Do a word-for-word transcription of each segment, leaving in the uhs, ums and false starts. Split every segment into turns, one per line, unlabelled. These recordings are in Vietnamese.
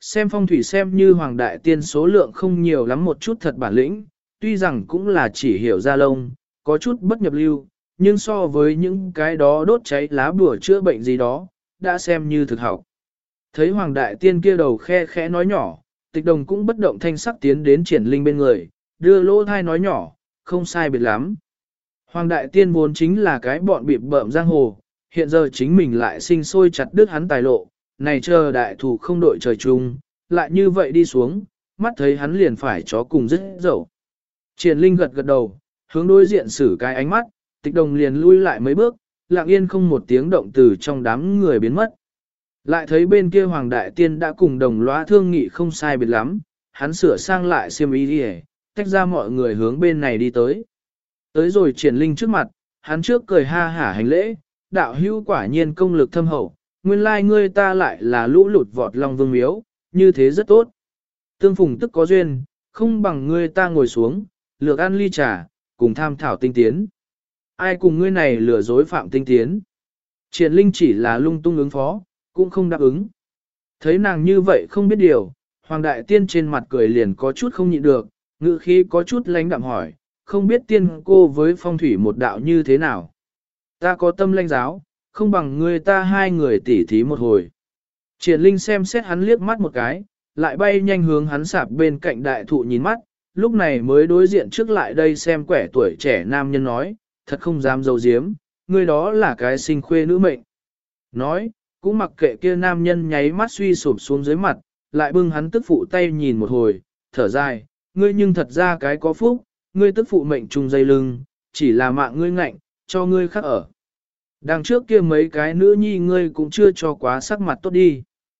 Xem phong thủy xem như hoàng đại tiên số lượng không nhiều lắm một chút thật bản lĩnh, tuy rằng cũng là chỉ hiểu ra lông, có chút bất nhập lưu, nhưng so với những cái đó đốt cháy lá bùa chữa bệnh gì đó, đã xem như thực học. Thấy hoàng đại tiên kia đầu khe khẽ nói nhỏ, tịch đồng cũng bất động thanh sắc tiến đến triển linh bên người, đưa lỗ thai nói nhỏ, không sai biệt lắm. Hoàng đại tiên vốn chính là cái bọn bịp bợm giang hồ, hiện giờ chính mình lại sinh sôi chặt đứt hắn tài lộ, này chờ đại thủ không đội trời chung, lại như vậy đi xuống, mắt thấy hắn liền phải chó cùng rất dẫu. Triển linh gật gật đầu, hướng đối diện xử cái ánh mắt, tịch đồng liền lui lại mấy bước, lặng yên không một tiếng động từ trong đám người biến mất. Lại thấy bên kia hoàng đại tiên đã cùng đồng lõa thương nghị không sai biệt lắm, hắn sửa sang lại xiêm y đi tách ra mọi người hướng bên này đi tới. Tới rồi triển linh trước mặt, hắn trước cười ha hả hành lễ, đạo hữu quả nhiên công lực thâm hậu, nguyên lai ngươi ta lại là lũ lụt vọt long vương miếu, như thế rất tốt. Tương phùng tức có duyên, không bằng ngươi ta ngồi xuống, lược ăn ly trà, cùng tham thảo tinh tiến. Ai cùng ngươi này lừa dối phạm tinh tiến. Triển linh chỉ là lung tung ứng phó, cũng không đáp ứng. Thấy nàng như vậy không biết điều, hoàng đại tiên trên mặt cười liền có chút không nhịn được, ngữ khí có chút lánh đạm hỏi, không biết tiên cô với phong thủy một đạo như thế nào. Ta có tâm lãnh giáo, không bằng ngươi ta hai người tỉ thí một hồi. Triển linh xem xét hắn liếc mắt một cái, lại bay nhanh hướng hắn sạp bên cạnh đại thụ nhìn mắt, lúc này mới đối diện trước lại đây xem quẻ tuổi trẻ nam nhân nói, thật không dám dấu diếm, ngươi đó là cái sinh khuê nữ mệnh. Nói, cũng mặc kệ kia nam nhân nháy mắt suy sụp xuống dưới mặt, lại bưng hắn tức phụ tay nhìn một hồi, thở dài, ngươi nhưng thật ra cái có phúc, ngươi tức phụ mệnh trùng dây lưng, chỉ là mạng ngươi ngạnh, cho ngươi khắc ở. Đằng trước kia mấy cái nữ nhi ngươi cũng chưa cho quá sắc mặt tốt đi.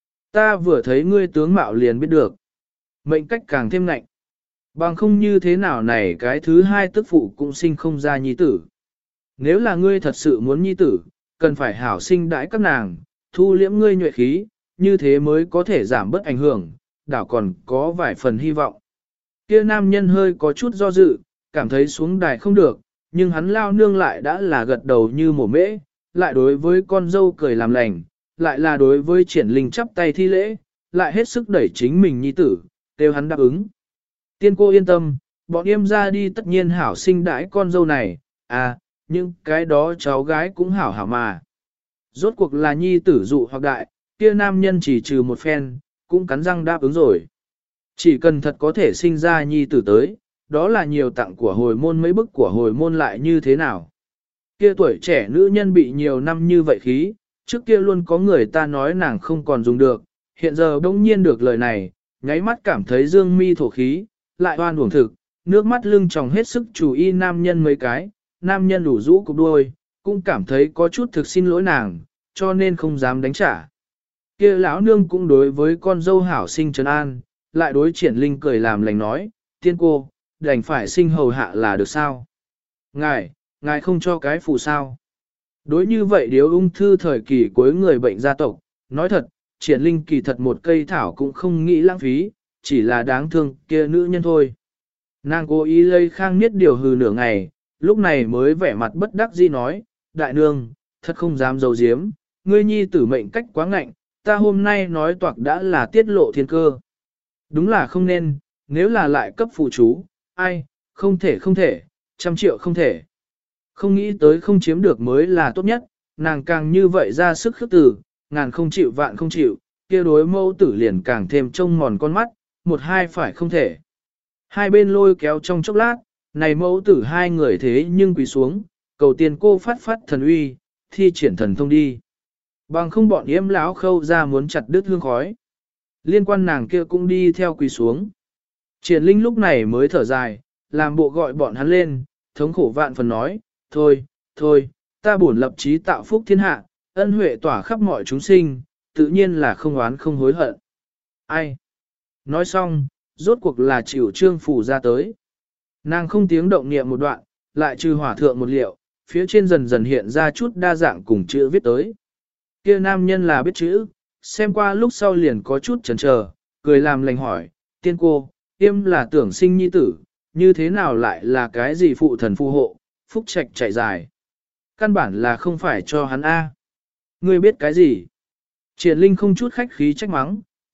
Ta vừa thấy ngươi tướng mạo liền biết được. Mệnh cách càng thêm ngạnh. Bằng không như thế nào này cái thứ hai tức phụ cũng sinh không ra nhi tử. Nếu là ngươi thật sự muốn nhi tử, cần phải hảo sinh đãi các nàng, thu liễm ngươi nhuệ khí, như thế mới có thể giảm bớt ảnh hưởng, đảo còn có vài phần hy vọng. Kia nam nhân hơi có chút do dự, cảm thấy xuống đài không được, nhưng hắn lao nương lại đã là gật đầu như mổ mễ, lại đối với con dâu cười làm lành, lại là đối với triển linh chắp tay thi lễ, lại hết sức đẩy chính mình nhi tử, đều hắn đáp ứng. Tiên cô yên tâm, bọn em ra đi tất nhiên hảo sinh đãi con dâu này, à, nhưng cái đó cháu gái cũng hảo hảo mà. Rốt cuộc là nhi tử dụ hoặc đại, kia nam nhân chỉ trừ một phen, cũng cắn răng đáp ứng rồi. Chỉ cần thật có thể sinh ra nhi tử tới, đó là nhiều tặng của hồi môn mấy bức của hồi môn lại như thế nào. Kia tuổi trẻ nữ nhân bị nhiều năm như vậy khí, trước kia luôn có người ta nói nàng không còn dùng được, hiện giờ đông nhiên được lời này, nháy mắt cảm thấy dương mi thổ khí, lại oan uổng thực, nước mắt lưng tròng hết sức chú ý nam nhân mấy cái, nam nhân đủ rũ cục đuôi, cũng cảm thấy có chút thực xin lỗi nàng, cho nên không dám đánh trả. Kia lão nương cũng đối với con dâu hảo sinh trấn an, lại đối triển linh cười làm lành nói, tiên cô, đành phải sinh hầu hạ là được sao? Ngài, ngài không cho cái phù sao? Đối như vậy điếu ung thư thời kỳ cuối người bệnh gia tộc, nói thật, triển linh kỳ thật một cây thảo cũng không nghĩ lãng phí, chỉ là đáng thương kia nữ nhân thôi. Nàng cố ý lây khang niết điều hừ nửa ngày, lúc này mới vẻ mặt bất đắc dĩ nói, đại nương, thật không dám giấu giếm, ngươi nhi tử mệnh cách quá ngạnh, ta hôm nay nói toạc đã là tiết lộ thiên cơ. Đúng là không nên, nếu là lại cấp phụ chú, ai, không thể không thể, trăm triệu không thể. Không nghĩ tới không chiếm được mới là tốt nhất, nàng càng như vậy ra sức khước từ, ngàn không chịu vạn không chịu, kia đối mẫu tử liền càng thêm trông mòn con mắt, một hai phải không thể. Hai bên lôi kéo trong chốc lát, này mẫu tử hai người thế nhưng quỳ xuống, cầu tiền cô phát phát thần uy, thi triển thần thông đi. Bằng không bọn yếm lão khâu ra muốn chặt đứt hương khói. Liên quan nàng kia cũng đi theo quỳ xuống. Triển linh lúc này mới thở dài, làm bộ gọi bọn hắn lên, thống khổ vạn phần nói, thôi, thôi, ta bổn lập chí tạo phúc thiên hạ, ân huệ tỏa khắp mọi chúng sinh, tự nhiên là không oán không hối hận. Ai? Nói xong, rốt cuộc là chịu trương phủ ra tới. Nàng không tiếng động niệm một đoạn, lại trừ hỏa thượng một liệu, phía trên dần dần hiện ra chút đa dạng cùng chữ viết tới. Kia nam nhân là biết chữ, xem qua lúc sau liền có chút chần chờ, cười làm lành hỏi, tiên cô, tiêm là tưởng sinh nhi tử, như thế nào lại là cái gì phụ thần phù hộ, phúc trạch chạy dài. Căn bản là không phải cho hắn A. Ngươi biết cái gì? Triển linh không chút khách khí trách mắng,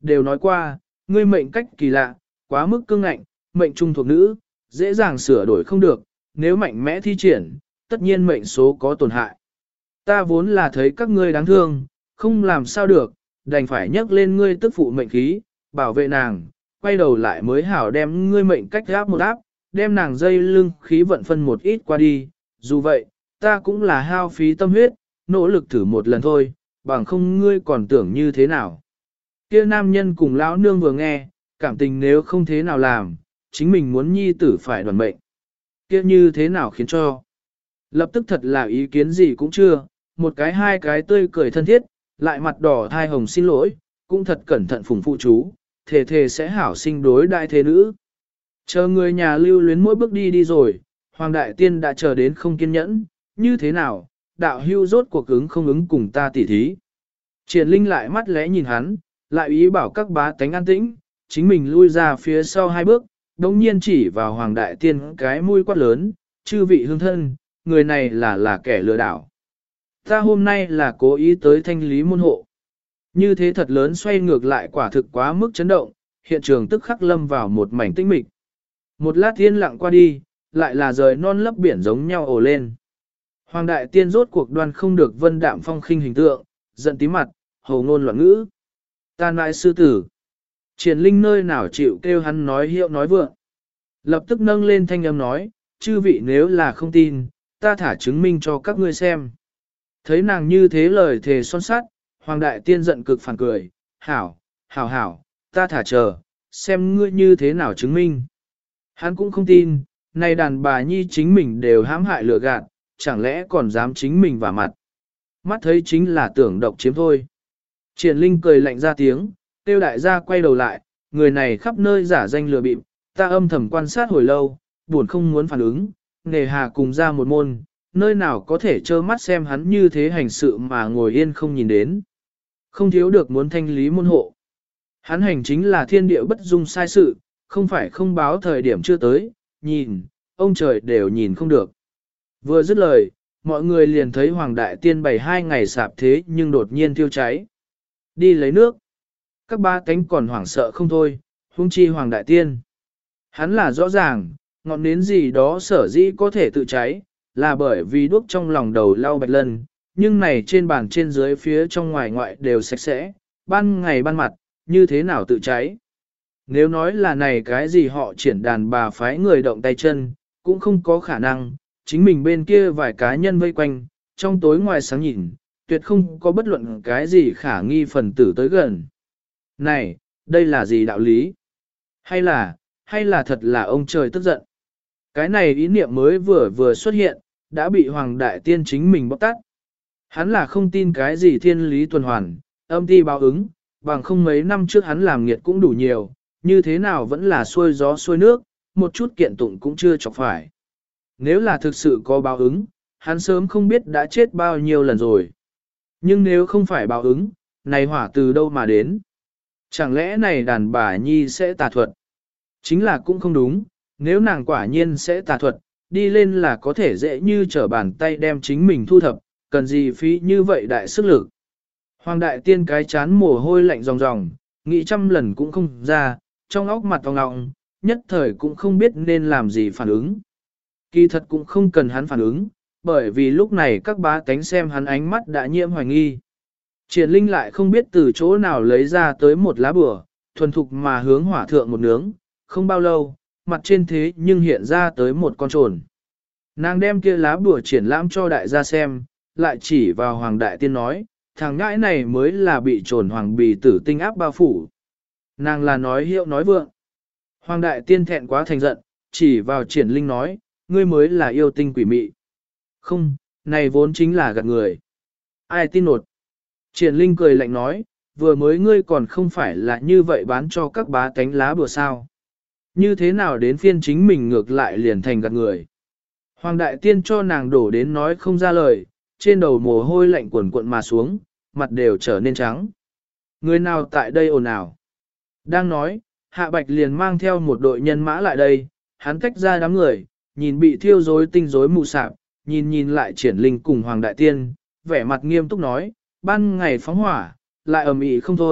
đều nói qua, ngươi mệnh cách kỳ lạ, quá mức cương ngạnh, mệnh trung thuộc nữ, dễ dàng sửa đổi không được, nếu mạnh mẽ thi triển, tất nhiên mệnh số có tổn hại. Ta vốn là thấy các ngươi đáng thương, không làm sao được, đành phải nhắc lên ngươi tức phụ mệnh khí, bảo vệ nàng, quay đầu lại mới hảo đem ngươi mệnh cách áp một áp, đem nàng dây lưng khí vận phân một ít qua đi, dù vậy, ta cũng là hao phí tâm huyết, nỗ lực thử một lần thôi, bằng không ngươi còn tưởng như thế nào. Kia nam nhân cùng lão nương vừa nghe, cảm tình nếu không thế nào làm, chính mình muốn nhi tử phải đoàn mệnh. Kia như thế nào khiến cho. Lập tức thật là ý kiến gì cũng chưa, một cái hai cái tươi cười thân thiết, lại mặt đỏ thai hồng xin lỗi, cũng thật cẩn thận phùng phụ chú, thề thề sẽ hảo sinh đối đại thế nữ. Chờ người nhà lưu luyến mỗi bước đi đi rồi, Hoàng Đại Tiên đã chờ đến không kiên nhẫn, như thế nào, đạo hưu rốt cuộc ứng không ứng cùng ta tỉ thí. Triển Linh lại mắt lẽ nhìn hắn, lại ý bảo các bá tánh an tĩnh, chính mình lui ra phía sau hai bước, đống nhiên chỉ vào Hoàng Đại Tiên cái mũi quát lớn, chư vị hương thân, người này là là kẻ lừa đảo. Ta hôm nay là cố ý tới thanh lý môn hộ. Như thế thật lớn xoay ngược lại quả thực quá mức chấn động, hiện trường tức khắc lâm vào một mảnh tĩnh mịch. Một lát yên lặng qua đi, lại là rời non lấp biển giống nhau ồ lên. Hoàng Đại Tiên rốt cuộc đoan không được vân đạm phong khinh hình tượng, giận tí mặt, hồ ngôn loạn ngữ. Ta nại sư tử. Triển Linh nơi nào chịu kêu hắn nói hiệu nói vượng. Lập tức nâng lên thanh âm nói, chư vị nếu là không tin, ta thả chứng minh cho các ngươi xem. Thấy nàng như thế lời thề son sát, Hoàng Đại Tiên giận cực phản cười, hảo, hảo hảo, ta thả chờ, xem ngươi như thế nào chứng minh. Hắn cũng không tin, này đàn bà nhi chính mình đều hãm hại lừa gạt, chẳng lẽ còn dám chính mình vào mặt. Mắt thấy chính là tưởng độc chiếm thôi. Triển Linh cười lạnh ra tiếng, tiêu đại gia quay đầu lại, người này khắp nơi giả danh lừa bịp, ta âm thầm quan sát hồi lâu, buồn không muốn phản ứng, nề hà cùng ra một môn, nơi nào có thể trơ mắt xem hắn như thế hành sự mà ngồi yên không nhìn đến. Không thiếu được muốn thanh lý môn hộ. Hắn hành chính là thiên địa bất dung sai sự, không phải không báo thời điểm chưa tới, nhìn, ông trời đều nhìn không được. Vừa dứt lời, mọi người liền thấy Hoàng Đại Tiên bày hai ngày sạp thế nhưng đột nhiên thiêu cháy. Đi lấy nước. Các ba cánh còn hoảng sợ không thôi, huống chi Hoàng Đại Tiên. Hắn là rõ ràng, ngọn nến gì đó sở dĩ có thể tự cháy, là bởi vì đuốc trong lòng đầu lau bạch lân, nhưng này trên bàn trên dưới phía trong ngoài ngoại đều sạch sẽ, ban ngày ban mặt, như thế nào tự cháy. Nếu nói là này cái gì họ triển đàn bà phái người động tay chân, cũng không có khả năng, chính mình bên kia vài cá nhân vây quanh, trong tối ngoài sáng nhìn, tuyệt không có bất luận cái gì khả nghi phần tử tới gần. Này, đây là gì đạo lý? Hay là, hay là thật là ông trời tức giận? Cái này ý niệm mới vừa vừa xuất hiện, đã bị Hoàng Đại Tiên chính mình bóc tát. Hắn là không tin cái gì thiên lý tuần hoàn, âm ti báo ứng, bằng không mấy năm trước hắn làm nghiệt cũng đủ nhiều, như thế nào vẫn là xuôi gió xuôi nước, một chút kiện tụng cũng chưa chọc phải. Nếu là thực sự có báo ứng, hắn sớm không biết đã chết bao nhiêu lần rồi. Nhưng nếu không phải báo ứng, này hỏa từ đâu mà đến? Chẳng lẽ này đàn bà nhi sẽ tà thuật? Chính là cũng không đúng, nếu nàng quả nhiên sẽ tà thuật, đi lên là có thể dễ như trở bàn tay đem chính mình thu thập, cần gì phí như vậy đại sức lực. Hoàng Đại Tiên cái chán mồ hôi lạnh ròng ròng, nghĩ trăm lần cũng không ra, trong óc mặt vòng ngọng, nhất thời cũng không biết nên làm gì phản ứng. Kỳ thật cũng không cần hắn phản ứng, bởi vì lúc này các bá tánh xem hắn ánh mắt đã nhiễm hoài nghi. Triển Linh lại không biết từ chỗ nào lấy ra tới một lá bùa, thuần thục mà hướng hỏa thượng một nướng, không bao lâu, mặt trên thế nhưng hiện ra tới một con trồn. Nàng đem kia lá bùa triển lãm cho đại gia xem, lại chỉ vào Hoàng Đại Tiên nói, thằng ngãi này mới là bị trồn hoàng bì tử tinh áp bao phủ. Nàng là nói hiệu nói vượng. Hoàng Đại Tiên thẹn quá thành giận, chỉ vào Triển Linh nói, ngươi mới là yêu tinh quỷ mị. Không, này vốn chính là gạt người. Ai tin nột? Triển Linh cười lạnh nói, vừa mới ngươi còn không phải là như vậy bán cho các bá tánh lá bùa sao. Như thế nào đến phiên chính mình ngược lại liền thành gạt người. Hoàng Đại Tiên cho nàng đổ đến nói không ra lời, trên đầu mồ hôi lạnh cuồn cuộn mà xuống, mặt đều trở nên trắng. Người nào tại đây ồn ào? Đang nói, Hạ Bạch liền mang theo một đội nhân mã lại đây, hắn tách ra đám người, nhìn bị thiêu rối tinh rối mù sạp, nhìn nhìn lại Triển Linh cùng Hoàng Đại Tiên, vẻ mặt nghiêm túc nói, ban ngày phóng hỏa, lại ầm ĩ không thôi,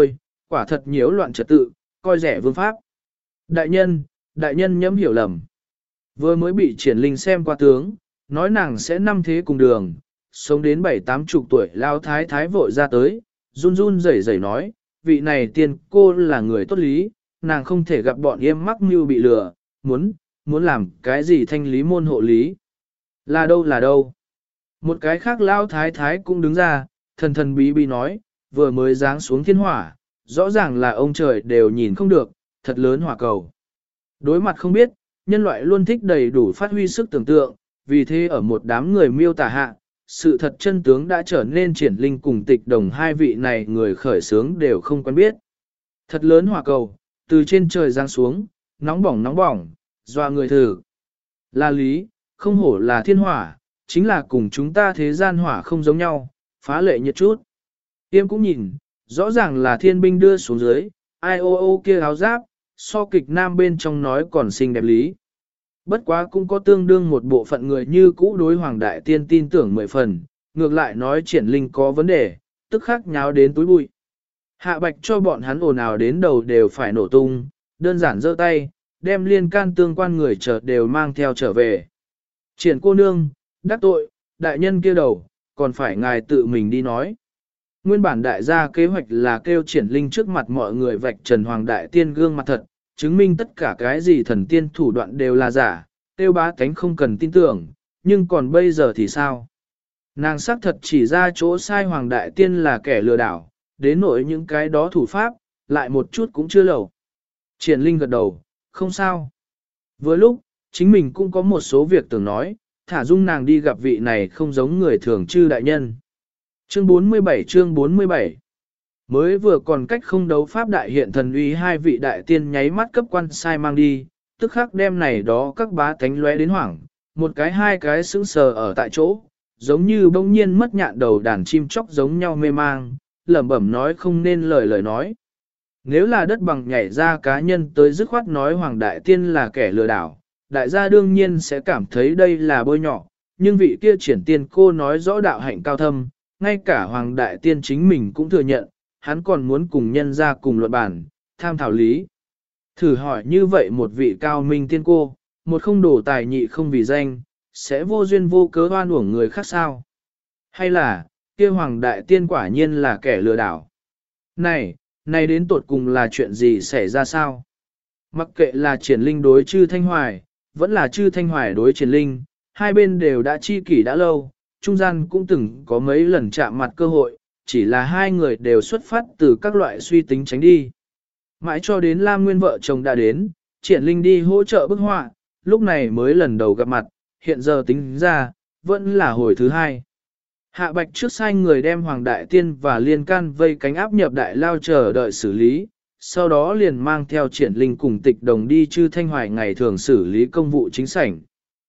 quả thật nhiễu loạn trật tự, coi rẻ vương pháp. Đại nhân, đại nhân nhẫm hiểu lầm. Vừa mới bị triển linh xem qua tướng, nói nàng sẽ năm thế cùng đường, sống đến bảy tám chục tuổi lao thái thái vội ra tới, run run rẩy rẩy nói, vị này tiên cô là người tốt lý, nàng không thể gặp bọn yêm mắc mưu bị lừa, muốn, muốn làm cái gì thanh lý môn hộ lý. Là đâu là đâu. Một cái khác lao thái thái cũng đứng ra, thần thần bí bí nói, vừa mới giáng xuống thiên hỏa, rõ ràng là ông trời đều nhìn không được, thật lớn hỏa cầu. Đối mặt không biết, nhân loại luôn thích đầy đủ phát huy sức tưởng tượng, vì thế ở một đám người miêu tả hạ, sự thật chân tướng đã trở nên triển linh cùng tịch đồng hai vị này người khởi sướng đều không quen biết. Thật lớn hỏa cầu, từ trên trời giáng xuống, nóng bỏng nóng bỏng, doa người thử. Là lý, không hổ là thiên hỏa, chính là cùng chúng ta thế gian hỏa không giống nhau, phá lệ nhiệt chút. Tiêm cũng nhìn, rõ ràng là thiên binh đưa xuống dưới, ai ô ô kia áo giáp, so kịch nam bên trong nói còn xinh đẹp lý. Bất quá cũng có tương đương một bộ phận người như cũ đối hoàng đại tiên tin tưởng mười phần, ngược lại nói triển linh có vấn đề, tức khắc nháo đến túi bụi. Hạ bạch cho bọn hắn ồn ào đến đầu đều phải nổ tung, đơn giản giơ tay, đem liên can tương quan người chợt đều mang theo trở về. Triển cô nương, đắc tội, đại nhân kia đầu, còn phải ngài tự mình đi nói. Nguyên bản đại gia kế hoạch là kêu triển linh trước mặt mọi người vạch trần hoàng đại tiên gương mặt thật, chứng minh tất cả cái gì thần tiên thủ đoạn đều là giả, kêu bá tánh không cần tin tưởng, nhưng còn bây giờ thì sao? Nàng xác thật chỉ ra chỗ sai hoàng đại tiên là kẻ lừa đảo, đến nỗi những cái đó thủ pháp, lại một chút cũng chưa lầu. Triển linh gật đầu, không sao. Với lúc, chính mình cũng có một số việc tưởng nói, thả dung nàng đi gặp vị này không giống người thường chư đại nhân. Chương bốn mươi bảy chương bốn mươi bảy Mới vừa còn cách không đấu pháp đại hiện thần uy hai vị đại tiên nháy mắt cấp quan sai mang đi, tức khắc đem này đó các bá tánh lóe đến hoảng, một cái hai cái sững sờ ở tại chỗ, giống như bỗng nhiên mất nhạn đầu đàn chim chóc giống nhau mê mang, lẩm bẩm nói không nên lời lời nói. Nếu là đất bằng nhảy ra cá nhân tới dứt khoát nói hoàng đại tiên là kẻ lừa đảo, đại gia đương nhiên sẽ cảm thấy đây là bôi nhọ, nhưng vị kia triển tiên cô nói rõ đạo hạnh cao thâm, ngay cả hoàng đại tiên chính mình cũng thừa nhận, hắn còn muốn cùng nhân ra cùng luận bản, tham thảo lý. Thử hỏi như vậy một vị cao minh tiên cô, một không đổ tài nhị không vì danh, sẽ vô duyên vô cớ oan uổng người khác sao? Hay là, kia hoàng đại tiên quả nhiên là kẻ lừa đảo? Này, này đến tột cùng là chuyện gì xảy ra sao? Mặc kệ là triển linh đối chư thanh hoài, vẫn là chư thanh hoài đối triển linh, hai bên đều đã chi kỷ đã lâu, trung gian cũng từng có mấy lần chạm mặt cơ hội, chỉ là hai người đều xuất phát từ các loại suy tính tránh đi. Mãi cho đến Lam Nguyên vợ chồng đã đến, triển linh đi hỗ trợ bức họa, lúc này mới lần đầu gặp mặt, hiện giờ tính ra, vẫn là hồi thứ hai. Hạ Bạch trước sai người đem Hoàng Đại Tiên và Liên Can vây cánh áp nhập đại lao chờ đợi xử lý, sau đó liền mang theo triển linh cùng tịch đồng đi chư Thanh Hoài ngày thường xử lý công vụ chính sảnh.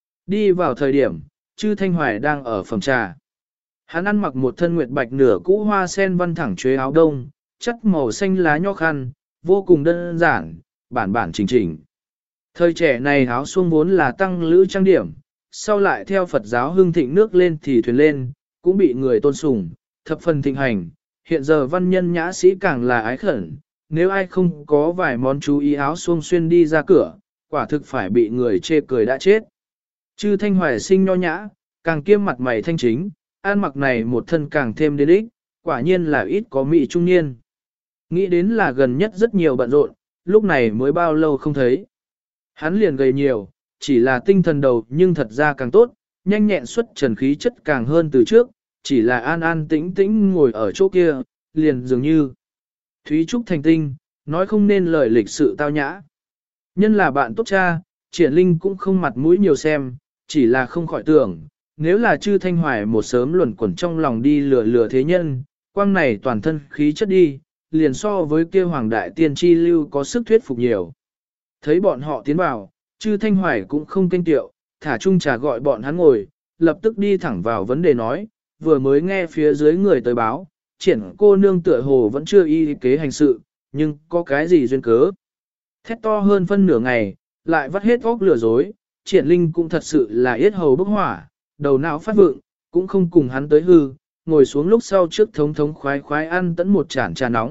Đi vào thời điểm, chư Thanh Hoài đang ở phòng trà. Hắn ăn mặc một thân nguyệt bạch nửa cũ hoa sen văn thẳng chuế áo đông, chất màu xanh lá nho khăn, vô cùng đơn giản, bản bản chỉnh chỉnh. Thời trẻ này áo xuông vốn là tăng lữ trang điểm, sau lại theo Phật giáo hưng thịnh nước lên thì thuyền lên, cũng bị người tôn sùng, thập phần thịnh hành. Hiện giờ văn nhân nhã sĩ càng là ái khẩn, nếu ai không có vài món chú ý áo xuông xuyên đi ra cửa, quả thực phải bị người chê cười đã chết. Chư Thanh Hoài sinh nho nhã, càng kiêm mặt mày thanh chính, ăn mặc này một thân càng thêm đến ích, quả nhiên là ít có mỹ trung niên. Nghĩ đến là gần nhất rất nhiều bận rộn, lúc này mới bao lâu không thấy. Hắn liền gầy nhiều, chỉ là tinh thần đầu nhưng thật ra càng tốt, nhanh nhẹn xuất trần khí chất càng hơn từ trước, chỉ là an an tĩnh tĩnh ngồi ở chỗ kia, liền dường như Thúy Trúc thành tinh, nói không nên lời lịch sự tao nhã. Nhân là bạn tốt cha, triển linh cũng không mặt mũi nhiều xem, chỉ là không khỏi tưởng, nếu là chư Thanh Hoài một sớm luẩn quẩn trong lòng đi lừa lừa thế nhân, quang này toàn thân khí chất đi, liền so với kia hoàng đại tiên tri lưu có sức thuyết phục nhiều. Thấy bọn họ tiến vào, chư Thanh Hoài cũng không kinh tiệu, thả chung trà gọi bọn hắn ngồi, lập tức đi thẳng vào vấn đề nói, vừa mới nghe phía dưới người tới báo, triển cô nương tựa hồ vẫn chưa y kế hành sự, nhưng có cái gì duyên cớ. Thét to hơn phân nửa ngày, lại vắt hết óc lừa dối, triển linh cũng thật sự là yết hầu bốc hỏa, đầu não phát vượng, cũng không cùng hắn tới hư, ngồi xuống lúc sau trước thống thống khoái khoái ăn tẫn một chản trà nóng,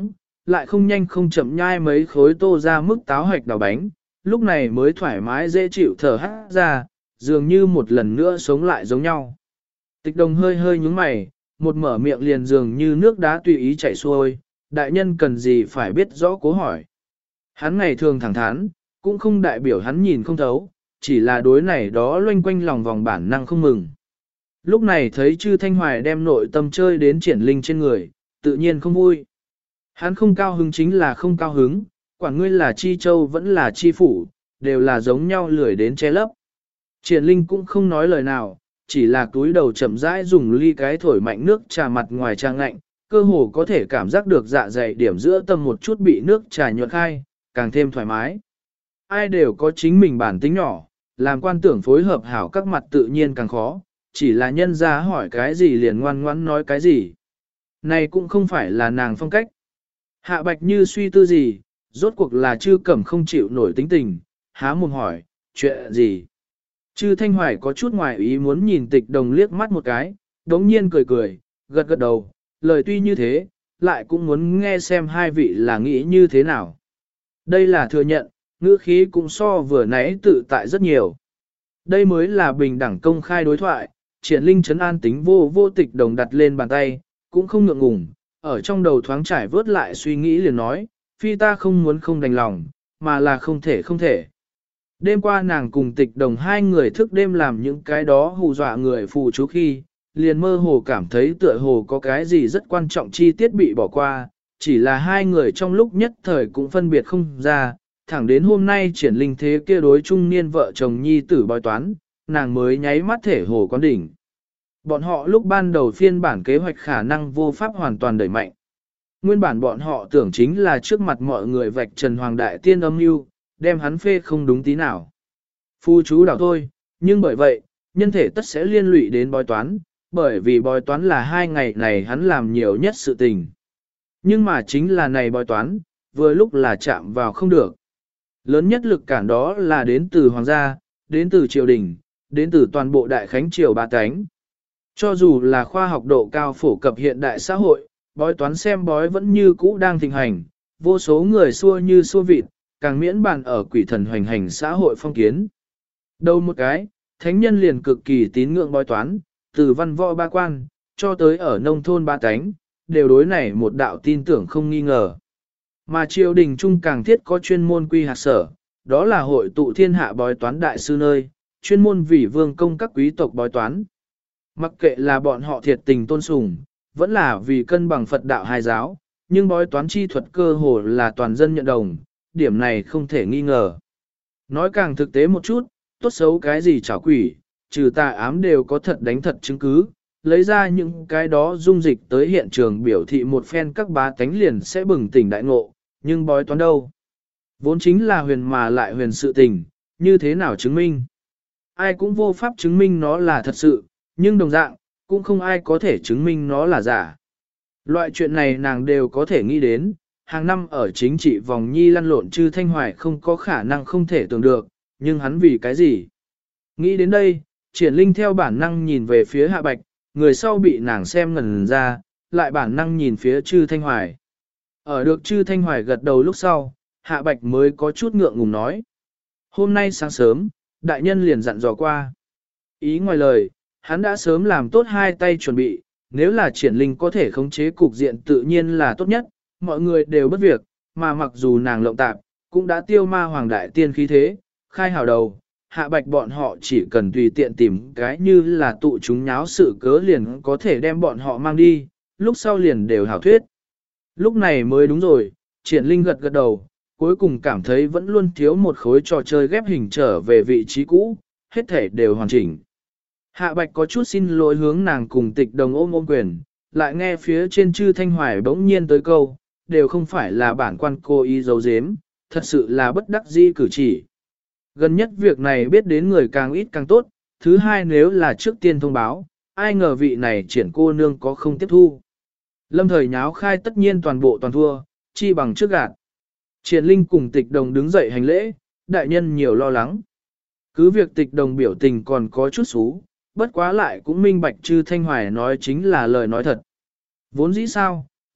lại không nhanh không chậm nhai mấy khối tô ra mức táo hạch đào bánh, lúc này mới thoải mái dễ chịu thở hát ra, dường như một lần nữa sống lại giống nhau. Tịch đồng hơi hơi nhúng mày, một mở miệng liền dường như nước đá tùy ý chảy xuôi, đại nhân cần gì phải biết rõ cố hỏi. Hắn ngày thường thẳng thắn, cũng không đại biểu hắn nhìn không thấu, chỉ là đối này đó loanh quanh lòng vòng bản năng không mừng. Lúc này thấy Chư Thanh Hoài đem nội tâm chơi đến triển linh trên người, tự nhiên không vui. Hắn không cao hứng chính là không cao hứng, quản ngươi là chi châu vẫn là chi phủ, đều là giống nhau lười đến che lấp. Triển linh cũng không nói lời nào, chỉ là túi đầu chậm rãi dùng ly cái thổi mạnh nước trà mặt ngoài trang lạnh, cơ hồ có thể cảm giác được dạ dày điểm giữa tâm một chút bị nước trà nhuận khai, càng thêm thoải mái. Ai đều có chính mình bản tính nhỏ, làm quan tưởng phối hợp hảo các mặt tự nhiên càng khó, chỉ là nhân ra hỏi cái gì liền ngoan ngoãn nói cái gì. Này cũng không phải là nàng phong cách. Hạ Bạch như suy tư gì, rốt cuộc là Chư Cẩm không chịu nổi tính tình, há mồm hỏi, chuyện gì? Chư Thanh Hoài có chút ngoài ý muốn nhìn Tịch Đồng liếc mắt một cái, đống nhiên cười cười, gật gật đầu, lời tuy như thế, lại cũng muốn nghe xem hai vị là nghĩ như thế nào. Đây là thừa nhận, ngữ khí cũng so vừa nãy tự tại rất nhiều. Đây mới là bình đẳng công khai đối thoại, Triển Linh trấn an tính vô vô Tịch Đồng đặt lên bàn tay, cũng không ngượng ngùng, ở trong đầu thoáng trải vớt lại suy nghĩ liền nói, phi ta không muốn không đành lòng, mà là không thể không thể. Đêm qua nàng cùng Tịch Đồng hai người thức đêm làm những cái đó hù dọa người phù chú khi, liền mơ hồ cảm thấy tựa hồ có cái gì rất quan trọng chi tiết bị bỏ qua, chỉ là hai người trong lúc nhất thời cũng phân biệt không ra, thẳng đến hôm nay Triển Linh thế kia đối trung niên vợ chồng nhi tử bói toán, nàng mới nháy mắt thể hồ quán đỉnh. Bọn họ lúc ban đầu phiên bản kế hoạch khả năng vô pháp hoàn toàn đẩy mạnh. Nguyên bản bọn họ tưởng chính là trước mặt mọi người vạch trần hoàng đại tiên âm mưu, đem hắn phê không đúng tí nào. Phu chú đảo thôi, nhưng bởi vậy, nhân thể tất sẽ liên lụy đến bói toán, bởi vì bói toán là hai ngày này hắn làm nhiều nhất sự tình. Nhưng mà chính là này bói toán, vừa lúc là chạm vào không được. Lớn nhất lực cản đó là đến từ hoàng gia, đến từ triều đình, đến từ toàn bộ đại khánh triều ba cánh. Cho dù là khoa học độ cao phổ cập hiện đại xã hội, bói toán xem bói vẫn như cũ đang thịnh hành, vô số người xua như xua vịt, càng miễn bàn ở quỷ thần hoành hành xã hội phong kiến. Đâu một cái, thánh nhân liền cực kỳ tín ngưỡng bói toán, từ văn võ ba quan, cho tới ở nông thôn ba cánh, đều đối này một đạo tin tưởng không nghi ngờ. Mà triều đình trung càng thiết có chuyên môn quy hạt sở, đó là hội tụ thiên hạ bói toán đại sư nơi, chuyên môn vì vương công các quý tộc bói toán. Mặc kệ là bọn họ thiệt tình tôn sùng, vẫn là vì cân bằng Phật đạo hai giáo, nhưng bói toán chi thuật cơ hồ là toàn dân nhận đồng, điểm này không thể nghi ngờ. Nói càng thực tế một chút, tốt xấu cái gì chảo quỷ, trừ tà ám đều có thật đánh thật chứng cứ, lấy ra những cái đó dung dịch tới hiện trường biểu thị một phen các bá tánh liền sẽ bừng tỉnh đại ngộ, nhưng bói toán đâu? Vốn chính là huyền mà lại huyền sự tình, như thế nào chứng minh? Ai cũng vô pháp chứng minh nó là thật sự, nhưng đồng dạng, cũng không ai có thể chứng minh nó là giả. Loại chuyện này nàng đều có thể nghĩ đến, hàng năm ở chính trị vòng nhi lăn lộn Chư Thanh Hoài không có khả năng không thể tưởng được, nhưng hắn vì cái gì? Nghĩ đến đây, Triển Linh theo bản năng nhìn về phía Hạ Bạch, người sau bị nàng xem ngần ra, lại bản năng nhìn phía Chư Thanh Hoài. Ở được Chư Thanh Hoài gật đầu lúc sau, Hạ Bạch mới có chút ngượng ngùng nói. Hôm nay sáng sớm, đại nhân liền dặn dò qua. Ý ngoài lời, hắn đã sớm làm tốt hai tay chuẩn bị, nếu là Triển Linh có thể khống chế cục diện tự nhiên là tốt nhất, mọi người đều bất việc, mà mặc dù nàng lộng tạp, cũng đã tiêu ma hoàng đại tiên khí thế, khai hào đầu, Hạ Bạch bọn họ chỉ cần tùy tiện tìm cái như là tụ chúng nháo sự cớ liền có thể đem bọn họ mang đi, lúc sau liền đều hảo thuyết. Lúc này mới đúng rồi, Triển Linh gật gật đầu, cuối cùng cảm thấy vẫn luôn thiếu một khối trò chơi ghép hình trở về vị trí cũ, hết thể đều hoàn chỉnh. Hạ Bạch có chút xin lỗi hướng nàng cùng Tịch Đồng ôm ôm quyền, lại nghe phía trên Chư Thanh Hoài bỗng nhiên tới câu, đều không phải là bản quan cô ý giấu giếm, thật sự là bất đắc dĩ cử chỉ. Gần nhất việc này biết đến người càng ít càng tốt, thứ hai nếu là trước tiên thông báo, ai ngờ vị này Triển cô nương có không tiếp thu. Lâm thời nháo khai tất nhiên toàn bộ toàn thua, chi bằng trước gạt. Triển Linh cùng Tịch Đồng đứng dậy hành lễ, đại nhân nhiều lo lắng. Cứ việc Tịch Đồng biểu tình còn có chút xú, bất quá lại cũng minh bạch Chư Thanh Hoài nói chính là lời nói thật. Vốn dĩ sao,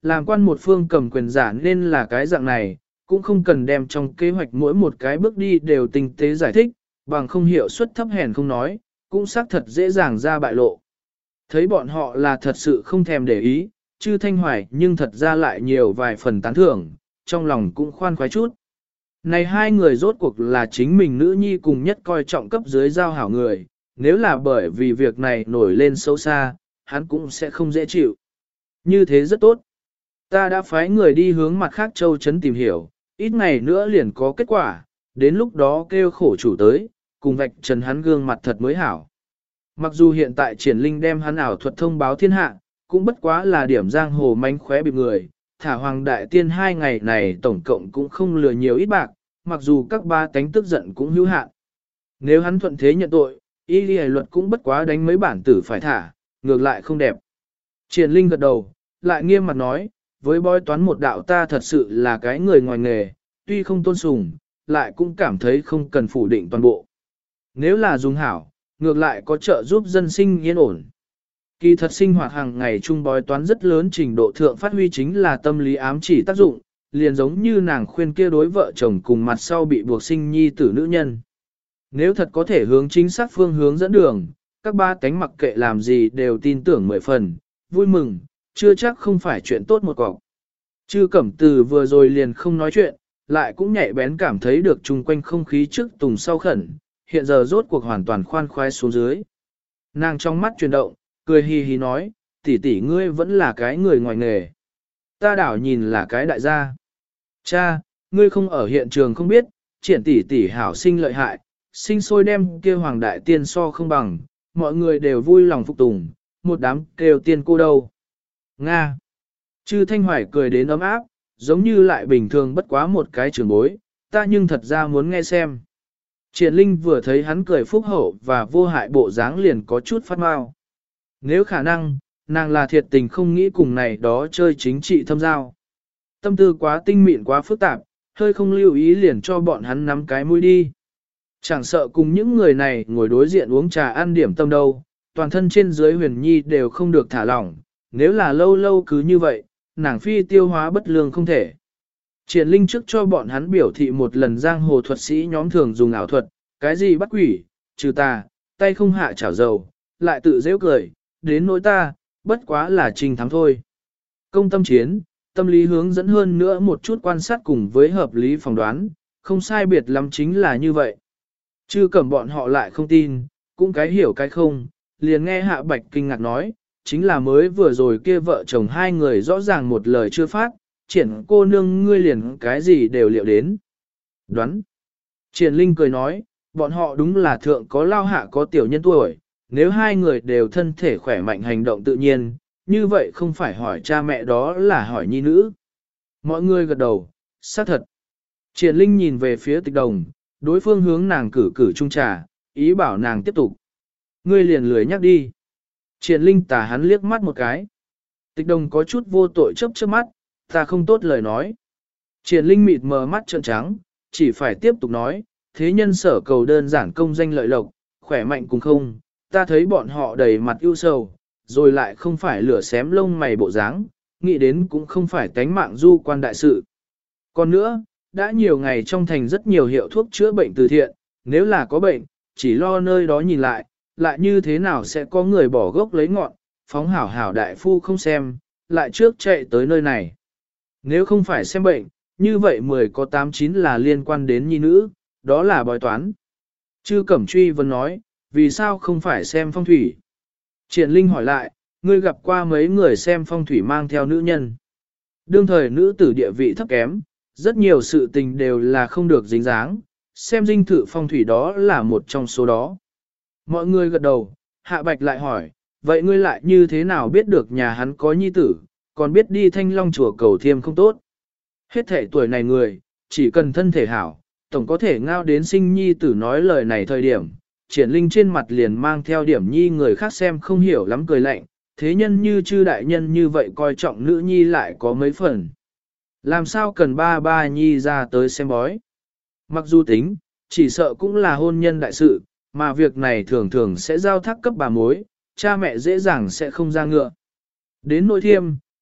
Làm quan một phương cầm quyền giả nên là cái dạng này, cũng không cần đem trong kế hoạch mỗi một cái bước đi đều tinh tế giải thích, bằng không hiệu suất thấp hèn không nói, cũng xác thật dễ dàng ra bại lộ. Thấy bọn họ là thật sự không thèm để ý, Chư Thanh Hoài nhưng thật ra lại nhiều vài phần tán thưởng, trong lòng cũng khoan khoái chút. Này hai người rốt cuộc là chính mình nữ nhi cùng nhất coi trọng cấp dưới giao hảo người, nếu là bởi vì việc này nổi lên sâu xa, hắn cũng sẽ không dễ chịu. Như thế rất tốt. Ta đã phái người đi hướng mặt khác châu chấn tìm hiểu, ít ngày nữa liền có kết quả, đến lúc đó kêu khổ chủ tới, cùng vạch trần hắn gương mặt thật mới hảo. Mặc dù hiện tại triển linh đem hắn ảo thuật thông báo thiên hạ, cũng bất quá là điểm giang hồ manh khóe bịp người, thả hoàng đại tiên hai ngày này tổng cộng cũng không lừa nhiều ít bạc, mặc dù các ba tánh tức giận cũng hữu hạn. Nếu hắn thuận thế nhận tội, y lý luật cũng bất quá đánh mấy bản tử phải thả, ngược lại không đẹp. Triển linh gật đầu, lại nghiêm mặt nói, với bói toán một đạo ta thật sự là cái người ngoài nghề, tuy không tôn sùng, lại cũng cảm thấy không cần phủ định toàn bộ. Nếu là dùng hảo, ngược lại có trợ giúp dân sinh yên ổn. Kỳ thật sinh hoạt hàng ngày chung bói toán rất lớn trình độ thượng phát huy chính là tâm lý ám chỉ tác dụng, liền giống như nàng khuyên kia đối vợ chồng cùng mặt sau bị buộc sinh nhi tử nữ nhân. Nếu thật có thể hướng chính xác phương hướng dẫn đường, các ba cánh mặc kệ làm gì đều tin tưởng mười phần, vui mừng, chưa chắc không phải chuyện tốt một cọc. Chư Cẩm Từ vừa rồi liền không nói chuyện, lại cũng nhạy bén cảm thấy được chung quanh không khí trước tùng sau khẩn, hiện giờ rốt cuộc hoàn toàn khoan khoái xuống dưới. Nàng trong mắt chuyển động, cười hì hì nói, tỷ tỷ ngươi vẫn là cái người ngoài nghề. Ta đảo nhìn là cái đại gia. Cha, ngươi không ở hiện trường không biết, triển tỷ tỷ hảo sinh lợi hại, sinh sôi đem kia hoàng đại tiên so không bằng, mọi người đều vui lòng phục tùng, một đám kêu tiên cô đâu. Nga. Chư Thanh Hoài cười đến ấm áp, giống như lại bình thường bất quá một cái trường bối, ta nhưng thật ra muốn nghe xem. Triển Linh vừa thấy hắn cười phúc hậu và vô hại bộ dáng liền có chút phát mau. Nếu khả năng, nàng là thiệt tình không nghĩ cùng này đó chơi chính trị thâm giao. Tâm tư quá tinh mịn quá phức tạp, hơi không lưu ý liền cho bọn hắn nắm cái mũi đi. Chẳng sợ cùng những người này ngồi đối diện uống trà ăn điểm tâm đâu, toàn thân trên dưới huyền nhi đều không được thả lỏng, nếu là lâu lâu cứ như vậy, nàng phi tiêu hóa bất lương không thể. Triển Linh trước cho bọn hắn biểu thị một lần giang hồ thuật sĩ nhóm thường dùng ảo thuật, cái gì bắt quỷ, trừ tà, tay không hạ chảo dầu, lại tự dễ cười, đến nỗi ta, bất quá là trình thắng thôi. Công tâm chiến, tâm lý hướng dẫn hơn nữa một chút quan sát cùng với hợp lý phỏng đoán, không sai biệt lắm chính là như vậy. Chứ cầm bọn họ lại không tin, cũng cái hiểu cái không, liền nghe Hạ Bạch kinh ngạc nói, chính là mới vừa rồi kia vợ chồng hai người rõ ràng một lời chưa phát, triển cô nương ngươi liền cái gì đều liệu đến. Đoán. Triển Linh cười nói, bọn họ đúng là thượng có lao hạ có tiểu nhân tuổi, nếu hai người đều thân thể khỏe mạnh hành động tự nhiên, như vậy không phải hỏi cha mẹ đó là hỏi nhi nữ. Mọi người gật đầu, xác thật. Triển Linh nhìn về phía Tịch Đồng, đối phương hướng nàng cử cử chung trà, ý bảo nàng tiếp tục. Ngươi liền lười nhắc đi. Triển Linh tà hắn liếc mắt một cái. Tịch Đồng có chút vô tội chớp chớp mắt, ta không tốt lời nói. Triển Linh mịt mờ mắt trợn trắng, chỉ phải tiếp tục nói, thế nhân sở cầu đơn giản công danh lợi lộc, khỏe mạnh cùng không, ta thấy bọn họ đầy mặt ưu sầu, rồi lại không phải lửa xém lông mày bộ dáng, nghĩ đến cũng không phải tánh mạng du quan đại sự. Còn nữa, đã nhiều ngày trong thành rất nhiều hiệu thuốc chữa bệnh từ thiện, nếu là có bệnh, chỉ lo nơi đó nhìn lại, lại như thế nào sẽ có người bỏ gốc lấy ngọn, phóng hảo hảo đại phu không xem, lại trước chạy tới nơi này. Nếu không phải xem bệnh, như vậy mười có tám chín là liên quan đến nhi nữ, đó là bói toán. Chư Cẩm Truy vẫn nói, vì sao không phải xem phong thủy? Triển Linh hỏi lại, ngươi gặp qua mấy người xem phong thủy mang theo nữ nhân. Đương thời nữ tử địa vị thấp kém, rất nhiều sự tình đều là không được dính dáng, xem dinh thự phong thủy đó là một trong số đó. Mọi người gật đầu, Hạ Bạch lại hỏi, vậy ngươi lại như thế nào biết được nhà hắn có nhi tử, còn biết đi Thanh Long chùa cầu thiêm không tốt? Hết thể tuổi này người, chỉ cần thân thể hảo, tổng có thể ngao đến sinh nhi tử nói lời này thời điểm. Triển Linh trên mặt liền mang theo điểm nhi người khác xem không hiểu lắm cười lạnh, thế nhân như chư đại nhân như vậy coi trọng nữ nhi lại có mấy phần. Làm sao cần ba ba nhi ra tới xem bói? Mặc dù tính, chỉ sợ cũng là hôn nhân đại sự, mà việc này thường thường sẽ giao thác cấp bà mối, cha mẹ dễ dàng sẽ không ra ngựa. Đến nội thiêm,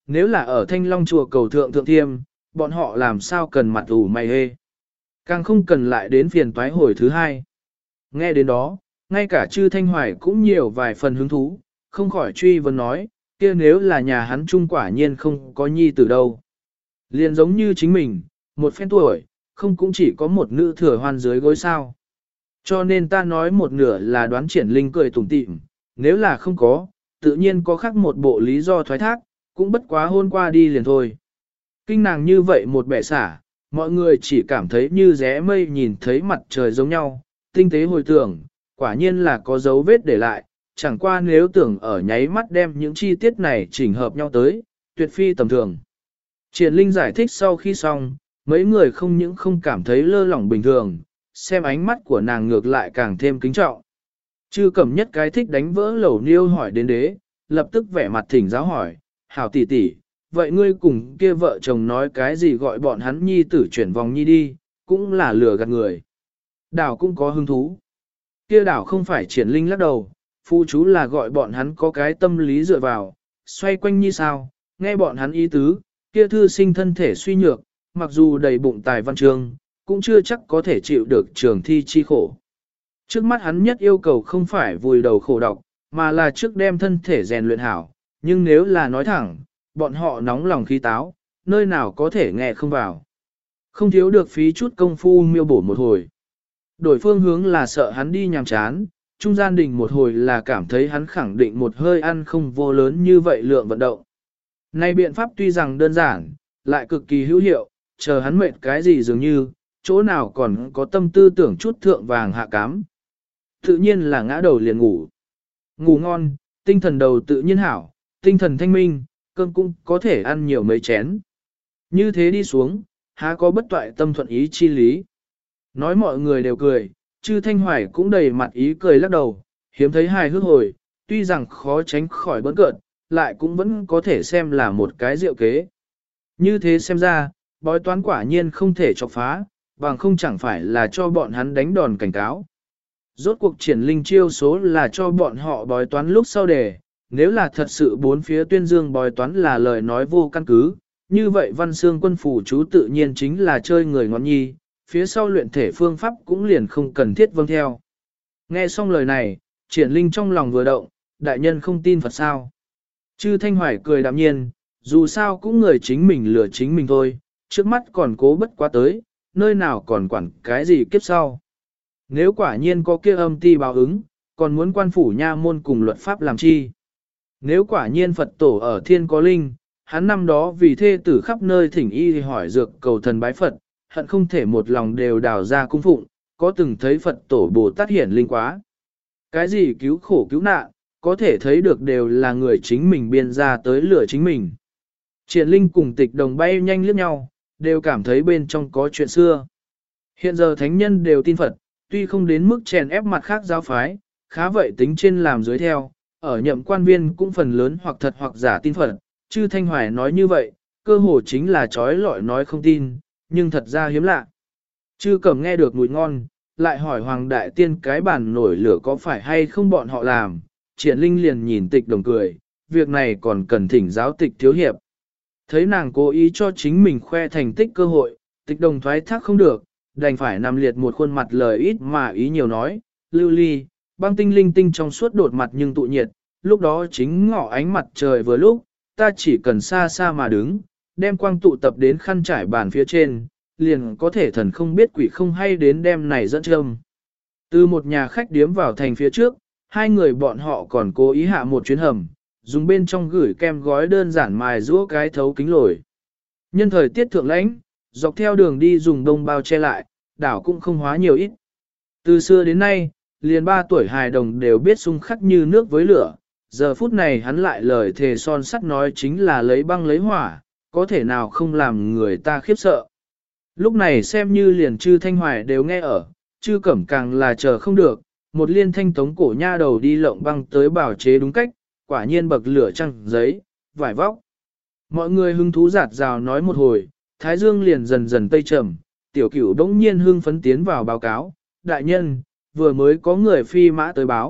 nếu là ở Thanh Long chùa cầu thượng thượng thiêm, bọn họ làm sao cần mặt ủ mày hê. Càng không cần lại đến phiền toái hồi thứ hai. Nghe đến đó, ngay cả chư Thanh Hoài cũng nhiều vài phần hứng thú, không khỏi truy vấn nói, kia nếu là nhà hắn trung quả nhiên không có nhi từ đâu. Liền giống như chính mình, một phen tuổi, không cũng chỉ có một nữ thừa hoan dưới gối sao. Cho nên ta nói một nửa là đoán Triển Linh cười tủm tỉm, nếu là không có, tự nhiên có khác một bộ lý do thoái thác, cũng bất quá hôn qua đi liền thôi. Kinh nàng như vậy một bẻ xả, mọi người chỉ cảm thấy như rẽ mây nhìn thấy mặt trời giống nhau, tinh tế hồi tưởng, quả nhiên là có dấu vết để lại, chẳng qua nếu tưởng ở nháy mắt đem những chi tiết này chỉnh hợp nhau tới, tuyệt phi tầm thường. Triển Linh giải thích sau khi xong, mấy người không những không cảm thấy lơ lỏng bình thường, xem ánh mắt của nàng ngược lại càng thêm kính trọng. Chư Cẩm Nhất cái thích đánh vỡ lẩu niêu hỏi đến đế, lập tức vẻ mặt thỉnh giáo hỏi, hảo tỷ tỷ, vậy ngươi cùng kia vợ chồng nói cái gì gọi bọn hắn nhi tử chuyển vòng nhi đi, cũng là lừa gạt người. Đảo cũng có hứng thú. Kia đảo không phải Triển Linh lắc đầu, phu chú là gọi bọn hắn có cái tâm lý dựa vào, xoay quanh như sao, nghe bọn hắn ý tứ, kia thư sinh thân thể suy nhược, mặc dù đầy bụng tài văn chương, cũng chưa chắc có thể chịu được trường thi chi khổ. Trước mắt hắn nhất yêu cầu không phải vùi đầu khổ độc, mà là trước đem thân thể rèn luyện hảo, nhưng nếu là nói thẳng, bọn họ nóng lòng khí táo, nơi nào có thể nghe không vào. Không thiếu được phí chút công phu miêu bổ một hồi. Đổi phương hướng là sợ hắn đi nhàm chán, trung gian đình một hồi là cảm thấy hắn khẳng định một hơi ăn không vô lớn như vậy lượng vận động. Này biện pháp tuy rằng đơn giản, lại cực kỳ hữu hiệu, chờ hắn mệt cái gì dường như, chỗ nào còn có tâm tư tưởng chút thượng vàng hạ cám. Tự nhiên là ngã đầu liền ngủ. Ngủ ngon, tinh thần đầu tự nhiên hảo, tinh thần thanh minh, cơm cũng có thể ăn nhiều mấy chén. Như thế đi xuống, há có bất toại tâm thuận ý chi lý. Nói mọi người đều cười, chư Thanh Hoài cũng đầy mặt ý cười lắc đầu, hiếm thấy hài hước hồi, tuy rằng khó tránh khỏi bỡn cợt, lại cũng vẫn có thể xem là một cái diệu kế. Như thế xem ra, bói toán quả nhiên không thể chọc phá, bằng không chẳng phải là cho bọn hắn đánh đòn cảnh cáo. Rốt cuộc Triển Linh chiêu số là cho bọn họ bói toán lúc sau đề, nếu là thật sự bốn phía tuyên dương bói toán là lời nói vô căn cứ, như vậy văn xương quân phủ chú tự nhiên chính là chơi người ngọn nhi, phía sau luyện thể phương pháp cũng liền không cần thiết vâng theo. Nghe xong lời này, Triển Linh trong lòng vừa động, đại nhân không tin Phật sao. Chư Thanh Hoài cười đạm nhiên, dù sao cũng người chính mình lừa chính mình thôi, trước mắt còn cố bất quá tới, nơi nào còn quản cái gì kiếp sau. Nếu quả nhiên có kia âm ti báo ứng, còn muốn quan phủ nha môn cùng luật pháp làm chi. Nếu quả nhiên Phật tổ ở thiên có linh, hắn năm đó vì thê tử khắp nơi thỉnh y hỏi dược cầu thần bái Phật, hận không thể một lòng đều đào ra cung phụng, có từng thấy Phật tổ Bồ Tát hiển linh quá. Cái gì cứu khổ cứu nạn, có thể thấy được đều là người chính mình biên ra tới lửa chính mình. Triển Linh cùng Tịch Đồng bay nhanh liếc nhau, đều cảm thấy bên trong có chuyện xưa. Hiện giờ thánh nhân đều tin Phật, tuy không đến mức chèn ép mặt khác giáo phái, khá vậy tính trên làm dưới theo, ở nhậm quan viên cũng phần lớn hoặc thật hoặc giả tin Phật, chư Thanh Hoài nói như vậy, cơ hồ chính là trói lọi nói không tin, nhưng thật ra hiếm lạ. Chư Cẩm nghe được mùi ngon, lại hỏi Hoàng Đại Tiên cái bàn nổi lửa có phải hay không bọn họ làm, Triển Linh liền nhìn Tịch Đồng cười, việc này còn cần thỉnh giáo tịch thiếu hiệp. Thấy nàng cố ý cho chính mình khoe thành tích cơ hội, Tịch Đồng thoái thác không được, đành phải nằm liệt một khuôn mặt lời ít mà ý nhiều nói, lưu ly, băng tinh linh tinh trong suốt đột mặt nhưng tụ nhiệt, lúc đó chính ngọ ánh mặt trời vừa lúc, ta chỉ cần xa xa mà đứng, đem quang tụ tập đến khăn trải bàn phía trên, liền có thể thần không biết quỷ không hay đến đem này dẫn châm. Từ một nhà khách điếm vào thành phía trước, hai người bọn họ còn cố ý hạ một chuyến hầm, dùng bên trong gửi kem gói đơn giản mài rũa cái thấu kính lồi. Nhân thời tiết thượng lãnh, dọc theo đường đi dùng đông bao che lại, đảo cũng không hóa nhiều ít. Từ xưa đến nay, liền ba tuổi hài đồng đều biết xung khắc như nước với lửa, giờ phút này hắn lại lời thề son sắt nói chính là lấy băng lấy hỏa, có thể nào không làm người ta khiếp sợ. Lúc này xem như liền chư Thanh Hoài đều nghe ở, chư Cẩm càng là chờ không được, một liên thanh tống cổ nha đầu đi lộng băng tới bảo chế đúng cách, quả nhiên bậc lửa trăng giấy, vải vóc. Mọi người hứng thú giạt rào nói một hồi, Thái Dương liền dần dần tây trầm, tiểu cửu đống nhiên hưng phấn tiến vào báo cáo, đại nhân, vừa mới có người phi mã tới báo,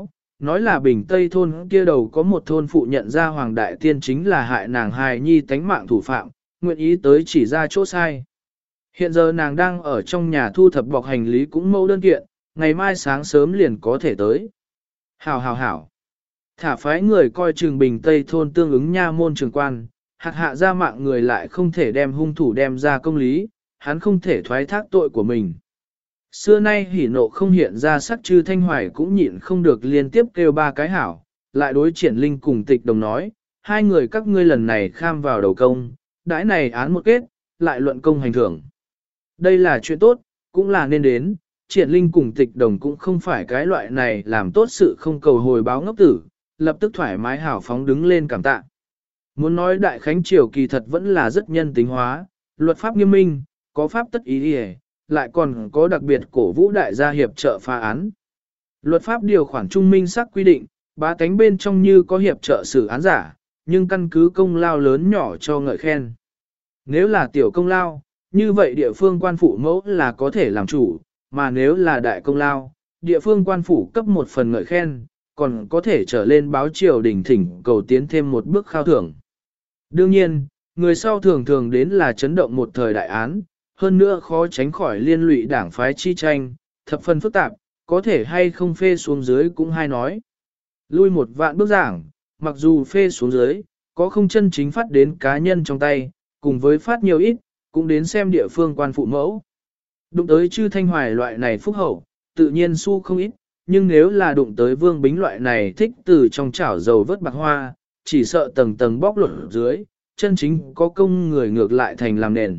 nói là bình Tây thôn kia đầu có một thôn phụ nhận ra Hoàng Đại Tiên chính là hại nàng hài nhi tánh mạng thủ phạm, nguyện ý tới chỉ ra chỗ sai. Hiện giờ nàng đang ở trong nhà thu thập bọc hành lý cũng mẫu đơn kiện, ngày mai sáng sớm liền có thể tới. Hảo hảo hảo. Thả phái người coi trường bình Tây thôn tương ứng nha môn trường quan, hạt hạ ra mạng người lại không thể đem hung thủ đem ra công lý, hắn không thể thoái thác tội của mình. Xưa nay hỉ nộ không hiện ra sắc Chư Thanh Hoài cũng nhịn không được liên tiếp kêu ba cái hảo, lại đối Triển Linh cùng Tịch Đồng nói, hai người các ngươi lần này kham vào đầu công, đãi này án một kết, lại luận công hành thưởng. Đây là chuyện tốt, cũng là nên đến, Triển Linh cùng Tịch Đồng cũng không phải cái loại này làm tốt sự không cầu hồi báo ngốc tử, lập tức thoải mái hào phóng đứng lên cảm tạ. Muốn nói Đại Khánh Triều kỳ thật vẫn là rất nhân tính hóa, luật pháp nghiêm minh, có pháp tất ý đi, lại còn có đặc biệt cổ vũ đại gia hiệp trợ phá án. Luật pháp điều khoản trung minh sắc quy định, bá tánh bên trong như có hiệp trợ xử án giả, nhưng căn cứ công lao lớn nhỏ cho ngợi khen. Nếu là tiểu công lao, như vậy địa phương quan phủ mẫu là có thể làm chủ, mà nếu là đại công lao, địa phương quan phủ cấp một phần ngợi khen, còn có thể trở lên báo triều đình thỉnh cầu tiến thêm một bước khao thưởng. Đương nhiên, người sau thường thường đến là chấn động một thời đại án, hơn nữa khó tránh khỏi liên lụy đảng phái chi tranh, thập phần phức tạp, có thể hay không phê xuống dưới cũng hay nói. Lui một vạn bước giảng, mặc dù phê xuống dưới, có không chân chính phát đến cá nhân trong tay, cùng với phát nhiều ít, cũng đến xem địa phương quan phụ mẫu. Đụng tới Chư Thanh Hoài loại này phúc hậu, tự nhiên su không ít, nhưng nếu là đụng tới Vương Bính loại này thích từ trong chảo dầu vớt bạc hoa, chỉ sợ tầng tầng bóc lột dưới, chân chính có công người ngược lại thành làm nền.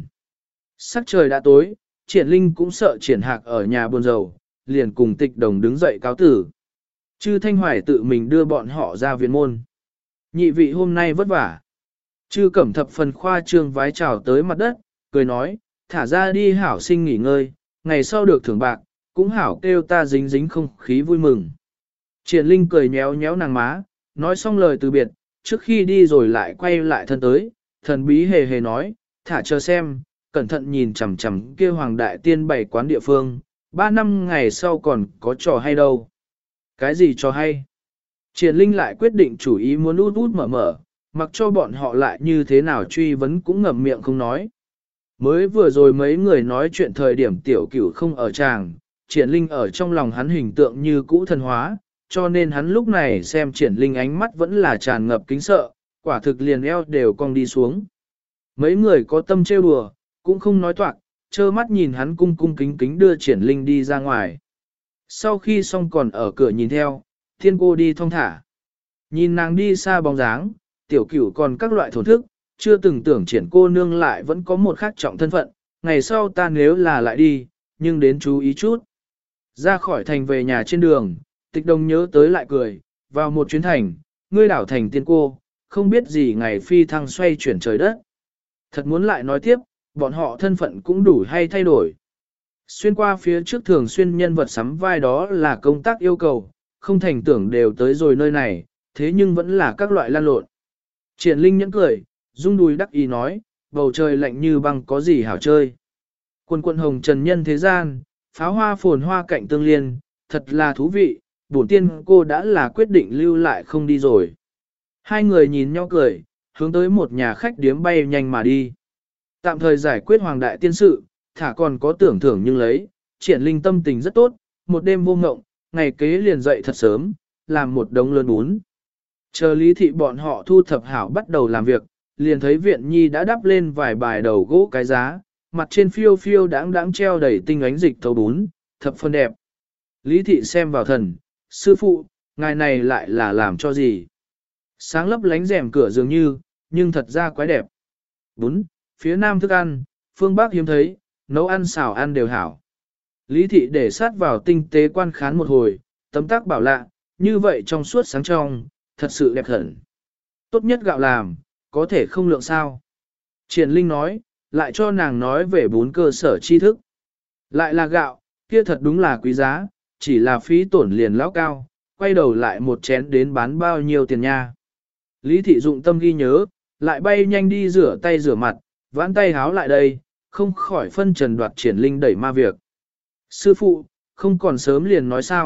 Sắc trời đã tối, Triển Linh cũng sợ Triển Hạc ở nhà buồn rầu, liền cùng Tịch Đồng đứng dậy cáo tử. Chư Thanh Hoài tự mình đưa bọn họ ra viện môn. Nhị vị hôm nay vất vả. Chư Cẩm thập phần khoa trương vái chào tới mặt đất, cười nói, thả ra đi hảo sinh nghỉ ngơi, ngày sau được thưởng bạc, cũng hảo kêu ta dính dính không khí vui mừng. Triển Linh cười nhéo nhéo nàng má, nói xong lời từ biệt, trước khi đi rồi lại quay lại thân tới, thần bí hề hề nói, thả chờ xem, cẩn thận nhìn chằm chằm kia Hoàng Đại Tiên bày quán địa phương, ba năm ngày sau còn có trò hay đâu. Cái gì trò hay? Triển Linh lại quyết định chủ ý muốn út út mở mở, mặc cho bọn họ lại như thế nào truy vấn cũng ngậm miệng không nói. Mới vừa rồi mấy người nói chuyện thời điểm tiểu cửu không ở tràng, Triển Linh ở trong lòng hắn hình tượng như cũ thần hóa, cho nên hắn lúc này xem Triển Linh ánh mắt vẫn là tràn ngập kính sợ, quả thực liền eo đều cong đi xuống. Mấy người có tâm trêu đùa, cũng không nói toạc, trơ mắt nhìn hắn cung cung kính kính đưa Triển Linh đi ra ngoài. Sau khi xong còn ở cửa nhìn theo, thiên cô đi thong thả. Nhìn nàng đi xa bóng dáng, tiểu cửu còn các loại thổn thức, chưa từng tưởng Triển cô nương lại vẫn có một khác trọng thân phận, ngày sau ta nếu là lại đi, nhưng đến chú ý chút. Ra khỏi thành về nhà trên đường, Tịch Đồng nhớ tới lại cười, vào một chuyến thành, ngươi đảo thành tiên cô, không biết gì ngày phi thăng xoay chuyển trời đất. Thật muốn lại nói tiếp, bọn họ thân phận cũng đủ hay thay đổi. Xuyên qua phía trước thường xuyên nhân vật sắm vai đó là công tác yêu cầu, không thành tưởng đều tới rồi nơi này, thế nhưng vẫn là các loại lan lộn. Triển Linh nhẫn cười, rung đùi đắc ý nói, bầu trời lạnh như băng có gì hảo chơi. Quân quân hồng trần nhân thế gian, pháo hoa phồn hoa cạnh tương liên, thật là thú vị, bổn tiên cô đã là quyết định lưu lại không đi rồi. Hai người nhìn nhau cười, hướng tới một nhà khách điếm bay nhanh mà đi. Tạm thời giải quyết Hoàng Đại Tiên sự, thả còn có tưởng thưởng nhưng lấy, Triển Linh tâm tình rất tốt, một đêm vô ngộng, ngày kế liền dậy thật sớm, làm một đống lớn bún. Chờ Lý Thị bọn họ thu thập hảo bắt đầu làm việc, liền thấy Viện Nhi đã đắp lên vài bài đầu gỗ cái giá, mặt trên phiêu phiêu đáng đáng treo đầy tinh ánh dịch thấu bún, thập phân đẹp. Lý Thị xem vào thần, sư phụ, ngài này lại là làm cho gì? Sáng lấp lánh rèm cửa dường như, nhưng thật ra quái đẹp. Bún, phía nam thức ăn, phương bắc hiếm thấy, nấu ăn xào ăn đều hảo. Lý Thị để sát vào tinh tế quan khán một hồi, tấm tác bảo lạ, như vậy trong suốt sáng trong, thật sự đẹp hẳn. Tốt nhất gạo làm, có thể không lượng sao. Triển Linh nói, lại cho nàng nói về bốn cơ sở tri thức. Lại là gạo, kia thật đúng là quý giá, chỉ là phí tổn liền lão cao, quay đầu lại một chén đến bán bao nhiêu tiền nha. Lý Thị dụng tâm ghi nhớ, lại bay nhanh đi rửa tay rửa mặt, vãn tay háo lại đây, không khỏi phân trần đoạt Triển Linh đẩy ma việc. Sư phụ, không còn sớm liền nói sao,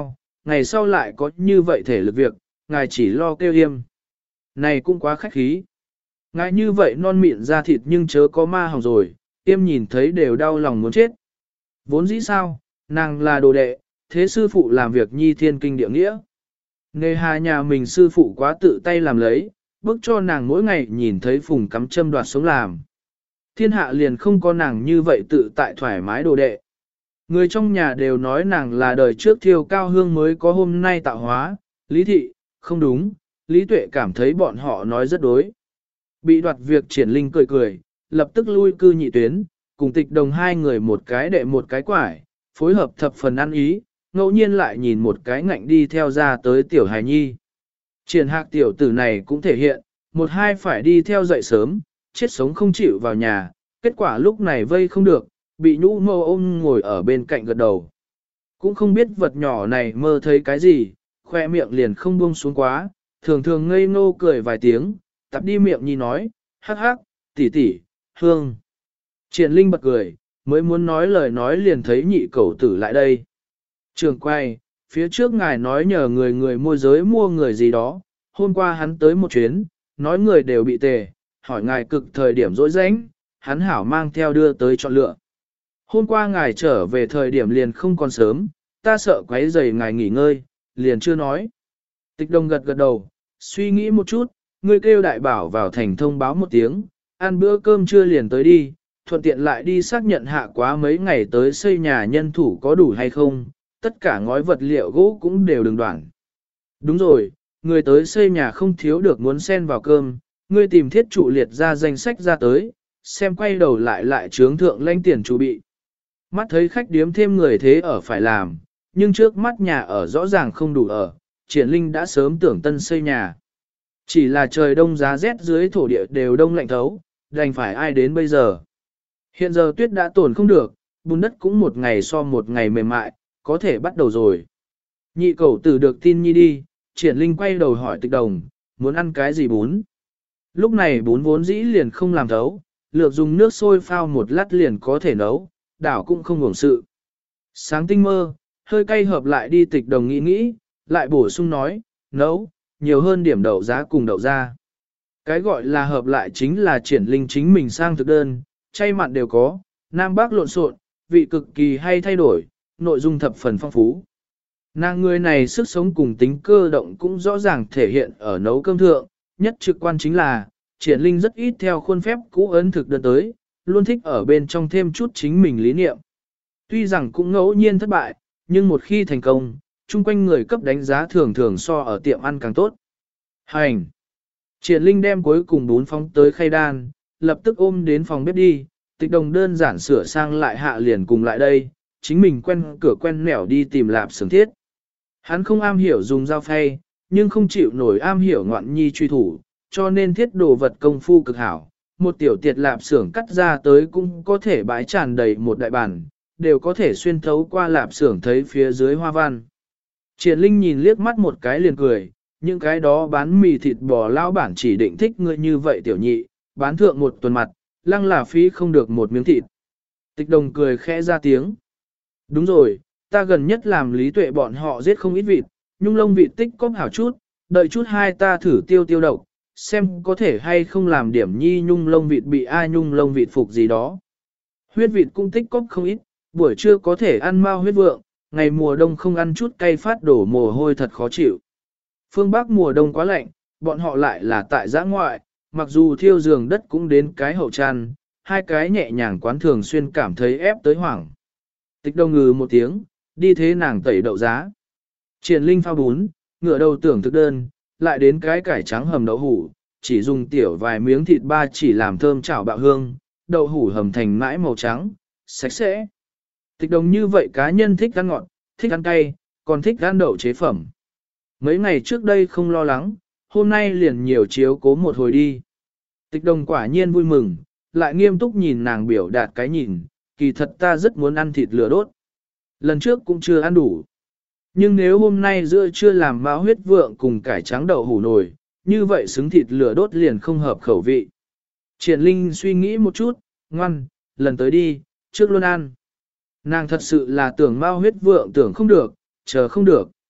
ngày sau lại có như vậy thể lực việc, ngài chỉ lo kêu yêm. Này cũng quá khách khí. Ngài như vậy non mịn ra thịt nhưng chớ có ma hỏng rồi, yêm nhìn thấy đều đau lòng muốn chết. Vốn dĩ sao, nàng là đồ đệ, thế sư phụ làm việc nhi thiên kinh địa nghĩa. Nề hà nhà mình sư phụ quá tự tay làm lấy, bức cho nàng mỗi ngày nhìn thấy phùng cắm châm đoạt sống làm. Thiên hạ liền không có nàng như vậy tự tại thoải mái đồ đệ. Người trong nhà đều nói nàng là đời trước thiêu cao hương mới có hôm nay tạo hóa, lý thị, không đúng, lý tuệ cảm thấy bọn họ nói rất đối. Bị đoạt việc triển linh cười cười, lập tức lui cư nhị tuyến, cùng tịch đồng hai người một cái đệ một cái quải, phối hợp thập phần ăn ý, ngẫu nhiên lại nhìn một cái ngạnh đi theo ra tới tiểu hài nhi. Triển hạc tiểu tử này cũng thể hiện, một hai phải đi theo dậy sớm, chết sống không chịu vào nhà, kết quả lúc này vây không được, bị nhũ mâu ôm ngồi ở bên cạnh gật đầu. Cũng không biết vật nhỏ này mơ thấy cái gì, khoe miệng liền không buông xuống quá, thường thường ngây ngô cười vài tiếng, tập đi miệng nhi nói, hắc hắc, tỷ tỷ, hương. Triển linh bật cười, mới muốn nói lời nói liền thấy nhị cẩu tử lại đây. Trường quay, phía trước ngài nói nhờ người người môi giới mua người gì đó, hôm qua hắn tới một chuyến, nói người đều bị tề, hỏi ngài cực thời điểm rỗi rãnh, hắn hảo mang theo đưa tới chọn lựa. Hôm qua ngài trở về thời điểm liền không còn sớm, ta sợ quấy rầy ngài nghỉ ngơi, liền chưa nói. Tịch đồng gật gật đầu, suy nghĩ một chút, ngươi kêu đại bảo vào thành thông báo một tiếng, ăn bữa cơm trưa liền tới đi, thuận tiện lại đi xác nhận hạ quá mấy ngày tới xây nhà nhân thủ có đủ hay không, tất cả ngói vật liệu gỗ cũng đều đừng đoạn. Đúng rồi, người tới xây nhà không thiếu được muốn xen vào cơm, ngươi tìm thiết trụ liệt ra danh sách ra tới, xem quay đầu lại lại trướng thượng lãnh tiền chủ bị. Mắt thấy khách điếm thêm người thế ở phải làm, nhưng trước mắt nhà ở rõ ràng không đủ ở, triển linh đã sớm tưởng tân xây nhà. Chỉ là trời đông giá rét dưới thổ địa đều đông lạnh thấu, đành phải ai đến bây giờ. Hiện giờ tuyết đã tổn không được, bùn đất cũng một ngày so một ngày mềm mại, có thể bắt đầu rồi. Nhị cẩu tử được tin nhi đi, triển linh quay đầu hỏi tịch đồng, muốn ăn cái gì bún? Lúc này bún vốn dĩ liền không làm thấu, lược dùng nước sôi phao một lát liền có thể nấu, đảo cũng không hưởng sự. Sáng tinh mơ, hơi cay hợp lại đi tịch đồng nghĩ nghĩ, lại bổ sung nói, nấu, nhiều hơn điểm đậu giá cùng đậu ra. Cái gọi là hợp lại chính là triển linh chính mình sang thực đơn, chay mặn đều có, nam bắc lộn xộn, vị cực kỳ hay thay đổi, nội dung thập phần phong phú. Nàng người này sức sống cùng tính cơ động cũng rõ ràng thể hiện ở nấu cơm thượng, nhất trực quan chính là, triển linh rất ít theo khuôn phép cũ ấn thực đơn tới, luôn thích ở bên trong thêm chút chính mình lý niệm. Tuy rằng cũng ngẫu nhiên thất bại, nhưng một khi thành công, chung quanh người cấp đánh giá thường thường so ở tiệm ăn càng tốt. Hành! Triển linh đem cuối cùng bún phóng tới khay đan, lập tức ôm đến phòng bếp đi, tịch đồng đơn giản sửa sang lại hạ liền cùng lại đây, chính mình quen cửa quen nẻo đi tìm lạp xưởng thiết. Hắn không am hiểu dùng dao phay, nhưng không chịu nổi am hiểu ngoạn nhi truy thủ, cho nên thiết đồ vật công phu cực hảo. Một tiểu tiệt lạp xưởng cắt ra tới cũng có thể bãi tràn đầy một đại bản, đều có thể xuyên thấu qua lạp xưởng thấy phía dưới hoa văn. Triển Linh nhìn liếc mắt một cái liền cười, những cái đó bán mì thịt bò lao bản chỉ định thích ngươi như vậy tiểu nhị, bán thượng một tuần mặt, lăng là phí không được một miếng thịt. Tịch đồng cười khẽ ra tiếng. Đúng rồi, ta gần nhất làm lý tuệ bọn họ giết không ít vịt, nhung lông vịt tích cóp hảo chút, đợi chút hai ta thử tiêu tiêu độc, xem có thể hay không làm điểm nhi nhung lông vịt bị ai nhung lông vịt phục gì đó. Huyết vịt cũng tích cóp không ít, buổi trưa có thể ăn mao huyết vượng, ngày mùa đông không ăn chút cay phát đổ mồ hôi thật khó chịu. Phương Bắc mùa đông quá lạnh, bọn họ lại là tại giã ngoại, mặc dù thiêu giường đất cũng đến cái hậu tràn, hai cái nhẹ nhàng quán thường xuyên cảm thấy ép tới hoảng. Tịch đông ngừ một tiếng, đi thế nàng tẩy đậu giá. Triển Linh pha bún, ngửa đầu tưởng thực đơn, lại đến cái cải trắng hầm đậu hủ, chỉ dùng tiểu vài miếng thịt ba chỉ làm thơm chảo bạo hương, đậu hủ hầm thành mãi màu trắng, sạch sẽ. Tịch đồng như vậy cá nhân thích ăn ngọt, thích ăn cay, còn thích ăn đậu chế phẩm. Mấy ngày trước đây không lo lắng, hôm nay liền nhiều chiếu cố một hồi đi. Tịch đồng quả nhiên vui mừng, lại nghiêm túc nhìn nàng biểu đạt cái nhìn, kỳ thật ta rất muốn ăn thịt lửa đốt. Lần trước cũng chưa ăn đủ. Nhưng nếu hôm nay giữa trưa làm mao huyết vượng cùng cải trắng đậu hủ nồi, như vậy xứng thịt lửa đốt liền không hợp khẩu vị. Triển Linh suy nghĩ một chút, ngoan, lần tới đi, trước luôn ăn. Nàng thật sự là tưởng mao huyết vượng tưởng không được, chờ không được.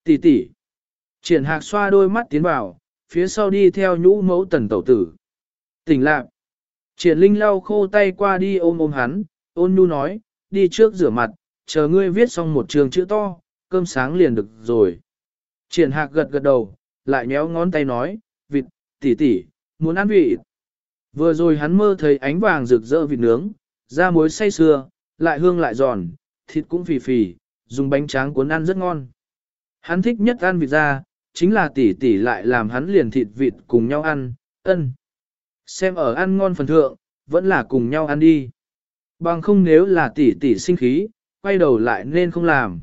Tỷ tỷ. Triển hạc xoa đôi mắt tiến vào, phía sau đi theo nhũ mẫu tần tẩu tử. Tỉnh lạc. Triển linh lau khô tay qua đi ôm ôm hắn, ôn nhu nói, đi trước rửa mặt, chờ ngươi viết xong một trường chữ to, cơm sáng liền được rồi. Triển hạc gật gật đầu, lại nhéo ngón tay nói, vịt, tỷ tỷ, muốn ăn vịt. Vừa rồi hắn mơ thấy ánh vàng rực rỡ vịt nướng, da muối say sưa, lại hương lại giòn, thịt cũng phì phì, dùng bánh tráng cuốn ăn rất ngon. Hắn thích nhất ăn vịt da, chính là tỷ tỷ lại làm hắn liền thịt vịt cùng nhau ăn, ân. Xem ở ăn ngon phần thượng, vẫn là cùng nhau ăn đi. Bằng không nếu là tỷ tỷ sinh khí, quay đầu lại nên không làm.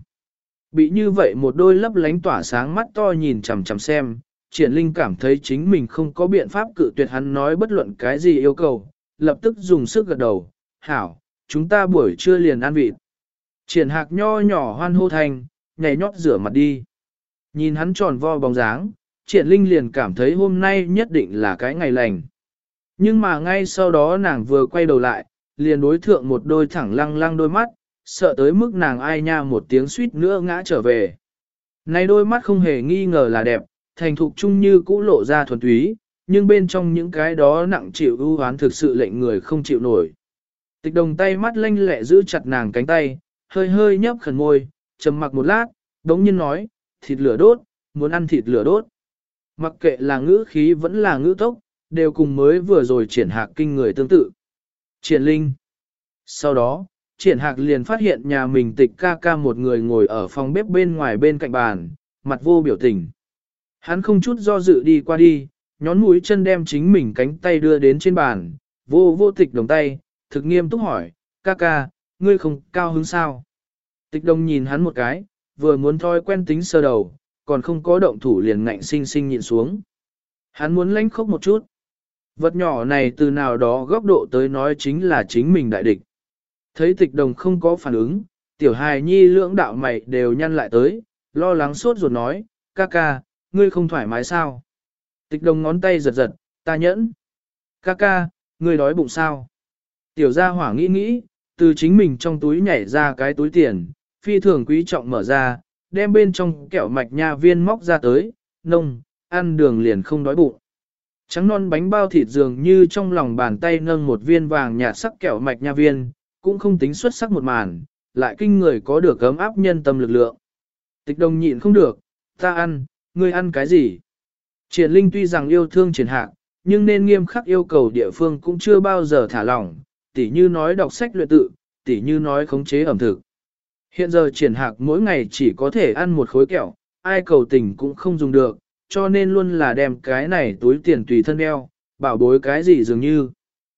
Bị như vậy một đôi lấp lánh tỏa sáng mắt to nhìn chằm chằm xem, Triển Linh cảm thấy chính mình không có biện pháp cự tuyệt hắn nói bất luận cái gì yêu cầu, lập tức dùng sức gật đầu, hảo, chúng ta buổi trưa liền ăn vịt. Triển Hạc nho nhỏ hoan hô thành, nhảy nhót rửa mặt đi. Nhìn hắn tròn vo bóng dáng, Triển Linh liền cảm thấy hôm nay nhất định là cái ngày lành. Nhưng mà ngay sau đó nàng vừa quay đầu lại, liền đối thượng một đôi thẳng lăng lăng đôi mắt, sợ tới mức nàng ai nha một tiếng suýt nữa ngã trở về. Này đôi mắt không hề nghi ngờ là đẹp, thành thục chung như cũ lộ ra thuần túy, nhưng bên trong những cái đó nặng chịu ưu hoán thực sự lệnh người không chịu nổi. Tịch đồng tay mắt lanh lẹ giữ chặt nàng cánh tay, hơi hơi nhấp khẩn môi, trầm mặc một lát, đống nhiên nói, thịt lửa đốt, muốn ăn thịt lửa đốt. Mặc kệ là ngữ khí vẫn là ngữ tốc, đều cùng mới vừa rồi Triển Hạc kinh người tương tự. Triển Linh. Sau đó, Triển Hạc liền phát hiện nhà mình tịch ca ca một người ngồi ở phòng bếp bên ngoài bên cạnh bàn, mặt vô biểu tình. Hắn không chút do dự đi qua đi, nhón mũi chân đem chính mình cánh tay đưa đến trên bàn, vô vô tịch đồng tay, thực nghiêm túc hỏi, ca ca, ngươi không cao hứng sao? Tịch đồng nhìn hắn một cái, vừa muốn thói quen tính sơ đầu, còn không có động thủ liền ngạnh sinh sinh nhịn xuống. Hắn muốn lánh khóc một chút. Vật nhỏ này từ nào đó góc độ tới nói chính là chính mình đại địch. Thấy tịch đồng không có phản ứng, tiểu hài nhi lưỡng đạo mày đều nhăn lại tới, lo lắng sốt ruột nói, ca ca, ngươi không thoải mái sao? Tịch đồng ngón tay giật giật, ta nhẫn. Ca ca, ngươi đói bụng sao? Tiểu gia hỏa nghĩ nghĩ, từ chính mình trong túi nhảy ra cái túi tiền, phi thường quý trọng mở ra, đem bên trong kẹo mạch nha viên móc ra tới, nông, ăn đường liền không đói bụng. Trắng non bánh bao thịt dường như trong lòng bàn tay nâng một viên vàng nhạt sắc kẹo mạch nha viên, cũng không tính xuất sắc một màn, lại kinh người có được ấm áp nhân tâm lực lượng. Tịch đồng nhịn không được, ta ăn, ngươi ăn cái gì? Triển Linh tuy rằng yêu thương Triển Hạc, nhưng nên nghiêm khắc yêu cầu địa phương cũng chưa bao giờ thả lỏng, tỉ như nói đọc sách luyện tự, tỉ như nói khống chế ẩm thực. Hiện giờ Triển Hạc mỗi ngày chỉ có thể ăn một khối kẹo, ai cầu tình cũng không dùng được, cho nên luôn là đem cái này túi tiền tùy thân đeo, bảo bối cái gì dường như.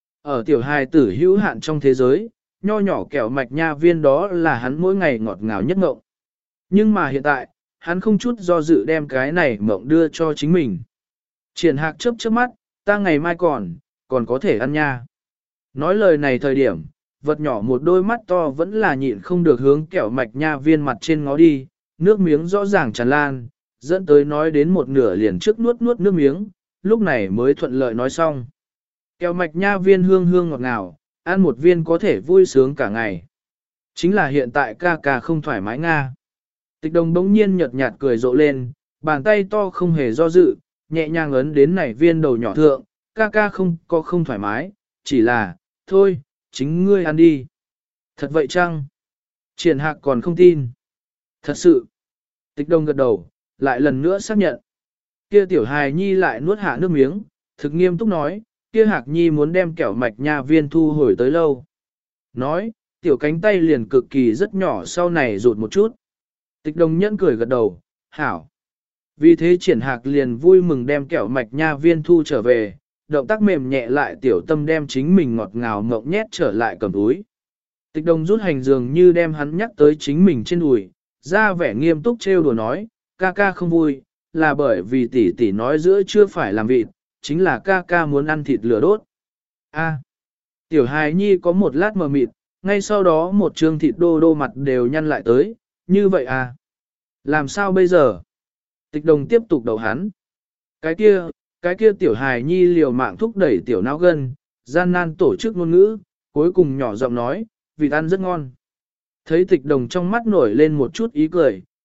Ở tiểu hài tử hữu hạn trong thế giới, nho nhỏ kẹo mạch nha viên đó là hắn mỗi ngày ngọt ngào nhất ngộng. Nhưng mà hiện tại, hắn không chút do dự đem cái này mộng đưa cho chính mình. Triển Hạc chớp chớp mắt, ta ngày mai còn, còn có thể ăn nha. Nói lời này thời điểm, vật nhỏ một đôi mắt to vẫn là nhịn không được hướng kẹo mạch nha viên mặt trên ngó đi, nước miếng rõ ràng tràn lan, dẫn tới nói đến một nửa liền trước nuốt nuốt nước miếng, lúc này mới thuận lợi nói xong. Kẹo mạch nha viên hương hương ngọt ngào, ăn một viên có thể vui sướng cả ngày. Chính là hiện tại ca ca không thoải mái nga. Tịch đồng bỗng nhiên nhợt nhạt cười rộ lên, bàn tay to không hề do dự, nhẹ nhàng ấn đến nảy viên đầu nhỏ thượng, ca ca không có không thoải mái, chỉ là, thôi, chính ngươi ăn đi. Thật vậy chăng? Triển Hạc còn không tin. Thật sự. Tịch đồng gật đầu, lại lần nữa xác nhận. Kia tiểu hài nhi lại nuốt hạ nước miếng, thực nghiêm túc nói, kia Hạc nhi muốn đem kẹo mạch nha viên thu hồi tới lâu. Nói, tiểu cánh tay liền cực kỳ rất nhỏ sau này rụt một chút. Tịch đồng nhẫn cười gật đầu, hảo. Vì thế Triển Hạc liền vui mừng đem kẹo mạch nha viên thu trở về, động tác mềm nhẹ lại tiểu tâm đem chính mình ngọt ngào ngộng nhét trở lại cầm túi. Tịch đồng rút hành dường như đem hắn nhắc tới chính mình trên đùi, ra vẻ nghiêm túc trêu đùa nói, ca ca không vui, là bởi vì tỷ tỷ nói giữa chưa phải làm vịt, chính là ca ca muốn ăn thịt lửa đốt. A. Tiểu hài nhi có một lát mờ mịt, ngay sau đó một trương thịt đô đô mặt đều nhăn lại tới, như vậy à? Làm sao bây giờ? Tịch đồng tiếp tục đầu hắn. Cái kia, cái kia tiểu hài nhi liều mạng thúc đẩy tiểu não gân, gian nan tổ chức ngôn ngữ, cuối cùng nhỏ giọng nói, vịt ăn rất ngon. Thấy tịch đồng trong mắt nổi lên một chút ý cười,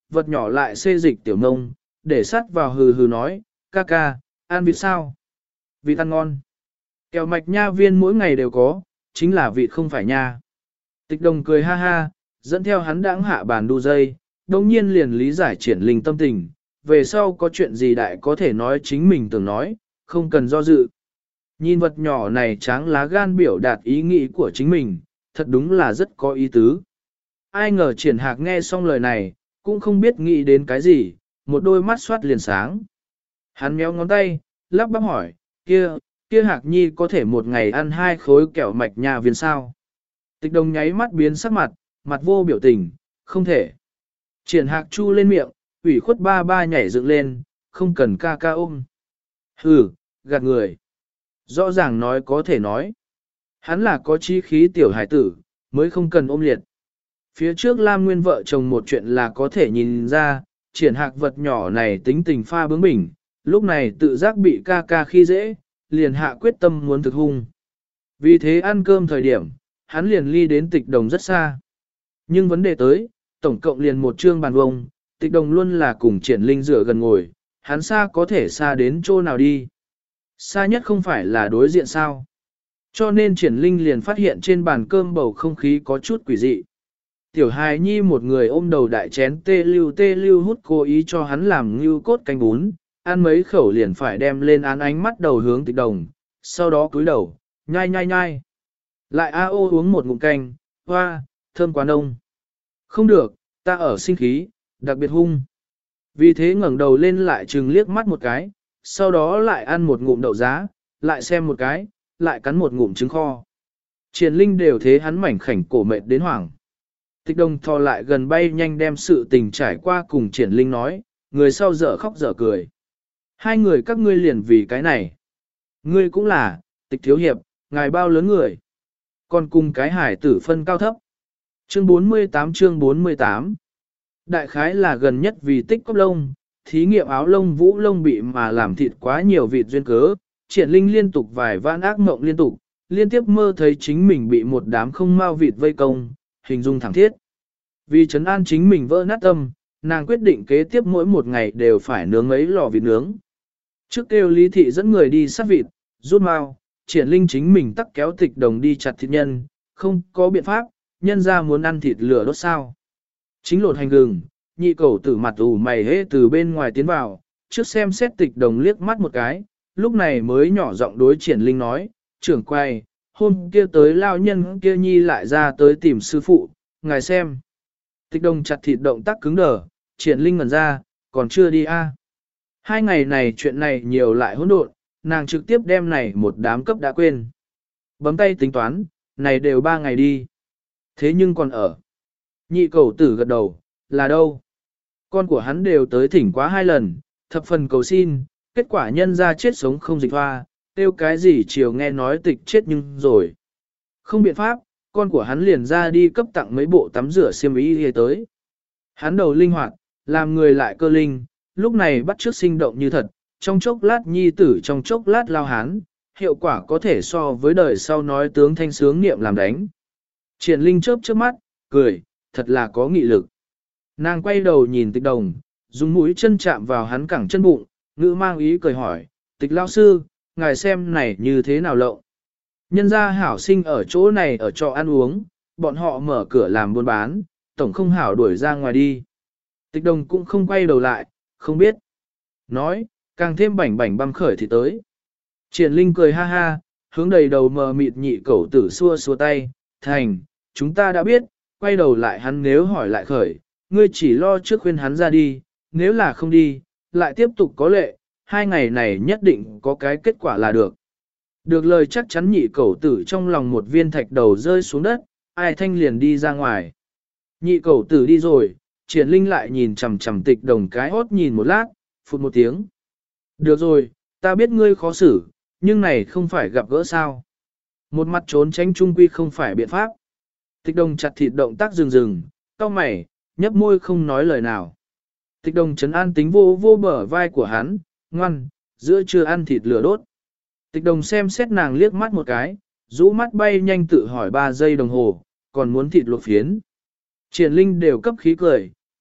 vật nhỏ lại xê dịch tiểu nông, để sắt vào hừ hừ nói, ca ca, ăn vịt sao? Vịt ăn ngon. Kẹo mạch nha viên mỗi ngày đều có, chính là vịt không phải nha. Tịch đồng cười ha ha, dẫn theo hắn đãng hạ bàn đu dây, đồng nhiên liền lý giải triển linh tâm tình, về sau có chuyện gì đại có thể nói chính mình tưởng nói, không cần do dự. Nhìn vật nhỏ này tráng lá gan biểu đạt ý nghĩ của chính mình, thật đúng là rất có ý tứ. Ai ngờ triển hạc nghe xong lời này, cũng không biết nghĩ đến cái gì, một đôi mắt xoát liền sáng. Hắn méo ngón tay, lắp bắp hỏi, kia, kia hạc nhi có thể một ngày ăn hai khối kẹo mạch nha viên sao? Tịch đồng nháy mắt biến sắc mặt, mặt vô biểu tình, không thể. Triển hạc chu lên miệng, ủy khuất ba ba nhảy dựng lên, không cần ca ca ôm. Hừ, gạt người. Rõ ràng nói có thể nói. Hắn là có chí khí tiểu hải tử, mới không cần ôm liệt. Phía trước Lam Nguyên vợ chồng một chuyện là có thể nhìn ra, triển hạc vật nhỏ này tính tình pha bướng bỉnh, lúc này tự giác bị ca ca khi dễ, liền hạ quyết tâm muốn thực hung. Vì thế ăn cơm thời điểm, hắn liền ly đến tịch đồng rất xa. Nhưng vấn đề tới, tổng cộng liền một chương bàn vông, tịch đồng luôn là cùng triển linh rửa gần ngồi, hắn xa có thể xa đến chỗ nào đi. Xa nhất không phải là đối diện sao. Cho nên triển linh liền phát hiện trên bàn cơm bầu không khí có chút quỷ dị. Tiểu hài nhi một người ôm đầu đại chén tê lưu tê lưu hút cố ý cho hắn làm ngưu cốt canh bún, ăn mấy khẩu liền phải đem lên án ánh mắt đầu hướng tịch đồng, sau đó cúi đầu, nhai nhai nhai. Lại a ô uống một ngụm canh, hoa, thơm quá nông. Không được, ta ở sinh khí, đặc biệt hung. Vì thế ngẩng đầu lên lại chừng liếc mắt một cái, sau đó lại ăn một ngụm đậu giá, lại xem một cái, lại cắn một ngụm trứng kho. Triển linh đều thế hắn mảnh khảnh cổ mệt đến hoảng. Tịch đồng thò lại gần bay nhanh đem sự tình trải qua cùng triển linh nói, người sau dở khóc dở cười. Hai người các ngươi liền vì cái này. Ngươi cũng là, tịch thiếu hiệp, ngài bao lớn người. Còn cùng cái hải tử phân cao thấp. Chương bốn mươi tám chương bốn mươi tám. Đại khái là gần nhất vì tích cóp lông, thí nghiệm áo lông vũ lông bị mà làm thịt quá nhiều vịt duyên cớ, triển linh liên tục vài vãn ác mộng liên tục, liên tiếp mơ thấy chính mình bị một đám không mau vịt vây công, hình dung thẳng thiết. Vì trấn an chính mình vỡ nát tâm, nàng quyết định kế tiếp mỗi một ngày đều phải nướng mấy lò vịt nướng. Trước kêu Lý Thị dẫn người đi sát vịt, rút mau, triển linh chính mình tắc kéo tịch đồng đi chặt thịt nhân, không có biện pháp, nhân ra muốn ăn thịt lửa đốt sao. Chính lột hành gừng, nhị cầu tử mặt ủ mày hế từ bên ngoài tiến vào, trước xem xét tịch đồng liếc mắt một cái, lúc này mới nhỏ giọng đối triển linh nói, trưởng quay, hôm kia tới lao nhân kia nhi lại ra tới tìm sư phụ, ngài xem. Tịch đồng chặt thịt động tác cứng đờ, triển linh ngẩn ra, còn chưa đi a. À. Hai ngày này chuyện này nhiều lại hỗn độn, nàng trực tiếp đem này một đám cấp đã quên. Bấm tay tính toán, này đều ba ngày đi. Thế nhưng còn ở. Nhị cầu tử gật đầu, là đâu? Con của hắn đều tới thỉnh quá hai lần, thập phần cầu xin, kết quả nhân ra chết sống không dịch hoa, tiêu cái gì chiều nghe nói tịch chết nhưng rồi. Không biện pháp, con của hắn liền ra đi cấp tặng mấy bộ tắm rửa xiêm y đi tới. Hắn đầu linh hoạt, làm người lại cơ linh, lúc này bắt chước sinh động như thật, trong chốc lát nhi tử trong chốc lát lao hán, hiệu quả có thể so với đời sau nói tướng thanh sướng niệm làm đánh. Triển linh chớp chớp mắt, cười, thật là có nghị lực. Nàng quay đầu nhìn tịch đồng, dùng mũi chân chạm vào hắn cẳng chân bụng, ngữ mang ý cười hỏi, tịch lao sư, ngài xem này như thế nào lộng. Nhân gia hảo sinh ở chỗ này ở trọ ăn uống, bọn họ mở cửa làm buôn bán, tổng không hảo đuổi ra ngoài đi. Tịch đồng cũng không quay đầu lại, không biết. Nói, càng thêm bảnh bảnh băm khởi thì tới. Triển linh cười ha ha, hướng đầy đầu mờ mịt nhị cẩu tử xua xua tay, thành, chúng ta đã biết, quay đầu lại hắn nếu hỏi lại khởi, ngươi chỉ lo trước khuyên hắn ra đi, nếu là không đi, lại tiếp tục có lệ, hai ngày này nhất định có cái kết quả là được. Được lời chắc chắn nhị cẩu tử trong lòng một viên thạch đầu rơi xuống đất, ai thanh liền đi ra ngoài. Nhị cẩu tử đi rồi, triển linh lại nhìn chằm chằm tịch đồng cái hốt nhìn một lát, phụt một tiếng. Được rồi, ta biết ngươi khó xử, nhưng này không phải gặp gỡ sao. Một mặt trốn tránh trung quy không phải biện pháp. Tịch đồng chặt thịt động tác rừng rừng, cau mày, nhấp môi không nói lời nào. Tịch đồng trấn an tính vô vô bờ vai của hắn, ngoan, giữa trưa ăn thịt lửa đốt. Tịch đồng xem xét nàng liếc mắt một cái, rũ mắt bay nhanh tự hỏi ba giây đồng hồ, còn muốn thịt luộc phiến. Triển linh đều cấp khí cười,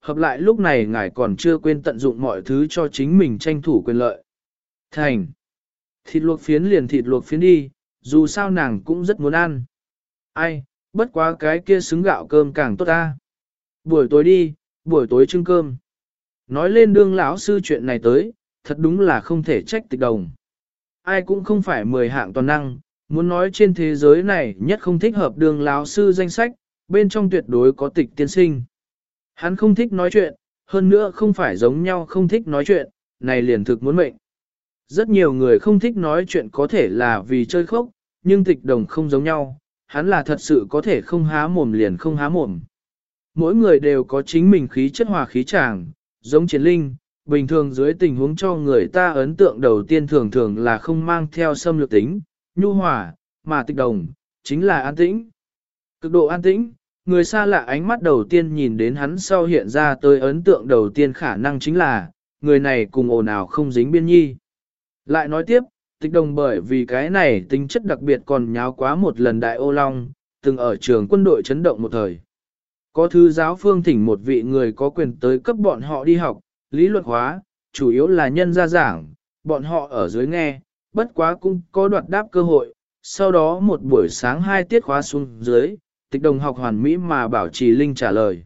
hợp lại lúc này ngài còn chưa quên tận dụng mọi thứ cho chính mình tranh thủ quyền lợi. Thành. Thịt luộc phiến liền thịt luộc phiến đi, dù sao nàng cũng rất muốn ăn. Ai, bất quá cái kia xứng gạo cơm càng tốt ta. Buổi tối đi, buổi tối trưng cơm. Nói lên đương lão sư chuyện này tới, thật đúng là không thể trách Tịch Đồng. Ai cũng không phải mười hạng toàn năng, muốn nói trên thế giới này nhất không thích hợp đương lão sư danh sách, bên trong tuyệt đối có Tịch tiên sinh. Hắn không thích nói chuyện, hơn nữa không phải giống nhau không thích nói chuyện, này liền thực muốn mệnh. Rất nhiều người không thích nói chuyện có thể là vì chơi khốc, nhưng Tịch Đồng không giống nhau, hắn là thật sự có thể không há mồm liền không há mồm. Mỗi người đều có chính mình khí chất hòa khí tràng, giống Triển Linh, bình thường dưới tình huống cho người ta ấn tượng đầu tiên thường thường là không mang theo xâm lược tính, nhu hòa, mà Tịch Đồng, chính là an tĩnh. Cực độ an tĩnh, người xa lạ ánh mắt đầu tiên nhìn đến hắn sau hiện ra tới ấn tượng đầu tiên khả năng chính là, người này cùng ồn ào không dính biên nhi. Lại nói tiếp, Tịch Đồng bởi vì cái này tính chất đặc biệt còn nháo quá một lần đại ô long, từng ở trường quân đội chấn động một thời. Có thư giáo phương thỉnh một vị người có quyền tới cấp bọn họ đi học, lý luận hóa, chủ yếu là nhân gia giảng, bọn họ ở dưới nghe, bất quá cũng có đoạt đáp cơ hội. Sau đó một buổi sáng hai tiết khóa xuống dưới, Tịch Đồng học hoàn mỹ mà bảo trì linh trả lời.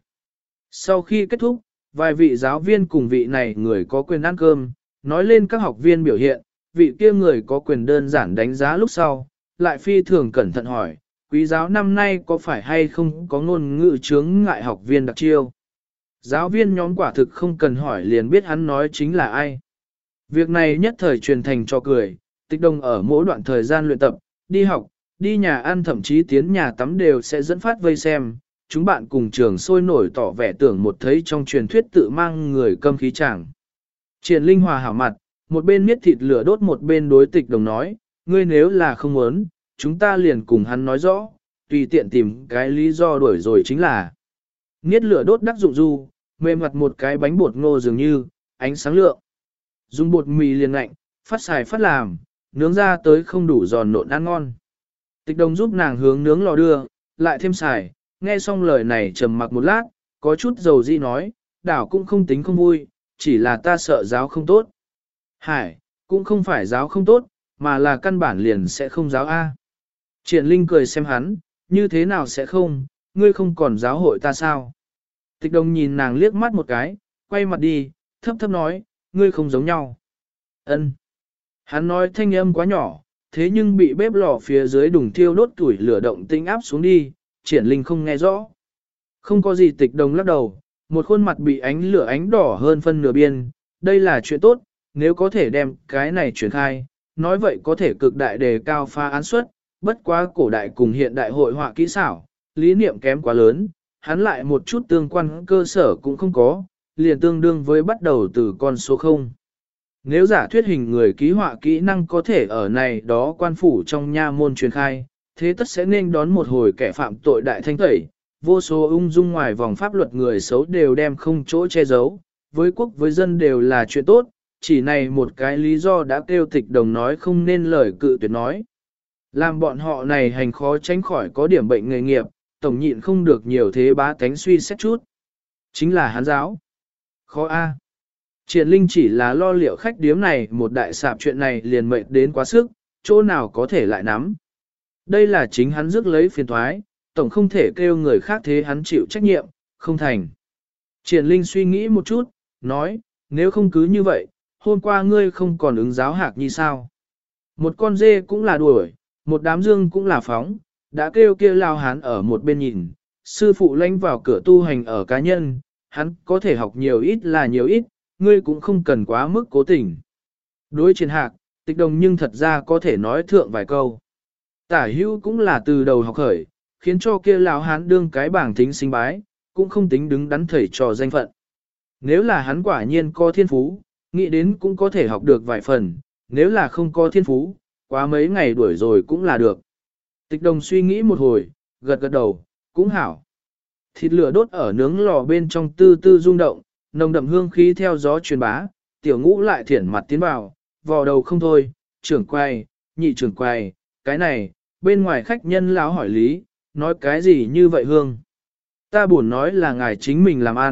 Sau khi kết thúc, vài vị giáo viên cùng vị này người có quyền ăn cơm, nói lên các học viên biểu hiện, vị kia người có quyền đơn giản đánh giá lúc sau, lại phi thường cẩn thận hỏi, quý giáo năm nay có phải hay không có ngôn ngữ chướng ngại học viên đặc chiêu. Giáo viên nhóm quả thực không cần hỏi liền biết hắn nói chính là ai. Việc này nhất thời truyền thành cho cười, Tịch Đồng ở mỗi đoạn thời gian luyện tập, đi học, đi nhà ăn thậm chí tiến nhà tắm đều sẽ dẫn phát vây xem. Chúng bạn cùng trường sôi nổi tỏ vẻ tưởng một thấy trong truyền thuyết tự mang người câm khí chàng. Triển Linh hòa hảo mặt, một bên miết thịt lửa đốt một bên đối Tịch Đồng nói, ngươi nếu là không muốn, chúng ta liền cùng hắn nói rõ, tùy tiện tìm cái lý do đuổi rồi chính là. Niết lửa đốt đắc dụng du, mềm mặt một cái bánh bột ngô dường như, ánh sáng lượng. Dùng bột mì liền lạnh, phát xài phát làm, nướng ra tới không đủ giòn nộn ăn ngon. Tịch Đồng giúp nàng hướng nướng lò đưa, lại thêm xài, nghe xong lời này trầm mặc một lát, có chút dầu dĩ nói, đảo cũng không tính không vui, chỉ là ta sợ giáo không tốt. Hải, cũng không phải giáo không tốt, mà là căn bản liền sẽ không giáo A. Triển Linh cười xem hắn, như thế nào sẽ không, ngươi không còn giáo hội ta sao? Tịch Đồng nhìn nàng liếc mắt một cái, quay mặt đi, thấp thấp nói, ngươi không giống nhau. Ân. Hắn nói thanh âm quá nhỏ, thế nhưng bị bếp lò phía dưới đùng thiêu đốt tuổi lửa động tinh áp xuống đi, Triển Linh không nghe rõ. Không có gì. Tịch Đồng lắc đầu, một khuôn mặt bị ánh lửa ánh đỏ hơn phân nửa biên, đây là chuyện tốt, nếu có thể đem cái này truyền khai, nói vậy có thể cực đại đề cao pha án suất, bất quá cổ đại cùng hiện đại hội họa kỹ xảo, lý niệm kém quá lớn, hắn lại một chút tương quan cơ sở cũng không có, liền tương đương với bắt đầu từ con số không. Nếu giả thuyết hình người ký họa kỹ năng có thể ở này đó quan phủ trong nha môn truyền khai, thế tất sẽ nên đón một hồi kẻ phạm tội đại thanh tẩy, vô số ung dung ngoài vòng pháp luật người xấu đều đem không chỗ che giấu, với quốc với dân đều là chuyện tốt, chỉ này một cái lý do đã kêu Tịch Đồng nói không nên lời cự tuyệt nói. Làm bọn họ này hành khó tránh khỏi có điểm bệnh nghề nghiệp, tổng nhịn không được nhiều thế bá tánh suy xét chút. Chính là hắn giáo. Khó A. Triển Linh chỉ là lo liệu khách điếm này một đại sạp chuyện này liền mệt đến quá sức, chỗ nào có thể lại nắm. Đây là chính hắn rước lấy phiền thoái, tổng không thể kêu người khác thế hắn chịu trách nhiệm, không thành. Triển Linh suy nghĩ một chút, nói, nếu không cứ như vậy, hôm qua ngươi không còn ứng giáo hạc như sao. Một con dê cũng là đuổi, một đám dương cũng là phóng, đã kêu kia lao hán ở một bên nhìn, sư phụ lãnh vào cửa tu hành ở cá nhân, hắn có thể học nhiều ít là nhiều ít, ngươi cũng không cần quá mức cố tình. Đối Triển Hạc, Tịch Đồng nhưng thật ra có thể nói thượng vài câu. Tả hữu cũng là từ đầu học khởi, khiến cho kia lão hán đương cái bảng tính sinh bái, cũng không tính đứng đắn thầy trò danh phận. Nếu là hắn quả nhiên có thiên phú, nghĩ đến cũng có thể học được vài phần, nếu là không có thiên phú, quá mấy ngày đuổi rồi cũng là được. Tịch Đồng suy nghĩ một hồi, gật gật đầu, cũng hảo. Thịt lửa đốt ở nướng lò bên trong tư tư rung động, nồng đậm hương khí theo gió truyền bá, tiểu ngũ lại thiển mặt tiến vào, vò đầu không thôi, trưởng quay, nhị trưởng quay, cái này, bên ngoài khách nhân láo hỏi lý, nói cái gì như vậy hương. Ta buồn nói là ngài chính mình làm ăn,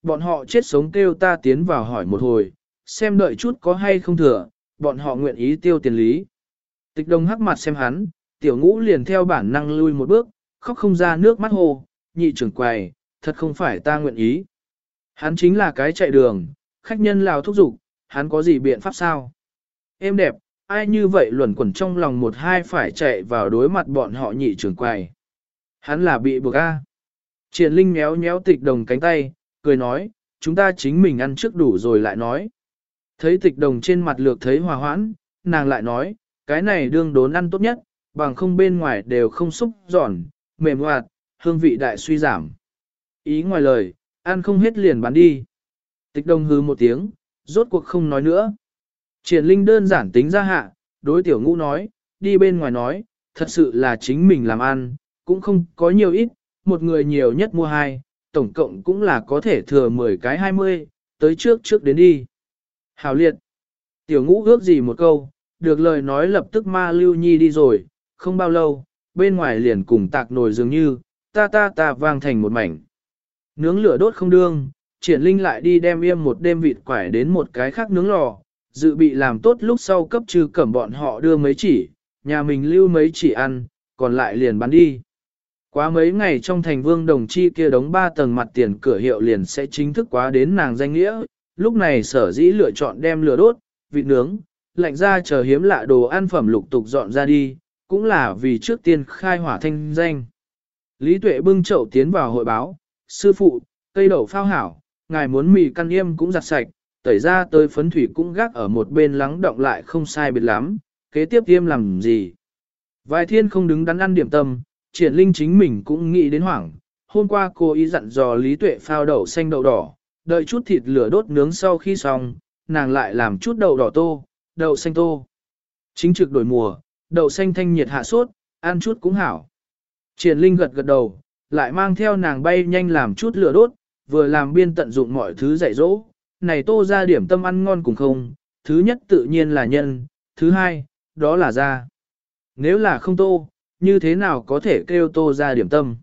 bọn họ chết sống kêu ta tiến vào hỏi một hồi, xem đợi chút có hay không thừa, bọn họ nguyện ý tiêu tiền lý. Tịch đồng hắc mặt xem hắn, tiểu ngũ liền theo bản năng lui một bước, khóc không ra nước mắt hồ, nhị trưởng quầy, thật không phải ta nguyện ý. Hắn chính là cái chạy đường, khách nhân lào thúc giục, hắn có gì biện pháp sao? Em đẹp, ai như vậy luẩn quẩn trong lòng một hai phải chạy vào đối mặt bọn họ nhị trưởng quầy. Hắn là bị buộc a. Triển Linh méo méo tịch đồng cánh tay, cười nói, chúng ta chính mình ăn trước đủ rồi lại nói. Thấy tịch đồng trên mặt lược thấy hòa hoãn, nàng lại nói, cái này đương đốn ăn tốt nhất, bằng không bên ngoài đều không xúc giòn, mềm hoạt, hương vị đại suy giảm. Ý ngoài lời, ăn không hết liền bán đi. Tịch đồng hư một tiếng, rốt cuộc không nói nữa. Triển Linh đơn giản tính ra hạ, đối tiểu ngũ nói, đi bên ngoài nói, thật sự là chính mình làm ăn, cũng không có nhiều ít, một người nhiều nhất mua hai, tổng cộng cũng là có thể thừa mười cái hai mươi, tới trước trước đến đi. Hảo liệt. Tiểu ngũ ước gì một câu, được lời nói lập tức ma lưu nhi đi rồi, không bao lâu, bên ngoài liền cùng tạc nồi dường như, ta ta ta vang thành một mảnh. Nướng lửa đốt không đương, Triển Linh lại đi đem yêm một đêm vịt quải đến một cái khác nướng lò, dự bị làm tốt lúc sau cấp trừ cẩm bọn họ đưa mấy chỉ, nhà mình lưu mấy chỉ ăn, còn lại liền bán đi. Quá mấy ngày trong thành Vương Đồng Chi kia đóng ba tầng mặt tiền cửa hiệu liền sẽ chính thức quá đến nàng danh nghĩa, lúc này sở dĩ lựa chọn đem lửa đốt, vịt nướng, lạnh ra chờ hiếm lạ đồ ăn phẩm lục tục dọn ra đi, cũng là vì trước tiên khai hỏa thanh danh. Lý Tuệ bưng chậu tiến vào hội báo, sư phụ, cây đậu phao hảo, ngài muốn mì căn yêm cũng giặt sạch, tẩy ra tới phấn thủy cũng gác ở một bên lắng động lại không sai biệt lắm, kế tiếp yêm làm gì. Vài thiên không đứng đắn ăn điểm tâm, Triển Linh chính mình cũng nghĩ đến hoảng, hôm qua cô ý dặn dò Lý Tuệ phao đậu xanh đậu đỏ, đợi chút thịt lửa đốt nướng sau khi xong, nàng lại làm chút đậu đỏ tô, đậu xanh tô. Chính trực đổi mùa, đậu xanh thanh nhiệt hạ sốt, ăn chút cũng hảo. Triển Linh gật gật đầu, lại mang theo nàng bay nhanh làm chút lửa đốt, vừa làm biên tận dụng mọi thứ dạy dỗ. Này tô ra điểm tâm ăn ngon cùng không, thứ nhất tự nhiên là nhân, thứ hai, đó là da. Nếu là không tô, như thế nào có thể kêu tô ra điểm tâm?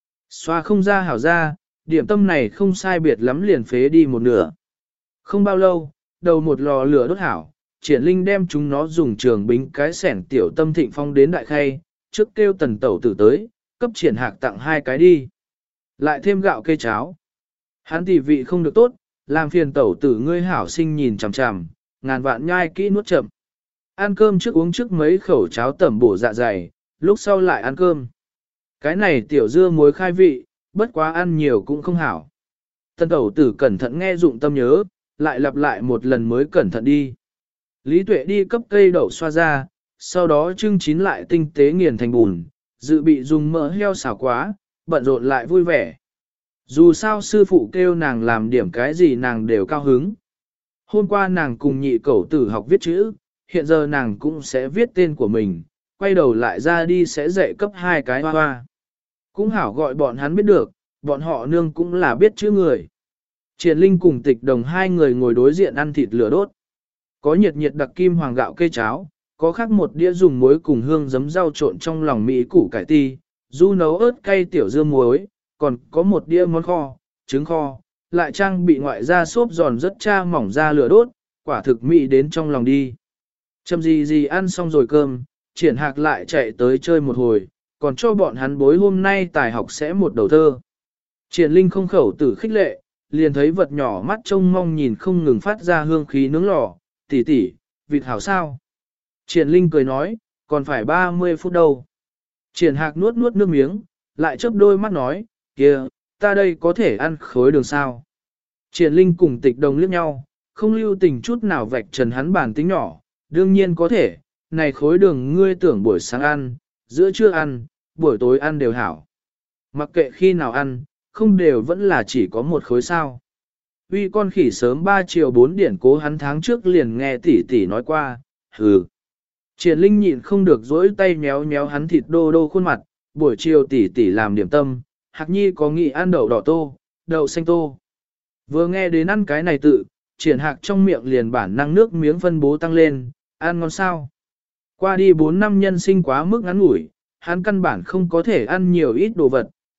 Xoa không ra hảo ra, điểm tâm này không sai biệt lắm liền phế đi một nửa. Không bao lâu, đầu một lò lửa đốt hảo, Triển Linh đem chúng nó dùng trường bính cái sẻn tiểu tâm thịnh phong đến đại khay, trước kêu tần tẩu tử tới, cấp Triển Hạc tặng hai cái đi. Lại thêm gạo cây cháo. Hắn tỷ vị không được tốt, làm phiền tẩu tử ngươi hảo sinh nhìn chằm chằm, ngàn vạn nhai kỹ nuốt chậm. Ăn cơm trước uống trước mấy khẩu cháo tẩm bổ dạ dày, lúc sau lại ăn cơm. Cái này tiểu dưa muối khai vị, bất quá ăn nhiều cũng không hảo. Tần tẩu tử cẩn thận nghe dụng tâm nhớ, lại lặp lại một lần mới cẩn thận đi. Lý Tuệ đi cấp cây đậu xoa ra, sau đó trưng chín lại tinh tế nghiền thành bùn, dự bị dùng mỡ heo xào quá, bận rộn lại vui vẻ. Dù sao sư phụ kêu nàng làm điểm cái gì nàng đều cao hứng. Hôm qua nàng cùng nhị cẩu tử học viết chữ, hiện giờ nàng cũng sẽ viết tên của mình, quay đầu lại ra đi sẽ dạy cấp hai cái hoa hoa. Cũng hảo gọi bọn hắn biết được, bọn họ nương cũng là biết chữ người. Triển Linh cùng Tịch Đồng hai người ngồi đối diện ăn thịt lửa đốt. Có nhiệt nhiệt đặc kim hoàng gạo cây cháo, có khác một đĩa dùng muối cùng hương giấm rau trộn trong lòng mỹ củ cải ti, du nấu ớt cay tiểu dưa muối, còn có một đĩa món kho, trứng kho, lại trang bị ngoại gia xốp giòn rất cha mỏng ra lửa đốt, quả thực mỹ đến trong lòng đi. Chầm gì gì ăn xong rồi cơm, Triển Hạc lại chạy tới chơi một hồi, còn cho bọn hắn bối hôm nay tài học sẽ một đầu thơ. Triển Linh không khẩu tử khích lệ, liền thấy vật nhỏ mắt trông mong nhìn không ngừng phát ra hương khí nướng lò, tỷ tỷ, vịt hảo sao. Triển Linh cười nói, còn phải ba mươi phút đâu. Triển Hạc nuốt nuốt nước miếng, lại chớp đôi mắt nói, kia, ta đây có thể ăn khối đường sao. Triển Linh cùng Tịch Đồng liếc nhau, không lưu tình chút nào vạch trần hắn bản tính nhỏ, đương nhiên có thể, này khối đường ngươi tưởng buổi sáng ăn, giữa trưa ăn, buổi tối ăn đều hảo. Mặc kệ khi nào ăn, không đều vẫn là chỉ có một khối sao. Uy con khỉ sớm ba chiều bốn điển cố hắn tháng trước liền nghe tỷ tỷ nói qua, hừ. Triển Linh nhịn không được dỗi tay méo méo hắn thịt đô đô khuôn mặt, buổi chiều tỷ tỷ làm điểm tâm, Hạc Nhi có nghị ăn đậu đỏ tô, đậu xanh tô. Vừa nghe đến ăn cái này tự, Triển Hạc trong miệng liền bản năng nước miếng phân bố tăng lên, ăn ngon sao. Qua đi bốn năm nhân sinh quá mức ngắn ngủi, hắn căn bản không có thể ăn nhiều ít đồ vật,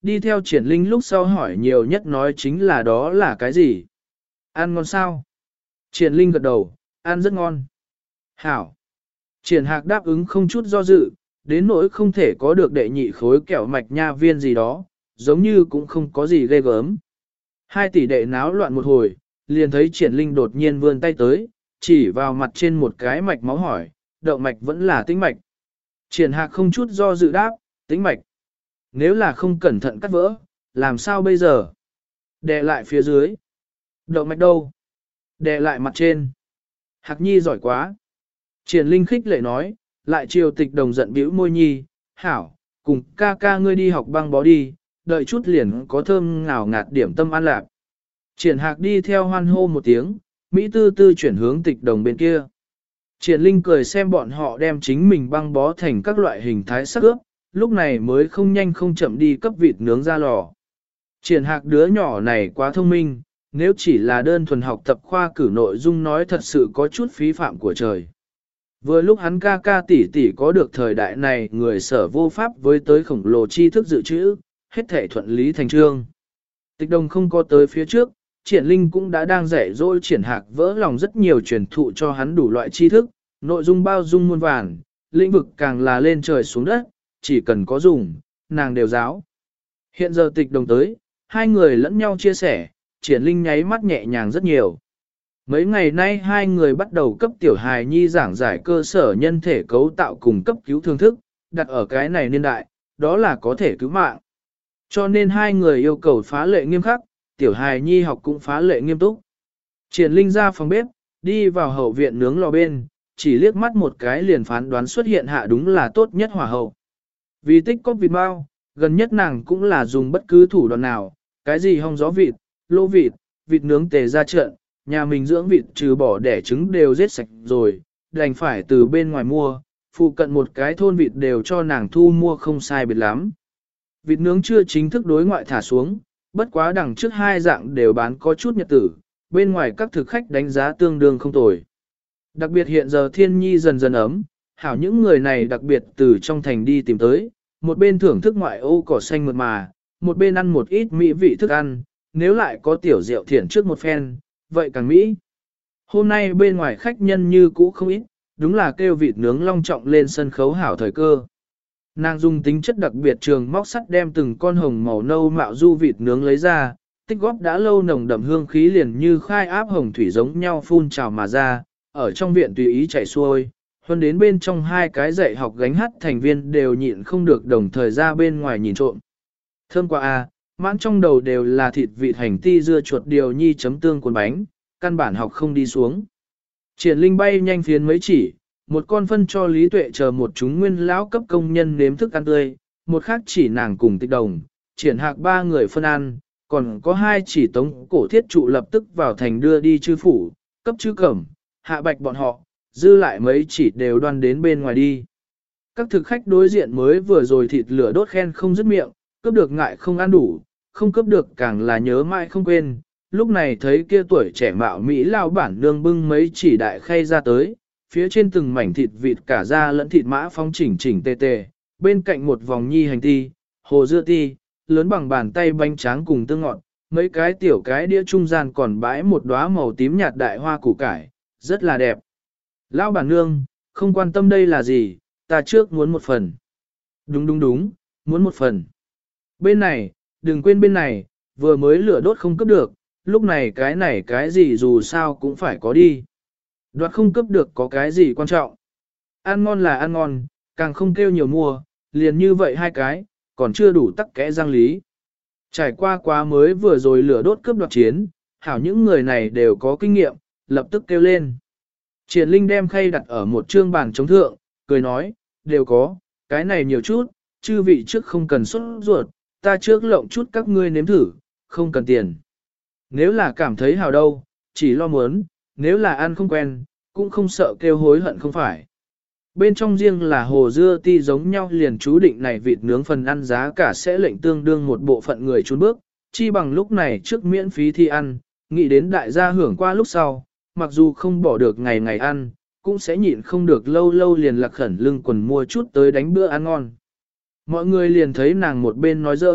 đi theo triển linh lúc sau hỏi nhiều nhất nói chính là đó là cái gì. Ăn ngon sao? Triển linh gật đầu, ăn rất ngon. Hảo. Triển hạc đáp ứng không chút do dự, đến nỗi không thể có được đệ nhị khối kẹo mạch nha viên gì đó, giống như cũng không có gì ghê gớm. Hai tỷ đệ náo loạn một hồi, liền thấy triển linh đột nhiên vươn tay tới, chỉ vào mặt trên một cái mạch máu hỏi, động mạch vẫn là tĩnh mạch. Triển hạc không chút do dự đáp, tĩnh mạch. Nếu là không cẩn thận cắt vỡ, làm sao bây giờ? Đè lại phía dưới. Động mạch đâu? Đè lại mặt trên. Hạc nhi giỏi quá. Triển linh khích lệ nói, lại triều tịch đồng giận bĩu môi nhi, hảo, cùng ca ca ngươi đi học băng bó đi, đợi chút liền có thơm ngào ngạt điểm tâm ăn lạc. Triển hạc đi theo hoan hô một tiếng, Mỹ tư tư chuyển hướng tịch đồng bên kia. Triển linh cười xem bọn họ đem chính mình băng bó thành các loại hình thái sắc ướp, lúc này mới không nhanh không chậm đi cấp vịt nướng ra lò. Triển hạc đứa nhỏ này quá thông minh, nếu chỉ là đơn thuần học tập khoa cử nội dung nói thật sự có chút phí phạm của trời. Vừa lúc hắn ca ca tỷ tỷ có được thời đại này người sở vô pháp với tới khổng lồ tri thức dự trữ, hết thể thuận lý thành trương. Tịch đồng không có tới phía trước, triển linh cũng đã đang dạy dỗ triển hạc vỡ lòng rất nhiều truyền thụ cho hắn đủ loại tri thức, nội dung bao dung muôn vàn, lĩnh vực càng là lên trời xuống đất, chỉ cần có dùng, nàng đều giáo. Hiện giờ tịch đồng tới, hai người lẫn nhau chia sẻ, triển linh nháy mắt nhẹ nhàng rất nhiều. Mấy ngày nay hai người bắt đầu cấp tiểu hài nhi giảng giải cơ sở nhân thể cấu tạo cùng cấp cứu thương thức, đặt ở cái này niên đại, đó là có thể cứu mạng. Cho nên hai người yêu cầu phá lệ nghiêm khắc, tiểu hài nhi học cũng phá lệ nghiêm túc. Triển linh ra phòng bếp, đi vào hậu viện nướng lò bên, chỉ liếc mắt một cái liền phán đoán xuất hiện hạ đúng là tốt nhất hỏa hậu. Vì tích cóp vịt bao, gần nhất nàng cũng là dùng bất cứ thủ đoạn nào, cái gì hong gió vịt, lô vịt, vịt nướng tề ra trận, nhà mình dưỡng vịt trừ bỏ đẻ trứng đều giết sạch rồi, đành phải từ bên ngoài mua, phụ cận một cái thôn vịt đều cho nàng thu mua không sai biệt lắm. Vịt nướng chưa chính thức đối ngoại thả xuống, bất quá đằng trước hai dạng đều bán có chút nhật tử, bên ngoài các thực khách đánh giá tương đương không tồi. Đặc biệt hiện giờ thiên nhi dần dần ấm, hảo những người này đặc biệt từ trong thành đi tìm tới, một bên thưởng thức ngoại ô cỏ xanh mượt mà, một bên ăn một ít mỹ vị thức ăn, nếu lại có tiểu rượu thiển trước một phen, vậy càng mỹ. Hôm nay bên ngoài khách nhân như cũ không ít, đúng là kêu vịt nướng long trọng lên sân khấu hảo thời cơ. Nàng dùng tính chất đặc biệt trường móc sắt đem từng con hồng màu nâu mạo du vịt nướng lấy ra, tích góp đã lâu nồng đậm hương khí liền như khai áp hồng thủy giống nhau phun trào mà ra, ở trong viện tùy ý chảy xuôi, hơn đến bên trong hai cái dạy học gánh hát thành viên đều nhịn không được đồng thời ra bên ngoài nhìn trộm. Thơm quá à, mãn trong đầu đều là thịt vịt hành ti dưa chuột điều nhi chấm tương cuốn bánh, căn bản học không đi xuống. Triển linh bay nhanh phiến mấy chỉ, một con phân cho Lý Tuệ chờ một chúng nguyên lão cấp công nhân nếm thức ăn tươi, một khác chỉ nàng cùng tịch đồng, triển hạc ba người phân ăn, còn có hai chỉ tống cổ thiết trụ lập tức vào thành đưa đi chư phủ, cấp chư cẩm, hạ bạch bọn họ, dư lại mấy chỉ đều đoan đến bên ngoài đi. Các thực khách đối diện mới vừa rồi thịt lửa đốt khen không dứt miệng, cướp được ngại không ăn đủ, không cướp được càng là nhớ mãi không quên. Lúc này thấy kia tuổi trẻ mạo Mỹ lao bản nương bưng mấy chỉ đại khay ra tới, phía trên từng mảnh thịt vịt cả da lẫn thịt mã phong chỉnh chỉnh tề tề, bên cạnh một vòng nhi hành ti, hồ dưa ti, lớn bằng bàn tay bánh tráng cùng tương ngọt, mấy cái tiểu cái đĩa trung gian còn bãi một đóa màu tím nhạt đại hoa củ cải, rất là đẹp. Lão bản nương, không quan tâm đây là gì, ta trước muốn một phần. Đúng đúng đúng, muốn một phần. Bên này, đừng quên bên này, vừa mới lửa đốt không cấp được, lúc này cái này cái gì dù sao cũng phải có đi. Đoạt không cấp được có cái gì quan trọng. Ăn ngon là ăn ngon, càng không kêu nhiều mua, liền như vậy hai cái, còn chưa đủ tắc kẽ răng lý. Trải qua quá mới vừa rồi lửa đốt cướp đoạt chiến, hảo những người này đều có kinh nghiệm, lập tức kêu lên. Triển Linh đem khay đặt ở một trương bàn chống thượng, cười nói, đều có, cái này nhiều chút, chư vị trước không cần xuất ruột, ta trước lộng chút các ngươi nếm thử, không cần tiền. Nếu là cảm thấy hào đâu, chỉ lo muốn, nếu là ăn không quen, cũng không sợ kêu hối hận không phải. Bên trong riêng là hồ dưa ti giống nhau liền chú định này vịt nướng phần ăn giá cả sẽ lệnh tương đương một bộ phận người trốn bước, chi bằng lúc này trước miễn phí thi ăn, nghĩ đến đại gia hưởng qua lúc sau, mặc dù không bỏ được ngày ngày ăn, cũng sẽ nhịn không được lâu lâu liền lạc khẩn lưng quần mua chút tới đánh bữa ăn ngon. Mọi người liền thấy nàng một bên nói giỡn,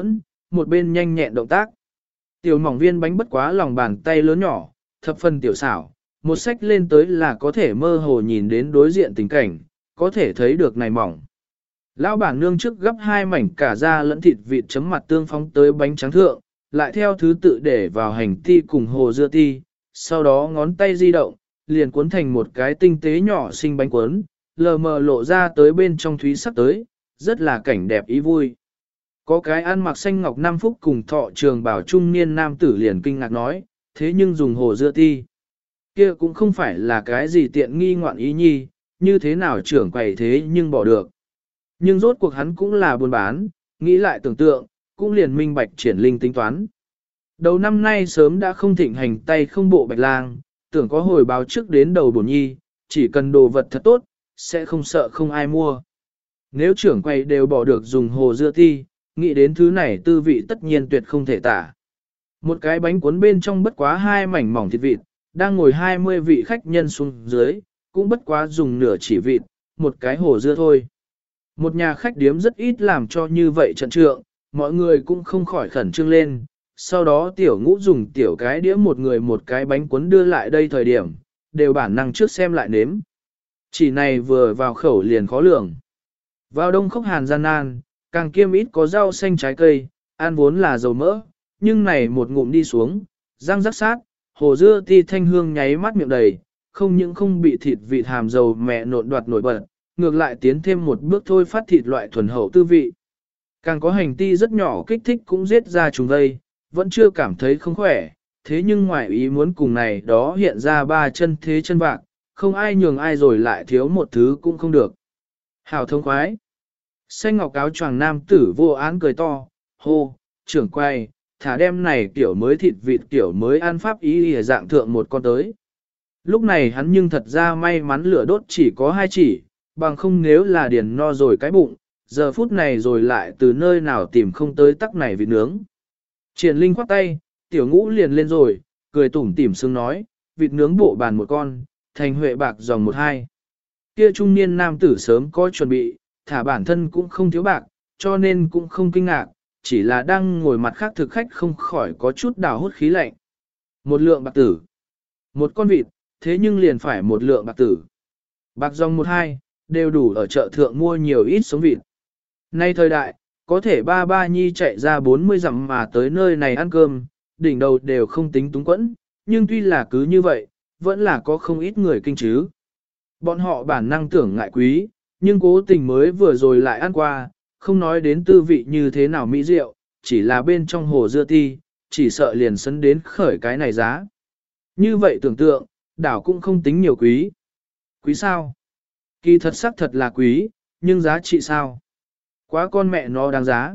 một bên nhanh nhẹn động tác. Tiểu mỏng viên bánh bất quá lòng bàn tay lớn nhỏ, thập phần tiểu xảo, một sách lên tới là có thể mơ hồ nhìn đến đối diện tình cảnh, có thể thấy được này mỏng. Lão bản nương trước gấp hai mảnh cả da lẫn thịt vịt chấm mặt tương phóng tới bánh trắng thượng, lại theo thứ tự để vào hành ti cùng hồ dưa ti, sau đó ngón tay di động, liền cuốn thành một cái tinh tế nhỏ xinh bánh cuốn, lờ mờ lộ ra tới bên trong thúy sắc tới, rất là cảnh đẹp ý vui. Có cái ăn mặc xanh ngọc năm phúc cùng thọ trường bảo trung niên nam tử liền kinh ngạc nói, thế nhưng dùng hồ dưa ti. Kia cũng không phải là cái gì tiện nghi ngoạn ý nhi, như thế nào trưởng quầy thế nhưng bỏ được. Nhưng rốt cuộc hắn cũng là buôn bán, nghĩ lại tưởng tượng, cũng liền minh bạch triển linh tính toán. Đầu năm nay sớm đã không thịnh hành tay không bộ bạch lang, tưởng có hồi báo trước đến đầu bổn nhi, chỉ cần đồ vật thật tốt, sẽ không sợ không ai mua. Nếu trưởng quầy đều bỏ được dùng hồ dưa ti, nghĩ đến thứ này tư vị tất nhiên tuyệt không thể tả. Một cái bánh cuốn bên trong bất quá hai mảnh mỏng thịt vịt, đang ngồi hai mươi vị khách nhân xuống dưới, cũng bất quá dùng nửa chỉ vịt, một cái hồ dưa thôi. Một nhà khách điếm rất ít làm cho như vậy trận trượng, mọi người cũng không khỏi khẩn trương lên. Sau đó tiểu ngũ dùng tiểu cái đĩa một người một cái bánh cuốn đưa lại đây thời điểm, đều bản năng trước xem lại nếm. Chỉ này vừa vào khẩu liền khó lường. Vào đông khốc hàn gian nan, càng kiêm ít có rau xanh trái cây, ăn vốn là dầu mỡ, nhưng này một ngụm đi xuống, răng rắc sát, hồ dưa ti thanh hương nháy mắt miệng đầy, không những không bị thịt vịt hàm dầu mẹ nộn đoạt nổi bật, ngược lại tiến thêm một bước thôi phát thịt loại thuần hậu tư vị. Càng có hành ti rất nhỏ kích thích cũng giết ra trùng vây, vẫn chưa cảm thấy không khỏe, thế nhưng ngoài ý muốn cùng này đó hiện ra ba chân thế chân bạc, không ai nhường ai rồi lại thiếu một thứ cũng không được. Hào thông khoái. Xanh ngọc áo choàng nam tử vô án cười to, hô, trưởng quay, thả đem này kiểu mới thịt vịt kiểu mới ăn pháp ý lìa dạng thượng một con tới. Lúc này hắn nhưng thật ra may mắn lửa đốt chỉ có hai chỉ, bằng không nếu là điền no rồi cái bụng, giờ phút này rồi lại từ nơi nào tìm không tới tắc này vịt nướng. Triển Linh khoát tay, tiểu ngũ liền lên rồi, cười tủm tỉm sướng nói, vịt nướng bộ bàn một con, thành huệ bạc dòng một hai. Kia trung niên nam tử sớm có chuẩn bị, thả bản thân cũng không thiếu bạc, cho nên cũng không kinh ngạc, chỉ là đang ngồi mặt khác thực khách không khỏi có chút đào hút khí lạnh. Một lượng bạc tử, một con vịt, thế nhưng liền phải một lượng bạc tử. Bạc dòng một hai, đều đủ ở chợ thượng mua nhiều ít sống vịt. Nay thời đại, có thể ba ba nhi chạy ra bốn mươi dặm mà tới nơi này ăn cơm, đỉnh đầu đều không tính túng quẫn, nhưng tuy là cứ như vậy, vẫn là có không ít người kinh chứ. Bọn họ bản năng tưởng ngại quý, nhưng cố tình mới vừa rồi lại ăn qua, không nói đến tư vị như thế nào mỹ diệu, chỉ là bên trong hồ dưa ti, chỉ sợ liền sấn đến khởi cái này giá. Như vậy tưởng tượng, đảo cũng không tính nhiều quý. Quý sao? Kỳ thật sắc thật là quý, nhưng giá trị sao? Quá con mẹ nó đáng giá.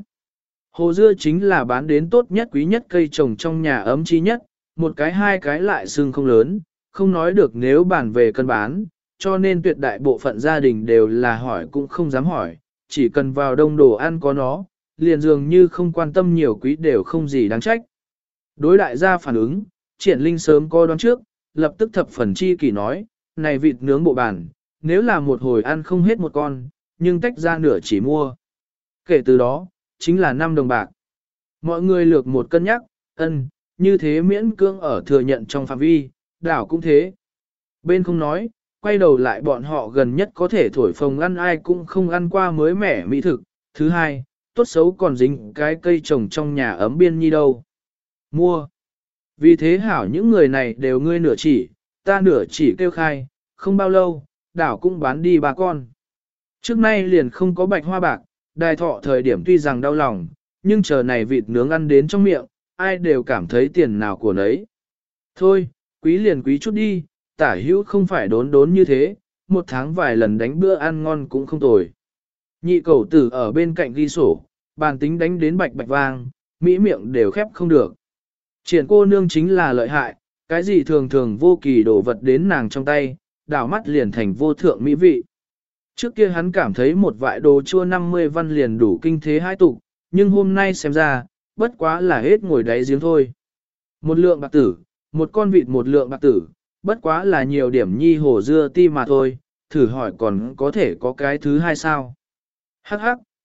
Hồ dưa chính là bán đến tốt nhất quý nhất cây trồng trong nhà ấm chi nhất, một cái hai cái lại xương không lớn, không nói được nếu bản về cân bán, cho nên tuyệt đại bộ phận gia đình đều là hỏi cũng không dám hỏi, chỉ cần vào đông đồ ăn có nó, liền dường như không quan tâm nhiều quý đều không gì đáng trách. Đối đại gia phản ứng, Triển Linh sớm coi đoán trước, lập tức thập phần chi kỳ nói, này vịt nướng bộ bàn, nếu là một hồi ăn không hết một con, nhưng tách ra nửa chỉ mua. Kể từ đó, chính là năm đồng bạc. Mọi người lược một cân nhắc, ân, như thế miễn cưỡng ở thừa nhận trong phạm vi, đảo cũng thế. Bên không nói, quay đầu lại bọn họ gần nhất có thể thổi phồng ăn ai cũng không ăn qua mới mẻ mỹ thực. Thứ hai, tốt xấu còn dính cái cây trồng trong nhà ấm biên nhi đâu. Mua. Vì thế hảo những người này đều ngươi nửa chỉ, ta nửa chỉ kêu khai, không bao lâu, đảo cũng bán đi ba con. Trước nay liền không có bạch hoa bạc, đài thọ thời điểm tuy rằng đau lòng, nhưng chờ này vịt nướng ăn đến trong miệng, ai đều cảm thấy tiền nào của nấy. Thôi, quý liền quý chút đi, tả hữu không phải đốn đốn như thế, một tháng vài lần đánh bữa ăn ngon cũng không tồi. Nhị cầu tử ở bên cạnh ghi sổ, bàn tính đánh đến bạch bạch vang, mỹ miệng đều khép không được. Triển cô nương chính là lợi hại, cái gì thường thường vô kỳ đổ vật đến nàng trong tay, đảo mắt liền thành vô thượng mỹ vị. Trước kia hắn cảm thấy một vại đồ chua năm mươi văn liền đủ kinh thế hai tục, nhưng hôm nay xem ra, bất quá là hết ngồi đáy giếng thôi. Một lượng bạc tử, một con vịt một lượng bạc tử, bất quá là nhiều điểm nhi hồ dưa ti mà thôi, thử hỏi còn có thể có cái thứ hai sao. Hắc hắc,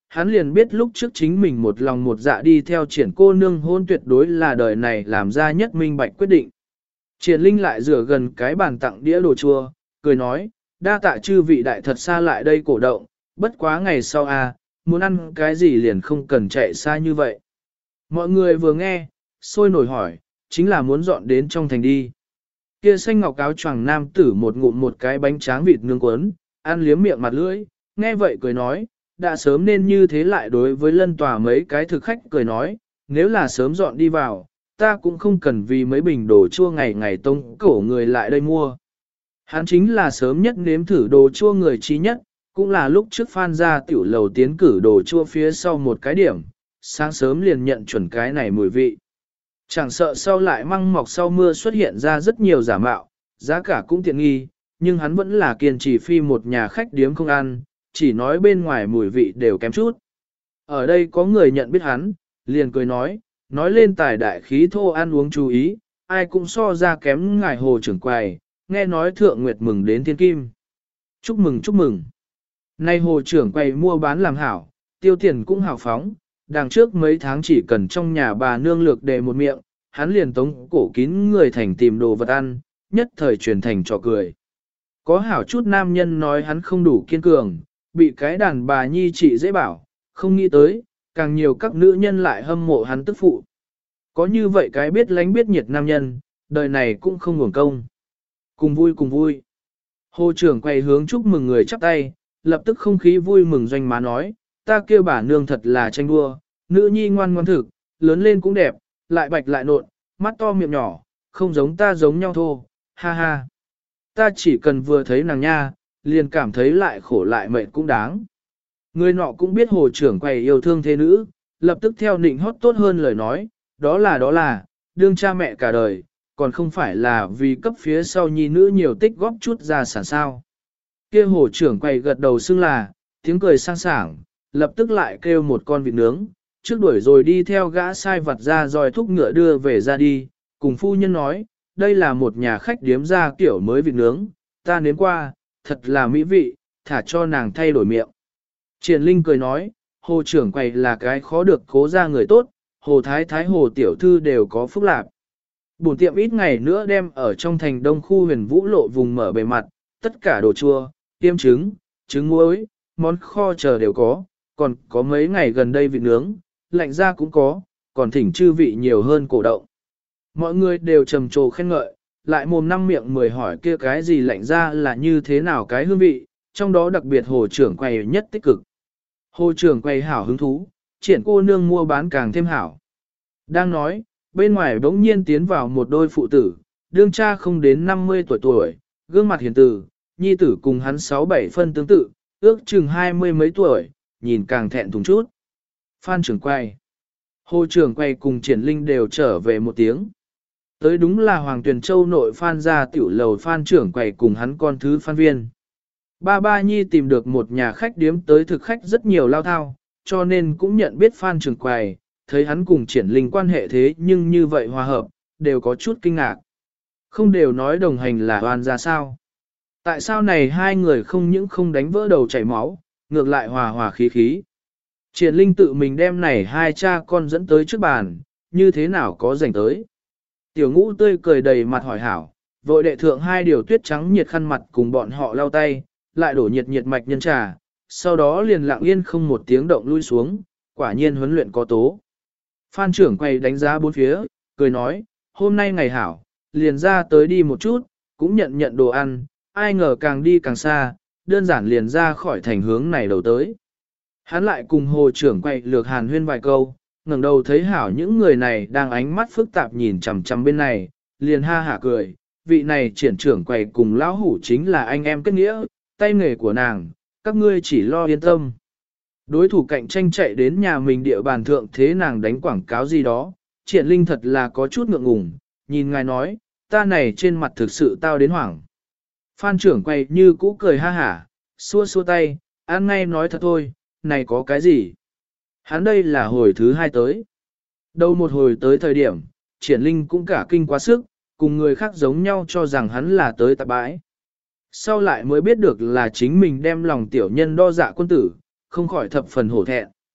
hắn liền biết lúc trước chính mình một lòng một dạ đi theo triển cô nương hôn tuyệt đối là đời này làm ra nhất minh bạch quyết định. Triển Linh lại rửa gần cái bàn tặng đĩa đồ chua, cười nói, đa tạ chư vị đại thật xa lại đây cổ động, bất quá ngày sau à, muốn ăn cái gì liền không cần chạy xa như vậy. Mọi người vừa nghe, sôi nổi hỏi, chính là muốn dọn đến trong thành đi. Kia xanh ngọc áo choàng nam tử một ngụm một cái bánh tráng vịt nướng cuốn, ăn liếm miệng mặt lưỡi, nghe vậy cười nói, đã sớm nên như thế lại đối với lân tòa mấy cái thực khách cười nói, nếu là sớm dọn đi vào, ta cũng không cần vì mấy bình đồ chua ngày ngày tông cổ người lại đây mua. Hắn chính là sớm nhất nếm thử đồ chua người trí nhất, cũng là lúc trước Phan gia tiểu lầu tiến cử đồ chua phía sau một cái điểm, sáng sớm liền nhận chuẩn cái này mùi vị. Chẳng sợ sau lại măng mọc sau mưa xuất hiện ra rất nhiều giả mạo, giá cả cũng tiện nghi, nhưng hắn vẫn là kiên trì phi một nhà khách điếm không ăn, chỉ nói bên ngoài mùi vị đều kém chút. Ở đây có người nhận biết hắn, liền cười nói, nói lên tài đại khí thô ăn uống chú ý, ai cũng so ra kém ngài hồ trưởng quầy, nghe nói thượng nguyệt mừng đến thiên kim. Chúc mừng chúc mừng. Nay hồ trưởng quầy mua bán làm hảo, tiêu tiền cũng hào phóng, đằng trước mấy tháng chỉ cần trong nhà bà nương lược đề một miệng, hắn liền tống cổ kín người thành tìm đồ vật ăn, nhất thời truyền thành trò cười. Có hảo chút nam nhân nói hắn không đủ kiên cường, bị cái đàn bà nhi trị dễ bảo, không nghĩ tới, càng nhiều các nữ nhân lại hâm mộ hắn tức phụ. Có như vậy cái biết lánh biết nhiệt nam nhân, đời này cũng không ngủng công. Cùng vui cùng vui. Hồ trưởng quay hướng chúc mừng người chắp tay, lập tức không khí vui mừng doanh má nói, ta kêu bà nương thật là tranh đua, nữ nhi ngoan ngoan thực, lớn lên cũng đẹp, lại bạch lại nộn, mắt to miệng nhỏ, không giống ta giống nhau thô, ha ha. Ta chỉ cần vừa thấy nàng nha, liền cảm thấy lại khổ lại mệt cũng đáng. Người nọ cũng biết hồ trưởng quầy yêu thương thế nữ, lập tức theo nịnh hót tốt hơn lời nói, đó là đó là, đương cha mẹ cả đời, còn không phải là vì cấp phía sau nhi nữ nhiều tích góp chút ra sản sao. Kia hồ trưởng quầy gật đầu xưng là, tiếng cười sang sảng, lập tức lại kêu một con vịt nướng, trước đuổi rồi đi theo gã sai vặt ra rồi thúc ngựa đưa về ra đi, cùng phu nhân nói, đây là một nhà khách điếm ra kiểu mới vịt nướng, ta nếm qua, thật là mỹ vị, thả cho nàng thay đổi miệng. Triển Linh cười nói, hồ trưởng quầy là cái khó được cố ra người tốt, hồ thái thái hồ tiểu thư đều có phúc lạc. Bổn tiệm ít ngày nữa đem ở trong thành đông khu huyền vũ lộ vùng mở bề mặt, tất cả đồ chua, tiêm trứng, trứng muối, món kho chờ đều có, còn có mấy ngày gần đây vịt nướng, lạnh ra cũng có, còn thỉnh chư vị nhiều hơn cổ động. Mọi người đều trầm trồ khen ngợi, lại mồm năm miệng mười hỏi kia cái gì lạnh ra là như thế nào cái hương vị, trong đó đặc biệt hồ trưởng quầy nhất tích cực. Hồ trưởng quầy hảo hứng thú, triển cô nương mua bán càng thêm hảo. Đang nói, bên ngoài bỗng nhiên tiến vào một đôi phụ tử, đương cha không đến năm mươi tuổi tuổi, gương mặt hiền từ, nhi tử cùng hắn sáu bảy phân tương tự, ước chừng hai mươi mấy tuổi, nhìn càng thẹn thùng chút. Phan trưởng quầy. Hồ trưởng quầy cùng Triển Linh đều trở về một tiếng. Tới đúng là Hoàng Tuyền Châu nội Phan gia tiểu lầu Phan trưởng quầy cùng hắn con thứ Phan Viên. Ba ba nhi tìm được một nhà khách điếm tới thực khách rất nhiều lao thao, cho nên cũng nhận biết Phan trưởng quầy, thấy hắn cùng Triển Linh quan hệ thế nhưng như vậy hòa hợp, đều có chút kinh ngạc. Không đều nói đồng hành là oan ra sao. Tại sao này hai người không những không đánh vỡ đầu chảy máu, ngược lại hòa hòa khí khí. Triển Linh tự mình đem này hai cha con dẫn tới trước bàn, như thế nào có rảnh tới. Tiểu ngũ tươi cười đầy mặt hỏi hảo, vội đệ thượng hai điều tuyết trắng nhiệt khăn mặt cùng bọn họ lau tay, lại đổ nhiệt nhiệt mạch nhân trà, sau đó liền lặng yên không một tiếng động lui xuống, quả nhiên huấn luyện có tố. Phan trưởng quay đánh giá bốn phía, cười nói, hôm nay ngày hảo, liền ra tới đi một chút, cũng nhận nhận đồ ăn, ai ngờ càng đi càng xa, đơn giản liền ra khỏi thành hướng này đầu tới. Hắn lại cùng hồ trưởng quay lược hàn huyên vài câu, ngẩng đầu thấy hảo những người này đang ánh mắt phức tạp nhìn chằm chằm bên này, liền ha hả cười, vị này triển trưởng quay cùng lão hủ chính là anh em kết nghĩa, tay nghề của nàng, các ngươi chỉ lo yên tâm. Đối thủ cạnh tranh chạy đến nhà mình địa bàn thượng thế nàng đánh quảng cáo gì đó, triển linh thật là có chút ngượng ngùng, nhìn ngài nói, ta này trên mặt thực sự tao đến hoảng. Phan trưởng quay như cũ cười ha hả, xua xua tay, ăn ngay nói thật thôi, này có cái gì? Hắn đây là hồi thứ hai tới. Đâu một hồi tới thời điểm, triển linh cũng cả kinh quá sức, cùng người khác giống nhau cho rằng hắn là tới tạp bãi. Sau lại mới biết được là chính mình đem lòng tiểu nhân đo dạ quân tử, không khỏi thập phần hổ thẹn.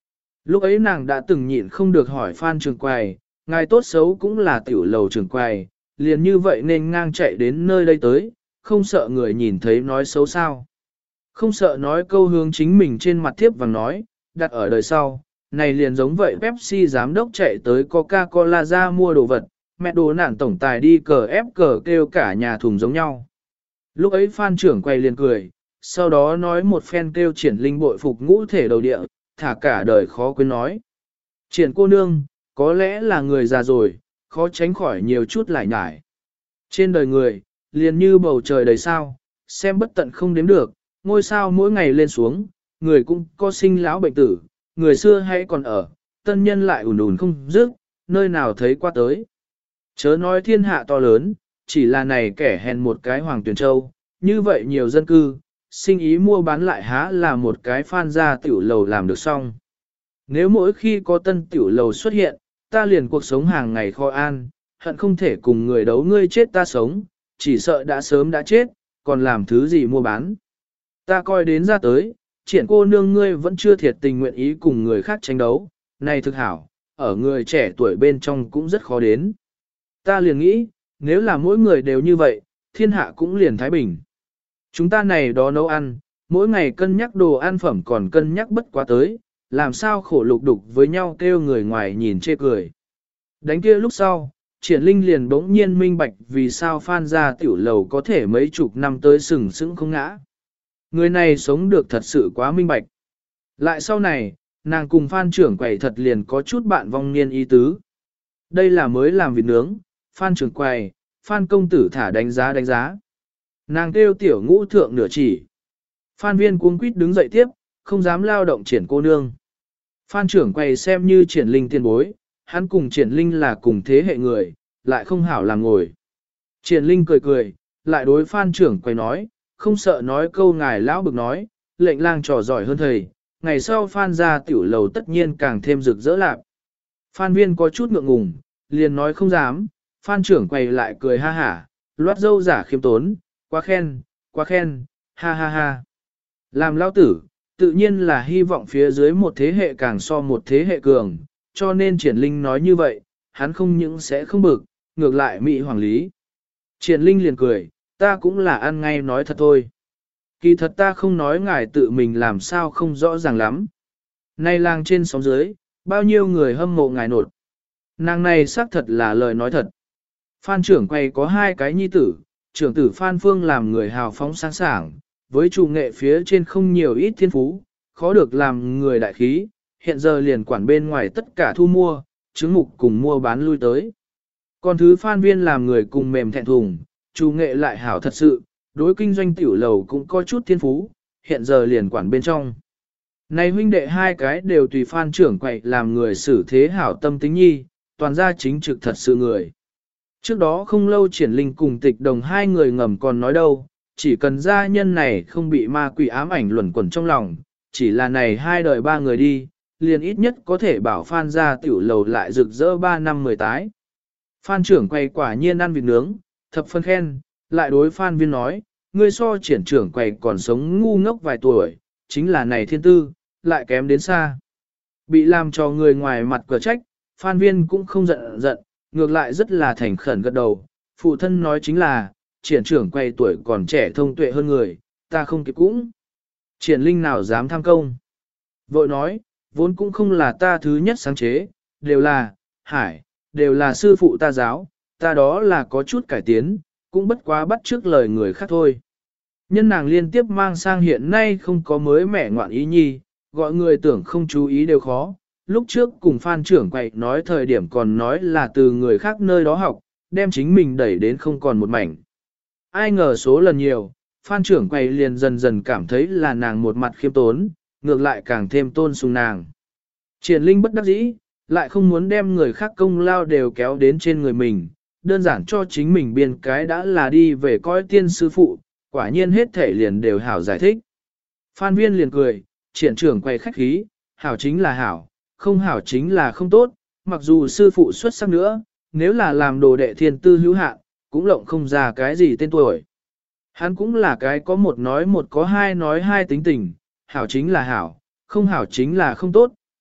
Lúc ấy nàng đã từng nhịn không được hỏi Phan trưởng quầy, ngài tốt xấu cũng là tiểu lầu trưởng quầy, liền như vậy nên ngang chạy đến nơi đây tới, không sợ người nhìn thấy nói xấu sao. Không sợ nói câu hướng chính mình trên mặt thiếp vàng nói, đặt ở đời sau, này liền giống vậy Pepsi giám đốc chạy tới Coca-Cola ra mua đồ vật, mẹ đồ nản tổng tài đi cờ ép cờ kêu cả nhà thùng giống nhau. Lúc ấy Phan trưởng quay liền cười, sau đó nói một phen kêu triển linh bội phục ngũ thể đầu địa, thả cả đời khó quên nói. Triển cô nương, có lẽ là người già rồi, khó tránh khỏi nhiều chút lại nhải. Trên đời người, liền như bầu trời đầy sao, xem bất tận không đếm được, ngôi sao mỗi ngày lên xuống, người cũng có sinh lão bệnh tử, người xưa hay còn ở, tân nhân lại ủn ủn không dứt, nơi nào thấy qua tới. Chớ nói thiên hạ to lớn, chỉ là này kẻ hèn một cái Hoàng Tuyền Châu, như vậy nhiều dân cư, sinh ý mua bán lại há là một cái phan gia tiểu lầu làm được xong. Nếu mỗi khi có tân tiểu lầu xuất hiện, ta liền cuộc sống hàng ngày kho an, hận không thể cùng người đấu ngươi chết ta sống, chỉ sợ đã sớm đã chết, còn làm thứ gì mua bán. Ta coi đến ra tới, triển cô nương ngươi vẫn chưa thiệt tình nguyện ý cùng người khác tranh đấu, này thực hảo, ở người trẻ tuổi bên trong cũng rất khó đến. Ta liền nghĩ, nếu là mỗi người đều như vậy, thiên hạ cũng liền thái bình. Chúng ta này đó nấu ăn, mỗi ngày cân nhắc đồ ăn phẩm còn cân nhắc bất quá tới, làm sao khổ lục đục với nhau kêu người ngoài nhìn chê cười. Đánh kia lúc sau, triển linh liền bỗng nhiên minh bạch vì sao Phan gia tiểu lầu có thể mấy chục năm tới sừng sững không ngã. Người này sống được thật sự quá minh bạch. Lại sau này, nàng cùng Phan trưởng quầy thật liền có chút bạn vong niên ý tứ. Đây là mới làm vịt nướng, Phan trưởng quầy, Phan công tử thả đánh giá đánh giá. Nàng kêu tiểu ngũ thượng nửa chỉ. Phan viên cuống quýt đứng dậy tiếp, không dám lao động triển cô nương. Phan trưởng quầy xem như triển linh tiên bối, hắn cùng triển linh là cùng thế hệ người, lại không hảo làm ngồi. Triển linh cười cười, lại đối Phan trưởng quầy nói, không sợ nói câu ngài lão bực nói, lệnh lang trò giỏi hơn thầy, ngày sau Phan ra tiểu lầu tất nhiên càng thêm rực rỡ lạc. Phan viên có chút ngượng ngùng, liền nói không dám, Phan trưởng quầy lại cười ha hả, loát dâu giả khiêm tốn, quá khen, quá khen, ha ha ha. Làm lão tử, tự nhiên là hy vọng phía dưới một thế hệ càng so một thế hệ cường, cho nên triển linh nói như vậy, hắn không những sẽ không bực, ngược lại mị hoàng lý. Triển linh liền cười, ta cũng là ăn ngay nói thật thôi. Kỳ thật ta không nói ngài tự mình làm sao không rõ ràng lắm. Nay làng trên sóng dưới, bao nhiêu người hâm mộ ngài nột. Nàng này xác thật là lời nói thật. Phan trưởng quay có hai cái nhi tử, trưởng tử Phan Phương làm người hào phóng sáng sảng, với chủ nghệ phía trên không nhiều ít thiên phú, khó được làm người đại khí, hiện giờ liền quản bên ngoài tất cả thu mua, chứng mục cùng mua bán lui tới. Còn thứ Phan Viên làm người cùng mềm thẹn thùng, chủ nghệ lại hảo thật sự, đối kinh doanh tiểu lầu cũng có chút thiên phú, hiện giờ liền quản bên trong. Này huynh đệ hai cái đều tùy Phan trưởng quậy làm người xử thế hảo tâm tính nhi, toàn ra chính trực thật sự người. Trước đó không lâu triển linh cùng tịch đồng hai người ngầm còn nói đâu, chỉ cần gia nhân này không bị ma quỷ ám ảnh luẩn quẩn trong lòng, chỉ là này hai đời ba người đi, liền ít nhất có thể bảo Phan ra tiểu lầu lại rực rỡ ba năm mười tái. Phan trưởng quay quả nhiên ăn vịt nướng, thập phân khen, lại đối Phan viên nói, ngươi so triển trưởng quầy còn sống ngu ngốc vài tuổi, chính là này thiên tư, lại kém đến xa. Bị làm cho người ngoài mặt cửa trách, Phan viên cũng không giận giận, ngược lại rất là thành khẩn gật đầu, phụ thân nói chính là, triển trưởng quầy tuổi còn trẻ thông tuệ hơn người, ta không kịp cũng. Triển linh nào dám tham công. Vội nói, vốn cũng không là ta thứ nhất sáng chế, đều là, hải, đều là sư phụ ta giáo, ta đó là có chút cải tiến, cũng bất quá bắt trước lời người khác thôi. Nhân nàng liên tiếp mang sang hiện nay không có mới mẻ ngoạn ý nhi, gọi người tưởng không chú ý đều khó. Lúc trước cùng Phan trưởng quậy nói thời điểm còn nói là từ người khác nơi đó học, đem chính mình đẩy đến không còn một mảnh. Ai ngờ số lần nhiều, Phan trưởng quầy liền dần dần cảm thấy là nàng một mặt khiêm tốn, ngược lại càng thêm tôn sùng nàng. Triển linh bất đắc dĩ, lại không muốn đem người khác công lao đều kéo đến trên người mình, đơn giản cho chính mình biên cái đã là đi về coi tiên sư phụ, quả nhiên hết thể liền đều hảo giải thích. Phan viên liền cười, triển trưởng quầy khách khí, hảo chính là hảo, không hảo chính là không tốt, mặc dù sư phụ xuất sắc nữa, nếu là làm đồ đệ thiên tư hữu hạn, cũng lộng không ra cái gì tên tuổi. Hắn cũng là cái có một nói một có hai nói hai tính tình, hảo chính là hảo, không hảo chính là không tốt,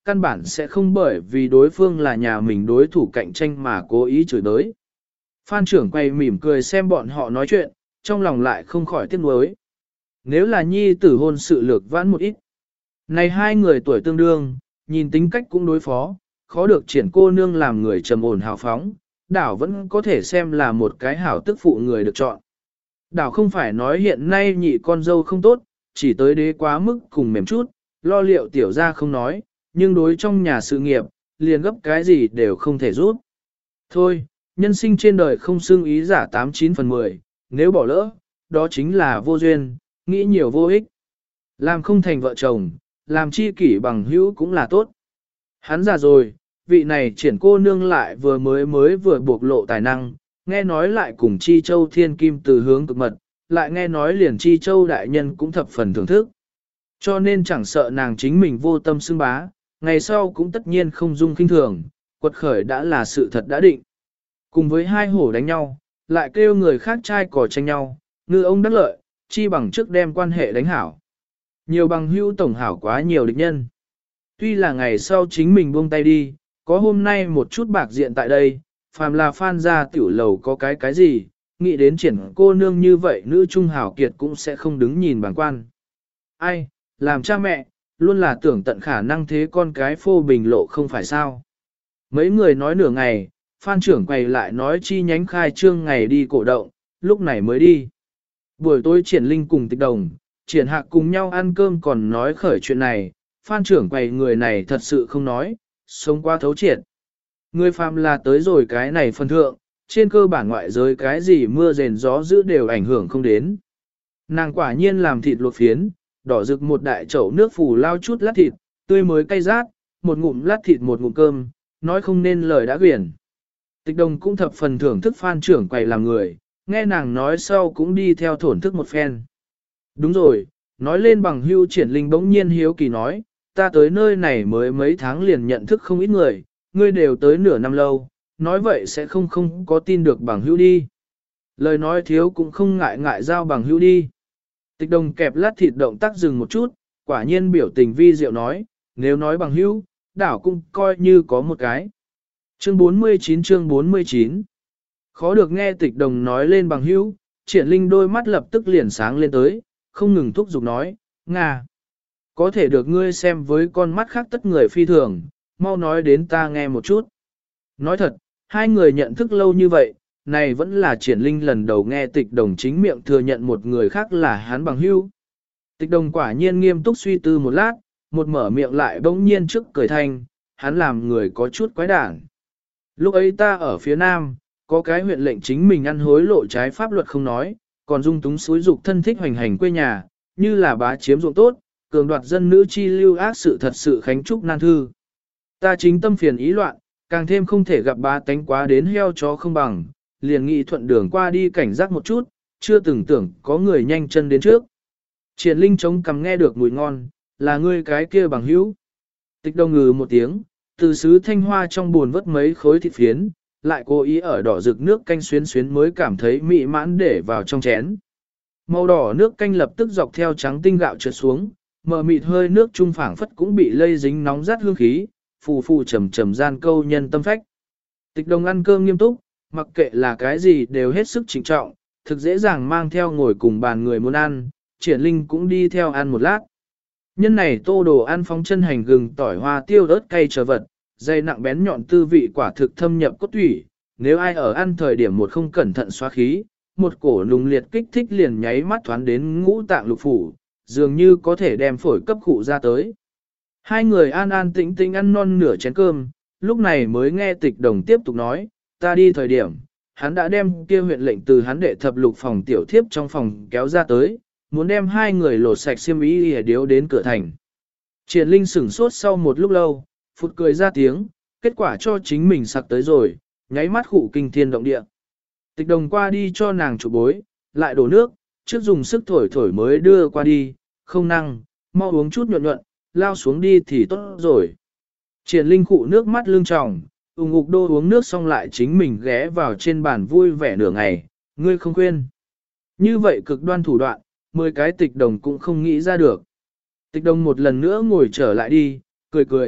căn bản sẽ không bởi vì đối phương là nhà mình đối thủ cạnh tranh mà cố ý chửi đới. Phan trưởng quay mỉm cười xem bọn họ nói chuyện, trong lòng lại không khỏi tiếc nuối. Nếu là nhi tử hôn sự lược vãn một ít. Này hai người tuổi tương đương, nhìn tính cách cũng đối phó, khó được triển cô nương làm người trầm ổn hào phóng, đảo vẫn có thể xem là một cái hảo tức phụ người được chọn. Đảo không phải nói hiện nay nhị con dâu không tốt, chỉ tới đế quá mức cùng mềm chút, lo liệu tiểu ra không nói, nhưng đối trong nhà sự nghiệp, liền gấp cái gì đều không thể rút. Thôi, nhân sinh trên đời không xưng ý giả tám chín phần mười, nếu bỏ lỡ, đó chính là vô duyên, nghĩ nhiều vô ích. Làm không thành vợ chồng, làm chi kỷ bằng hữu cũng là tốt. Hắn già rồi, vị này triển cô nương lại vừa mới mới vừa bộc lộ tài năng, nghe nói lại cùng chi châu thiên kim từ hướng cực mật, lại nghe nói liền chi châu đại nhân cũng thập phần thưởng thức. Cho nên chẳng sợ nàng chính mình vô tâm xưng bá, ngày sau cũng tất nhiên không dung kinh thường, quật khởi đã là sự thật đã định. Cùng với hai hổ đánh nhau, lại kêu người khác trai cò tranh nhau, ngư ông đắc lợi, chi bằng trước đem quan hệ đánh hảo. Nhiều bằng hữu tổng hảo quá nhiều địch nhân. Tuy là ngày sau chính mình buông tay đi, có hôm nay một chút bạc diện tại đây, phàm là phan gia tiểu lầu có cái cái gì, nghĩ đến triển cô nương như vậy nữ trung hảo kiệt cũng sẽ không đứng nhìn bằng quan. Ai, làm cha mẹ, luôn là tưởng tận khả năng thế con cái phô bình lộ không phải sao. Mấy người nói nửa ngày, phan trưởng quay lại nói chi nhánh khai trương ngày đi cổ động, lúc này mới đi. Buổi tối triển linh cùng tịch đồng, triển hạc cùng nhau ăn cơm còn nói khởi chuyện này, phan trưởng quầy người này thật sự không nói, sống qua thấu triệt. Người phàm là tới rồi cái này phân thượng, trên cơ bản ngoại giới cái gì mưa rền gió dữ đều ảnh hưởng không đến. Nàng quả nhiên làm thịt luộc phiến, đỏ rực một đại chậu nước phủ lao chút lát thịt, tươi mới cay rát, một ngụm lát thịt một ngụm cơm, nói không nên lời đã quyển. Tịch đồng cũng thập phần thưởng thức phan trưởng quầy làm người, nghe nàng nói sau cũng đi theo thổn thức một phen. Đúng rồi, nói lên bằng hưu triển linh bỗng nhiên hiếu kỳ nói, ta tới nơi này mới mấy tháng liền nhận thức không ít người, ngươi đều tới nửa năm lâu, nói vậy sẽ không không có tin được bằng hữu đi. Lời nói thiếu cũng không ngại ngại giao bằng hữu đi. Tịch đồng kẹp lát thịt động tác dừng một chút, quả nhiên biểu tình vi diệu nói, nếu nói bằng hữu, đảo cũng coi như có một cái. Chương bốn mươi chín chương bốn mươi chín Khó được nghe tịch đồng nói lên bằng hữu, triển linh đôi mắt lập tức liền sáng lên tới, không ngừng thúc giục nói, Nga. Có thể được ngươi xem với con mắt khác tất người phi thường, mau nói đến ta nghe một chút. Nói thật, hai người nhận thức lâu như vậy, này vẫn là triển linh lần đầu nghe tịch đồng chính miệng thừa nhận một người khác là hắn bằng hữu. Tịch đồng quả nhiên nghiêm túc suy tư một lát, một mở miệng lại bỗng nhiên trước cười thanh, hắn làm người có chút quái đản. Lúc ấy ta ở phía nam, có cái huyện lệnh chính mình ăn hối lộ trái pháp luật không nói, còn dung túng xúi dục thân thích hoành hành quê nhà, như là bá chiếm ruộng tốt, cường đoạt dân nữ chi lưu ác sự thật sự khánh trúc nan thư. Ta chính tâm phiền ý loạn, càng thêm không thể gặp bá tánh quá đến heo chó không bằng, liền nghị thuận đường qua đi cảnh giác một chút, chưa từng tưởng có người nhanh chân đến trước. Triển linh chống cằm nghe được mùi ngon, là ngươi cái kia bằng hữu. Tịch đồng ngừ một tiếng, từ sứ thanh hoa trong buồn vớt mấy khối thịt phiến, lại cố ý ở đỏ rực nước canh xuyến xuyến mới cảm thấy mị mãn để vào trong chén. Màu đỏ nước canh lập tức dọc theo trắng tinh gạo trượt xuống, mờ mịt hơi nước trung phảng phất cũng bị lây dính nóng rát hương khí, phù phù trầm trầm gian câu nhân tâm phách. Tịch đồng ăn cơm nghiêm túc, mặc kệ là cái gì đều hết sức trịnh trọng, thực dễ dàng mang theo ngồi cùng bàn người muốn ăn, triển linh cũng đi theo ăn một lát. Nhân này tô đồ ăn phóng chân hành gừng tỏi hoa tiêu ớt cay trở vật, dây nặng bén nhọn tư vị quả thực thâm nhập cốt thủy, nếu ai ở ăn thời điểm một không cẩn thận xóa khí, một cổ nùng liệt kích thích liền nháy mắt thoán đến ngũ tạng lục phủ, dường như có thể đem phổi cấp khụ ra tới. Hai người an an tĩnh tĩnh ăn non nửa chén cơm, lúc này mới nghe tịch đồng tiếp tục nói, ta đi thời điểm, hắn đã đem kia huyện lệnh từ hắn đệ thập lục phòng tiểu thiếp trong phòng kéo ra tới, muốn đem hai người lột sạch xiêm y để điếu đến cửa thành. Triển linh sửng sốt sau một lúc lâu, phụt cười ra tiếng, kết quả cho chính mình sặc tới rồi, nháy mắt khụ kinh thiên động địa. Tịch đồng qua đi cho nàng chụp bối, lại đổ nước, trước dùng sức thổi thổi mới đưa qua đi, không năng, mau uống chút nhuận nhuận, lao xuống đi thì tốt rồi. Triển linh khụ nước mắt lưng tròng, ủng ngục đô uống nước xong lại chính mình ghé vào trên bàn vui vẻ nửa ngày, ngươi không quên. Như vậy cực đoan thủ đoạn, mười cái tịch đồng cũng không nghĩ ra được. Tịch đồng một lần nữa ngồi trở lại đi, cười cười,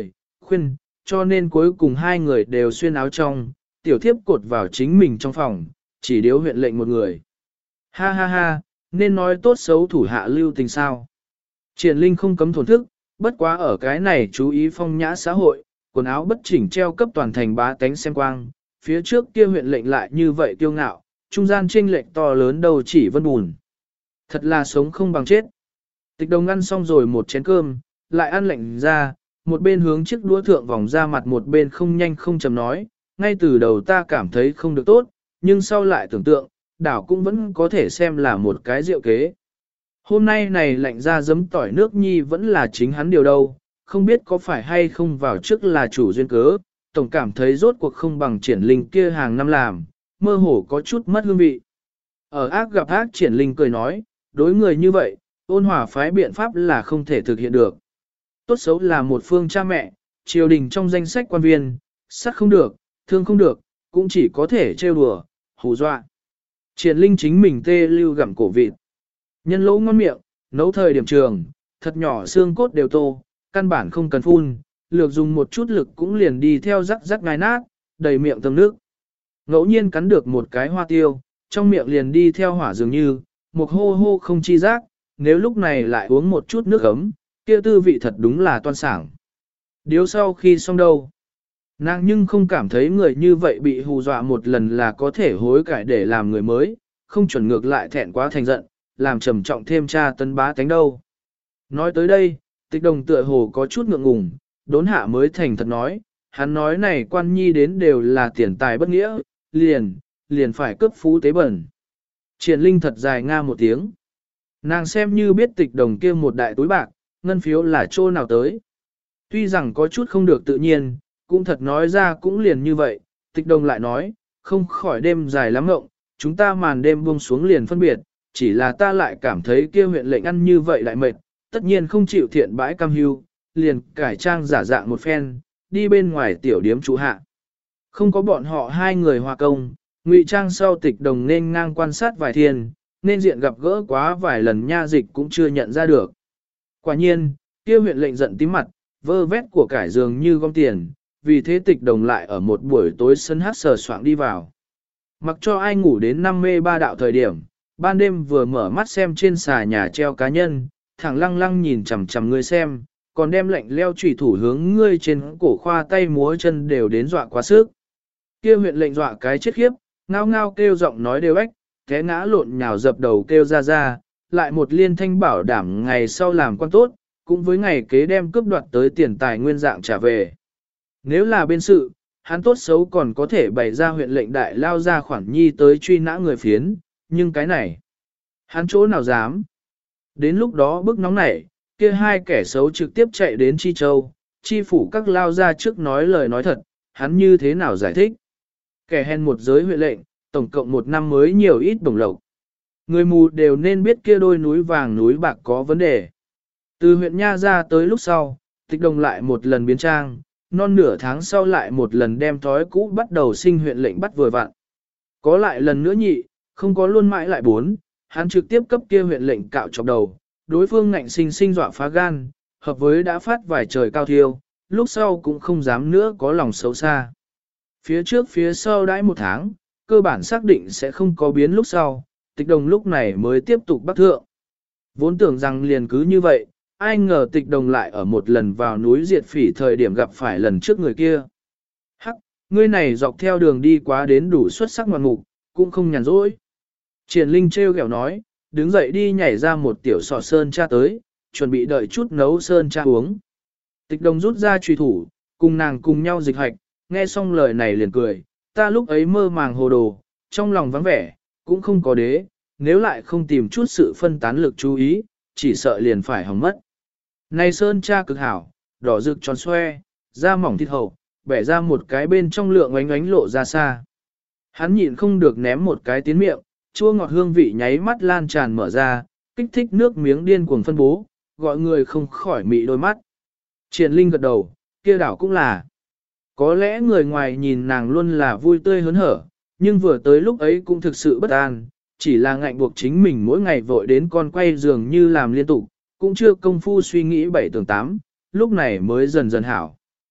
khuyên, cho nên cuối cùng hai người đều xuyên áo trong, tiểu thiếp cột vào chính mình trong phòng, chỉ điếu huyện lệnh một người. Ha ha ha, nên nói tốt xấu thủ hạ lưu tình sao. Triển Linh không cấm thổn thức, bất quá ở cái này chú ý phong nhã xã hội, quần áo bất chỉnh treo cấp toàn thành bá tánh xem quang, phía trước kia huyện lệnh lại như vậy kiêu ngạo, trung gian chênh lệch to lớn đầu chỉ vân bùn. Thật là sống không bằng chết. Tịch Đồng ăn xong rồi một chén cơm, lại ăn lạnh ra, một bên hướng chiếc đũa thượng vòng ra mặt một bên không nhanh không chậm nói, ngay từ đầu ta cảm thấy không được tốt, nhưng sau lại tưởng tượng, đảo cũng vẫn có thể xem là một cái diệu kế. Hôm nay này lạnh ra giấm tỏi nước nhi vẫn là chính hắn điều đâu, không biết có phải hay không vào trước là chủ duyên cớ, tổng cảm thấy rốt cuộc không bằng Triển Linh kia hàng năm làm, mơ hồ có chút mất hương vị. Ở ác gặp ác Triển Linh cười nói, đối người như vậy, ôn hòa phái biện pháp là không thể thực hiện được. Tốt xấu là một phương cha mẹ, triều đình trong danh sách quan viên, sát không được, thương không được, cũng chỉ có thể trêu đùa, hù dọa. Triển Linh chính mình tê lưu gặm cổ vịt. Nhân lỗ ngon miệng, nấu thời điểm trường, thật nhỏ xương cốt đều tô, căn bản không cần phun, lược dùng một chút lực cũng liền đi theo rắc rắc ngai nát, đầy miệng tầm nước. Ngẫu nhiên cắn được một cái hoa tiêu, trong miệng liền đi theo hỏa dường như, một hô hô không chi giác, nếu lúc này lại uống một chút nước ấm, kia tư vị thật đúng là toan sảng. Điếu sau khi xong đâu, nàng nhưng không cảm thấy người như vậy bị hù dọa một lần là có thể hối cải để làm người mới, không chuẩn ngược lại thẹn quá thành giận, làm trầm trọng thêm tra tấn bá tánh đâu. Nói tới đây, Tịch Đồng tựa hồ có chút ngượng ngùng, đốn hạ mới thành thật nói, hắn nói này quan nhi đến đều là tiền tài bất nghĩa, liền, liền phải cướp phú tế bẩn. Triển Linh thật dài nga một tiếng. Nàng xem như biết Tịch Đồng kia một đại túi bạc, ngân phiếu là chỗ nào tới. Tuy rằng có chút không được tự nhiên, cũng thật nói ra cũng liền như vậy, Tịch Đồng lại nói, không khỏi đêm dài lắm ngộng, chúng ta màn đêm buông xuống liền phân biệt, chỉ là ta lại cảm thấy kia huyện lệnh ăn như vậy lại mệt, tất nhiên không chịu thiện bãi cam hưu, liền cải trang giả dạng một phen, đi bên ngoài tiểu điếm trụ hạ. Không có bọn họ hai người hòa công, ngụy trang sau Tịch Đồng nên ngang quan sát vài thiên, nên diện gặp gỡ quá vài lần nha dịch cũng chưa nhận ra được. Quả nhiên, kia huyện lệnh giận tím mặt, vơ vét của cải dường như gom tiền, vì thế Tịch Đồng lại ở một buổi tối sân hát sờ soạng đi vào. Mặc cho ai ngủ đến năm mê ba đạo thời điểm, ban đêm vừa mở mắt xem trên xà nhà treo cá nhân, thẳng lăng lăng nhìn chằm chằm ngươi xem, còn đem lệnh leo chủy thủ hướng ngươi trên cổ khoa tay múa chân đều đến dọa quá sức. Kia huyện lệnh dọa cái chết khiếp, ngao ngao kêu giọng nói đều ếch, té ngã lộn nhào dập đầu kêu ra ra, lại một liên thanh bảo đảm ngày sau làm quan tốt, cũng với ngày kế đem cướp đoạt tới tiền tài nguyên dạng trả về. Nếu là bên sự, hắn tốt xấu còn có thể bày ra huyện lệnh đại lao ra khoản nhi tới truy nã người phiến, nhưng cái này, hắn chỗ nào dám. Đến lúc đó bức nóng nảy, kia hai kẻ xấu trực tiếp chạy đến Chi Châu, chi phủ các lao ra trước nói lời nói thật, hắn như thế nào giải thích. Kẻ hèn một giới huyện lệnh, tổng cộng một năm mới nhiều ít bổng lộc. Người mù đều nên biết kia đôi núi vàng núi bạc có vấn đề. Từ huyện Nha ra tới lúc sau, Tịch Đồng lại một lần biến trang, non nửa tháng sau lại một lần đem thói cũ bắt đầu sinh huyện lệnh bắt vừa vặn. Có lại lần nữa nhị, không có luôn mãi lại bốn, hắn trực tiếp cấp kia huyện lệnh cạo chọc đầu, đối phương ngạnh sinh sinh dọa phá gan, hợp với đã phát vài trời cao thiêu, lúc sau cũng không dám nữa có lòng xấu xa. Phía trước phía sau đãi một tháng, cơ bản xác định sẽ không có biến lúc sau, Tịch Đồng lúc này mới tiếp tục bắt thượng. Vốn tưởng rằng liền cứ như vậy, ai ngờ Tịch Đồng lại ở một lần vào núi diệt phỉ thời điểm gặp phải lần trước người kia. Hắc, ngươi này dọc theo đường đi quá đến đủ xuất sắc ngoạn mục, cũng không nhàn rỗi. Triển Linh trêu ghẹo nói, đứng dậy đi nhảy ra một tiểu sọ sơn cha tới, chuẩn bị đợi chút nấu sơn cha uống. Tịch Đồng rút ra truy thủ, cùng nàng cùng nhau dịch hạch, nghe xong lời này liền cười, ta lúc ấy mơ màng hồ đồ, trong lòng vắng vẻ, cũng không có đế, nếu lại không tìm chút sự phân tán lực chú ý, chỉ sợ liền phải hỏng mất. Này sơn cha cực hảo, đỏ rực tròn xoe, da mỏng thịt hậu, bẻ ra một cái bên trong lượng ánh ánh lộ ra xa. Hắn nhịn không được ném một cái tiến miệng, chua ngọt hương vị nháy mắt lan tràn mở ra, kích thích nước miếng điên cuồng phân bố, gọi người không khỏi mị đôi mắt. Triển Linh gật đầu, kia đảo cũng là. Có lẽ người ngoài nhìn nàng luôn là vui tươi hớn hở, nhưng vừa tới lúc ấy cũng thực sự bất an, chỉ là ngạnh buộc chính mình mỗi ngày vội đến con quay giường như làm liên tục, cũng chưa công phu suy nghĩ bảy tường tám, lúc này mới dần dần hảo.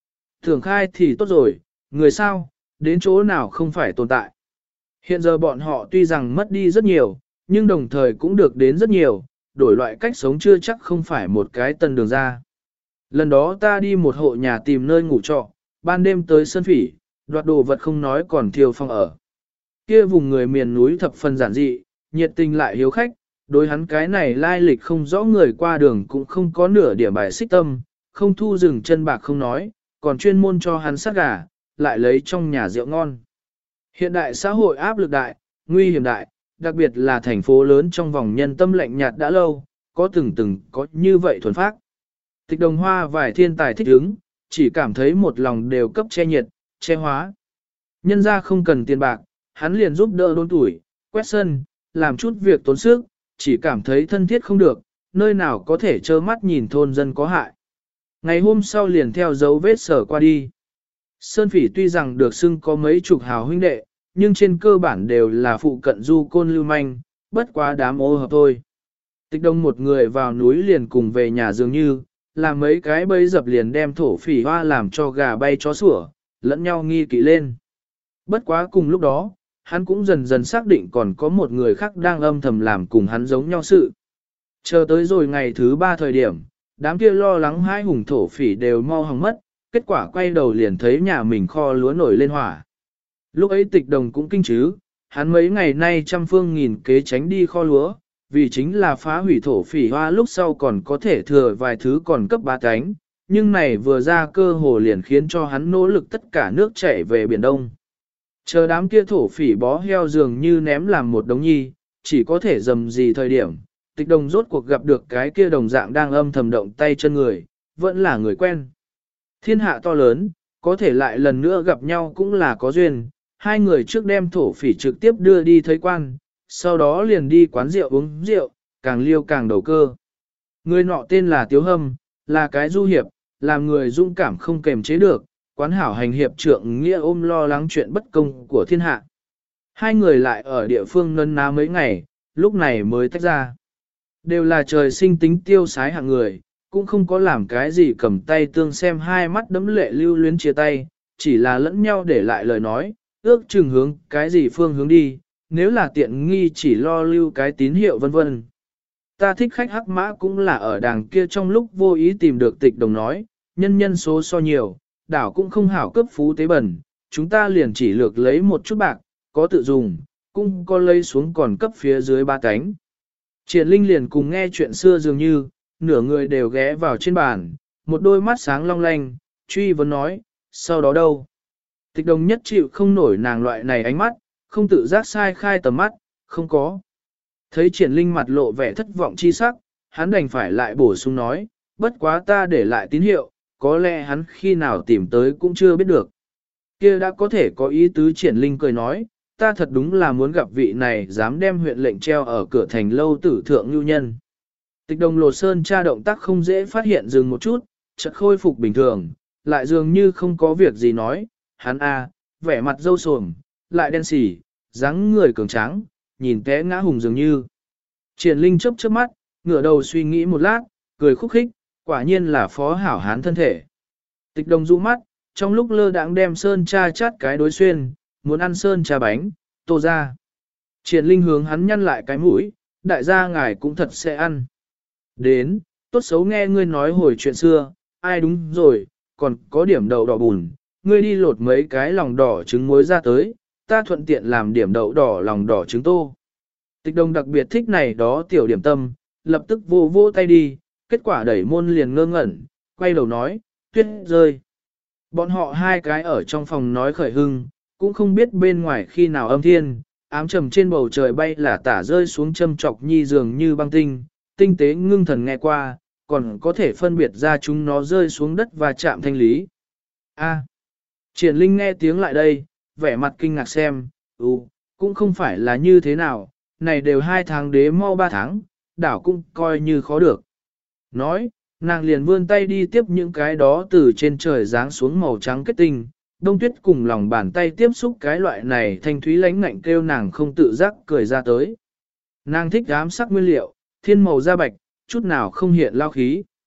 Tưởng khai thì tốt rồi, người sao, đến chỗ nào không phải tồn tại. Hiện giờ bọn họ tuy rằng mất đi rất nhiều, nhưng đồng thời cũng được đến rất nhiều, đổi loại cách sống chưa chắc không phải một cái tân đường ra. Lần đó ta đi một hộ nhà tìm nơi ngủ trọ, ban đêm tới Sơn Phỉ, đoạt đồ vật không nói còn thiêu phong ở. Kia vùng người miền núi thập phần giản dị, nhiệt tình lại hiếu khách, đối hắn cái này lai lịch không rõ người qua đường cũng không có nửa điểm bài xích tâm, không thu rừng chân bạc không nói, còn chuyên môn cho hắn sát gà, lại lấy trong nhà rượu ngon. Hiện đại xã hội áp lực đại, nguy hiểm đại, đặc biệt là thành phố lớn trong vòng nhân tâm lạnh nhạt đã lâu, có từng từng có như vậy thuần phát. Tịch Đồng Hoa vài thiên tài thích ứng, chỉ cảm thấy một lòng đều cấp che nhiệt, che hóa. Nhân ra không cần tiền bạc, hắn liền giúp đỡ đôn tuổi, quét sân, làm chút việc tốn sức, chỉ cảm thấy thân thiết không được, nơi nào có thể trơ mắt nhìn thôn dân có hại. Ngày hôm sau liền theo dấu vết sở qua đi. Sơn Phỉ tuy rằng được xưng có mấy chục hào huynh đệ, nhưng trên cơ bản đều là phụ cận du côn lưu manh, bất quá đám ô hợp thôi. Tịch Đông một người vào núi liền cùng về nhà dường như, làm mấy cái bẫy dập liền đem thổ phỉ hoa làm cho gà bay chó sủa, lẫn nhau nghi kỵ lên. Bất quá cùng lúc đó, hắn cũng dần dần xác định còn có một người khác đang âm thầm làm cùng hắn giống nhau sự. Chờ tới rồi ngày thứ ba thời điểm, đám kia lo lắng hai hùng thổ phỉ đều mau hỏng mất, kết quả quay đầu liền thấy nhà mình kho lúa nổi lên hỏa. Lúc ấy Tịch Đồng cũng kinh chứ, hắn mấy ngày nay trăm phương nghìn kế tránh đi kho lúa, vì chính là phá hủy thổ phỉ hoa lúc sau còn có thể thừa vài thứ còn cấp ba cánh, nhưng này vừa ra cơ hồ liền khiến cho hắn nỗ lực tất cả nước chảy về Biển Đông. Chờ đám kia thổ phỉ bó heo dường như ném làm một đống nhi, chỉ có thể dầm gì thời điểm, Tịch Đồng rốt cuộc gặp được cái kia đồng dạng đang âm thầm động tay chân người, vẫn là người quen. Thiên hạ to lớn, có thể lại lần nữa gặp nhau cũng là có duyên, hai người trước đem thổ phỉ trực tiếp đưa đi thấy quan, sau đó liền đi quán rượu uống rượu, càng liêu càng đầu cơ. Người nọ tên là Tiếu Hâm, là cái du hiệp, làm người dũng cảm không kềm chế được, quán hảo hành hiệp trượng nghĩa ôm lo lắng chuyện bất công của thiên hạ. Hai người lại ở địa phương nân ná mấy ngày, lúc này mới tách ra. Đều là trời sinh tính tiêu sái hạng người, cũng không có làm cái gì cầm tay tương xem hai mắt đấm lệ lưu luyến chia tay, chỉ là lẫn nhau để lại lời nói, ước chừng hướng cái gì phương hướng đi, nếu là tiện nghi chỉ lo lưu cái tín hiệu vân vân. Ta thích khách hắc mã cũng là ở đàng kia trong lúc vô ý tìm được Tịch Đồng nói, nhân nhân số so nhiều, đảo cũng không hảo cấp phú tế bẩn, chúng ta liền chỉ lược lấy một chút bạc, có tự dùng, cũng có lấy xuống còn cấp phía dưới ba cánh. Triển Linh liền cùng nghe chuyện xưa dường như, nửa người đều ghé vào trên bàn, một đôi mắt sáng long lanh, truy vấn nói, sau đó đâu? Tịch Đồng nhất chịu không nổi nàng loại này ánh mắt, không tự giác sai khai tầm mắt, không có. Thấy Triển Linh mặt lộ vẻ thất vọng chi sắc, hắn đành phải lại bổ sung nói, bất quá ta để lại tín hiệu, có lẽ hắn khi nào tìm tới cũng chưa biết được. Kia đã có thể có ý tứ. Triển Linh cười nói, ta thật đúng là muốn gặp vị này dám đem huyện lệnh treo ở cửa thành lâu tử thượng lưu nhân. Tịch Đồng lột sơn tra động tác không dễ phát hiện dừng một chút, chợt khôi phục bình thường, lại dường như không có việc gì nói, hắn a, vẻ mặt râu sồm, lại đen xỉ, dáng người cường tráng, nhìn té ngã hùng dường như. Triển Linh chớp chớp mắt, ngửa đầu suy nghĩ một lát, cười khúc khích, quả nhiên là phó hảo hán thân thể. Tịch Đồng dụ mắt, trong lúc lơ đãng đem sơn cha chát cái đối xuyên, muốn ăn sơn trà bánh, tô ra. Triển Linh hướng hắn nhăn lại cái mũi, đại gia ngài cũng thật sẽ ăn. Đến, tốt xấu nghe ngươi nói hồi chuyện xưa, ai đúng rồi, còn có điểm đậu đỏ bùn, ngươi đi lột mấy cái lòng đỏ trứng muối ra tới, ta thuận tiện làm điểm đậu đỏ lòng đỏ trứng tô. Tịch Đồng đặc biệt thích này đó tiểu điểm tâm, lập tức vô vô tay đi, kết quả đẩy môn liền ngơ ngẩn, quay đầu nói, tuyết rơi. Bọn họ hai cái ở trong phòng nói khởi hưng, cũng không biết bên ngoài khi nào âm thiên, ám trầm trên bầu trời bay là tả rơi xuống châm chọc nhi dường như băng tinh, tinh tế ngưng thần nghe qua, còn có thể phân biệt ra chúng nó rơi xuống đất và chạm thanh lý. A. Triển Linh nghe tiếng lại đây, vẻ mặt kinh ngạc xem, ừ, cũng không phải là như thế nào, này đều hai tháng đế mau ba tháng, đảo cũng coi như khó được. Nói, nàng liền vươn tay đi tiếp những cái đó từ trên trời giáng xuống màu trắng kết tinh, đông tuyết cùng lòng bàn tay tiếp xúc cái loại này thanh thúy lánh ngạnh kêu nàng không tự giác cười ra tới. Nàng thích ám sắc nguyên liệu, thiên màu da bạch, chút nào không hiện lao khí.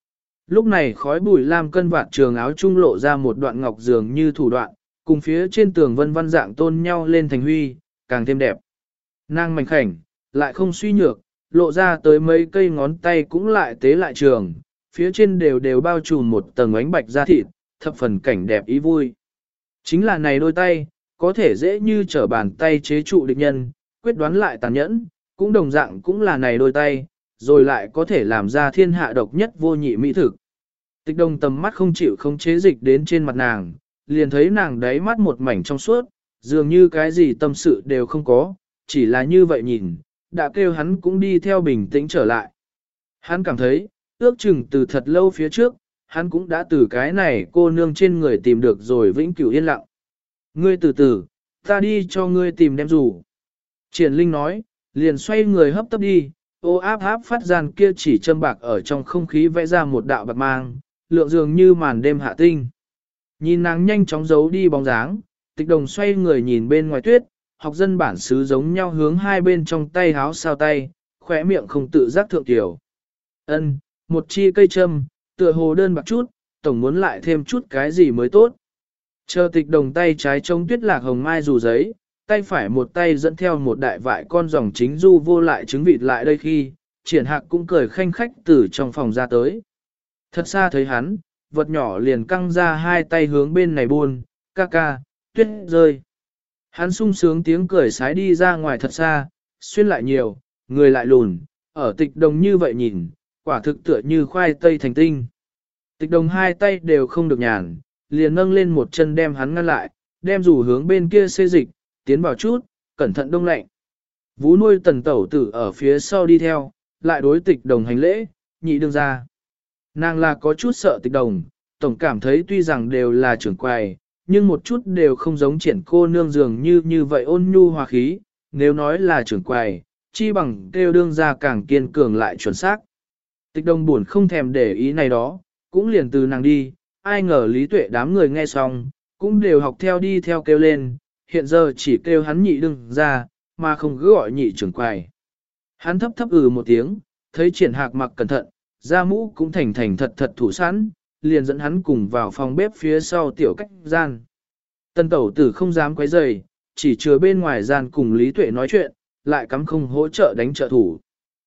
Lúc này khói bụi lam cân vạt trường áo trung lộ ra một đoạn ngọc dường như thủ đoạn, cùng phía trên tường vân văn dạng tôn nhau lên thành huy, càng thêm đẹp. Nàng mảnh khảnh, lại không suy nhược, lộ ra tới mấy cây ngón tay cũng lại tế lại trường, phía trên đều đều bao trùm một tầng ánh bạch da thịt, thập phần cảnh đẹp ý vui. Chính là này đôi tay, có thể dễ như trở bàn tay chế trụ địch nhân, quyết đoán lại tàn nhẫn, cũng đồng dạng cũng là này đôi tay, rồi lại có thể làm ra thiên hạ độc nhất vô nhị mỹ thực. Tịch Đồng tầm mắt không chịu không chế dịch đến trên mặt nàng, liền thấy nàng đáy mắt một mảnh trong suốt, dường như cái gì tâm sự đều không có, chỉ là như vậy nhìn, đã kêu hắn cũng đi theo bình tĩnh trở lại. Hắn cảm thấy, ước chừng từ thật lâu phía trước, hắn cũng đã từ cái này cô nương trên người tìm được rồi vĩnh cửu yên lặng. Ngươi từ từ, ta đi cho ngươi tìm đem rủ. Triển Linh nói, liền xoay người hấp tấp đi, ô áp áp phát gian kia chỉ châm bạc ở trong không khí vẽ ra một đạo bạc mang, lượng dường như màn đêm hạ tinh. Nhìn nàng nhanh chóng giấu đi bóng dáng, Tịch Đồng xoay người nhìn bên ngoài tuyết, học dân bản xứ giống nhau hướng hai bên trong tay háo sao tay, khỏe miệng không tự giác thượng tiểu. Ân, một chi cây châm, tựa hồ đơn bạc chút, tổng muốn lại thêm chút cái gì mới tốt. Chờ Tịch Đồng tay trái trông tuyết lạc hồng mai dù giấy, tay phải một tay dẫn theo một đại vại con dòng chính du vô lại trứng vịt lại đây khi, Triển Hạc cũng cười khanh khách từ trong phòng ra tới. Thật xa thấy hắn, vật nhỏ liền căng ra hai tay hướng bên này buôn, ca ca, tuyết rơi. Hắn sung sướng tiếng cười sái đi ra ngoài thật xa, xuyên lại nhiều, người lại lùn, ở Tịch Đồng như vậy nhìn, quả thực tựa như khoai tây thành tinh. Tịch Đồng hai tay đều không được nhàn, liền nâng lên một chân đem hắn ngăn lại, đem rủ hướng bên kia xê dịch, tiến vào chút, cẩn thận đông lạnh. Vú nuôi Tần tẩu tử ở phía sau đi theo, lại đối Tịch Đồng hành lễ, nhị đương ra. Nàng là có chút sợ Tịch Đồng, tổng cảm thấy tuy rằng đều là trưởng quầy, nhưng một chút đều không giống Triển cô nương dường như như vậy ôn nhu hòa khí, nếu nói là trưởng quầy, chi bằng kêu đương ra càng kiên cường lại chuẩn xác. Tịch Đồng buồn không thèm để ý này đó, cũng liền từ nàng đi, ai ngờ Lý Tuệ đám người nghe xong, cũng đều học theo đi theo kêu lên, hiện giờ chỉ kêu hắn nhị đương ra, mà không cứ gọi nhị trưởng quầy. Hắn thấp thấp ừ một tiếng, thấy Triển Hạc mặc cẩn thận, da mũ cũng thành thành thật thật thủ sẵn, liền dẫn hắn cùng vào phòng bếp phía sau tiểu cách gian. Tân tẩu tử không dám quấy rầy, chỉ chừa bên ngoài gian cùng Lý Tuệ nói chuyện, lại cắm không hỗ trợ đánh trợ thủ.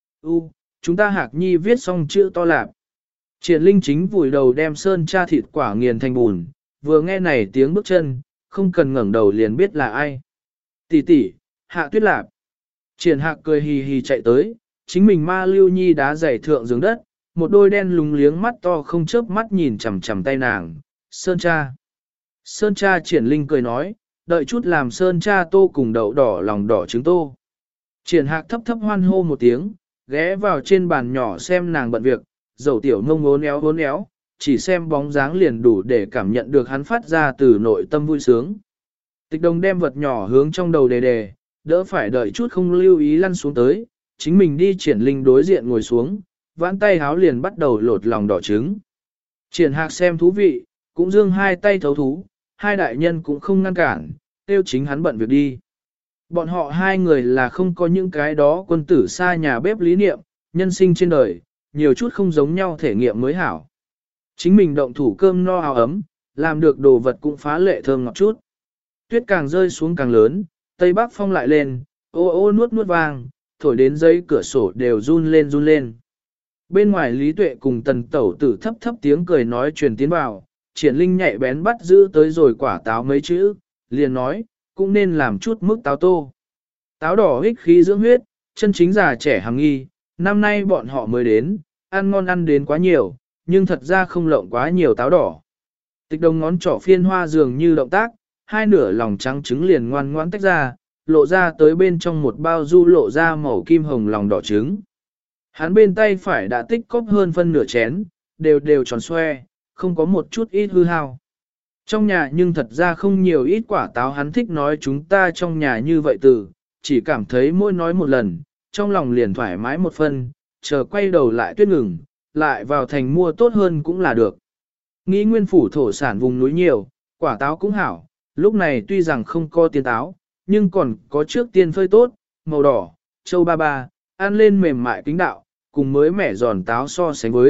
U, chúng ta Hạc Nhi viết xong chữ to lạp. Triển Linh chính vùi đầu đem sơn cha thịt quả nghiền thành bùn, vừa nghe này tiếng bước chân, không cần ngẩng đầu liền biết là ai. Tỷ tỷ, Hạ Tuyết lạp. Triển Hạc cười hì hì chạy tới, chính mình ma lưu nhi đá giày thượng giường đất, một đôi đen lúng liếng mắt to không chớp mắt nhìn chằm chằm tay nàng. Sơn cha. Sơn cha Triển Linh cười nói, đợi chút làm sơn cha tô cùng đậu đỏ lòng đỏ trứng tô. Triển Hạc thấp thấp hoan hô một tiếng, ghé vào trên bàn nhỏ xem nàng bận việc, dầu tiểu ngông ốn éo ốn éo, chỉ xem bóng dáng liền đủ để cảm nhận được hắn phát ra từ nội tâm vui sướng. Tịch Đồng đem vật nhỏ hướng trong đầu đề đề, đỡ phải đợi chút không lưu ý lăn xuống tới, chính mình đi Triển Linh đối diện ngồi xuống, vãn tay háo liền bắt đầu lột lòng đỏ trứng. Triển Hạc xem thú vị, cũng dương hai tay thấu thú, hai đại nhân cũng không ngăn cản, tiêu chính hắn bận việc đi. Bọn họ hai người là không có những cái đó quân tử xa nhà bếp lý niệm, nhân sinh trên đời, nhiều chút không giống nhau thể nghiệm mới hảo. Chính mình động thủ cơm no áo ấm, làm được đồ vật cũng phá lệ thơm ngọt chút. Tuyết càng rơi xuống càng lớn, tây bắc phong lại lên, ô ô nuốt nuốt vang, thổi đến giấy cửa sổ đều run lên run lên. Bên ngoài Lý Tuệ cùng Tần tẩu tử thấp thấp tiếng cười nói truyền tiến vào, Triển Linh nhạy bén bắt giữ tới rồi quả táo mấy chữ, liền nói, cũng nên làm chút mức táo tô. Táo đỏ hích khí dưỡng huyết, chân chính già trẻ hàng nghi, năm nay bọn họ mới đến, ăn ngon ăn đến quá nhiều, nhưng thật ra không lộng quá nhiều táo đỏ. Tịch Đồng ngón trỏ phiên hoa dường như động tác, hai nửa lòng trắng trứng liền ngoan ngoãn tách ra, lộ ra tới bên trong một bao du lộ ra màu kim hồng lòng đỏ trứng. Hắn bên tay phải đã tích cóp hơn phân nửa chén, đều đều tròn xoe, không có một chút ít hư hao. Trong nhà nhưng thật ra không nhiều ít quả táo, hắn thích nói chúng ta trong nhà như vậy từ, chỉ cảm thấy mỗi nói một lần, trong lòng liền thoải mái một phân, chờ quay đầu lại tuyết ngừng, lại vào thành mua tốt hơn cũng là được. Nghĩ nguyên phủ thổ sản vùng núi nhiều, quả táo cũng hảo, lúc này tuy rằng không có tiên táo, nhưng còn có trước tiên phơi tốt, màu đỏ, châu ba ba, ăn lên mềm mại kính đạo, cùng mới mẻ giòn táo so sánh với,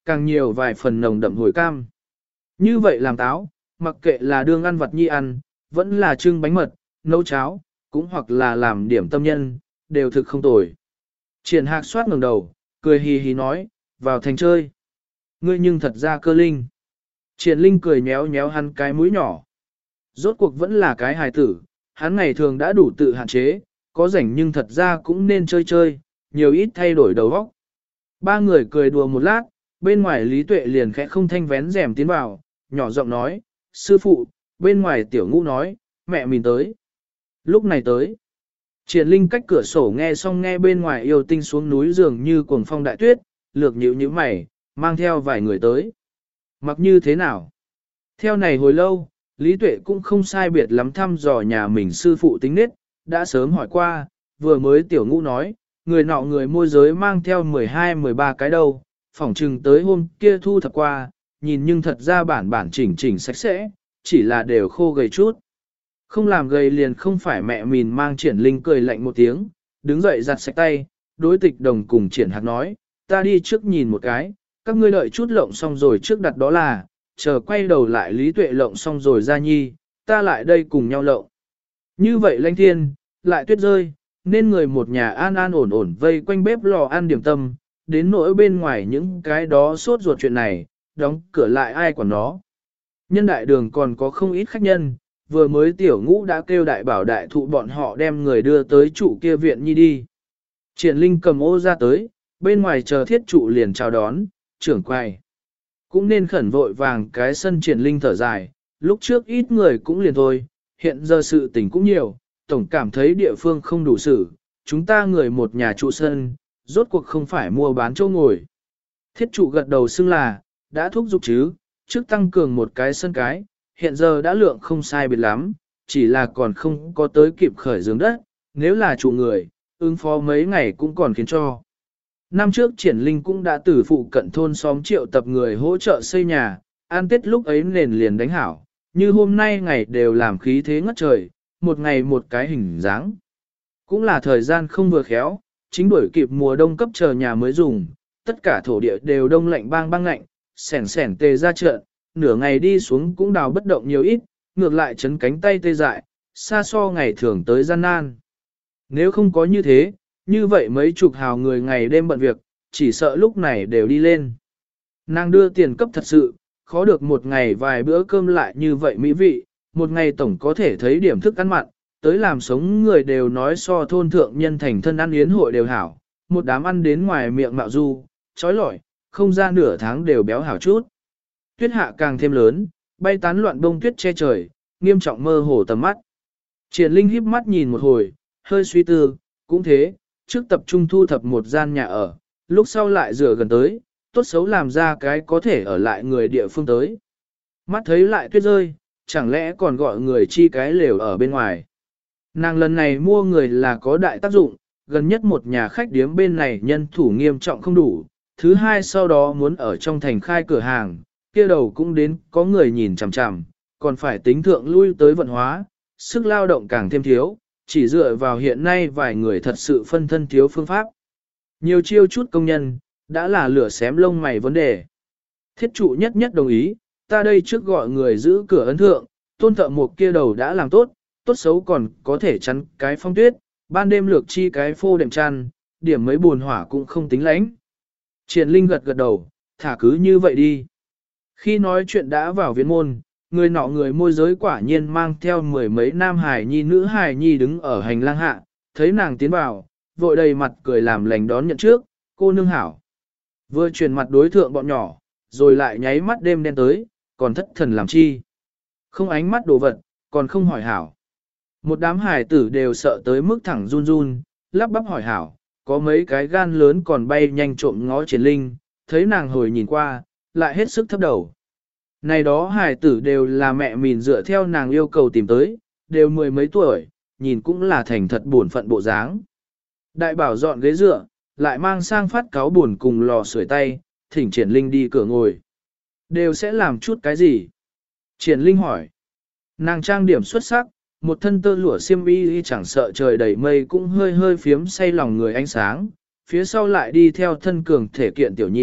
càng nhiều vài phần nồng đậm hồi cam. Như vậy làm táo, mặc kệ là đương ăn vật nhi ăn, vẫn là trưng bánh mật, nấu cháo, cũng hoặc là làm điểm tâm nhân, đều thực không tồi. Triển Hạc soát ngẩng đầu, cười hì hì nói, vào thành chơi. Ngươi nhưng thật ra cơ linh. Triển Linh cười nhéo nhéo hắn cái mũi nhỏ. Rốt cuộc vẫn là cái hài tử, hắn ngày thường đã đủ tự hạn chế, có rảnh nhưng thật ra cũng nên chơi chơi, nhiều ít thay đổi đầu óc. Ba người cười đùa một lát, bên ngoài Lý Tuệ liền khẽ không thanh vén rèm tiến vào, nhỏ giọng nói, sư phụ, bên ngoài tiểu ngũ nói, mẹ mình tới. Lúc này tới, Triển Linh cách cửa sổ nghe xong nghe bên ngoài yêu tinh xuống núi dường như cuồng phong đại tuyết, lược nhíu nhíu mày, mang theo vài người tới. Mặc như thế nào? Theo này hồi lâu, Lý Tuệ cũng không sai biệt lắm thăm dò nhà mình sư phụ tính nết, đã sớm hỏi qua, vừa mới tiểu ngũ nói, người nọ người môi giới mang theo mười hai mười ba cái đâu, phỏng chừng tới hôm kia thu thập qua, nhìn nhưng thật ra bản bản chỉnh chỉnh sạch sẽ, chỉ là đều khô gầy chút. Không làm gầy liền không phải mẹ mình mang Triển Linh cười lạnh một tiếng, đứng dậy giặt sạch tay, đối tịch đồng cùng Triển Hạc nói, ta đi trước nhìn một cái, các ngươi đợi chút lộng xong rồi trước đặt đó là, chờ quay đầu lại Lý Tuệ lộng xong rồi ra nhi, ta lại đây cùng nhau lộng. Như vậy lãnh thiên, lại tuyết rơi, nên người một nhà an an ổn ổn vây quanh bếp lò ăn điểm tâm, đến nỗi bên ngoài những cái đó sốt ruột chuyện này, đóng cửa lại ai quản nó. Nhân đại đường còn có không ít khách nhân, vừa mới tiểu ngũ đã kêu đại bảo đại thụ bọn họ đem người đưa tới trụ kia viện nhi đi. Triển Linh cầm ô ra tới, bên ngoài chờ thiết trụ liền chào đón, trưởng quay. Cũng nên khẩn vội vàng cái sân Triển Linh thở dài, lúc trước ít người cũng liền thôi, hiện giờ sự tình cũng nhiều, tổng cảm thấy địa phương không đủ xử, chúng ta người một nhà trụ sân, rốt cuộc không phải mua bán chỗ ngồi. Thiết trụ gật đầu xưng là, đã thúc giục chứ, trước tăng cường một cái sân cái, hiện giờ đã lượng không sai biệt lắm, chỉ là còn không có tới kịp khởi giường đất, nếu là trụ người, ứng phó mấy ngày cũng còn khiến cho. Năm trước Triển Linh cũng đã từ phụ cận thôn xóm triệu tập người hỗ trợ xây nhà, an tết lúc ấy nền liền đánh hảo, như hôm nay ngày đều làm khí thế ngất trời, một ngày một cái hình dáng. Cũng là thời gian không vừa khéo, chính đuổi kịp mùa đông cấp chờ nhà mới dùng, tất cả thổ địa đều đông lạnh bang bang lạnh, sẻn sẻn tê ra trận, nửa ngày đi xuống cũng đào bất động nhiều ít, ngược lại chấn cánh tay tê dại, xa so ngày thường tới gian nan. Nếu không có như thế, như vậy mấy chục hào người ngày đêm bận việc, chỉ sợ lúc này đều đi lên. Nàng đưa tiền cấp thật sự, khó được một ngày vài bữa cơm lại như vậy mỹ vị, một ngày tổng có thể thấy điểm thức ăn mặn, tới làm sống người đều nói so thôn thượng nhân thành thân ăn yến hội đều hảo, một đám ăn đến ngoài miệng mạo du, trói lọi, không ra nửa tháng đều béo hảo chút. Tuyết hạ càng thêm lớn, bay tán loạn bông tuyết che trời, nghiêm trọng mơ hồ tầm mắt. Triển Linh híp mắt nhìn một hồi, hơi suy tư, cũng thế, trước tập trung thu thập một gian nhà ở, lúc sau lại rửa gần tới, tốt xấu làm ra cái có thể ở lại người địa phương tới. Mắt thấy lại tuyết rơi, chẳng lẽ còn gọi người chi cái lều ở bên ngoài. Nàng lần này mua người là có đại tác dụng, gần nhất một nhà khách điếm bên này nhân thủ nghiêm trọng không đủ, thứ hai sau đó muốn ở trong thành khai cửa hàng, kia đầu cũng đến có người nhìn chằm chằm, còn phải tính thượng lui tới vận hóa, sức lao động càng thêm thiếu, chỉ dựa vào hiện nay vài người thật sự phân thân thiếu phương pháp. Nhiều chiêu chút công nhân, đã là lửa xém lông mày vấn đề. Thiết trụ nhất nhất đồng ý, ta đây trước gọi người giữ cửa ấn thượng, tôn thợ một kia đầu đã làm tốt, tốt xấu còn có thể chắn cái phong tuyết, ban đêm lược chi cái phô đệm chăn, điểm mấy buồn hỏa cũng không tính lãnh. Triển Linh gật gật đầu, thả cứ như vậy đi. Khi nói chuyện đã vào viện môn, người nọ người môi giới quả nhiên mang theo mười mấy nam hài nhi nữ hài nhi đứng ở hành lang hạ, thấy nàng tiến vào, vội đầy mặt cười làm lành đón nhận trước, cô nương hảo. Vừa chuyển mặt đối thượng bọn nhỏ, rồi lại nháy mắt đêm đen tới, còn thất thần làm chi. Không ánh mắt đồ vật, còn không hỏi hảo. Một đám hài tử đều sợ tới mức thẳng run run, lắp bắp hỏi hảo, có mấy cái gan lớn còn bay nhanh trộm ngó Triển Linh, thấy nàng hồi nhìn qua, lại hết sức thấp đầu. Này đó hài tử đều là mẹ mình dựa theo nàng yêu cầu tìm tới, đều mười mấy tuổi, nhìn cũng là thành thật buồn phận bộ dáng. Đại bảo dọn ghế dựa, lại mang sang phát cáo buồn cùng lò sưởi tay, thỉnh Triển Linh đi cửa ngồi. Đều sẽ làm chút cái gì? Triển Linh hỏi. Nàng trang điểm xuất sắc, một thân tơ lụa xiêm y chẳng sợ trời đầy mây cũng hơi hơi phiếm say lòng người ánh sáng, phía sau lại đi theo thân cường thể kiện tiểu nhị,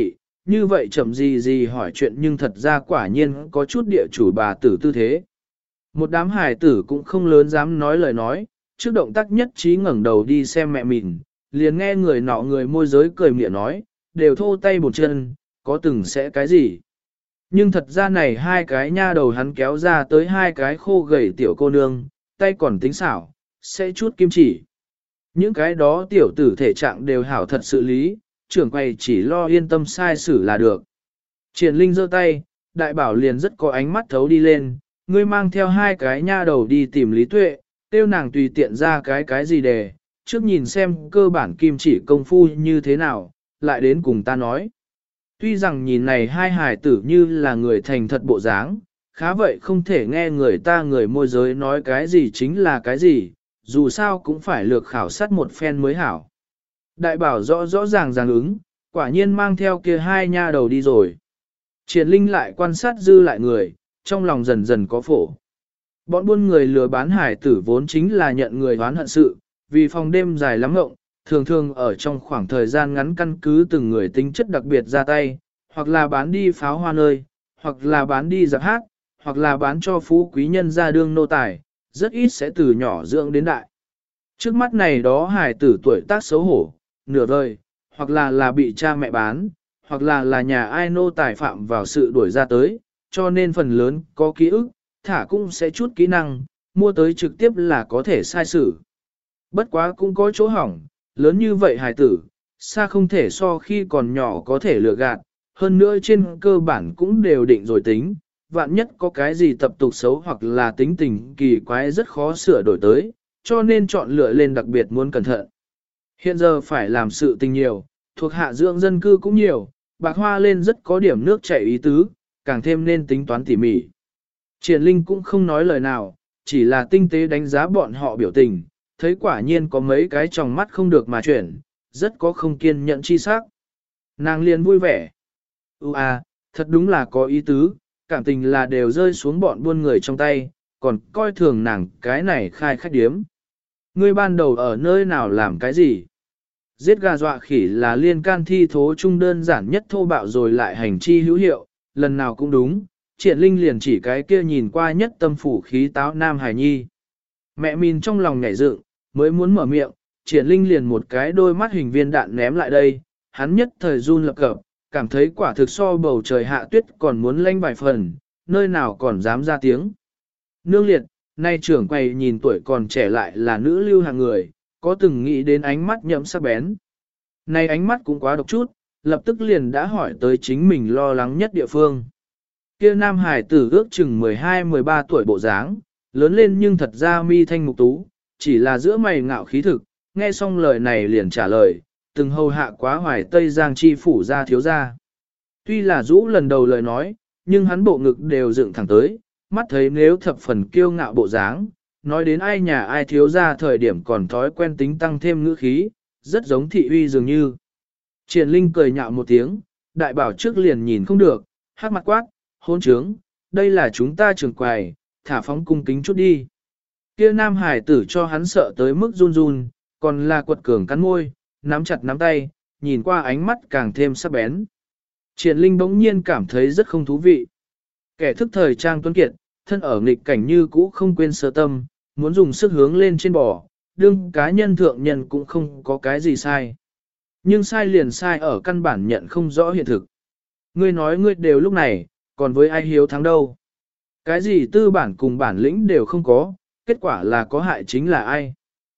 như vậy chậm gì gì hỏi chuyện nhưng thật ra quả nhiên có chút địa chủ bà tử tư thế. Một đám hài tử cũng không lớn dám nói lời nói, trước động tác nhất trí ngẩng đầu đi xem mẹ mình, liền nghe người nọ người môi giới cười miệng nói, đều thô tay một chân, có từng sẽ cái gì. Nhưng thật ra này hai cái nha đầu hắn kéo ra tới hai cái khô gầy tiểu cô nương, tay còn tính xảo, sẽ chút kim chỉ. Những cái đó tiểu tử thể trạng đều hảo thật sự lý, trưởng quầy chỉ lo yên tâm sai xử là được. Triển Linh giơ tay, đại bảo liền rất có ánh mắt thấu đi lên, ngươi mang theo hai cái nha đầu đi tìm Lý Tuệ, tiêu nàng tùy tiện ra cái cái gì đề, trước nhìn xem cơ bản kim chỉ công phu như thế nào, lại đến cùng ta nói. Tuy rằng nhìn này hai hài tử như là người thành thật bộ dáng, khá vậy không thể nghe người ta người môi giới nói cái gì chính là cái gì, dù sao cũng phải lược khảo sát một phen mới hảo. Đại bảo rõ rõ ràng ràng ứng, quả nhiên mang theo kia hai nha đầu đi rồi. Triển Linh lại quan sát dư lại người, trong lòng dần dần có phổ. Bọn buôn người lừa bán hải tử vốn chính là nhận người oán hận sự, vì phòng đêm dài lắm ngộng, thường thường ở trong khoảng thời gian ngắn căn cứ từng người tính chất đặc biệt ra tay, hoặc là bán đi pháo hoa nơi, hoặc là bán đi giặc hát, hoặc là bán cho phú quý nhân ra đương nô tài, rất ít sẽ từ nhỏ dưỡng đến đại. Trước mắt này đó hải tử tuổi tác xấu hổ, nửa vời, hoặc là là bị cha mẹ bán, hoặc là là nhà ai nô tài phạm vào sự đuổi ra tới, cho nên phần lớn có ký ức, thả cũng sẽ chút kỹ năng, mua tới trực tiếp là có thể sai xử. Bất quá cũng có chỗ hỏng, lớn như vậy hài tử, xa không thể so khi còn nhỏ có thể lừa gạt, hơn nữa trên cơ bản cũng đều định rồi tính, vạn nhất có cái gì tập tục xấu hoặc là tính tình kỳ quái rất khó sửa đổi tới, cho nên chọn lựa lên đặc biệt muốn cẩn thận. Hiện giờ phải làm sự tình nhiều, thuộc hạ dưỡng dân cư cũng nhiều, bạc hoa lên rất có điểm nước chảy ý tứ, càng thêm nên tính toán tỉ mỉ. Triển Linh cũng không nói lời nào, chỉ là tinh tế đánh giá bọn họ biểu tình, thấy quả nhiên có mấy cái tròng mắt không được mà chuyển, rất có không kiên nhẫn chi sắc. Nàng liền vui vẻ. Ú à, thật đúng là có ý tứ, cảm tình là đều rơi xuống bọn buôn người trong tay, còn coi thường nàng cái này khai khách điếm. Ngươi ban đầu ở nơi nào làm cái gì? Giết gà dọa khỉ là liên can thi thố trung đơn giản nhất thô bạo rồi lại hành chi hữu hiệu, lần nào cũng đúng, Triển Linh liền chỉ cái kia nhìn qua nhất tâm phủ khí táo nam hài nhi. Mẹ mình trong lòng nhảy dựng, mới muốn mở miệng, Triển Linh liền một cái đôi mắt hình viên đạn ném lại đây, hắn nhất thời run lập cập, cảm thấy quả thực so bầu trời hạ tuyết còn muốn lanh vài phần, nơi nào còn dám ra tiếng. Nương liệt, nay trưởng quầy nhìn tuổi còn trẻ lại là nữ lưu hàng người, có từng nghĩ đến ánh mắt nhậm sắc bén. Này ánh mắt cũng quá độc chút, lập tức liền đã hỏi tới chính mình lo lắng nhất địa phương. Kia nam hải tử ước chừng mười hai mười ba tuổi bộ dáng, lớn lên nhưng thật ra mi thanh mục tú, chỉ là giữa mày ngạo khí thực, nghe xong lời này liền trả lời, từng hầu hạ quá hoài Tây Giang chi phủ ra thiếu gia. Tuy là rũ lần đầu lời nói, nhưng hắn bộ ngực đều dựng thẳng tới, mắt thấy nếu thập phần kiêu ngạo bộ dáng, nói đến ai nhà ai thiếu gia thời điểm còn thói quen tính tăng thêm ngữ khí, rất giống thị uy dường như. Triển Linh cười nhạo một tiếng, đại bảo trước liền nhìn không được, hát mặt quát, hôn trướng, đây là chúng ta trường quầy, thả phóng cung kính chút đi. Kia nam hải tử cho hắn sợ tới mức run run, còn là quật cường cắn môi, nắm chặt nắm tay, nhìn qua ánh mắt càng thêm sắc bén. Triển Linh bỗng nhiên cảm thấy rất không thú vị. Kẻ thức thời trang tuấn kiệt, thân ở nghịch cảnh như cũ không quên sơ tâm, muốn dùng sức hướng lên trên bò, đương cá nhân thượng nhân cũng không có cái gì sai. Nhưng sai liền sai ở căn bản nhận không rõ hiện thực. Ngươi nói ngươi đều lúc này, còn với ai hiếu thắng đâu. Cái gì tư bản cùng bản lĩnh đều không có, kết quả là có hại chính là ai.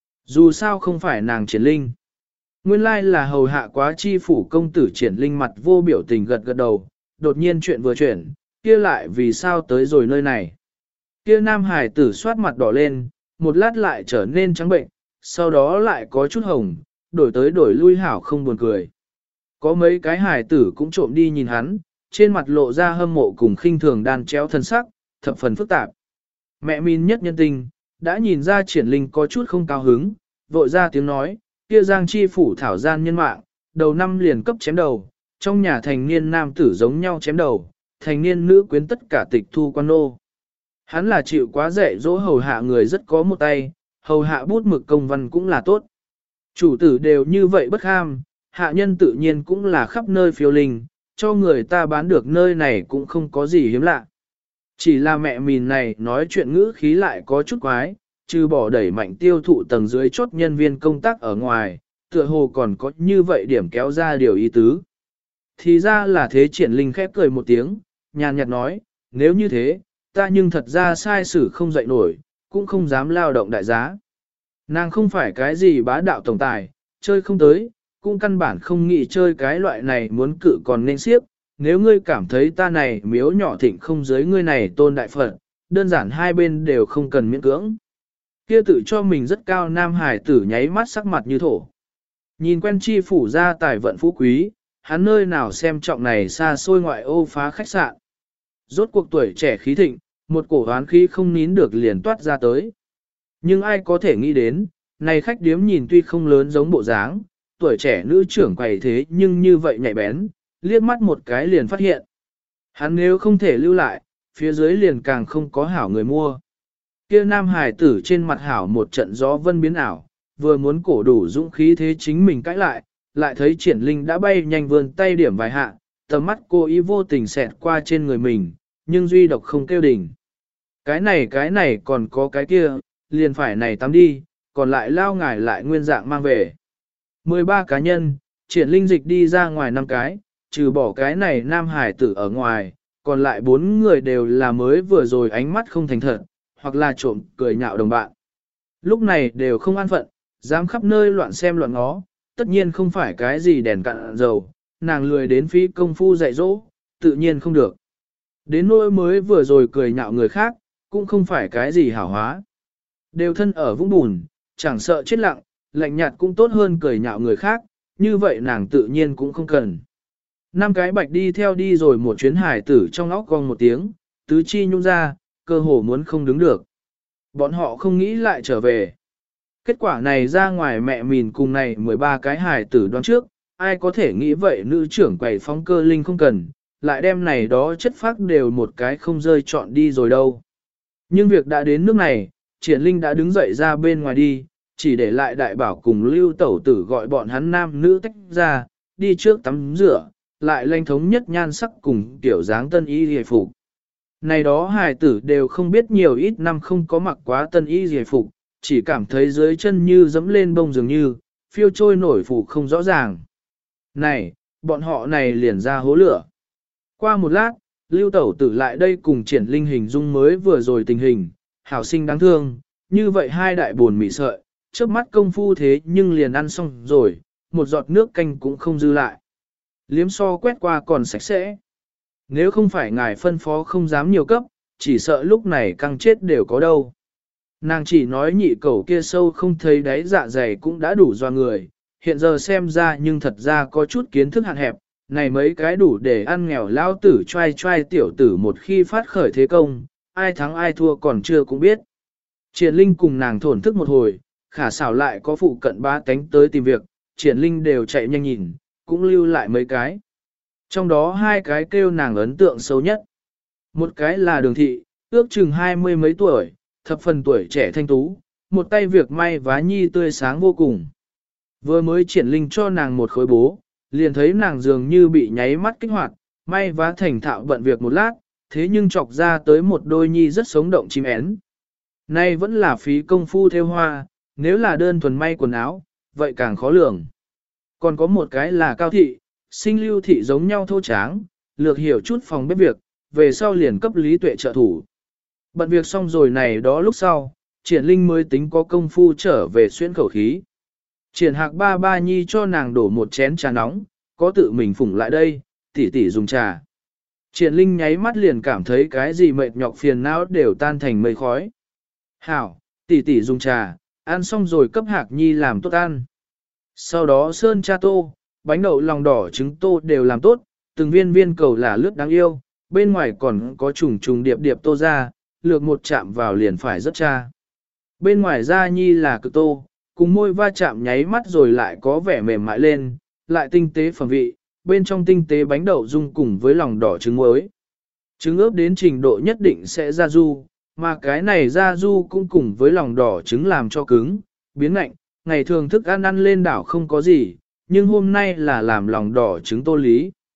Dù sao không phải nàng Triển Linh. Nguyên lai là hầu hạ quá chi phủ công tử Triển Linh mặt vô biểu tình gật gật đầu, đột nhiên chuyện vừa chuyển, kia lại vì sao tới rồi nơi này. Kia nam hải tử soát mặt đỏ lên, một lát lại trở nên trắng bệnh, sau đó lại có chút hồng, đổi tới đổi lui hảo không buồn cười. Có mấy cái hải tử cũng trộm đi nhìn hắn, trên mặt lộ ra hâm mộ cùng khinh thường đan chéo thân sắc, thập phần phức tạp. Mẹ min nhất nhân tình, đã nhìn ra Triển Linh có chút không cao hứng, vội ra tiếng nói, kia giang chi phủ thảo gian nhân mạng, đầu năm liền cấp chém đầu, trong nhà thành niên nam tử giống nhau chém đầu, thành niên nữ quyến tất cả tịch thu quan nô. Hắn là chịu quá dạy dỗ hầu hạ người rất có một tay, hầu hạ bút mực công văn cũng là tốt. Chủ tử đều như vậy bất ham, hạ nhân tự nhiên cũng là khắp nơi phiêu linh, cho người ta bán được nơi này cũng không có gì hiếm lạ. Chỉ là mẹ mìn này nói chuyện ngữ khí lại có chút quái, trừ bỏ đẩy mạnh tiêu thụ tầng dưới chốt nhân viên công tác ở ngoài, tựa hồ còn có như vậy điểm kéo ra điều ý tứ. Thì ra là thế. Triển Linh khép cười một tiếng, nhàn nhạt nói, nếu như thế, ta nhưng thật ra sai sử không dậy nổi, cũng không dám lao động đại giá. Nàng không phải cái gì bá đạo tổng tài, chơi không tới, cũng căn bản không nghĩ chơi cái loại này muốn cự còn nên siếp. Nếu ngươi cảm thấy ta này miếu nhỏ thịnh không dưới ngươi này tôn đại phật, đơn giản hai bên đều không cần miễn cưỡng. Kia tự cho mình rất cao nam hải tử nháy mắt sắc mặt như thổ. Nhìn quen chi phủ ra tài vận phú quý, hắn nơi nào xem trọng này xa xôi ngoại ô phá khách sạn. Rốt cuộc tuổi trẻ khí thịnh, một cổ hoán khí không nín được liền toát ra tới. Nhưng ai có thể nghĩ đến, này khách điếm nhìn tuy không lớn giống bộ dáng, tuổi trẻ nữ trưởng quầy thế nhưng như vậy nhạy bén, liếc mắt một cái liền phát hiện. Hắn nếu không thể lưu lại, phía dưới liền càng không có hảo người mua. Kia nam hải tử trên mặt hảo một trận gió vân biến ảo, vừa muốn cổ đủ dũng khí thế chính mình cãi lại, lại thấy Triển Linh đã bay nhanh vươn tay điểm vài hạ, tầm mắt cô ý vô tình xẹt qua trên người mình, nhưng duy độc không kêu đỉnh. Cái này cái này còn có cái kia, liền phải này tắm đi, còn lại lao ngải lại nguyên dạng mang về. mười ba cá nhân, Triển Linh dịch đi ra ngoài năm cái, trừ bỏ cái này nam hải tử ở ngoài, còn lại bốn người đều là mới vừa rồi ánh mắt không thành thật, hoặc là trộm cười nhạo đồng bạn. Lúc này đều không an phận, dám khắp nơi loạn xem loạn ngó, tất nhiên không phải cái gì đèn cạn dầu, nàng lười đến phí công phu dạy dỗ, tự nhiên không được. Đến nỗi mới vừa rồi cười nhạo người khác, cũng không phải cái gì hảo hóa. Đều thân ở vũng bùn, chẳng sợ chết lặng, lạnh nhạt cũng tốt hơn cười nhạo người khác, như vậy nàng tự nhiên cũng không cần. Năm cái bạch đi theo đi rồi một chuyến hải tử trong óc cong một tiếng, tứ chi nhung ra, cơ hồ muốn không đứng được. Bọn họ không nghĩ lại trở về. Kết quả này ra ngoài mẹ mìn cùng này mười ba cái hải tử đoán trước, ai có thể nghĩ vậy nữ trưởng quầy phóng cơ linh không cần, lại đem này đó chất phác đều một cái không rơi chọn đi rồi đâu. Nhưng việc đã đến nước này, Triển Linh đã đứng dậy ra bên ngoài đi, chỉ để lại đại bảo cùng lưu tẩu tử gọi bọn hắn nam nữ tách ra, đi trước tắm rửa, lại lanh thống nhất nhan sắc cùng tiểu dáng tân y hề phục. Này đó hài tử đều không biết nhiều ít năm không có mặc quá tân y hề phục, chỉ cảm thấy dưới chân như dẫm lên bông dường như, phiêu trôi nổi phủ không rõ ràng. Này, bọn họ này liền ra hố lửa. Qua một lát, lưu tẩu tử lại đây cùng Triển Linh hình dung mới vừa rồi tình hình, hảo sinh đáng thương, như vậy hai đại buồn mị sợi, trước mắt công phu thế nhưng liền ăn xong rồi, một giọt nước canh cũng không dư lại. Liếm so quét qua còn sạch sẽ. Nếu không phải ngài phân phó không dám nhiều cấp, chỉ sợ lúc này căng chết đều có đâu. Nàng chỉ nói nhị cầu kia sâu không thấy đáy dạ dày cũng đã đủ doa người, hiện giờ xem ra nhưng thật ra có chút kiến thức hạn hẹp, này mấy cái đủ để ăn nghèo lao tử trai trai tiểu tử một khi phát khởi thế công, ai thắng ai thua còn chưa cũng biết. Triển Linh cùng nàng thổn thức một hồi, khả xảo lại có phụ cận ba tánh tới tìm việc, Triển Linh đều chạy nhanh nhìn, cũng lưu lại mấy cái. Trong đó hai cái kêu nàng ấn tượng sâu nhất. Một cái là Đường Thị, ước chừng hai mươi mấy tuổi, thập phần tuổi trẻ thanh tú, một tay việc may vá nhi tươi sáng vô cùng. Vừa mới Triển Linh cho nàng một khối bố, liền thấy nàng dường như bị nháy mắt kích hoạt, may vá thành thạo bận việc một lát, thế nhưng chọc ra tới một đôi nhi rất sống động chim én. Nay vẫn là phí công phu theo hoa, nếu là đơn thuần may quần áo, vậy càng khó lường. Còn có một cái là Cao Thị, sinh Lưu Thị giống nhau thô tráng, lược hiểu chút phòng bếp việc, về sau liền cấp Lý Tuệ trợ thủ. Bận việc xong rồi này đó lúc sau, Triển Linh mới tính có công phu trở về xuyên khẩu khí. Triển Hạc ba ba nhi cho nàng đổ một chén trà nóng, có tự mình phủng lại đây, tỉ tỉ dùng trà. Triển Linh nháy mắt liền cảm thấy cái gì mệt nhọc phiền não đều tan thành mây khói. Hảo, tỉ tỉ dùng trà, ăn xong rồi cấp Hạc nhi làm tốt ăn. Sau đó sơn cha tô, bánh đậu lòng đỏ trứng tô đều làm tốt, từng viên viên cầu là lướt đáng yêu, bên ngoài còn có trùng trùng điệp điệp tô ra, lược một chạm vào liền phải rất cha. Bên ngoài da nhi là cực tô, cùng môi va chạm nháy mắt rồi lại có vẻ mềm mại lên, lại tinh tế phẩm vị, bên trong tinh tế bánh đậu dung cùng với lòng đỏ trứng muối. Trứng ướp đến trình độ nhất định sẽ ra du, mà cái này ra du cũng cùng với lòng đỏ trứng làm cho cứng, biến lạnh, ngày thường thức ăn ăn lên đảo không có gì, nhưng hôm nay là làm lòng đỏ trứng tô lý.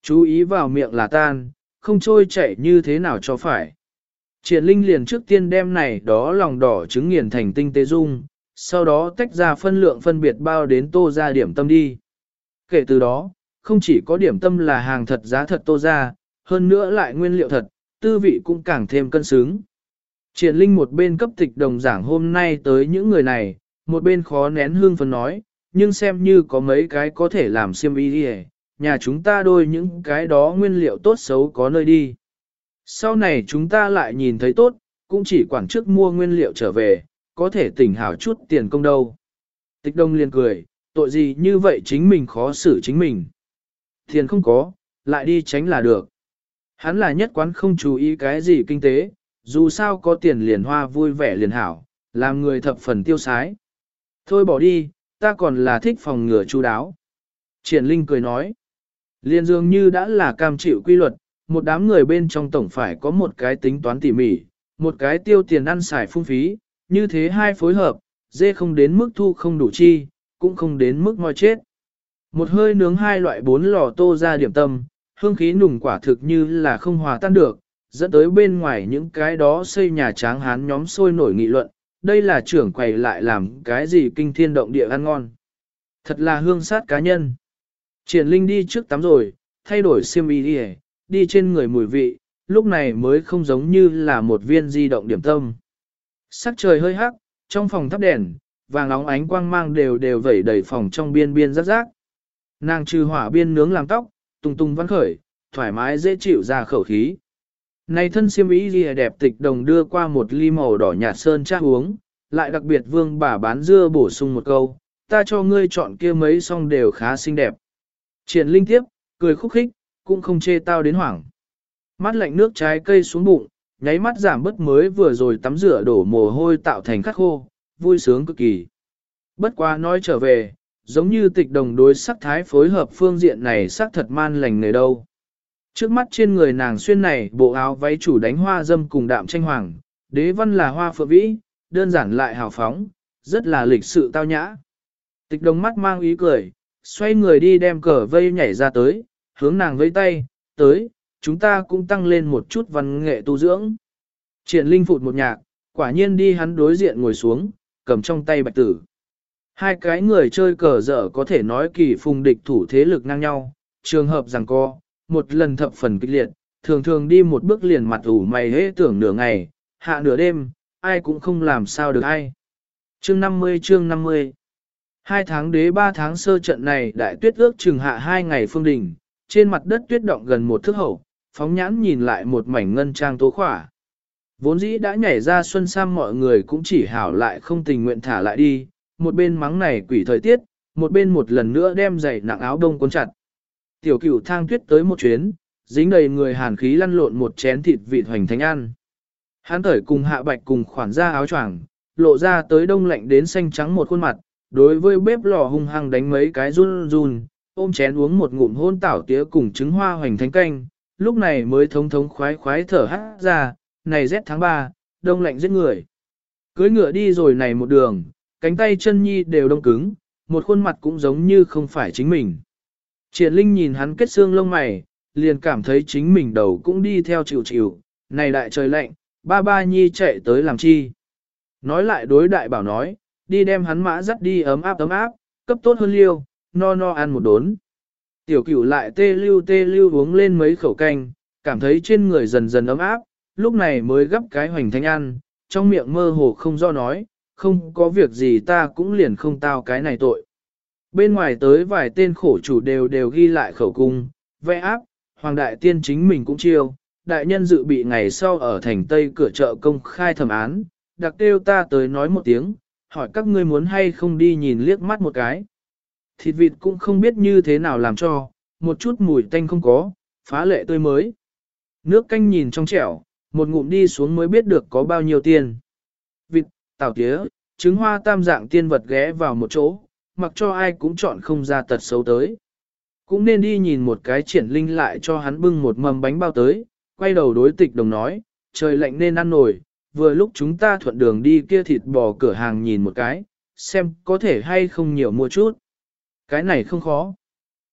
Chú ý vào miệng là tan, không trôi chảy như thế nào cho phải. Triển Linh liền trước tiên đem này đó lòng đỏ trứng nghiền thành tinh tế dung, sau đó tách ra phân lượng phân biệt bao đến tô ra điểm tâm đi. Kể từ đó, không chỉ có điểm tâm là hàng thật giá thật tô ra, hơn nữa lại nguyên liệu thật, tư vị cũng càng thêm cân xứng. Triển Linh một bên cấp tịch đồng giảng hôm nay tới những người này, một bên khó nén hương phấn nói, nhưng xem như có mấy cái có thể làm xiêm y đi, nhà chúng ta đôi những cái đó nguyên liệu tốt xấu có nơi đi. Sau này chúng ta lại nhìn thấy tốt, cũng chỉ quản trước mua nguyên liệu trở về, có thể tỉnh hảo chút tiền công đâu. Tịch đông liền cười, tội gì như vậy chính mình khó xử chính mình. Tiền không có, lại đi tránh là được. Hắn là nhất quán không chú ý cái gì kinh tế, dù sao có tiền liền hoa vui vẻ liền hảo, làm người thập phần tiêu sái. Thôi bỏ đi, ta còn là thích phòng ngừa chu đáo. Triển Linh cười nói, liền dường như đã là cam chịu quy luật, một đám người bên trong tổng phải có một cái tính toán tỉ mỉ, một cái tiêu tiền ăn xài phung phí, như thế hai phối hợp, dê không đến mức thu không đủ chi, cũng không đến mức ngoi chết. Một hơi nướng hai loại bốn lò tô ra điểm tâm, hương khí nùng quả thực như là không hòa tan được, dẫn tới bên ngoài những cái đó xây nhà tráng hán nhóm sôi nổi nghị luận, đây là trưởng quầy lại làm cái gì kinh thiên động địa ăn ngon. Thật là hương sát cá nhân. Triển Linh đi trước tắm rồi, thay đổi xiêm y đi, đi trên người mùi vị, lúc này mới không giống như là một viên di động điểm tâm. Sắc trời hơi hắc, trong phòng thắp đèn, vàng óng ánh quang mang đều đều vẩy đầy phòng trong biên biên rắc rác. Nàng trừ hỏa biên nướng làm tóc, tung tung văn khởi, thoải mái dễ chịu ra khẩu khí. Này thân xiêm y gì đẹp tịch đồng đưa qua một ly màu đỏ nhạt sơn cha uống, lại đặc biệt vương bà bán dưa bổ sung một câu, ta cho ngươi chọn kia mấy song đều khá xinh đẹp. Triển Linh tiếp, cười khúc khích, cũng không chê tao đến hoảng. Mắt lạnh nước trái cây xuống bụng, nháy mắt giảm bớt mới vừa rồi tắm rửa đổ mồ hôi tạo thành khát khô, vui sướng cực kỳ. Bất quá nói trở về, giống như tịch đồng đối sắc thái phối hợp phương diện này sắc thật man lành người đâu. Trước mắt trên người nàng xuyên này bộ áo váy chủ đánh hoa dâm cùng đạm tranh hoàng, đế văn là hoa phượng vĩ, đơn giản lại hào phóng, rất là lịch sự tao nhã. Tịch đồng mắt mang ý cười, xoay người đi đem cờ vây nhảy ra tới, hướng nàng vẫy tay, tới, chúng ta cũng tăng lên một chút văn nghệ tu dưỡng. Triển Linh phụt một nhạc, quả nhiên đi hắn đối diện ngồi xuống, cầm trong tay bạch tử. Hai cái người chơi cờ dở có thể nói kỳ phùng địch thủ thế lực ngang nhau, trường hợp rằng co, một lần thập phần kịch liệt, thường thường đi một bước liền mặt ủ mày hễ tưởng nửa ngày, hạ nửa đêm, ai cũng không làm sao được ai. Chương năm mươi chương năm mươi Hai tháng đế ba tháng sơ trận này đại tuyết ước chừng hạ hai ngày phương đỉnh, trên mặt đất tuyết động gần một thước hậu, phóng nhãn nhìn lại một mảnh ngân trang tố khỏa. Vốn dĩ đã nhảy ra xuân sam mọi người cũng chỉ hảo lại không tình nguyện thả lại đi, một bên mắng này quỷ thời tiết, một bên một lần nữa đem giày nặng áo đông cuốn chặt. Tiểu cửu thang tuyết tới một chuyến, dính đầy người hàn khí lăn lộn một chén thịt vịt hoành thánh ăn. Hắn thởi cùng hạ bạch cùng khoản ra áo choàng, lộ ra tới đông lạnh đến xanh trắng một khuôn mặt, đối với bếp lò hung hăng đánh mấy cái run run, ôm chén uống một ngụm hôn tảo tía cùng trứng hoa hoành thánh canh, lúc này mới thống thống khoái khoái thở hát ra, này rét tháng ba, đông lạnh giết người. Cưới ngựa đi rồi này một đường, cánh tay chân nhi đều đông cứng, một khuôn mặt cũng giống như không phải chính mình. Triển Linh nhìn hắn kết xương lông mày, liền cảm thấy chính mình đầu cũng đi theo chịu chịu, này đại trời lạnh, ba ba nhi chạy tới làm chi. Nói lại đối đại bảo nói, đi đem hắn mã dắt đi ấm áp ấm áp, cấp tốt hơn liêu, no no ăn một đốn. Tiểu cửu lại tê lưu tê lưu uống lên mấy khẩu canh, cảm thấy trên người dần dần ấm áp, lúc này mới gấp cái hoành thánh ăn, trong miệng mơ hồ không do nói, không có việc gì ta cũng liền không tao cái này tội. Bên ngoài tới vài tên khổ chủ đều đều ghi lại khẩu cung, vẽ áp, hoàng đại tiên chính mình cũng chiêu, đại nhân dự bị ngày sau ở thành Tây cửa chợ công khai thẩm án, đặc kêu ta tới nói một tiếng, hỏi các ngươi muốn hay không đi nhìn liếc mắt một cái. Thịt vịt cũng không biết như thế nào làm cho, một chút mùi tanh không có, phá lệ tươi mới. Nước canh nhìn trong trẻo, một ngụm đi xuống mới biết được có bao nhiêu tiền. Vịt, tảo tía, trứng hoa tam dạng tiên vật ghé vào một chỗ, mặc cho ai cũng chọn không ra tật xấu tới. Cũng nên đi nhìn một cái Triển Linh lại cho hắn bưng một mầm bánh bao tới, quay đầu đối tịch đồng nói, trời lạnh nên ăn nổi, vừa lúc chúng ta thuận đường đi kia thịt bò cửa hàng nhìn một cái, xem có thể hay không nhiều mua chút. Cái này không khó.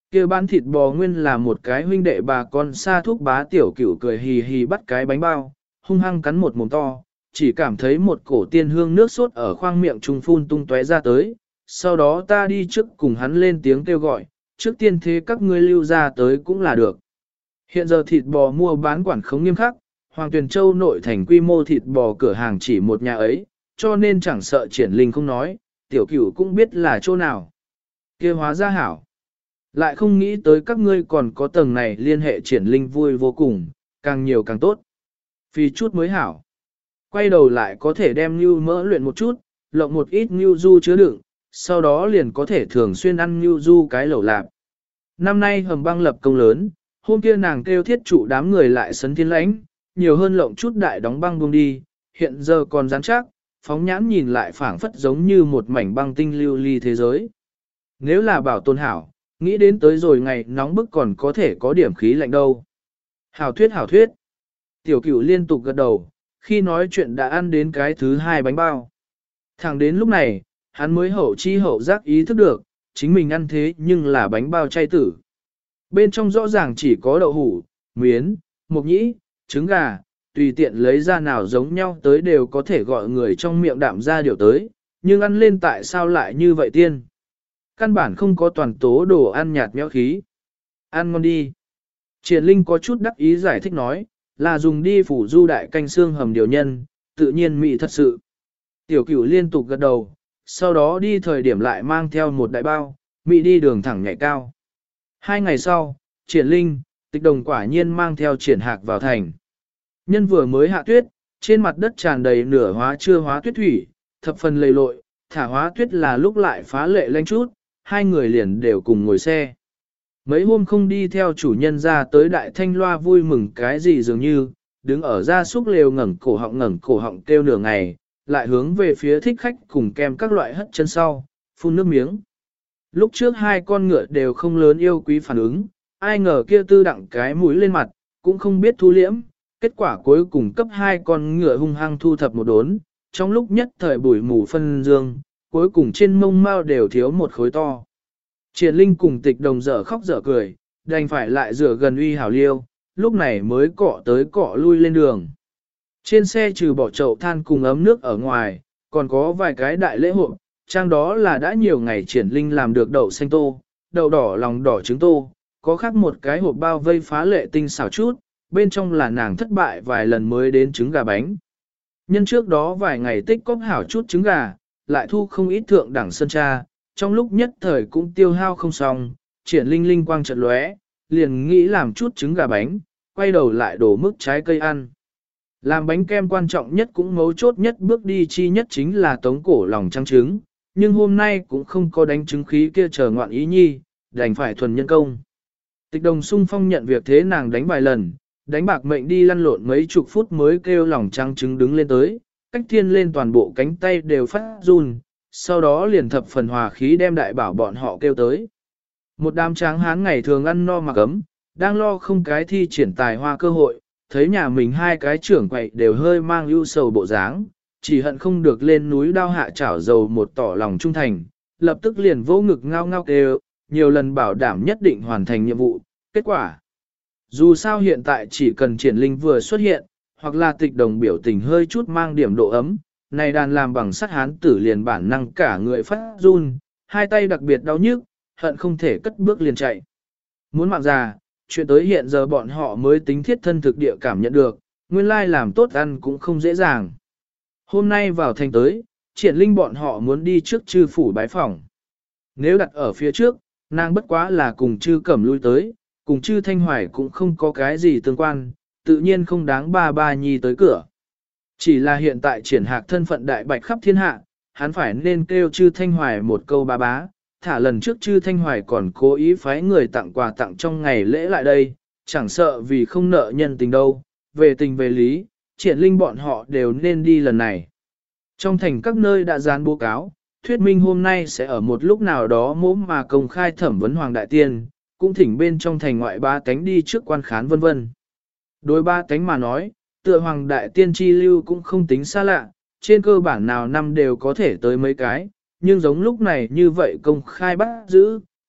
Kia bán thịt bò nguyên là một cái huynh đệ bà con xa thuốc bá tiểu cửu cười hì hì bắt cái bánh bao, hung hăng cắn một mồm to, chỉ cảm thấy một cổ tiên hương nước sốt ở khoang miệng trùng phun tung tóe ra tới, sau đó ta đi trước cùng hắn lên tiếng kêu gọi, trước tiên thế các ngươi lưu ra tới cũng là được. Hiện giờ thịt bò mua bán quản khống nghiêm khắc, Hoàng Tuyền Châu nội thành quy mô thịt bò cửa hàng chỉ một nhà ấy, cho nên chẳng sợ triển linh không nói, tiểu cửu cũng biết là chỗ nào. Kia hóa ra hảo. Lại không nghĩ tới các ngươi còn có tầng này liên hệ triển linh vui vô cùng, càng nhiều càng tốt. Vì chút mới hảo. Quay đầu lại có thể đem ngưu mỡ luyện một chút, lộng một ít ngưu du chứa đựng, sau đó liền có thể thường xuyên ăn ngưu du cái lẩu lạp. Năm nay hầm băng lập công lớn, hôm kia nàng kêu thiết trụ đám người lại sấn thiên lãnh, nhiều hơn lộng chút đại đóng băng buông đi, hiện giờ còn rắn chắc, phóng nhãn nhìn lại phảng phất giống như một mảnh băng tinh lưu ly thế giới. Nếu là bảo tồn hảo, nghĩ đến tới rồi ngày nóng bức còn có thể có điểm khí lạnh đâu. Hảo thuyết hảo thuyết. Tiểu cửu liên tục gật đầu, khi nói chuyện đã ăn đến cái thứ hai bánh bao. Thẳng đến lúc này, hắn mới hậu chi hậu giác ý thức được, chính mình ăn thế nhưng là bánh bao chay tử. Bên trong rõ ràng chỉ có đậu hủ, miến, mộc nhĩ, trứng gà, tùy tiện lấy ra nào giống nhau tới đều có thể gọi người trong miệng đạm ra điều tới, nhưng ăn lên tại sao lại như vậy tiên? Căn bản không có toàn tố đồ ăn nhạt nhẽo khí. Ăn ngon đi. Triển Linh có chút đắc ý giải thích nói, là dùng đi phủ du đại canh xương hầm điều nhân, tự nhiên mị thật sự. Tiểu cửu liên tục gật đầu, sau đó đi thời điểm lại mang theo một đại bao, mị đi đường thẳng nhảy cao. Hai ngày sau, Triển Linh, Tịch Đồng quả nhiên mang theo Triển Hạc vào thành. Nhân vừa mới hạ tuyết, trên mặt đất tràn đầy nửa hóa chưa hóa tuyết thủy, thập phần lầy lội, thả hóa tuyết là lúc lại phá lệ lanh chút, hai người liền đều cùng ngồi xe. Mấy hôm không đi theo chủ nhân ra tới đại thanh loa vui mừng cái gì dường như, đứng ở ra súc lều ngẩng cổ họng ngẩng cổ họng kêu nửa ngày, lại hướng về phía thích khách cùng kem các loại hất chân sau, phun nước miếng. Lúc trước hai con ngựa đều không lớn yêu quý phản ứng, ai ngờ kia tư đặng cái mũi lên mặt, cũng không biết thu liễm, kết quả cuối cùng cấp hai con ngựa hung hăng thu thập một đốn, trong lúc nhất thời bụi mù phân dương, cuối cùng trên mông mao đều thiếu một khối to. Triển Linh cùng Tịch Đồng dở khóc dở cười, đành phải lại rửa gần uy hảo liêu, lúc này mới cọ tới cọ lui lên đường. Trên xe trừ bỏ chậu than cùng ấm nước ở ngoài, còn có vài cái đại lễ hội, trang đó là đã nhiều ngày Triển Linh làm được đậu xanh tô, đậu đỏ lòng đỏ trứng tô, có khác một cái hộp bao vây phá lệ tinh xảo chút, bên trong là nàng thất bại vài lần mới đến trứng gà bánh. Nhân trước đó vài ngày tích cóp hảo chút trứng gà, lại thu không ít thượng đẳng sơn tra, trong lúc nhất thời cũng tiêu hao không xong, Triển Linh linh quang chợt lóe, liền nghĩ làm chút trứng gà bánh, quay đầu lại đổ mức trái cây ăn. Làm bánh kem quan trọng nhất cũng mấu chốt nhất bước đi chi nhất chính là tống cổ lòng trắng trứng, nhưng hôm nay cũng không có đánh trứng khí kia chờ ngoạn ý nhi, đành phải thuần nhân công. Tịch Đồng sung phong nhận việc thế nàng đánh vài lần, đánh bạc mệnh đi lăn lộn mấy chục phút mới kêu lòng trắng trứng đứng lên tới, cách thiên lên toàn bộ cánh tay đều phát run, sau đó liền thập phần hòa khí đem đại bảo bọn họ kêu tới. Một đám tráng hán ngày thường ăn no mặc ấm, đang lo không cái thi triển tài hoa cơ hội, thấy nhà mình hai cái trưởng quậy đều hơi mang ưu sầu bộ dáng, chỉ hận không được lên núi đao hạ chảo dầu một tỏ lòng trung thành, lập tức liền vỗ ngực ngao ngao kêu, nhiều lần bảo đảm nhất định hoàn thành nhiệm vụ. Kết quả, dù sao hiện tại chỉ cần Triển Linh vừa xuất hiện, hoặc là Tịch Đồng biểu tình hơi chút mang điểm độ ấm, này đàn làm bằng sắt hán tử liền bản năng cả người phát run, hai tay đặc biệt đau nhức, hận không thể cất bước liền chạy. Muốn mạng già, chuyện tới hiện giờ bọn họ mới tính thiết thân thực địa cảm nhận được, nguyên lai làm tốt ăn cũng không dễ dàng. Hôm nay vào thành tới, Triển Linh bọn họ muốn đi trước chư phủ bái phỏng. Nếu đặt ở phía trước, nàng bất quá là cùng chư cẩm lui tới, cùng chư Thanh Hoài cũng không có cái gì tương quan, tự nhiên không đáng ba ba nhi tới cửa. Chỉ là hiện tại Triển Hạc thân phận đại bạch khắp thiên hạ, hắn phải nên kêu chư Thanh Hoài một câu ba bá, thả lần trước chư Thanh Hoài còn cố ý phái người tặng quà tặng trong ngày lễ lại đây, chẳng sợ vì không nợ nhân tình đâu, về tình về lý, Triển Linh bọn họ đều nên đi lần này. Trong thành các nơi đã dán bố cáo, thuyết minh hôm nay sẽ ở một lúc nào đó mốm mà công khai thẩm vấn Hoàng Đại Tiên, cũng thỉnh bên trong thành ngoại ba cánh đi trước quan khán vân vân. Đối ba cánh mà nói, tựa Hoàng Đại Tiên chi lưu cũng không tính xa lạ, trên cơ bản nào năm đều có thể tới mấy cái, nhưng giống lúc này như vậy công khai bắt giữ,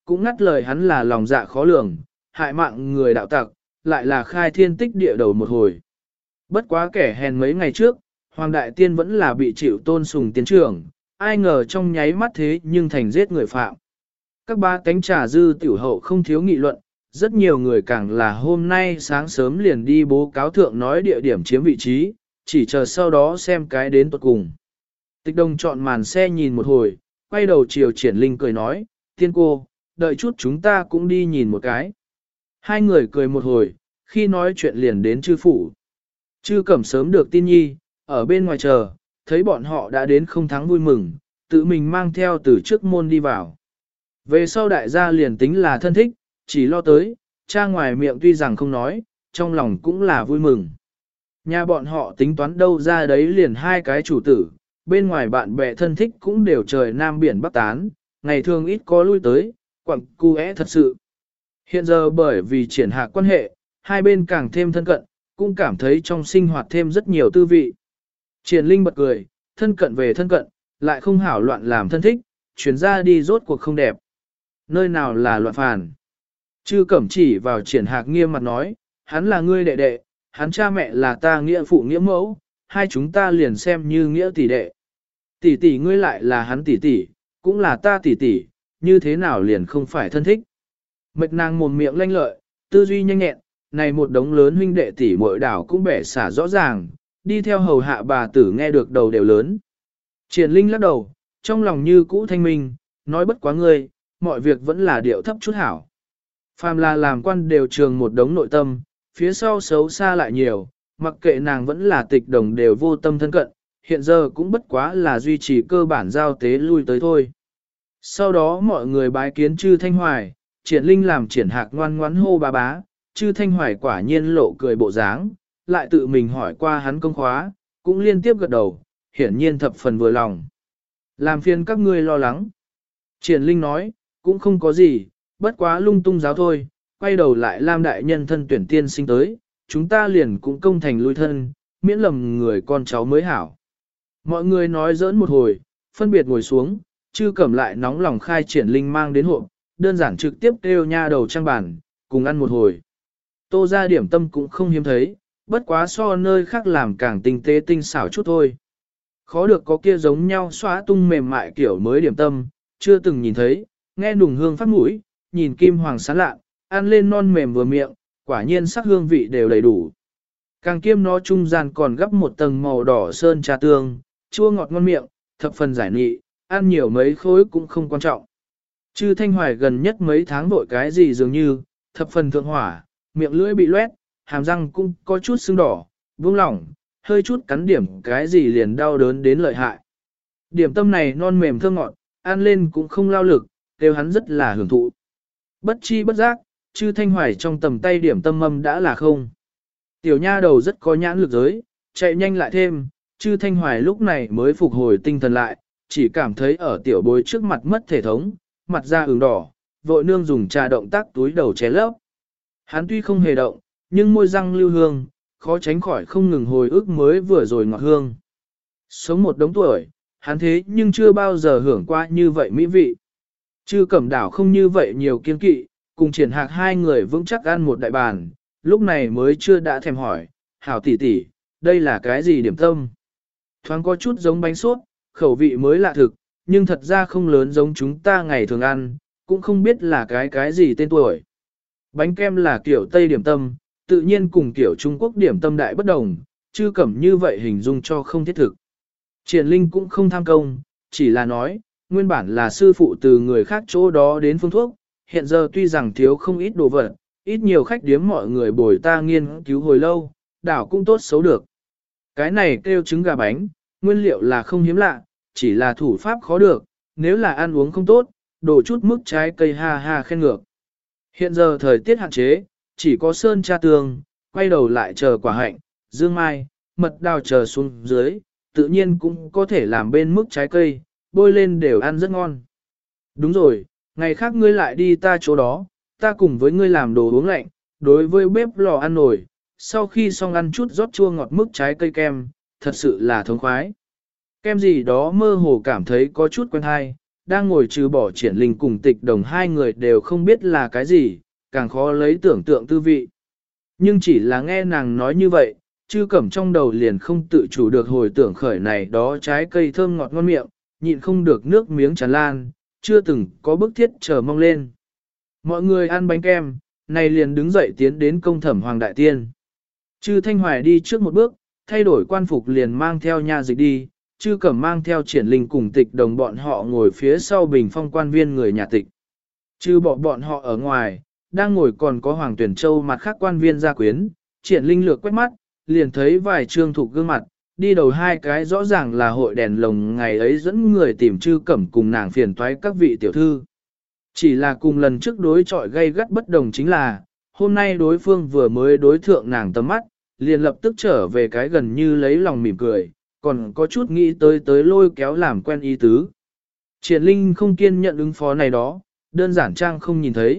cũng ngắt lời hắn là lòng dạ khó lường, hại mạng người đạo tặc, lại là khai thiên tích địa đầu một hồi. Bất quá kẻ hèn mấy ngày trước, Hoàng Đại Tiên vẫn là bị chịu tôn sùng tiến trưởng, ai ngờ trong nháy mắt thế nhưng thành giết người phạm. Các ba cánh trà dư tiểu hậu không thiếu nghị luận, rất nhiều người càng là hôm nay sáng sớm liền đi bố cáo thượng nói địa điểm chiếm vị trí, chỉ chờ sau đó xem cái đến tuột cùng. Tịch Đồng chọn màn xe nhìn một hồi, quay đầu chiều Triển Linh cười nói, tiên cô, đợi chút chúng ta cũng đi nhìn một cái. Hai người cười một hồi, khi nói chuyện liền đến chư phủ. Chư Cẩm sớm được tin nhi, ở bên ngoài chờ, thấy bọn họ đã đến không thắng vui mừng, tự mình mang theo từ trước môn đi vào. Về sau đại gia liền tính là thân thích, chỉ lo tới, cha ngoài miệng tuy rằng không nói, trong lòng cũng là vui mừng. Nhà bọn họ tính toán đâu ra đấy liền hai cái chủ tử, bên ngoài bạn bè thân thích cũng đều trời nam biển bắc tán, ngày thường ít có lui tới, quặng cu é thật sự. Hiện giờ bởi vì triển hạ quan hệ, hai bên càng thêm thân cận, cũng cảm thấy trong sinh hoạt thêm rất nhiều tư vị. Triển Linh bật cười, thân cận về thân cận, lại không hảo loạn làm thân thích, chuyến ra đi rốt cuộc không đẹp. Nơi nào là loạn phản? Chư Cẩm chỉ vào Triển Hạc nghiêm mặt nói, hắn là ngươi đệ đệ, hắn cha mẹ là ta nghĩa phụ nghĩa mẫu, hai chúng ta liền xem như nghĩa tỷ đệ. Tỷ tỷ ngươi lại là hắn tỷ tỷ, cũng là ta tỷ tỷ, như thế nào liền không phải thân thích. Mệt nàng mồm miệng lanh lợi, tư duy nhanh nhẹn, này một đống lớn huynh đệ tỷ muội đảo cũng bẻ xả rõ ràng, đi theo hầu hạ bà tử nghe được đầu đều lớn. Triển Linh lắc đầu, trong lòng như cũ thanh minh, nói bất quá ngươi, mọi việc vẫn là điệu thấp chút hảo. Phàm là làm quan đều trường một đống nội tâm, phía sau xấu xa lại nhiều, mặc kệ nàng vẫn là Tịch Đồng đều vô tâm thân cận, hiện giờ cũng bất quá là duy trì cơ bản giao tế lui tới thôi. Sau đó mọi người bái kiến Chư Thanh Hoài, Triển Linh làm Triển Hạc ngoan ngoãn hô bà bá, Chư Thanh Hoài quả nhiên lộ cười bộ dáng, lại tự mình hỏi qua hắn công khóa, cũng liên tiếp gật đầu, hiển nhiên thập phần vừa lòng. Làm phiền các ngươi lo lắng. Triển Linh nói, cũng không có gì, bất quá lung tung giáo thôi, quay đầu lại Lam đại nhân thân tuyển tiên sinh tới, chúng ta liền cũng công thành lui thân, miễn lầm người con cháu mới hảo. Mọi người nói giỡn một hồi, phân biệt ngồi xuống, Chư Cẩm lại nóng lòng khai Triển Linh mang đến hộp, đơn giản trực tiếp kêu nha đầu trang bản, cùng ăn một hồi. Tô ra điểm tâm cũng không hiếm thấy, bất quá so nơi khác làm càng tinh tế tinh xảo chút thôi. Khó được có kia giống nhau xóa tung mềm mại kiểu mới điểm tâm, chưa từng nhìn thấy, nghe nùng hương phát mũi, nhìn kim hoàng sáng lạ, ăn lên non mềm vừa miệng, quả nhiên sắc hương vị đều đầy đủ. Càng kiêm nó trung gian còn gấp một tầng màu đỏ sơn trà tương, chua ngọt ngon miệng, thập phần giải nghị, ăn nhiều mấy khối cũng không quan trọng. Chư Thanh Hoài gần nhất mấy tháng vội cái gì dường như, thập phần thượng hỏa, miệng lưỡi bị loét, hàm răng cũng có chút sưng đỏ, buông lỏng, hơi chút cắn điểm cái gì liền đau đớn đến lợi hại. Điểm tâm này non mềm thơm ngọt, ăn lên cũng không lao lực, đều hắn rất là hưởng thụ. Bất chi bất giác, Chư Thanh Hoài trong tầm tay điểm tâm mâm đã là không. Tiểu nha đầu rất có nhãn lực giới, chạy nhanh lại thêm, Chư Thanh Hoài lúc này mới phục hồi tinh thần lại, chỉ cảm thấy ở tiểu bối trước mặt mất thể thống, mặt da ửng đỏ, vội nương dùng trà động tác túi đầu ché lấp. Hắn tuy không hề động, nhưng môi răng lưu hương, khó tránh khỏi không ngừng hồi ức mới vừa rồi ngọt hương. Sống một đống tuổi, hắn thế nhưng chưa bao giờ hưởng qua như vậy mỹ vị. Chư Cẩm đảo không như vậy nhiều kiên kỵ, cùng Triển Hạc hai người vững chắc ăn một đại bàn, lúc này mới chưa đã thèm hỏi, hảo tỷ tỷ, đây là cái gì điểm tâm? Thoáng có chút giống bánh sốt, khẩu vị mới lạ thực, nhưng thật ra không lớn giống chúng ta ngày thường ăn, cũng không biết là cái cái gì tên tuổi. Bánh kem là kiểu Tây điểm tâm, tự nhiên cùng kiểu Trung Quốc điểm tâm đại bất đồng, Chư Cẩm như vậy hình dung cho không thiết thực. Triển Linh cũng không tham công, chỉ là nói, nguyên bản là sư phụ từ người khác chỗ đó đến phương thuốc, hiện giờ tuy rằng thiếu không ít đồ vật, ít nhiều khách điếm mọi người bồi ta nghiên cứu hồi lâu, đảo cũng tốt xấu được. Cái này kêu trứng gà bánh, nguyên liệu là không hiếm lạ, chỉ là thủ pháp khó được, nếu là ăn uống không tốt, đổ chút mức trái cây ha ha khen ngược. Hiện giờ thời tiết hạn chế, chỉ có sơn cha tường, quay đầu lại chờ quả hạnh, dương mai, mật đào chờ xuống dưới, tự nhiên cũng có thể làm bên mức trái cây, bôi lên đều ăn rất ngon. Đúng rồi, ngày khác ngươi lại đi ta chỗ đó, ta cùng với ngươi làm đồ uống lạnh, đối với bếp lò ăn nổi, sau khi xong ăn chút rót chua ngọt mức trái cây kem, thật sự là thống khoái. Kem gì đó mơ hồ cảm thấy có chút quen hay, đang ngồi trừ bỏ triển linh cùng tịch đồng hai người đều không biết là cái gì, càng khó lấy tưởng tượng tư vị. Nhưng chỉ là nghe nàng nói như vậy, chư cẩm trong đầu liền không tự chủ được hồi tưởng khởi này đó trái cây thơm ngọt ngon miệng, nhịn không được nước miếng tràn lan, chưa từng có bức thiết chờ mong lên. Mọi người ăn bánh kem, này liền đứng dậy tiến đến công thẩm Hoàng Đại Tiên. Chư Thanh Hoài đi trước một bước, thay đổi quan phục liền mang theo nha dịch đi, chư cẩm mang theo triển linh cùng tịch đồng bọn họ ngồi phía sau bình phong quan viên người nhà tịch. Chư bỏ bọn họ ở ngoài, đang ngồi còn có Hoàng Tuyển Châu mặt khác quan viên gia quyến, triển linh lược quét mắt, liền thấy vài trương thục gương mặt, đi đầu hai cái rõ ràng là hội đèn lồng ngày ấy dẫn người tìm chư cẩm cùng nàng phiền toái các vị tiểu thư. Chỉ là cùng lần trước đối chọi gây gắt bất đồng chính là, hôm nay đối phương vừa mới đối thượng nàng tầm mắt, liền lập tức trở về cái gần như lấy lòng mỉm cười, còn có chút nghĩ tới tới lôi kéo làm quen ý tứ. Triển linh không kiên nhận ứng phó này đó, đơn giản trang không nhìn thấy.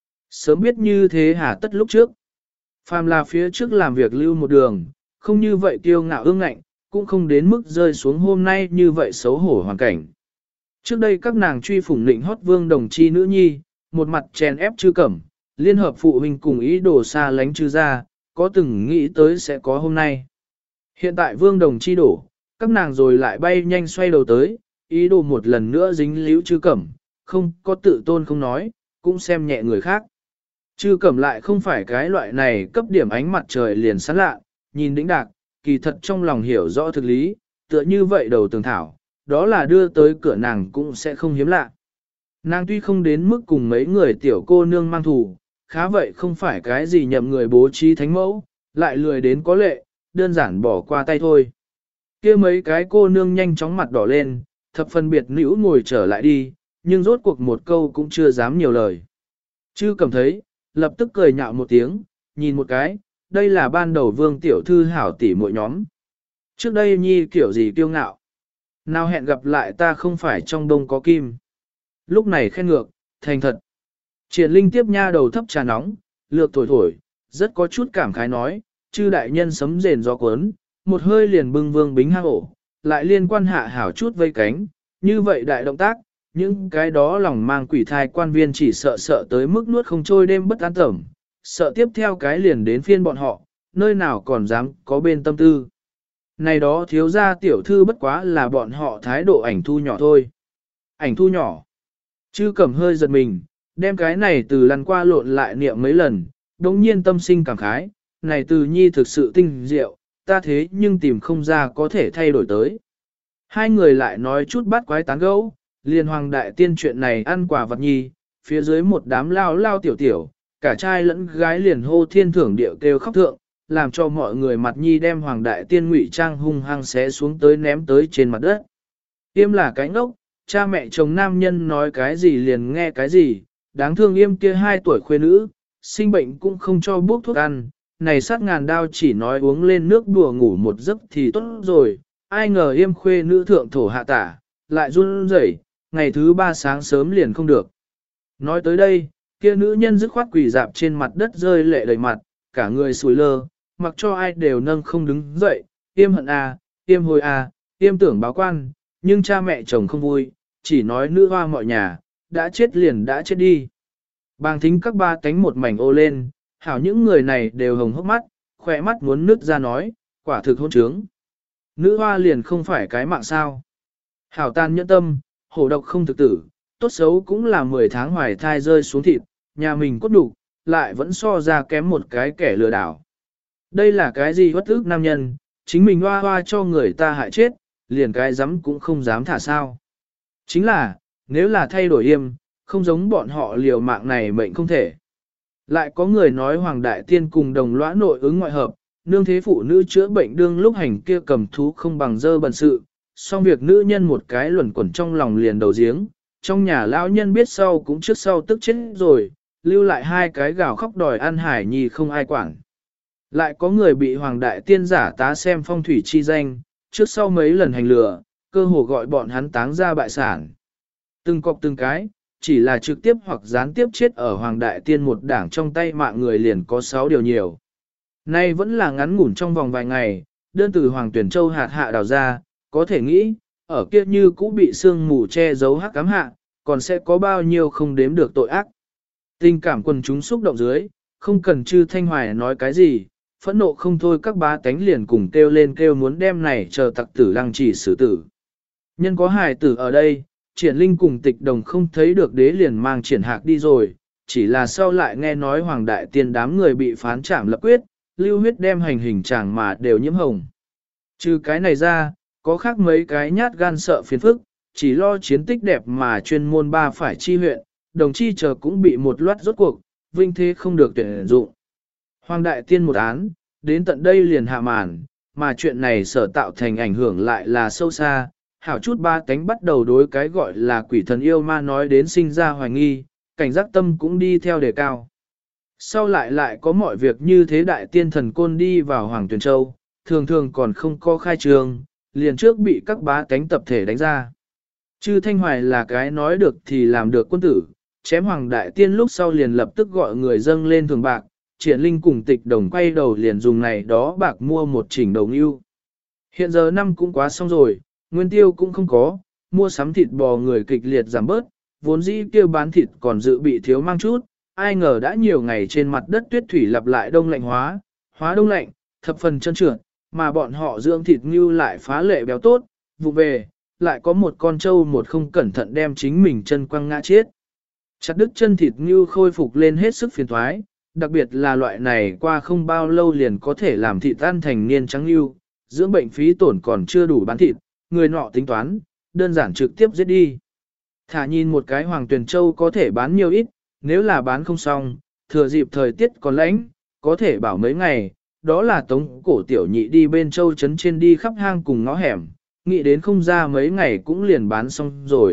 Sớm biết như thế hả tất lúc trước. Phàm là phía trước làm việc lưu một đường, không như vậy kiêu ngạo ương ngạnh, cũng không đến mức rơi xuống hôm nay như vậy xấu hổ hoàn cảnh. Trước đây các nàng truy phủng nịnh hót vương đồng chi nữ nhi, một mặt chèn ép chư cẩm, liên hợp phụ huynh cùng ý đồ xa lánh chư ra, có từng nghĩ tới sẽ có hôm nay. Hiện tại vương đồng chi đổ, các nàng rồi lại bay nhanh xoay đầu tới, ý đồ một lần nữa dính líu chư cẩm, không có tự tôn không nói, cũng xem nhẹ người khác. Chư cẩm lại không phải cái loại này cấp điểm ánh mặt trời liền sáng lạ, nhìn đĩnh đạc, kỳ thật trong lòng hiểu rõ thực lý, tựa như vậy đầu tường thảo, đó là đưa tới cửa nàng cũng sẽ không hiếm lạ. Nàng tuy không đến mức cùng mấy người tiểu cô nương mang thù, khá vậy không phải cái gì nhậm người bố trí thánh mẫu, lại lười đến có lệ, đơn giản bỏ qua tay thôi. Kia mấy cái cô nương nhanh chóng mặt đỏ lên, thập phân biệt nữ ngồi trở lại đi, nhưng rốt cuộc một câu cũng chưa dám nhiều lời. Chư cầm thấy, lập tức cười nhạo một tiếng, nhìn một cái, đây là ban đầu vương tiểu thư hảo tỷ muội nhóm. Trước đây nhi kiểu gì kiêu ngạo. Nào hẹn gặp lại ta không phải trong đông có kim. Lúc này khen ngược, thành thật. Triển linh tiếp nha đầu thấp trà nóng, lược thổi thổi, rất có chút cảm khái nói, chư đại nhân sấm rền gió cuốn, một hơi liền bưng vương bính hang ổ, lại liên quan hạ hảo chút vây cánh, như vậy đại động tác, những cái đó lòng mang quỷ thai quan viên chỉ sợ sợ tới mức nuốt không trôi đêm bất an tẩm, sợ tiếp theo cái liền đến phiên bọn họ, nơi nào còn dám có bên tâm tư. Này đó thiếu gia tiểu thư bất quá là bọn họ thái độ ảnh thu nhỏ thôi. Ảnh thu nhỏ. Chư cẩm hơi giật mình, đem cái này từ lăn qua lộn lại niệm mấy lần, đống nhiên tâm sinh cảm khái, này từ nhi thực sự tinh diệu, ta thế nhưng tìm không ra có thể thay đổi tới. Hai người lại nói chút bắt quái tán gẫu, liền hoàng đại tiên chuyện này ăn quả vật nhi, phía dưới một đám lao lao tiểu tiểu, cả trai lẫn gái liền hô thiên thưởng điệu kêu khóc thượng, làm cho mọi người mặt nhi đem hoàng đại tiên ngụy trang hung hăng xé xuống tới ném tới trên mặt đất. Yêm là cái ngốc, cha mẹ chồng nam nhân nói cái gì liền nghe cái gì, đáng thương Yêm kia hai tuổi khuê nữ, sinh bệnh cũng không cho bốc thuốc ăn, này sát ngàn đao chỉ nói uống lên nước đùa ngủ một giấc thì tốt rồi, ai ngờ Yêm khuê nữ thượng thổ hạ tả, lại run rẩy, ngày thứ ba sáng sớm liền không được. Nói tới đây, kia nữ nhân dứt khoát quỳ dạp trên mặt đất rơi lệ đầy mặt, cả người sùi lơ, mặc cho ai đều nâng không đứng dậy, Yêm hận à, Yêm hồi à, Yêm tưởng báo quan, nhưng cha mẹ chồng không vui, chỉ nói nữ hoa mọi nhà, đã chết liền đã chết đi. Bàng thính các ba cánh một mảnh ô lên, hảo những người này đều hồng hốc mắt, khỏe mắt muốn nứt ra nói, quả thực hôn trướng. Nữ hoa liền không phải cái mạng sao. Hảo tan nhẫn tâm, hổ độc không thực tử, tốt xấu cũng là mười tháng hoài thai rơi xuống thịt, nhà mình cốt đủ, lại vẫn so ra kém một cái kẻ lừa đảo. Đây là cái gì bất ức nam nhân, chính mình hoa hoa cho người ta hại chết, liền cái dám cũng không dám thả sao. Chính là, nếu là thay đổi Yêm, không giống bọn họ liều mạng này mệnh không thể. Lại có người nói Hoàng Đại Tiên cùng đồng lõa nội ứng ngoại hợp, nương thế phụ nữ chữa bệnh đương lúc hành kia cầm thú không bằng dơ bẩn sự, song việc nữ nhân một cái luẩn quẩn trong lòng liền đầu giếng, trong nhà lão nhân biết sau cũng trước sau tức chết rồi, lưu lại hai cái gào khóc đòi ăn hải nhi không ai quản. Lại có người bị Hoàng Đại Tiên giả tá xem phong thủy chi danh, trước sau mấy lần hành lừa, cơ hồ gọi bọn hắn táng ra bại sản. Từng cọc từng cái, chỉ là trực tiếp hoặc gián tiếp chết ở Hoàng Đại Tiên một đảng trong tay mạng người liền có sáu điều nhiều. Nay vẫn là ngắn ngủn trong vòng vài ngày, đơn từ Hoàng Tuyển Châu hạt hạ đào ra, có thể nghĩ, ở kia như cũ bị sương mù che giấu hắc cám hạ, còn sẽ có bao nhiêu không đếm được tội ác. Tình cảm quần chúng xúc động dưới, không cần Chư Thanh Hoài nói cái gì, phẫn nộ không thôi các bá tánh liền cùng kêu lên kêu muốn đem này chờ tặc tử lăng trì xử tử. Nhân có hài tử ở đây, Triển Linh cùng Tịch Đồng không thấy được đế liền mang Triển Hạc đi rồi, chỉ là sau lại nghe nói Hoàng Đại Tiên đám người bị phán trảm lập quyết, lưu huyết đem hành hình chàng mà đều nhiễm hồng. Trừ cái này ra, có khác mấy cái nhát gan sợ phiền phức, chỉ lo chiến tích đẹp mà chuyên môn ba phải chi huyện, đồng chi chờ cũng bị một loạt rốt cuộc, vinh thế không được tuyển dụng. Hoàng Đại Tiên một án, đến tận đây liền hạ màn, mà chuyện này sở tạo thành ảnh hưởng lại là sâu xa, hảo chút ba cánh bắt đầu đối cái gọi là quỷ thần yêu ma nói đến sinh ra hoài nghi, cảnh giác tâm cũng đi theo đề cao. Sau lại lại có mọi việc như thế đại tiên thần côn đi vào Hoàng Tuyền Châu, thường thường còn không có khai trường, liền trước bị các bá cánh tập thể đánh ra. Chư Thanh Hoài là cái nói được thì làm được quân tử, chém Hoàng Đại Tiên lúc sau liền lập tức gọi người dâng lên thường bạc, Triển Linh cùng Tịch Đồng quay đầu liền dùng này đó bạc mua một chỉnh đầu ngưu. Hiện giờ năm cũng quá xong rồi, nguyên tiêu cũng không có, mua sắm thịt bò người kịch liệt giảm bớt, vốn dĩ kêu bán thịt còn dự bị thiếu mang chút, ai ngờ đã nhiều ngày trên mặt đất tuyết thủy lặp lại đông lạnh hóa, hóa đông lạnh, thập phần chân trượt, mà bọn họ dưỡng thịt ngưu lại phá lệ béo tốt, vụ về, lại có một con trâu một không cẩn thận đem chính mình chân quăng ngã chết. Chặt đứt chân thịt ngưu khôi phục lên hết sức phiền thoái, đặc biệt là loại này qua không bao lâu liền có thể làm thịt tan thành niên trắng ngưu, dưỡng bệnh phí tổn còn chưa đủ bán thịt, người nọ tính toán, đơn giản trực tiếp giết đi. Thả nhìn một cái Hoàng Tuyền Châu có thể bán nhiều ít, nếu là bán không xong, thừa dịp thời tiết còn lạnh, có thể bảo mấy ngày, đó là tống cổ tiểu nhị đi bên châu trấn trên đi khắp hang cùng ngõ hẻm, nghĩ đến không ra mấy ngày cũng liền bán xong rồi.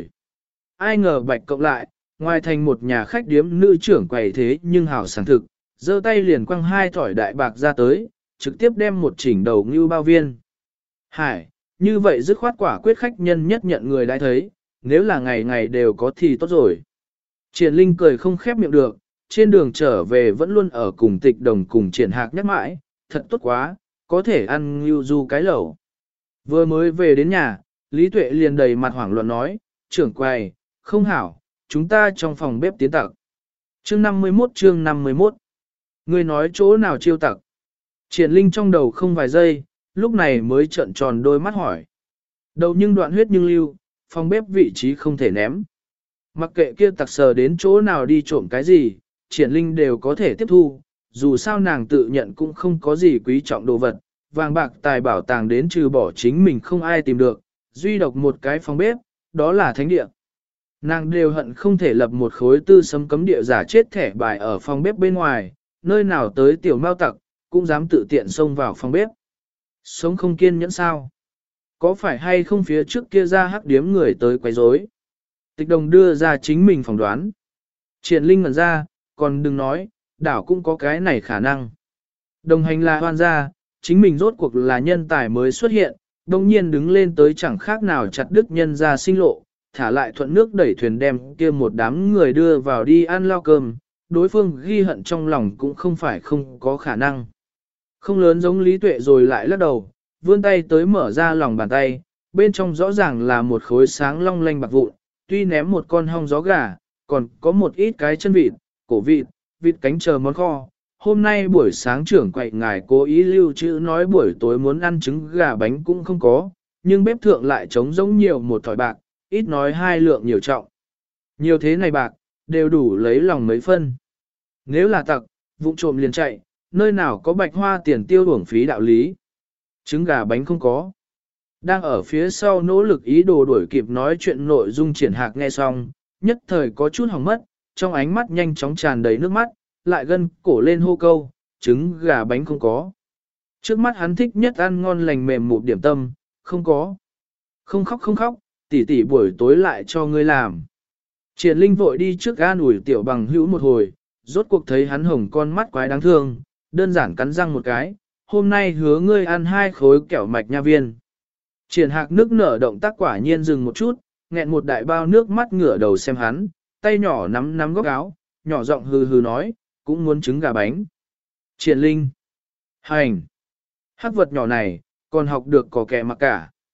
Ai ngờ bạch cộng lại, ngoài thành một nhà khách điếm nữ trưởng quầy thế nhưng hảo sảng thực, giơ tay liền quăng hai thỏi đại bạc ra tới, trực tiếp đem một chỉnh đầu ngưu bao viên. Hải, như vậy dứt khoát quả quyết khách nhân nhất nhận người đã thấy, nếu là ngày ngày đều có thì tốt rồi. Triển Linh cười không khép miệng được, trên đường trở về vẫn luôn ở cùng Tịch Đồng cùng Triển Hạc nhắc mãi, thật tốt quá, có thể ăn ngưu du cái lẩu. Vừa mới về đến nhà, Lý Tuệ liền đầy mặt hoảng loạn nói, trưởng quầy, không hảo, chúng ta trong phòng bếp tiến tặc. Chương năm mươi mốt chương năm mươi mốt. Người nói chỗ nào chiêu tặc? Triển Linh trong đầu không vài giây, lúc này mới trợn tròn đôi mắt hỏi. Đầu nhưng đoạn huyết nhưng lưu, phòng bếp vị trí không thể ném. Mặc kệ kia tặc sờ đến chỗ nào đi trộm cái gì, Triển Linh đều có thể tiếp thu, dù sao nàng tự nhận cũng không có gì quý trọng đồ vật, vàng bạc tài bảo tàng đến trừ bỏ chính mình không ai tìm được, duy độc một cái phòng bếp, đó là thánh địa. Nàng đều hận không thể lập một khối tư sấm cấm địa giả chết thẻ bài ở phòng bếp bên ngoài, nơi nào tới tiểu mao tặc, cũng dám tự tiện xông vào phòng bếp. Sống không kiên nhẫn sao? Có phải hay không phía trước kia ra hắc điếm người tới quấy rối? Tịch Đồng đưa ra chính mình phỏng đoán. Triển Linh ngẩn ra, còn đừng nói, đảo cũng có cái này khả năng. Đồng hành là hoan gia, chính mình rốt cuộc là nhân tài mới xuất hiện, đồng nhiên đứng lên tới chẳng khác nào chặt đứt nhân ra sinh lộ, thả lại thuận nước đẩy thuyền đem kia một đám người đưa vào đi ăn lao cơm, đối phương ghi hận trong lòng cũng không phải không có khả năng. Không lớn giống Lý Tuệ rồi lại lắc đầu, vươn tay tới mở ra lòng bàn tay, bên trong rõ ràng là một khối sáng long lanh bạc vụn, tuy ném một con hong gió gà, còn có một ít cái chân vịt, cổ vịt, vịt cánh chờ món kho. Hôm nay buổi sáng trưởng quậy ngài cố ý lưu trữ nói buổi tối muốn ăn trứng gà bánh cũng không có, nhưng bếp thượng lại trống giống nhiều một thỏi bạc, ít nói hai lượng nhiều trọng. Nhiều thế này bạc, đều đủ lấy lòng mấy phân. Nếu là tặc, vụng trộm liền chạy, nơi nào có bạch hoa tiền tiêu uổng phí đạo lý. Trứng gà bánh không có. Đang ở phía sau nỗ lực ý đồ đuổi kịp nói chuyện nội dung Triển Hạc nghe xong, nhất thời có chút hỏng mất, trong ánh mắt nhanh chóng tràn đầy nước mắt, lại gân cổ lên hô câu, trứng gà bánh không có. Trước mắt hắn thích nhất ăn ngon lành mềm một điểm tâm, không có. Không khóc không khóc, tỷ tỷ buổi tối lại cho ngươi làm. Triển Linh vội đi trước an ủi tiểu bằng hữu một hồi, rốt cuộc thấy hắn hồng con mắt quái đáng thương, đơn giản cắn răng một cái, hôm nay hứa ngươi ăn hai khối kẹo mạch nha viên. Triển Hạc nước nở động tác quả nhiên dừng một chút, nghẹn một đại bao nước mắt ngửa đầu xem hắn, tay nhỏ nắm nắm góc áo, nhỏ giọng hừ hừ nói, cũng muốn trứng gà bánh. Triển Linh. Hành. Hắc vật nhỏ này, còn học được có kẻ mặc cả.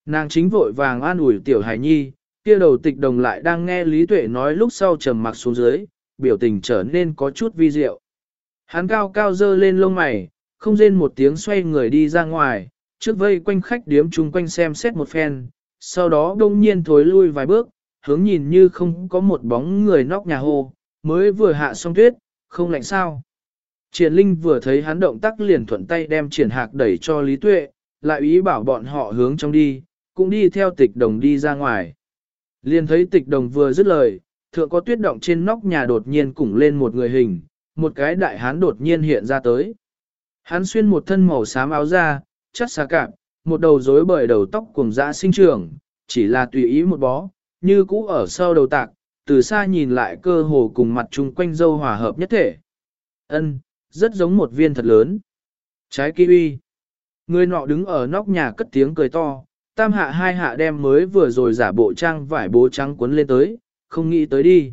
Nàng chính vội vàng an ủi tiểu hải nhi, kia đầu tịch đồng lại đang nghe Lý Tuệ nói lúc sau trầm mặc xuống dưới, biểu tình trở nên có chút vi diệu. Hắn cao cao dơ lên lông mày, không rên một tiếng xoay người đi ra ngoài, trước vây quanh khách điếm chung quanh xem xét một phen, sau đó đông nhiên thối lui vài bước, hướng nhìn như không có một bóng người nóc nhà hồ, mới vừa hạ xong tuyết, không lạnh sao. Triển Linh vừa thấy hắn động tác liền thuận tay đem triển hạc đẩy cho Lý Tuệ, lại ý bảo bọn họ hướng trong đi, cũng đi theo tịch đồng đi ra ngoài. Liền thấy tịch đồng vừa dứt lời, thượng có tuyết động trên nóc nhà đột nhiên củng lên một người hình, một cái đại hán đột nhiên hiện ra tới. Hắn xuyên một thân màu xám áo da, chất xà cạp, một đầu rối bời đầu tóc cùng dã sinh trưởng, chỉ là tùy ý một bó, như cũ ở sau đầu tạc, từ xa nhìn lại cơ hồ cùng mặt chung quanh dâu hòa hợp nhất thể. Ân, rất giống một viên thật lớn. Trái kiwi. Người nọ đứng ở nóc nhà cất tiếng cười to, tam hạ hai hạ đem mới vừa rồi giả bộ trang vải bố trắng cuốn lên tới, không nghĩ tới đi.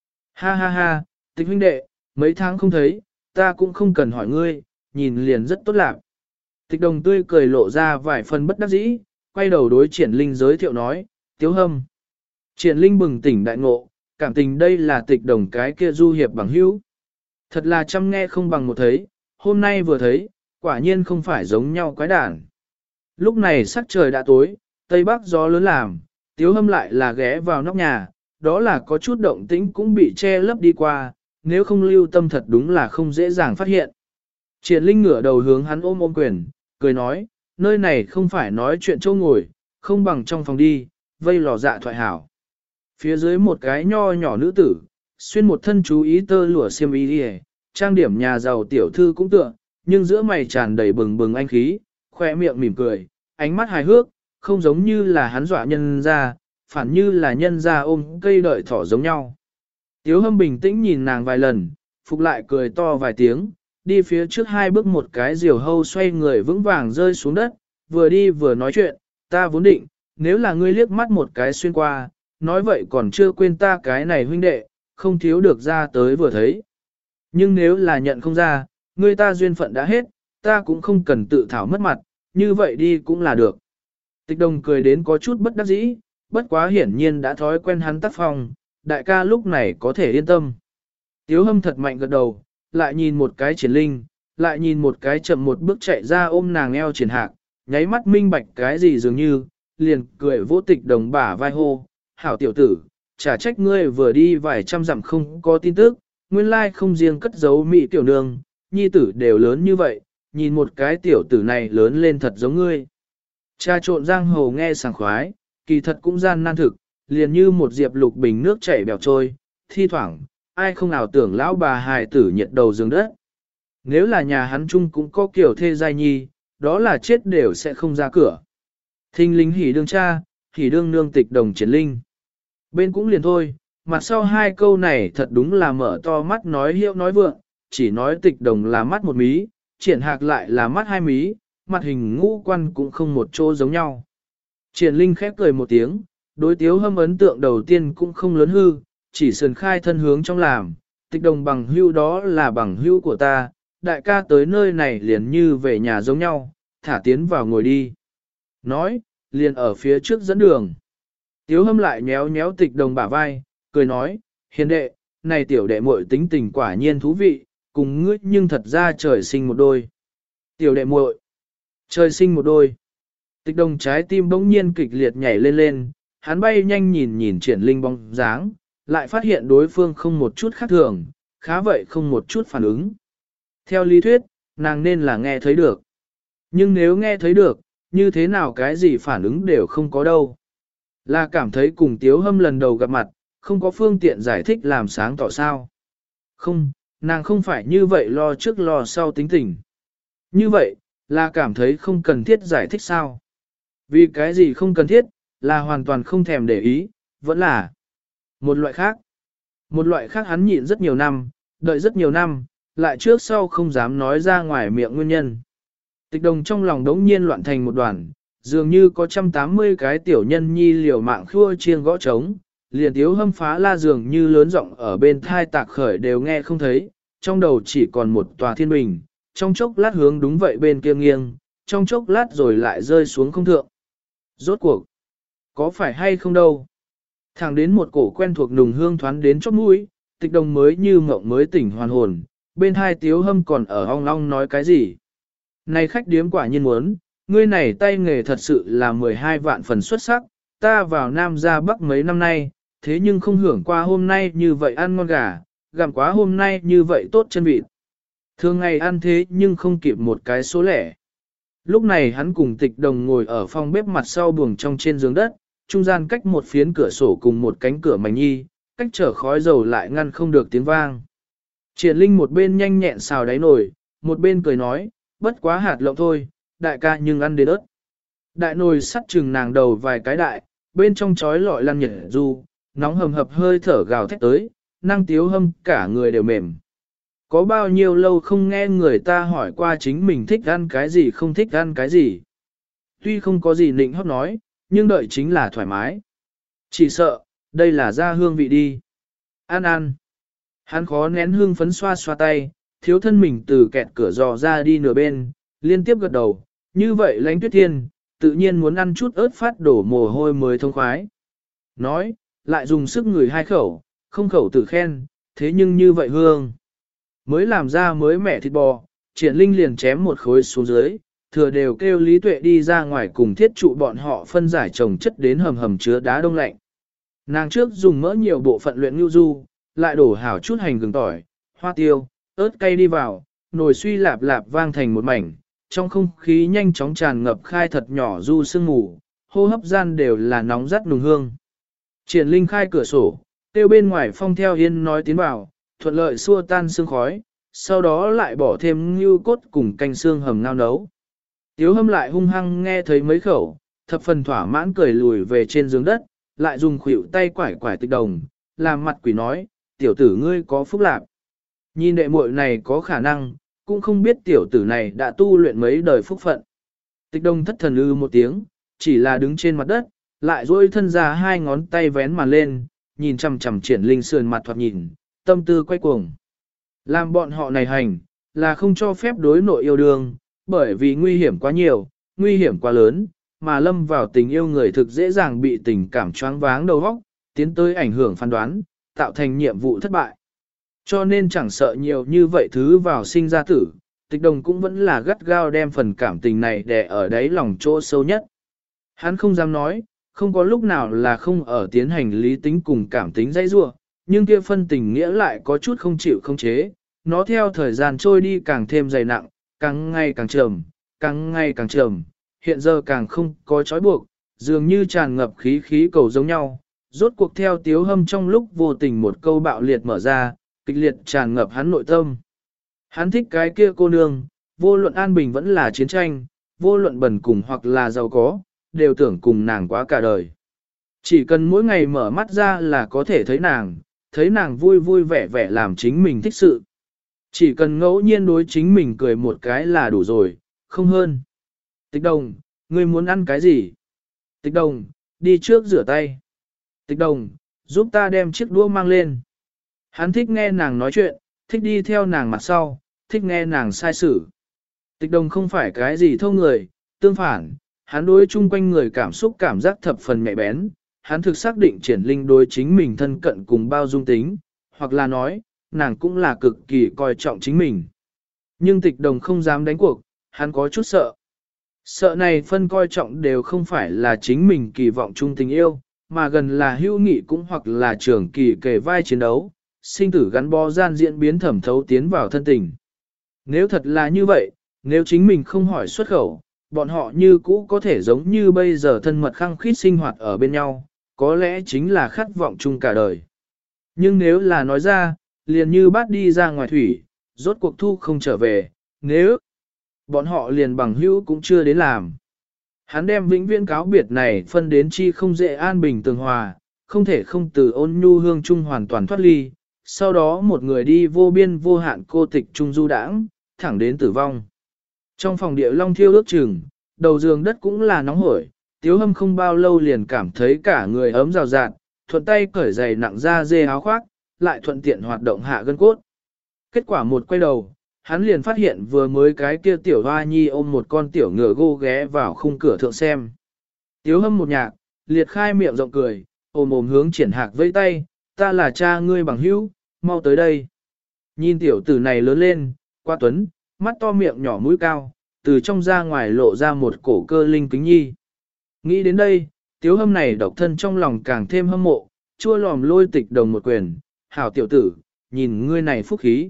Ha ha ha, tịch huynh đệ, mấy tháng không thấy, ta cũng không cần hỏi ngươi, nhìn liền rất tốt lạc. Tịch đồng tươi cười lộ ra vài phần bất đắc dĩ, quay đầu đối triển linh giới thiệu nói, tiếu hâm. Triển linh bừng tỉnh đại ngộ, cảm tình đây là tịch đồng cái kia du hiệp bằng hữu. Thật là chăm nghe không bằng một thấy, hôm nay vừa thấy, quả nhiên không phải giống nhau quái đản. Lúc này sắc trời đã tối, tây bắc gió lớn làm, tiếu hâm lại là ghé vào nóc nhà, đó là có chút động tĩnh cũng bị che lấp đi qua, nếu không lưu tâm thật đúng là không dễ dàng phát hiện. Triển Linh ngửa đầu hướng hắn ôm ôm quyền, cười nói, nơi này không phải nói chuyện châu ngồi, không bằng trong phòng đi, vây lò dạ thoại hảo. Phía dưới một cái nho nhỏ nữ tử, xuyên một thân chú ý tơ lụa xiêm y đi, trang điểm nhà giàu tiểu thư cũng tựa, nhưng giữa mày tràn đầy bừng bừng anh khí, khoe miệng mỉm cười, ánh mắt hài hước, không giống như là hắn dọa nhân ra, phản như là nhân ra ôm cây đợi thỏ giống nhau. Tiếu hâm bình tĩnh nhìn nàng vài lần, phục lại cười to vài tiếng, đi phía trước hai bước một cái diều hâu xoay người vững vàng rơi xuống đất, vừa đi vừa nói chuyện, ta vốn định, nếu là ngươi liếc mắt một cái xuyên qua, nói vậy còn chưa quên ta cái này huynh đệ, không thiếu được ra tới vừa thấy. Nhưng nếu là nhận không ra, ngươi ta duyên phận đã hết, ta cũng không cần tự thảo mất mặt, như vậy đi cũng là được. Tịch đồng cười đến có chút bất đắc dĩ, bất quá hiển nhiên đã thói quen hắn tác phong, đại ca lúc này có thể yên tâm. Tiếu hâm thật mạnh gật đầu, lại nhìn một cái triển linh, lại nhìn một cái chậm một bước chạy ra ôm nàng eo triển hạc, nháy mắt minh bạch cái gì dường như, liền cười vỗ tịch đồng bả vai hô, hảo tiểu tử, chả trách ngươi vừa đi vài trăm dặm không có tin tức, nguyên lai không riêng cất giấu mỹ tiểu nương, nhi tử đều lớn như vậy, nhìn một cái tiểu tử này lớn lên thật giống ngươi. Cha trộn giang hồ nghe sảng khoái, kỳ thật cũng gian nan thực, liền như một diệp lục bình nước chảy bèo trôi, thi thoảng, ai không nào tưởng lão bà hài tử nhiệt đầu giường đất. Nếu là nhà hắn chung cũng có kiểu thê giai nhi, đó là chết đều sẽ không ra cửa. Thinh lính hỉ đương cha, hỉ đương nương tịch đồng triển linh. Bên cũng liền thôi, mặt sau hai câu này thật đúng là mở to mắt nói hiệu nói vượng, chỉ nói tịch đồng là mắt một mí, triển hạc lại là mắt hai mí, mặt hình ngũ quan cũng không một chỗ giống nhau. Triển linh khép cười một tiếng, đối tiếu hâm ấn tượng đầu tiên cũng không lớn hư, chỉ sườn khai thân hướng trong làm, tịch đồng bằng hưu đó là bằng hưu của ta, đại ca tới nơi này liền như về nhà giống nhau, thả tiến vào ngồi đi. Nói, liền ở phía trước dẫn đường. Tiếu hâm lại nhéo nhéo tịch đồng bả vai, cười nói, hiền đệ, này tiểu đệ muội tính tình quả nhiên thú vị, cùng ngươi nhưng thật ra trời sinh một đôi. Tiểu đệ muội, trời sinh một đôi. Tịch đồng trái tim bỗng nhiên kịch liệt nhảy lên lên, hắn bay nhanh nhìn nhìn triển linh bóng dáng, lại phát hiện đối phương không một chút khác thường, khá vậy không một chút phản ứng. Theo lý thuyết, nàng nên là nghe thấy được. Nhưng nếu nghe thấy được, như thế nào cái gì phản ứng đều không có đâu. Là cảm thấy cùng tiếu hâm lần đầu gặp mặt, không có phương tiện giải thích làm sáng tỏ sao. Không, nàng không phải như vậy lo trước lo sau tính tình. Như vậy, là cảm thấy không cần thiết giải thích sao. Vì cái gì không cần thiết, là hoàn toàn không thèm để ý, vẫn là một loại khác. Một loại khác hắn nhịn rất nhiều năm, đợi rất nhiều năm, lại trước sau không dám nói ra ngoài miệng nguyên nhân. Tịch đồng trong lòng đống nhiên loạn thành một đoàn, dường như có trăm tám mươi cái tiểu nhân nhi liều mạng khua chiêng gõ trống, liền tiếu hâm phá la dường như lớn giọng ở bên thai tạc khởi đều nghe không thấy, trong đầu chỉ còn một tòa thiên bình, trong chốc lát hướng đúng vậy bên kia nghiêng, trong chốc lát rồi lại rơi xuống không thượng. Rốt cuộc, có phải hay không đâu? Thẳng đến một cổ quen thuộc nùng hương thoán đến chóp mũi, Tịch Đồng mới như mộng mới tỉnh hoàn hồn, bên hai Tiếu Hâm còn ở ong ong nói cái gì? Này khách điếm quả nhiên muốn, ngươi này tay nghề thật sự là mười hai vạn phần xuất sắc, ta vào Nam ra Bắc mấy năm nay, thế nhưng không hưởng qua hôm nay như vậy ăn ngon gà, gặm quá hôm nay như vậy tốt chân vịt. Thường ngày ăn thế nhưng không kịp một cái số lẻ. Lúc này hắn cùng Tịch Đồng ngồi ở phòng bếp mặt sau buồng trong trên giường đất, trung gian cách một phiến cửa sổ cùng một cánh cửa mảnh nhi, cách trở khói dầu lại ngăn không được tiếng vang. Triển Linh một bên nhanh nhẹn xào đáy nồi, một bên cười nói, bất quá hạt lộng thôi, đại ca nhưng ăn đến ớt. Đại nồi sắt chừng nàng đầu vài cái đại, bên trong chói lọi lăn nhật du, nóng hầm hập hơi thở gào thét tới, năng Tiếu Hâm cả người đều mềm. Có bao nhiêu lâu không nghe người ta hỏi qua chính mình thích ăn cái gì không thích ăn cái gì. Tuy không có gì nịnh hót nói, nhưng đợi chính là thoải mái. Chỉ sợ, đây là ra hương vị đi. Ăn ăn. Hắn khó nén hương phấn xoa xoa tay, thiếu thân mình từ kẹt cửa dò ra đi nửa bên, liên tiếp gật đầu. Như vậy lãnh tuyết thiên, tự nhiên muốn ăn chút ớt phát đổ mồ hôi mới thông khoái. Nói, lại dùng sức người hai khẩu, không khẩu tử khen, thế nhưng như vậy hương. Mới làm ra mới mẻ thịt bò, Triển Linh liền chém một khối xuống dưới, thừa đều kêu Lý Tuệ đi ra ngoài cùng thiết trụ bọn họ phân giải trồng chất đến hầm hầm chứa đá đông lạnh. Nàng trước dùng mỡ nhiều bộ phận luyện ngưu du, lại đổ hảo chút hành gừng tỏi, hoa tiêu, ớt cay đi vào, nồi suy lạp lạp vang thành một mảnh, trong không khí nhanh chóng tràn ngập khai thật nhỏ du sương mù, hô hấp gian đều là nóng rát nùng hương. Triển Linh khai cửa sổ, tiêu bên ngoài phong theo yên nói tiến vào, thuận lợi xua tan sương khói, sau đó lại bỏ thêm ngưu cốt cùng canh xương hầm ngao nấu. Tiếu Hâm lại hung hăng nghe thấy mấy khẩu, thập phần thỏa mãn cười lùi về trên giường đất, lại dùng khuỷu tay quải quải Tịch Đồng, làm mặt quỷ nói, tiểu tử ngươi có phúc lạc. Nhìn đệ muội này có khả năng, cũng không biết tiểu tử này đã tu luyện mấy đời phúc phận. Tịch Đồng thất thần ư một tiếng, chỉ là đứng trên mặt đất, lại duỗi thân ra hai ngón tay vén màn lên, nhìn chằm chằm Triển Linh sườn mặt thoạt nhìn, tâm tư quay cuồng. Làm bọn họ này hành, là không cho phép đối nội yêu đương, bởi vì nguy hiểm quá nhiều, nguy hiểm quá lớn, mà lâm vào tình yêu người thực dễ dàng bị tình cảm choáng váng đầu óc, tiến tới ảnh hưởng phán đoán, tạo thành nhiệm vụ thất bại. Cho nên chẳng sợ nhiều như vậy thứ vào sinh ra tử, Tịch Đồng cũng vẫn là gắt gao đem phần cảm tình này đè ở đáy lòng chỗ sâu nhất. Hắn không dám nói, không có lúc nào là không ở tiến hành lý tính cùng cảm tính dãy rua, nhưng kia phân tình nghĩa lại có chút không chịu không chế, nó theo thời gian trôi đi càng thêm dày nặng, càng ngày càng trầm, càng ngày càng trầm, hiện giờ càng không có trói buộc, dường như tràn ngập khí khí cầu giống nhau, rốt cuộc theo Tiếu Hâm trong lúc vô tình một câu bạo liệt mở ra, kịch liệt tràn ngập hắn nội tâm. Hắn thích cái kia cô nương, vô luận an bình vẫn là chiến tranh, vô luận bần cùng hoặc là giàu có, đều tưởng cùng nàng quá cả đời. Chỉ cần mỗi ngày mở mắt ra là có thể thấy nàng, thấy nàng vui vui vẻ vẻ làm chính mình thích sự. Chỉ cần ngẫu nhiên đối chính mình cười một cái là đủ rồi, không hơn. Tịch Đồng, ngươi muốn ăn cái gì? Tịch Đồng, đi trước rửa tay. Tịch Đồng, giúp ta đem chiếc đũa mang lên. Hắn thích nghe nàng nói chuyện, thích đi theo nàng mặt sau, thích nghe nàng sai xử. Tịch Đồng không phải cái gì thâu người, tương phản, hắn đối chung quanh người cảm xúc cảm giác thập phần nhạy bén, hắn thực xác định Triển Linh đối chính mình thân cận cùng bao dung tính, hoặc là nói, nàng cũng là cực kỳ coi trọng chính mình. Nhưng Tịch Đồng không dám đánh cuộc, hắn có chút sợ. Sợ này phân coi trọng đều không phải là chính mình kỳ vọng chung tình yêu, mà gần là hữu nghị cũng hoặc là trưởng kỳ kề vai chiến đấu, sinh tử gắn bó gian diễn biến thẩm thấu tiến vào thân tình. Nếu thật là như vậy, nếu chính mình không hỏi xuất khẩu, bọn họ như cũ có thể giống như bây giờ thân mật khăng khít sinh hoạt ở bên nhau, có lẽ chính là khát vọng chung cả đời. Nhưng nếu là nói ra, liền như bắt đi ra ngoài thủy, rốt cuộc thu không trở về, nếu bọn họ liền bằng hữu cũng chưa đến làm. Hắn đem vĩnh viễn cáo biệt này phân đến chi không dễ an bình tường hòa, không thể không từ ôn nhu hương chung hoàn toàn thoát ly, sau đó một người đi vô biên vô hạn cô tịch trung du đãng, thẳng đến tử vong. Trong phòng địa long thiêu ước chừng, đầu giường đất cũng là nóng hổi, Tiếu Hâm không bao lâu liền cảm thấy cả người ấm rào rạt, thuận tay cởi giày nặng ra dê áo khoác, lại thuận tiện hoạt động hạ gân cốt. Kết quả một quay đầu, hắn liền phát hiện vừa mới cái kia tiểu hoa nhi ôm một con tiểu ngựa gô ghé vào khung cửa thượng xem. Tiếu hâm một nhạc, liệt khai miệng rộng cười, ồm ồm hướng triển hạc vẫy tay, ta là cha ngươi bằng hữu, mau tới đây. Nhìn tiểu tử này lớn lên, qua tuấn, mắt to miệng nhỏ mũi cao, từ trong ra ngoài lộ ra một cổ cơ linh kính nhi. Nghĩ đến đây, tiếu hâm này độc thân trong lòng càng thêm hâm mộ, chua lòm lôi tịch đồng một quyền, hảo tiểu tử, nhìn ngươi này phúc khí.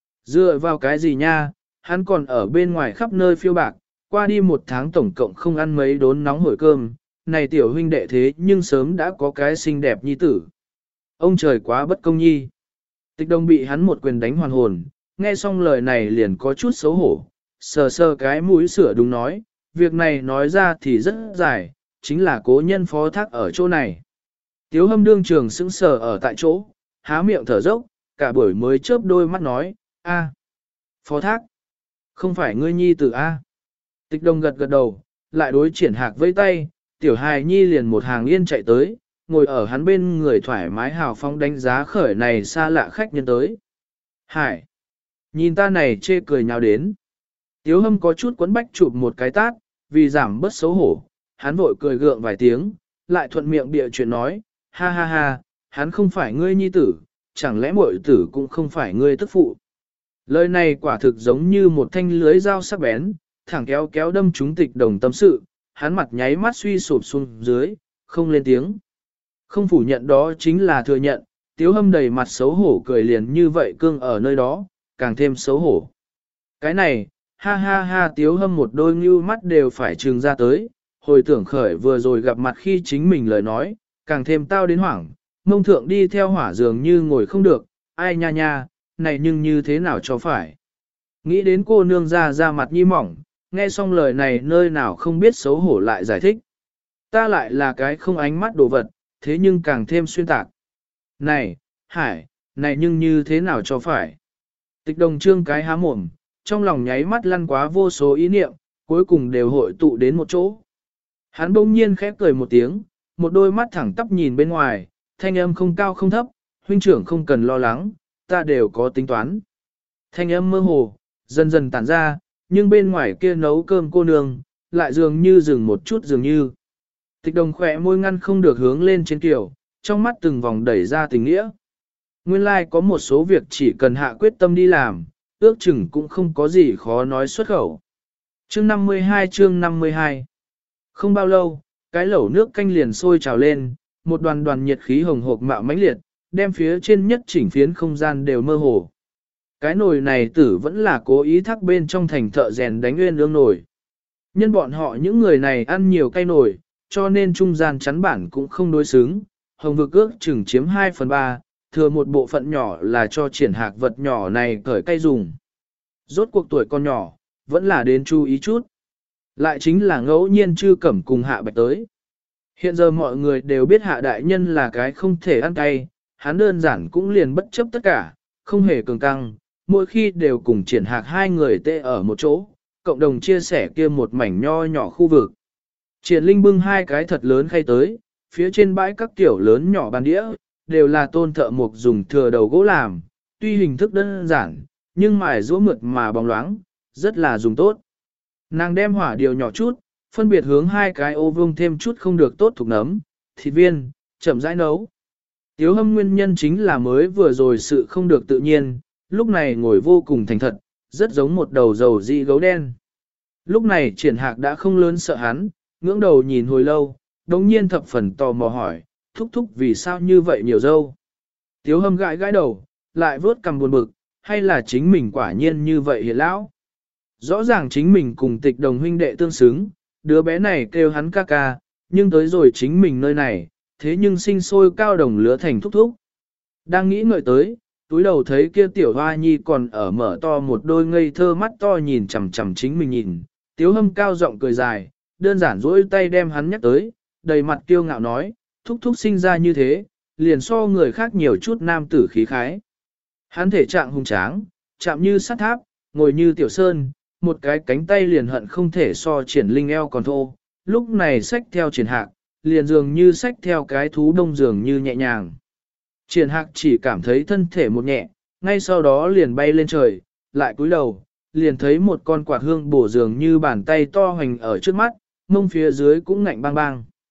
Dựa vào cái gì nha, hắn còn ở bên ngoài khắp nơi phiêu bạc, qua đi một tháng tổng cộng không ăn mấy đốn nóng hổi cơm, này tiểu huynh đệ thế nhưng sớm đã có cái xinh đẹp nhi tử. Ông trời quá bất công nhi. Tịch đồng bị hắn một quyền đánh hoàn hồn, nghe xong lời này liền có chút xấu hổ, sờ sờ cái mũi sửa đúng nói, việc này nói ra thì rất dài, chính là cố nhân phó thác ở chỗ này. Tiếu hâm đương trường sững sờ ở tại chỗ, há miệng thở dốc, cả buổi mới chớp đôi mắt nói, a, phó thác, không phải ngươi nhi tử a. Tịch đồng gật gật đầu, lại đối triển hạc vây tay, tiểu hài nhi liền một hàng yên chạy tới, ngồi ở hắn bên người thoải mái hào phóng đánh giá khởi này xa lạ khách nhân tới. Hải, nhìn ta này chê cười nhào đến. Tiếu hâm có chút quấn bách chụp một cái tát, vì giảm bớt xấu hổ, hắn vội cười gượng vài tiếng, lại thuận miệng bịa chuyện nói, ha ha ha, hắn không phải ngươi nhi tử, chẳng lẽ muội tử cũng không phải ngươi tức phụ. Lời này quả thực giống như một thanh lưới dao sắc bén, thẳng kéo kéo đâm trúng tịch đồng tâm sự, hắn mặt nháy mắt suy sụp xuống dưới, không lên tiếng. Không phủ nhận đó chính là thừa nhận, tiếu hâm đầy mặt xấu hổ cười liền như vậy cương ở nơi đó, càng thêm xấu hổ. Cái này, ha ha ha tiếu hâm một đôi như mắt đều phải trừng ra tới, hồi tưởng khởi vừa rồi gặp mặt khi chính mình lời nói, càng thêm tao đến hoảng, mông thượng đi theo hỏa dường như ngồi không được, ai nha nha, này nhưng như thế nào cho phải. Nghĩ đến cô nương ra ra mặt nhi mỏng, nghe xong lời này nơi nào không biết xấu hổ lại giải thích. Ta lại là cái không ánh mắt đồ vật, thế nhưng càng thêm xuyên tạc. Này, hải, này nhưng như thế nào cho phải. Tịch đồng trương cái há mồm, trong lòng nháy mắt lăn quá vô số ý niệm, cuối cùng đều hội tụ đến một chỗ. Hắn bỗng nhiên khép cười một tiếng, một đôi mắt thẳng tắp nhìn bên ngoài, thanh âm không cao không thấp, huynh trưởng không cần lo lắng, ta đều có tính toán. Thanh âm mơ hồ, dần dần tản ra, nhưng bên ngoài kia nấu cơm cô nương, lại dường như dừng một chút dường như. Tịch đồng khỏe môi ngăn không được hướng lên trên kiểu, trong mắt từng vòng đẩy ra tình nghĩa. Nguyên lai like có một số việc chỉ cần hạ quyết tâm đi làm, ước chừng cũng không có gì khó nói xuất khẩu. Chương năm mươi hai chương năm mươi hai. Không bao lâu, cái lẩu nước canh liền sôi trào lên, một đoàn đoàn nhiệt khí hồng hộc mạo mãnh liệt, đem phía trên nhất chỉnh phiến không gian đều mơ hồ. Cái nồi này tử vẫn là cố ý thắc bên trong thành thợ rèn đánh nguyên lương nồi. Nhân bọn họ những người này ăn nhiều cay nồi, cho nên trung gian chắn bản cũng không đối xứng, hồng vực ước chừng chiếm hai phần ba, thừa một bộ phận nhỏ là cho triển hạc vật nhỏ này cởi cay dùng. Rốt cuộc tuổi con nhỏ, vẫn là đến chú ý chút. Lại chính là ngẫu nhiên chư cẩm cùng hạ bạch tới. Hiện giờ mọi người đều biết hạ đại nhân là cái không thể ăn cay, hắn đơn giản cũng liền bất chấp tất cả, không hề cường căng, mỗi khi đều cùng triển hạc hai người tê ở một chỗ, cộng đồng chia sẻ kia một mảnh nho nhỏ khu vực. Triển linh bưng hai cái thật lớn khay tới, phía trên bãi các kiểu lớn nhỏ bàn đĩa, đều là tôn thợ mục dùng thừa đầu gỗ làm, tuy hình thức đơn giản, nhưng mài rũa mượt mà bóng loáng, rất là dùng tốt. Nàng đem hỏa điều nhỏ chút, phân biệt hướng hai cái ô vuông thêm chút không được tốt thuộc nấm, thịt viên, chậm rãi nấu. Tiếu hâm nguyên nhân chính là mới vừa rồi sự không được tự nhiên, lúc này ngồi vô cùng thành thật, rất giống một đầu dầu dị gấu đen. Lúc này triển hạc đã không lớn sợ hắn, ngưỡng đầu nhìn hồi lâu, đồng nhiên thập phần tò mò hỏi, thúc thúc vì sao như vậy nhiều dâu. Tiếu hâm gãi gãi đầu, lại vớt cầm buồn bực, hay là chính mình quả nhiên như vậy hiện lão. Rõ ràng chính mình cùng tịch đồng huynh đệ tương xứng, đứa bé này kêu hắn ca ca, nhưng tới rồi chính mình nơi này, thế nhưng sinh sôi cao đồng lứa thành thúc thúc. Đang nghĩ ngợi tới, túi đầu thấy kia tiểu hoa nhi còn ở mở to một đôi ngây thơ mắt to nhìn chằm chằm chính mình nhìn, tiếu hâm cao giọng cười dài, đơn giản dỗi tay đem hắn nhắc tới, đầy mặt kiêu ngạo nói, thúc thúc sinh ra như thế, liền so người khác nhiều chút nam tử khí khái. Hắn thể trạng hùng tráng, chạm như sắt tháp, ngồi như tiểu sơn, một cái cánh tay liền hận không thể so triển linh eo còn thô, lúc này xách theo triển hạc, liền dường như xách theo cái thú đông dường như nhẹ nhàng. Triển hạc chỉ cảm thấy thân thể một nhẹ, ngay sau đó liền bay lên trời, lại cúi đầu, liền thấy một con quạt hương bổ dường như bàn tay to hoành ở trước mắt, mông phía dưới cũng ngạnh bang bang.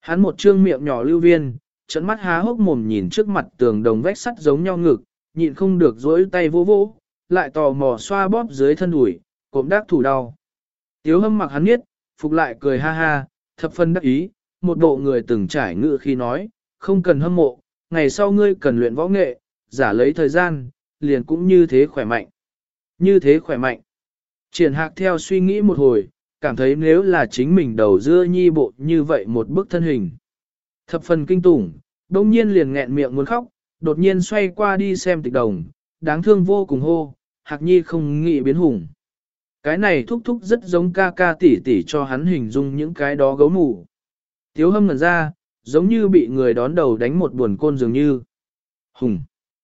Hắn một trương miệng nhỏ lưu viên, trận mắt há hốc mồm nhìn trước mặt tường đồng vách sắt giống nhau ngực, nhịn không được dỗi tay vô vô, lại tò mò xoa bóp dưới thân đùi, cộm đắc thủ đau. Tiếu hâm mặc hắn biết, phục lại cười ha ha, thập phân đắc ý, một bộ người từng trải ngự khi nói, không cần hâm mộ, ngày sau ngươi cần luyện võ nghệ, giả lấy thời gian, liền cũng như thế khỏe mạnh. Như thế khỏe mạnh. Triển Hạc theo suy nghĩ một hồi, cảm thấy nếu là chính mình đầu dưa nhi bộ như vậy một bức thân hình. Thập phần kinh tủng, đông nhiên liền nghẹn miệng muốn khóc, đột nhiên xoay qua đi xem Tịch Đồng, đáng thương vô cùng hô, Hạc nhi không nghĩ biến hùng. Cái này thúc thúc rất giống ca ca tỷ tỷ cho hắn hình dung những cái đó gấu mù. Tiếu hâm ngẩn ra, giống như bị người đón đầu đánh một buồn côn dường như. Hùng.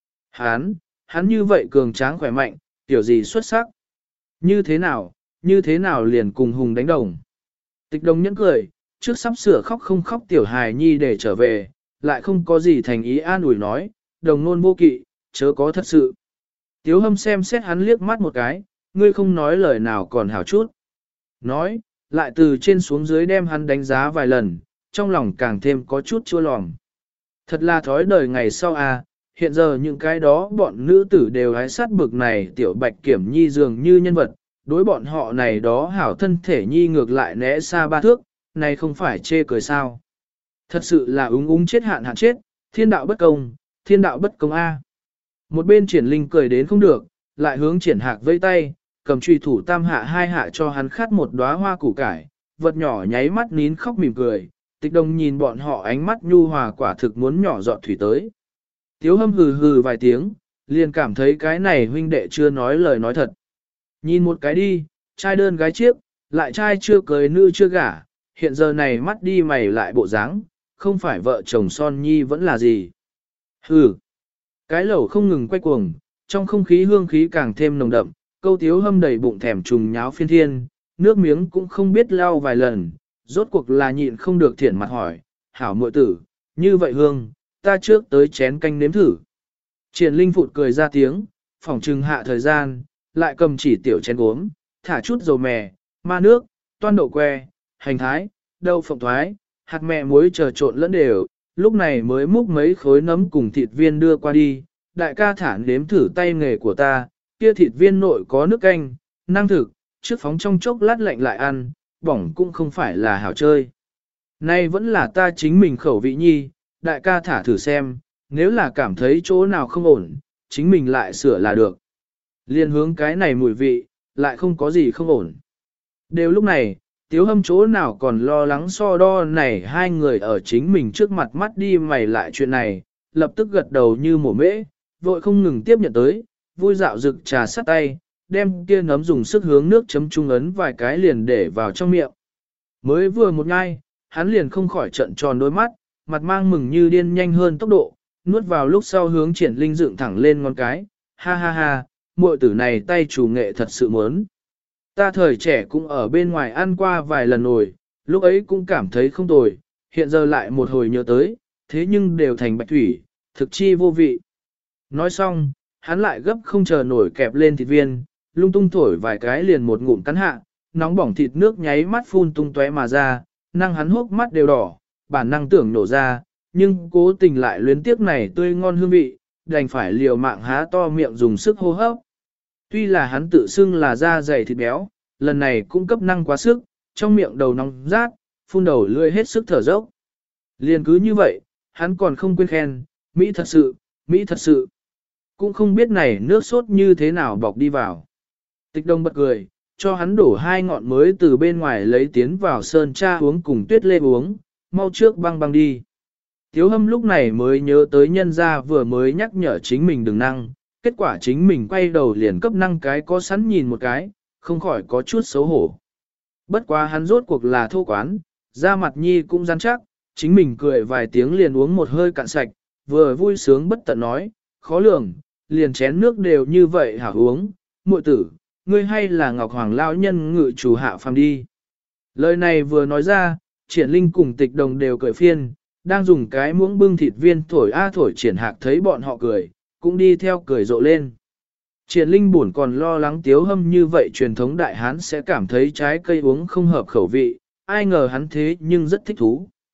Hắn, hắn như vậy cường tráng khỏe mạnh, tiểu gì xuất sắc. Như thế nào, như thế nào liền cùng Hùng đánh đồng. Tịch Đồng nhẫn cười, trước sắp sửa khóc không khóc tiểu hài nhi để trở về, lại không có gì thành ý an ủi nói, đồng nôn vô kỵ, chớ có thật sự. Tiếu hâm xem xét hắn liếc mắt một cái, ngươi không nói lời nào còn hảo chút. Nói, lại từ trên xuống dưới đem hắn đánh giá vài lần, trong lòng càng thêm có chút chua lòm. Thật là thói đời ngày sau à, hiện giờ những cái đó bọn nữ tử đều hái sát bực này tiểu bạch kiểm nhi dường như nhân vật, đối bọn họ này đó hảo thân thể nhi ngược lại né xa ba thước, này không phải chê cười sao. Thật sự là úng úng chết hạn hạn chết, thiên đạo bất công, thiên đạo bất công a. Một bên triển linh cười đến không được, lại hướng triển hạc vây tay, cầm truy thủ tam hạ hai hạ cho hắn khát một đóa hoa củ cải, vật nhỏ nháy mắt nín khóc mỉm cười, Tịch Đồng nhìn bọn họ ánh mắt nhu hòa quả thực muốn nhỏ giọt thủy tới. Tiếu hâm hừ hừ vài tiếng, liền cảm thấy cái này huynh đệ chưa nói lời nói thật. Nhìn một cái đi, trai đơn gái chiếc, lại trai chưa cưới nữ chưa gả, hiện giờ này mắt đi mày lại bộ dáng, không phải vợ chồng son nhi vẫn là gì. Hừ, cái lẩu không ngừng quay cuồng, trong không khí hương khí càng thêm nồng đậm, câu tiếu hâm đầy bụng thèm trùng nháo phiên thiên, nước miếng cũng không biết lau vài lần, rốt cuộc là nhịn không được thiển mặt hỏi, hảo muội tử, như vậy hương, ta trước tới chén canh nếm thử. Triển Linh phụt cười ra tiếng, phỏng trừng hạ thời gian, lại cầm chỉ tiểu chén gốm, thả chút dầu mè, ma nước, toan đậu que, hành thái, đậu phộng thoái, hạt mẹ muối chờ trộn lẫn đều, lúc này mới múc mấy khối nấm cùng thịt viên đưa qua đi, đại ca thả nếm thử tay nghề của ta, kia thịt viên nội có nước canh, năng thực, trước phóng trong chốc lát lạnh lại ăn, bỏng cũng không phải là hảo chơi. Nay vẫn là ta chính mình khẩu vị nhi, đại ca thả thử xem, nếu là cảm thấy chỗ nào không ổn, chính mình lại sửa là được. Liên hướng cái này mùi vị, lại không có gì không ổn. Đều lúc này, Tiếu Hâm chỗ nào còn lo lắng so đo này hai người ở chính mình trước mặt mắt đi mày lại chuyện này, lập tức gật đầu như mổ mễ, vội không ngừng tiếp nhận tới, vui dạo rực trà sắt tay, đem kia nấm dùng sức hướng nước chấm trung ấn vài cái liền để vào trong miệng. Mới vừa một ngai, hắn liền không khỏi trận tròn đôi mắt, mặt mang mừng như điên nhanh hơn tốc độ, nuốt vào lúc sau hướng Triển Linh dựng thẳng lên ngón cái, ha ha ha, muội tử này tay chủ nghệ thật sự muốn. Ta thời trẻ cũng ở bên ngoài ăn qua vài lần rồi, lúc ấy cũng cảm thấy không tồi, hiện giờ lại một hồi nhớ tới, thế nhưng đều thành bạch thủy, thực chi vô vị. Nói xong, hắn lại gấp không chờ nổi kẹp lên thịt viên, lung tung thổi vài cái liền một ngụm cắn hạ, nóng bỏng thịt nước nháy mắt phun tung tóe mà ra, năng hắn hốc mắt đều đỏ, bản năng tưởng nổ ra, nhưng cố tình lại luyến tiếc này tươi ngon hương vị, đành phải liều mạng há to miệng dùng sức hô hấp. Tuy là hắn tự xưng là da dày thịt béo, lần này cũng cấp năng quá sức, trong miệng đầu nóng rát, phun đầu lưỡi hết sức thở dốc. Liền cứ như vậy, hắn còn không quên khen, Mỹ thật sự, Mỹ thật sự. Cũng không biết này nước sốt như thế nào bọc đi vào. Tịch Đông bật cười, cho hắn đổ hai ngọn mới từ bên ngoài lấy tiến vào sơn cha uống cùng tuyết lê uống, mau trước băng băng đi. Tiếu Hâm lúc này mới nhớ tới nhân gia vừa mới nhắc nhở chính mình đừng năng, kết quả chính mình quay đầu liền cấp năng cái có sẵn nhìn một cái, không khỏi có chút xấu hổ. Bất quá hắn rốt cuộc là thô quán, da mặt nhi cũng rắn chắc, chính mình cười vài tiếng liền uống một hơi cạn sạch, vừa vui sướng bất tận nói, khó lường, liền chén nước đều như vậy hảo uống, muội tử, ngươi hay là Ngọc Hoàng lão nhân ngự chủ hạ phàm đi. Lời này vừa nói ra, Triển Linh cùng Tịch Đồng đều cười phiên, đang dùng cái muỗng bưng thịt viên thổi a thổi Triển Hạc thấy bọn họ cười, cũng đi theo cười rộ lên. Triển Linh buồn còn lo lắng Tiếu Hâm như vậy truyền thống đại hán sẽ cảm thấy trái cây uống không hợp khẩu vị, ai ngờ hắn thế nhưng rất thích thú.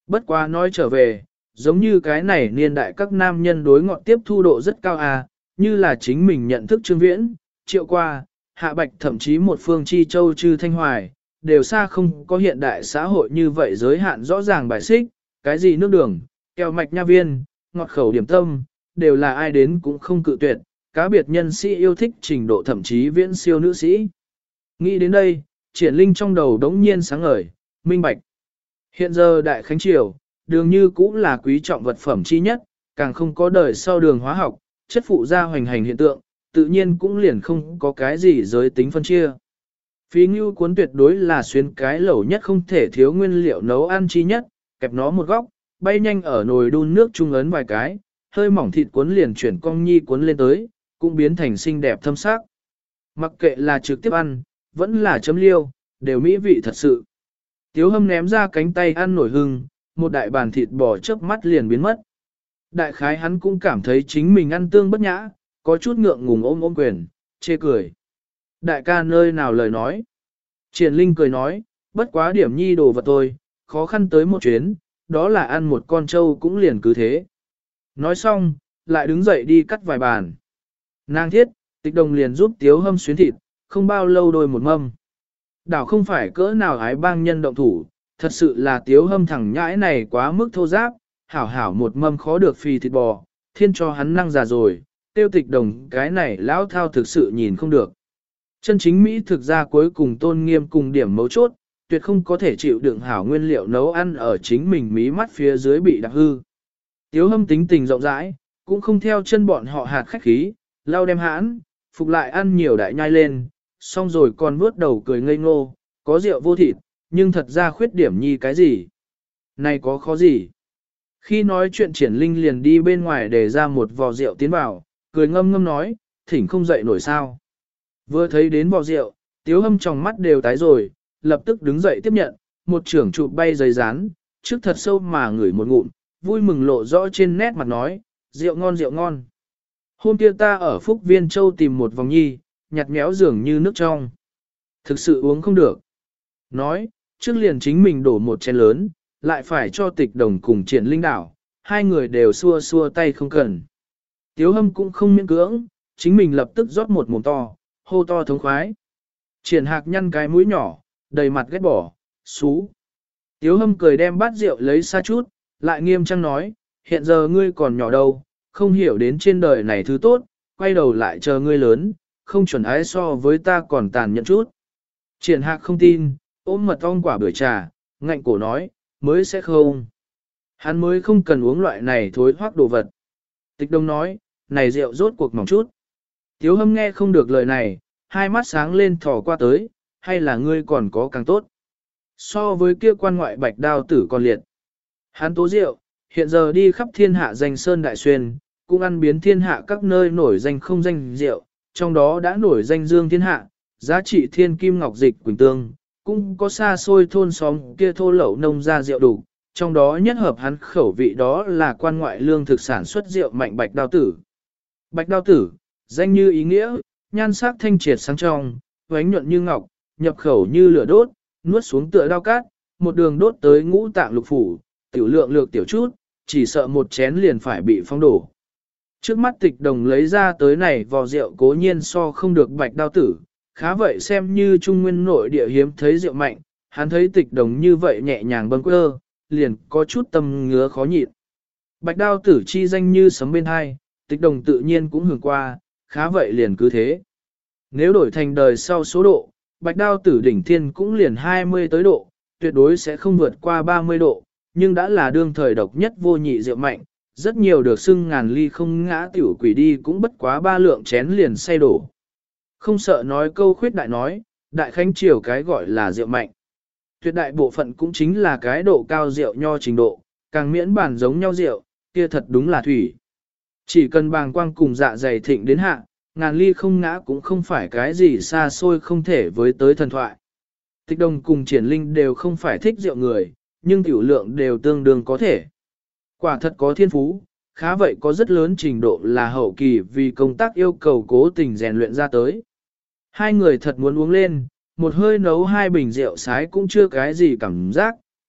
Bất quá nói trở về, giống như cái này niên đại các nam nhân đối ngọt tiếp thu độ rất cao à, như là chính mình nhận thức Trương Viễn, Triệu Qua, Hạ Bạch thậm chí một phương chi châu Trư Thanh Hoài, đều xa không có hiện đại xã hội như vậy giới hạn rõ ràng bài xích, cái gì nước đường, kẹo mạch nha viên, ngọt khẩu điểm tâm, đều là ai đến cũng không cự tuyệt, cá biệt nhân sĩ yêu thích trình độ thậm chí viễn siêu nữ sĩ. Nghĩ đến đây, Triển Linh trong đầu đống nhiên sáng ngời, minh bạch. Hiện giờ Đại Khánh Triều, đường như cũng là quý trọng vật phẩm chi nhất, càng không có đời sau đường hóa học, chất phụ gia hoành hành hiện tượng, tự nhiên cũng liền không có cái gì giới tính phân chia. Phí ngưu cuốn tuyệt đối là xuyên cái lẩu nhất không thể thiếu nguyên liệu nấu ăn chi nhất, kẹp nó một góc, bay nhanh ở nồi đun nước trung ấn vài cái, hơi mỏng thịt cuốn liền chuyển cong nhi cuốn lên tới, cũng biến thành xinh đẹp thâm sắc. Mặc kệ là trực tiếp ăn, vẫn là chấm liêu, đều mỹ vị thật sự. Tiếu Hâm ném ra cánh tay ăn nổi hưng, một đại bàn thịt bò chớp mắt liền biến mất. Đại khái hắn cũng cảm thấy chính mình ăn tương bất nhã, có chút ngượng ngùng ôm ôm quyền, chê cười. Đại ca nơi nào lời nói. Triển Linh cười nói, bất quá điểm nhi đồ vật tôi, khó khăn tới một chuyến, đó là ăn một con trâu cũng liền cứ thế. Nói xong, lại đứng dậy đi cắt vài bàn. Nàng thiết, Tịch Đồng liền giúp Tiếu Hâm xuyến thịt, không bao lâu đôi một mâm. Đảo không phải cỡ nào ái bang nhân động thủ, thật sự là Tiếu Hâm thẳng nhãi này quá mức thô giáp, hảo hảo một mâm khó được phì thịt bò, thiên cho hắn năng già rồi, tiêu Tịch Đồng cái này lão thao thực sự nhìn không được. Chân chính Mỹ thực ra cuối cùng tôn nghiêm cùng điểm mấu chốt, tuyệt không có thể chịu đựng hảo nguyên liệu nấu ăn ở chính mình mí mắt phía dưới bị đặc hư. Tiếu Hâm tính tình rộng rãi, cũng không theo chân bọn họ hạt khách khí, lau đem hãn, phục lại ăn nhiều đại nhai lên, xong rồi còn vớt đầu cười ngây ngô, có rượu vô thịt, nhưng thật ra khuyết điểm nhi cái gì? Này có khó gì? Khi nói chuyện Triển Linh liền đi bên ngoài để ra một vò rượu tiến vào, cười ngâm ngâm nói, thỉnh không dậy nổi sao. Vừa thấy đến vò rượu, Tiếu Hâm trong mắt đều tái rồi, lập tức đứng dậy tiếp nhận, một trưởng chụp bay giấy rán, trước thật sâu mà ngửi một ngụm, vui mừng lộ rõ trên nét mặt nói, rượu ngon rượu ngon. Hôm kia ta ở Phúc Viên Châu tìm một vòng nhi, nhạt méo dường như nước trong. Thực sự uống không được. Nói, trước liền chính mình đổ một chén lớn, lại phải cho Tịch Đồng cùng Triển Linh đảo, hai người đều xua xua tay không cần. Tiếu Hâm cũng không miễn cưỡng, chính mình lập tức rót một mồm to, hô to thống khoái. Triển Hạc nhăn cái mũi nhỏ, đầy mặt ghét bỏ, xú. Tiếu Hâm cười đem bát rượu lấy xa chút, lại nghiêm trang nói, hiện giờ ngươi còn nhỏ đâu, không hiểu đến trên đời này thứ tốt, quay đầu lại chờ ngươi lớn, không chuẩn ái so với ta còn tàn nhẫn chút. Triển Hạc không tin, ôm mật ong quả bưởi trà, ngạnh cổ nói, mới sẽ không. Hắn mới không cần uống loại này thối hoác đồ vật. Tịch Đồng nói, này rượu rốt cuộc mỏng chút. Tiếu Hâm nghe không được lời này, hai mắt sáng lên thò qua tới, hay là ngươi còn có càng tốt. So với kia quan ngoại bạch đao tử còn liệt. Hắn tố rượu, hiện giờ đi khắp thiên hạ danh sơn đại xuyên, cũng ăn biến thiên hạ các nơi nổi danh không danh rượu, trong đó đã nổi danh dương thiên hạ, giá trị thiên kim ngọc dịch quỳnh tương, cũng có xa xôi thôn xóm kia thô lậu nông ra rượu đủ, trong đó nhất hợp hắn khẩu vị đó là quan ngoại lương thực sản xuất rượu mạnh bạch đao tử. Bạch đao tử, danh như ý nghĩa, nhan sắc thanh triệt sáng trong, vánh nhuận như ngọc, nhập khẩu như lửa đốt, nuốt xuống tựa đao cát, một đường đốt tới ngũ tạng lục phủ, tiểu lượng lược tiểu chút, chỉ sợ một chén liền phải bị phong đổ. Trước mắt Tịch Đồng lấy ra tới này vò rượu cố nhiên so không được bạch đao tử, khá vậy xem như trung nguyên nội địa hiếm thấy rượu mạnh, hắn thấy Tịch Đồng như vậy nhẹ nhàng bâng quơ, liền có chút tâm ngứa khó nhịn. Bạch đao tử chi danh như sấm bên hai, Tịch Đồng tự nhiên cũng hưởng qua, khá vậy liền cứ thế. Nếu đổi thành đời sau số độ, bạch đao tử đỉnh thiên cũng liền hai mươi tới độ, tuyệt đối sẽ không vượt qua ba mươi độ, nhưng đã là đương thời độc nhất vô nhị rượu mạnh, rất nhiều được xưng ngàn ly không ngã tiểu quỷ đi cũng bất quá ba lượng chén liền say đổ. Không sợ nói câu khuyết đại nói, đại khánh triều cái gọi là rượu mạnh. Tuyệt đại bộ phận cũng chính là cái độ cao rượu nho trình độ, càng miễn bản giống nhau rượu, kia thật đúng là thủy. Chỉ cần bàng quang cùng dạ dày thịnh đến hạ, ngàn ly không ngã cũng không phải cái gì xa xôi không thể với tới thần thoại. Tịch Đồng cùng Triển Linh đều không phải thích rượu người, nhưng tiểu lượng đều tương đương có thể. Quả thật có thiên phú, khá vậy có rất lớn trình độ là hậu kỳ vì công tác yêu cầu cố tình rèn luyện ra tới. Hai người thật muốn uống lên, một hơi nấu hai bình rượu sái cũng chưa cái gì cảm giác,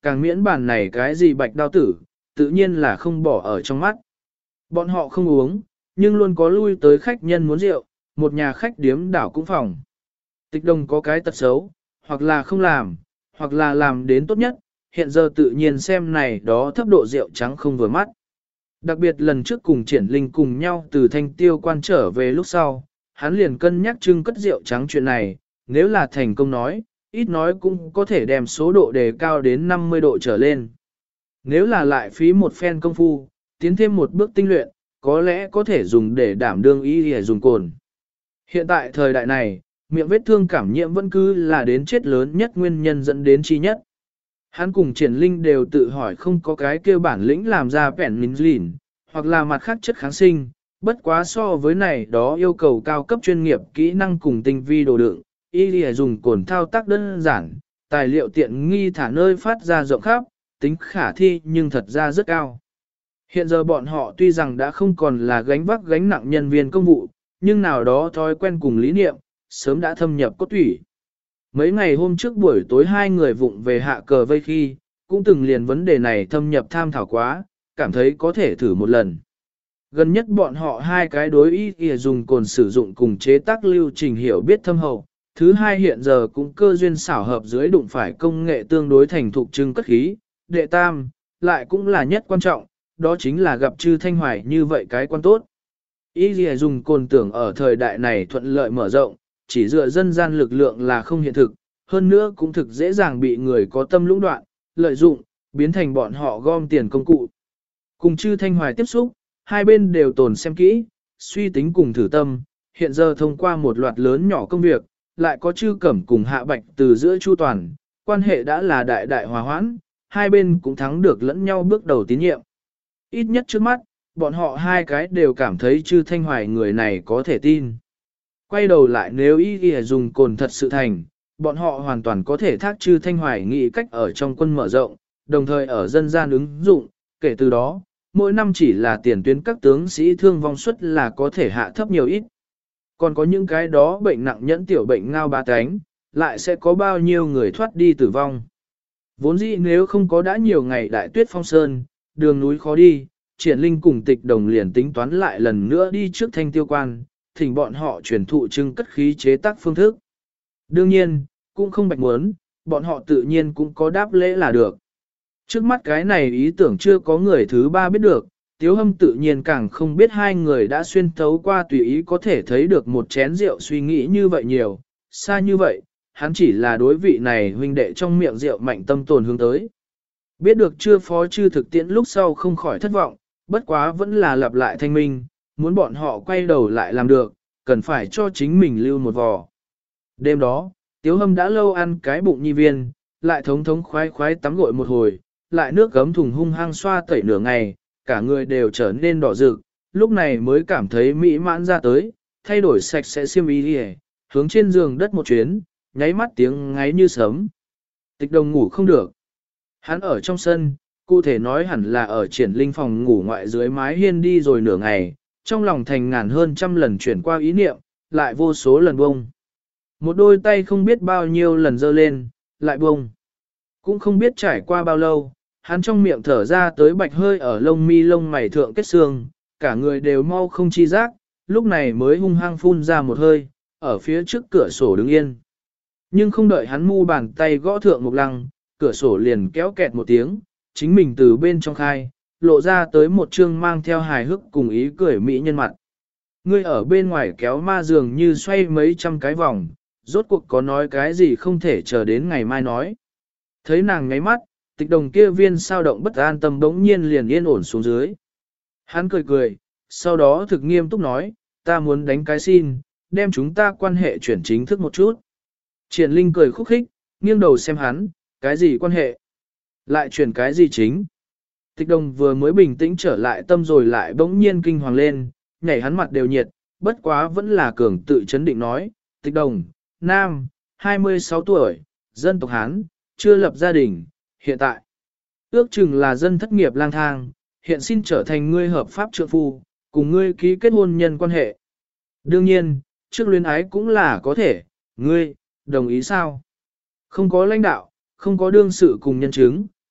càng miễn bản này cái gì bạch đao tử, tự nhiên là không bỏ ở trong mắt. Bọn họ không uống, nhưng luôn có lui tới khách nhân muốn rượu, một nhà khách điếm đảo cũng phòng. Tịch Đồng có cái tật xấu, hoặc là không làm, hoặc là làm đến tốt nhất, hiện giờ tự nhiên xem này đó thấp độ rượu trắng không vừa mắt. Đặc biệt lần trước cùng Triển Linh cùng nhau từ Thanh Tiêu quan trở về lúc sau, hắn liền cân nhắc trưng cất rượu trắng chuyện này, nếu là thành công nói, ít nói cũng có thể đem số độ đề cao đến năm mươi độ trở lên. Nếu là lại phí một phen công phu, tiến thêm một bước tinh luyện, có lẽ có thể dùng để đảm đương y để dùng cồn. Hiện tại thời đại này, miệng vết thương cảm nhiễm vẫn cứ là đến chết lớn nhất nguyên nhân dẫn đến chi nhất. Hắn cùng Triển Linh đều tự hỏi không có cái kêu bản lĩnh làm ra penicillin, hoặc là mặt khác chất kháng sinh, bất quá so với này đó yêu cầu cao cấp chuyên nghiệp kỹ năng cùng tinh vi đồ đựng, y lìa dùng cồn thao tác đơn giản, tài liệu tiện nghi thả nơi phát ra rộng khắp, tính khả thi nhưng thật ra rất cao. Hiện giờ bọn họ tuy rằng đã không còn là gánh vác gánh nặng nhân viên công vụ, nhưng nào đó thói quen cùng lý niệm, sớm đã thâm nhập cốt thủy. Mấy ngày hôm trước buổi tối hai người vụng về hạ cờ vây khi, cũng từng liền vấn đề này thâm nhập tham thảo quá, cảm thấy có thể thử một lần. Gần nhất bọn họ hai cái đối ý kìa dùng cồn sử dụng cùng chế tác lưu trình hiểu biết thâm hậu. Thứ hai hiện giờ cũng cơ duyên xảo hợp dưới đụng phải công nghệ tương đối thành thục trưng cất khí. Đệ tam, lại cũng là nhất quan trọng, đó chính là gặp Trư Thanh Hoài như vậy cái quan tốt. Ý kìa dùng cồn tưởng ở thời đại này thuận lợi mở rộng, chỉ dựa dân gian lực lượng là không hiện thực, hơn nữa cũng thực dễ dàng bị người có tâm lũng đoạn, lợi dụng, biến thành bọn họ gom tiền công cụ. Cùng Trư Thanh Hoài tiếp xúc, hai bên đều tồn xem kỹ, suy tính cùng thử tâm, hiện giờ thông qua một loạt lớn nhỏ công việc, lại có Trư Cẩm cùng Hạ Bạch từ giữa chu toàn, quan hệ đã là đại đại hòa hoãn, hai bên cũng thắng được lẫn nhau bước đầu tín nhiệm. Ít nhất trước mắt, bọn họ hai cái đều cảm thấy Trư Thanh Hoài người này có thể tin. Quay đầu lại nếu ý ghi dùng cồn thật sự thành, bọn họ hoàn toàn có thể thác Trư Thanh Hoài nghĩ cách ở trong quân mở rộng, đồng thời ở dân gian ứng dụng, kể từ đó, mỗi năm chỉ là tiền tuyến các tướng sĩ thương vong suất là có thể hạ thấp nhiều ít. Còn có những cái đó bệnh nặng nhẫn tiểu bệnh ngao bá tánh, lại sẽ có bao nhiêu người thoát đi tử vong. Vốn dĩ nếu không có đã nhiều ngày đại tuyết phong sơn, đường núi khó đi, Triển Linh cùng Tịch Đồng liền tính toán lại lần nữa đi trước Thanh Tiêu quan, thỉnh bọn họ truyền thụ trưng cất khí chế tác phương thức. Đương nhiên, cũng không bạch muốn, bọn họ tự nhiên cũng có đáp lễ là được. Trước mắt cái này ý tưởng chưa có người thứ ba biết được, Tiếu Hâm tự nhiên càng không biết hai người đã xuyên thấu qua tùy ý có thể thấy được một chén rượu suy nghĩ như vậy nhiều, xa như vậy, hắn chỉ là đối vị này huynh đệ trong miệng rượu mạnh tâm tồn hướng tới. Biết được chưa phó chư thực tiễn lúc sau không khỏi thất vọng, bất quá vẫn là lặp lại thanh minh, muốn bọn họ quay đầu lại làm được, cần phải cho chính mình lưu một vò. Đêm đó, Tiếu Hâm đã lâu ăn cái bụng nhi viên, lại thống thống khoái khoái tắm gội một hồi, lại nước gấm thùng hung hăng xoa tẩy nửa ngày, cả người đều trở nên đỏ rực, lúc này mới cảm thấy mỹ mãn ra tới, thay đổi sạch sẽ xiêm y đi, hướng trên giường đất một chuyến, nháy mắt tiếng ngáy như sớm. Tịch Đồng ngủ không được. Hắn ở trong sân, cụ thể nói hẳn là ở Triển Linh phòng ngủ ngoại dưới mái hiên đi rồi nửa ngày, trong lòng thành ngàn hơn trăm lần chuyển qua ý niệm, lại vô số lần bông. Một đôi tay không biết bao nhiêu lần giơ lên, lại bông. Cũng không biết trải qua bao lâu, hắn trong miệng thở ra tới bạch hơi ở lông mi lông mày thượng kết xương, cả người đều mau không chi giác, lúc này mới hung hăng phun ra một hơi, ở phía trước cửa sổ đứng yên. Nhưng không đợi hắn mu bàn tay gõ thượng một lăng, cửa sổ liền kéo kẹt một tiếng, chính mình từ bên trong khai, lộ ra tới một chương mang theo hài hước cùng ý cười mỹ nhân mặt. Ngươi ở bên ngoài kéo ma dường như xoay mấy trăm cái vòng, rốt cuộc có nói cái gì không thể chờ đến ngày mai nói. Thấy nàng ngáy mắt, Tịch Đồng kia viên sao động bất an tâm bỗng nhiên liền yên ổn xuống dưới. Hắn cười cười, sau đó thực nghiêm túc nói, ta muốn đánh cái xin, đem chúng ta quan hệ chuyển chính thức một chút. Triển Linh cười khúc khích, nghiêng đầu xem hắn, cái gì quan hệ? Lại chuyển cái gì chính? Tịch Đồng vừa mới bình tĩnh trở lại tâm rồi lại bỗng nhiên kinh hoàng lên, nhảy hắn mặt đều nhiệt, bất quá vẫn là cường tự chấn định nói, Tịch Đồng, nam, hai mươi sáu tuổi, dân tộc Hán, chưa lập gia đình, hiện tại. Ước chừng là dân thất nghiệp lang thang, hiện xin trở thành ngươi hợp pháp trượng phu, cùng ngươi ký kết hôn nhân quan hệ. Đương nhiên, trước luyến ái cũng là có thể, ngươi, đồng ý sao? Không có lãnh đạo, không có đương sự cùng nhân chứng,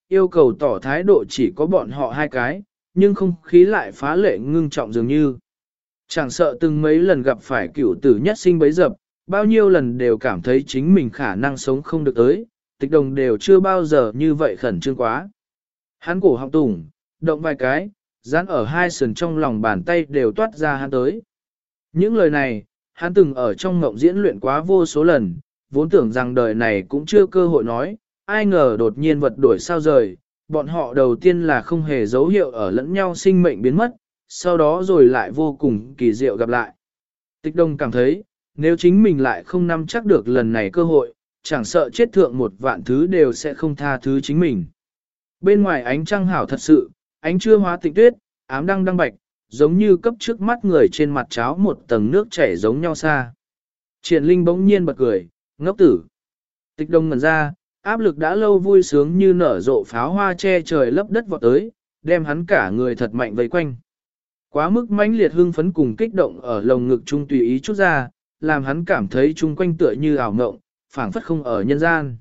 yêu cầu tỏ thái độ chỉ có bọn họ hai cái, nhưng không khí lại phá lệ ngưng trọng dường như. Chẳng sợ từng mấy lần gặp phải cựu tử nhất sinh bấy dập, bao nhiêu lần đều cảm thấy chính mình khả năng sống không được tới, Tịch Đồng đều chưa bao giờ như vậy khẩn trương quá. Hắn cổ họng tủng, động vài cái, dán ở hai sườn trong lòng bàn tay đều toát ra hắn tới. Những lời này, hắn từng ở trong ngộng diễn luyện quá vô số lần, vốn tưởng rằng đời này cũng chưa cơ hội nói, ai ngờ đột nhiên vật đổi sao rời, bọn họ đầu tiên là không hề dấu hiệu ở lẫn nhau sinh mệnh biến mất, sau đó rồi lại vô cùng kỳ diệu gặp lại. Tịch Đông cảm thấy, nếu chính mình lại không nắm chắc được lần này cơ hội, chẳng sợ chết thượng một vạn thứ đều sẽ không tha thứ chính mình. Bên ngoài ánh trăng hảo thật sự, ánh trưa hóa tịnh tuyết, ám đăng đăng bạch, giống như cấp trước mắt người trên mặt cháo một tầng nước chảy giống nhau xa. Triển Linh bỗng nhiên bật cười, ngốc tử. Tịch Đông ngẩn ra, áp lực đã lâu vui sướng như nở rộ pháo hoa che trời lấp đất vọt tới, đem hắn cả người thật mạnh vây quanh. Quá mức mãnh liệt hưng phấn cùng kích động ở lồng ngực trung tùy ý chút ra, làm hắn cảm thấy chung quanh tựa như ảo mộng, phảng phất không ở nhân gian.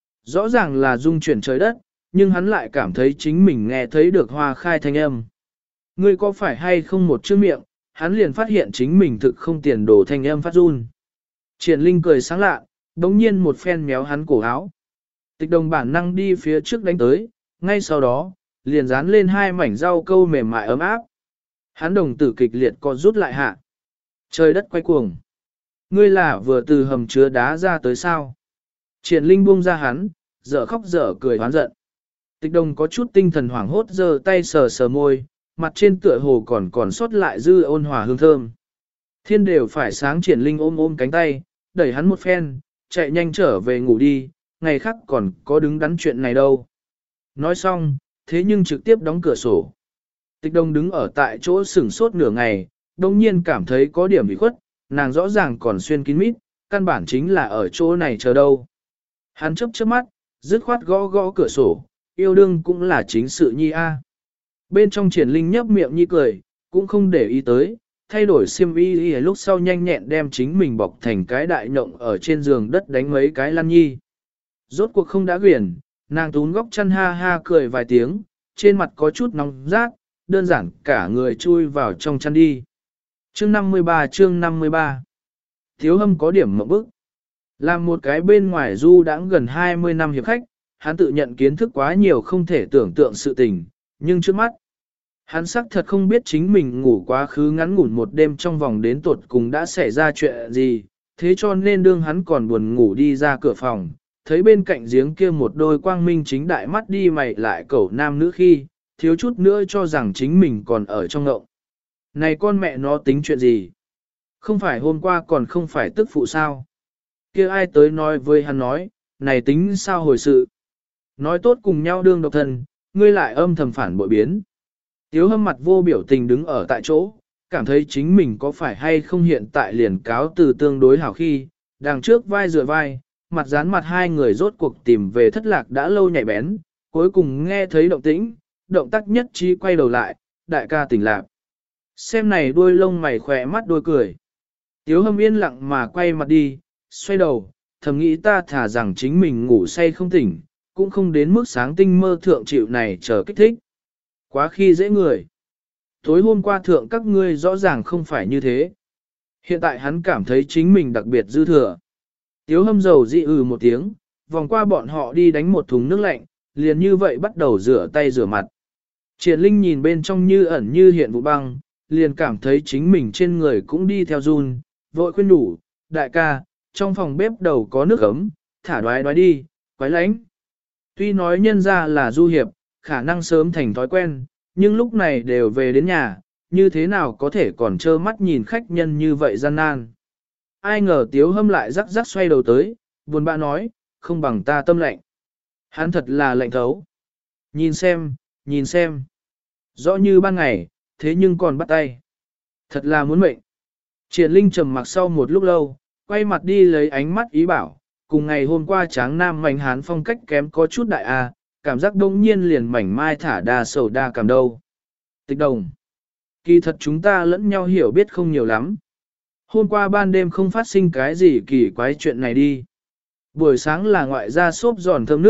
Rõ ràng là dung chuyển trời đất, nhưng hắn lại cảm thấy chính mình nghe thấy được hoa khai thanh âm. Ngươi có phải hay không một chữ miệng, hắn liền phát hiện chính mình thực không tiền đồ thanh âm phát run. Triển Linh cười sáng lạ, đống nhiên một phen méo hắn cổ áo. Tịch Đồng bản năng đi phía trước đánh tới, ngay sau đó, liền dán lên hai mảnh rau câu mềm mại ấm áp. Hắn đồng tử kịch liệt co rút lại hạ. Trời đất quay cuồng. Ngươi là vừa từ hầm chứa đá ra tới sao? Triển Linh buông ra hắn, dở khóc dở cười hoán giận. Tịch Đồng có chút tinh thần hoảng hốt giơ tay sờ sờ môi, mặt trên tựa hồ còn còn sót lại dư ôn hòa hương thơm. Thiên đều phải sáng, Triển Linh ôm ôm cánh tay, đẩy hắn một phen, chạy nhanh trở về ngủ đi, ngày khác còn có đứng đắn chuyện này đâu. Nói xong, thế nhưng trực tiếp đóng cửa sổ. Tịch Đồng đứng ở tại chỗ sửng sốt nửa ngày, đồng nhiên cảm thấy có điểm bị khuất, nàng rõ ràng còn xuyên kín mít, căn bản chính là ở chỗ này chờ đâu. Hắn chớp chớp mắt, dứt khoát gõ gõ cửa sổ, yêu đương cũng là chính sự nhi a. Bên trong Triển Linh nhấp miệng nhi cười, cũng không để ý tới, thay đổi xiêm y lúc sau nhanh nhẹn đem chính mình bọc thành cái đại nhộng ở trên giường đất đánh mấy cái lăn nhi. Rốt cuộc không đã quyển, nàng tún góc chăn ha ha cười vài tiếng, trên mặt có chút nóng rát, đơn giản cả người chui vào trong chăn đi. Chương năm mươi ba chương năm mươi ba Thiếu Hâm có điểm mộng bức. Làm một cái bên ngoài du đãng gần hai mươi năm hiệp khách, hắn tự nhận kiến thức quá nhiều không thể tưởng tượng sự tình, nhưng trước mắt, hắn xác thật không biết chính mình ngủ quá khứ ngắn ngủn một đêm trong vòng đến tuột cùng đã xảy ra chuyện gì, thế cho nên đương hắn còn buồn ngủ đi ra cửa phòng, thấy bên cạnh giếng kia một đôi quang minh chính đại mắt đi mày lại cẩu nam nữ khi, thiếu chút nữa cho rằng chính mình còn ở trong ngộng. Này con mẹ nó tính chuyện gì? Không phải hôm qua còn không phải tức phụ sao? Kia ai tới nói với hắn nói, này tính sao hồi sự? Nói tốt cùng nhau đương độc thân, ngươi lại âm thầm phản bội biến. Tiếu Hâm mặt vô biểu tình đứng ở tại chỗ, cảm thấy chính mình có phải hay không hiện tại liền cáo từ tương đối hảo khi, đằng trước vai dựa vai, mặt dán mặt hai người rốt cuộc tìm về thất lạc đã lâu nhạy bén, cuối cùng nghe thấy động tĩnh, động tác nhất trí quay đầu lại, đại ca tỉnh lạc. Xem này đuôi lông mày khỏe mắt đôi cười. Tiếu Hâm yên lặng mà quay mặt đi, xoay đầu, thầm nghĩ ta thả rằng chính mình ngủ say không tỉnh, cũng không đến mức sáng tinh mơ thượng chịu này chờ kích thích. Quá khi dễ người. Tối hôm qua thượng các ngươi rõ ràng không phải như thế. Hiện tại hắn cảm thấy chính mình đặc biệt dư thừa. Tiếu Hâm dầu dị ừ một tiếng, vòng qua bọn họ đi đánh một thùng nước lạnh, liền như vậy bắt đầu rửa tay rửa mặt. Triển Linh nhìn bên trong như ẩn như hiện vụ băng, liền cảm thấy chính mình trên người cũng đi theo run, vội khuyên đủ, đại ca, trong phòng bếp đầu có nước ấm, thả đoái đoái đi, quái lánh. Tuy nói nhân ra là du hiệp, khả năng sớm thành thói quen, nhưng lúc này đều về đến nhà, như thế nào có thể còn trơ mắt nhìn khách nhân như vậy gian nan. Ai ngờ Tiếu Hâm lại rắc rắc xoay đầu tới, buồn bã nói, không bằng ta tâm lạnh. Hắn thật là lạnh thấu. Nhìn xem, nhìn xem. Rõ như ban ngày, thế nhưng còn bắt tay. Thật là muốn mệnh. Triển Linh trầm mặc sau một lúc lâu, quay mặt đi lấy ánh mắt ý bảo, cùng ngày hôm qua Tráng Nam Mạnh Hán phong cách kém có chút đại a, cảm giác đông nhiên liền mảnh mai thả đa sầu đa cảm đâu. Tịch Đồng. Kỳ thật chúng ta lẫn nhau hiểu biết không nhiều lắm. Hôm qua ban đêm không phát sinh cái gì kỳ quái chuyện này đi. Buổi sáng là ngoại gia xốp giòn thơm nước,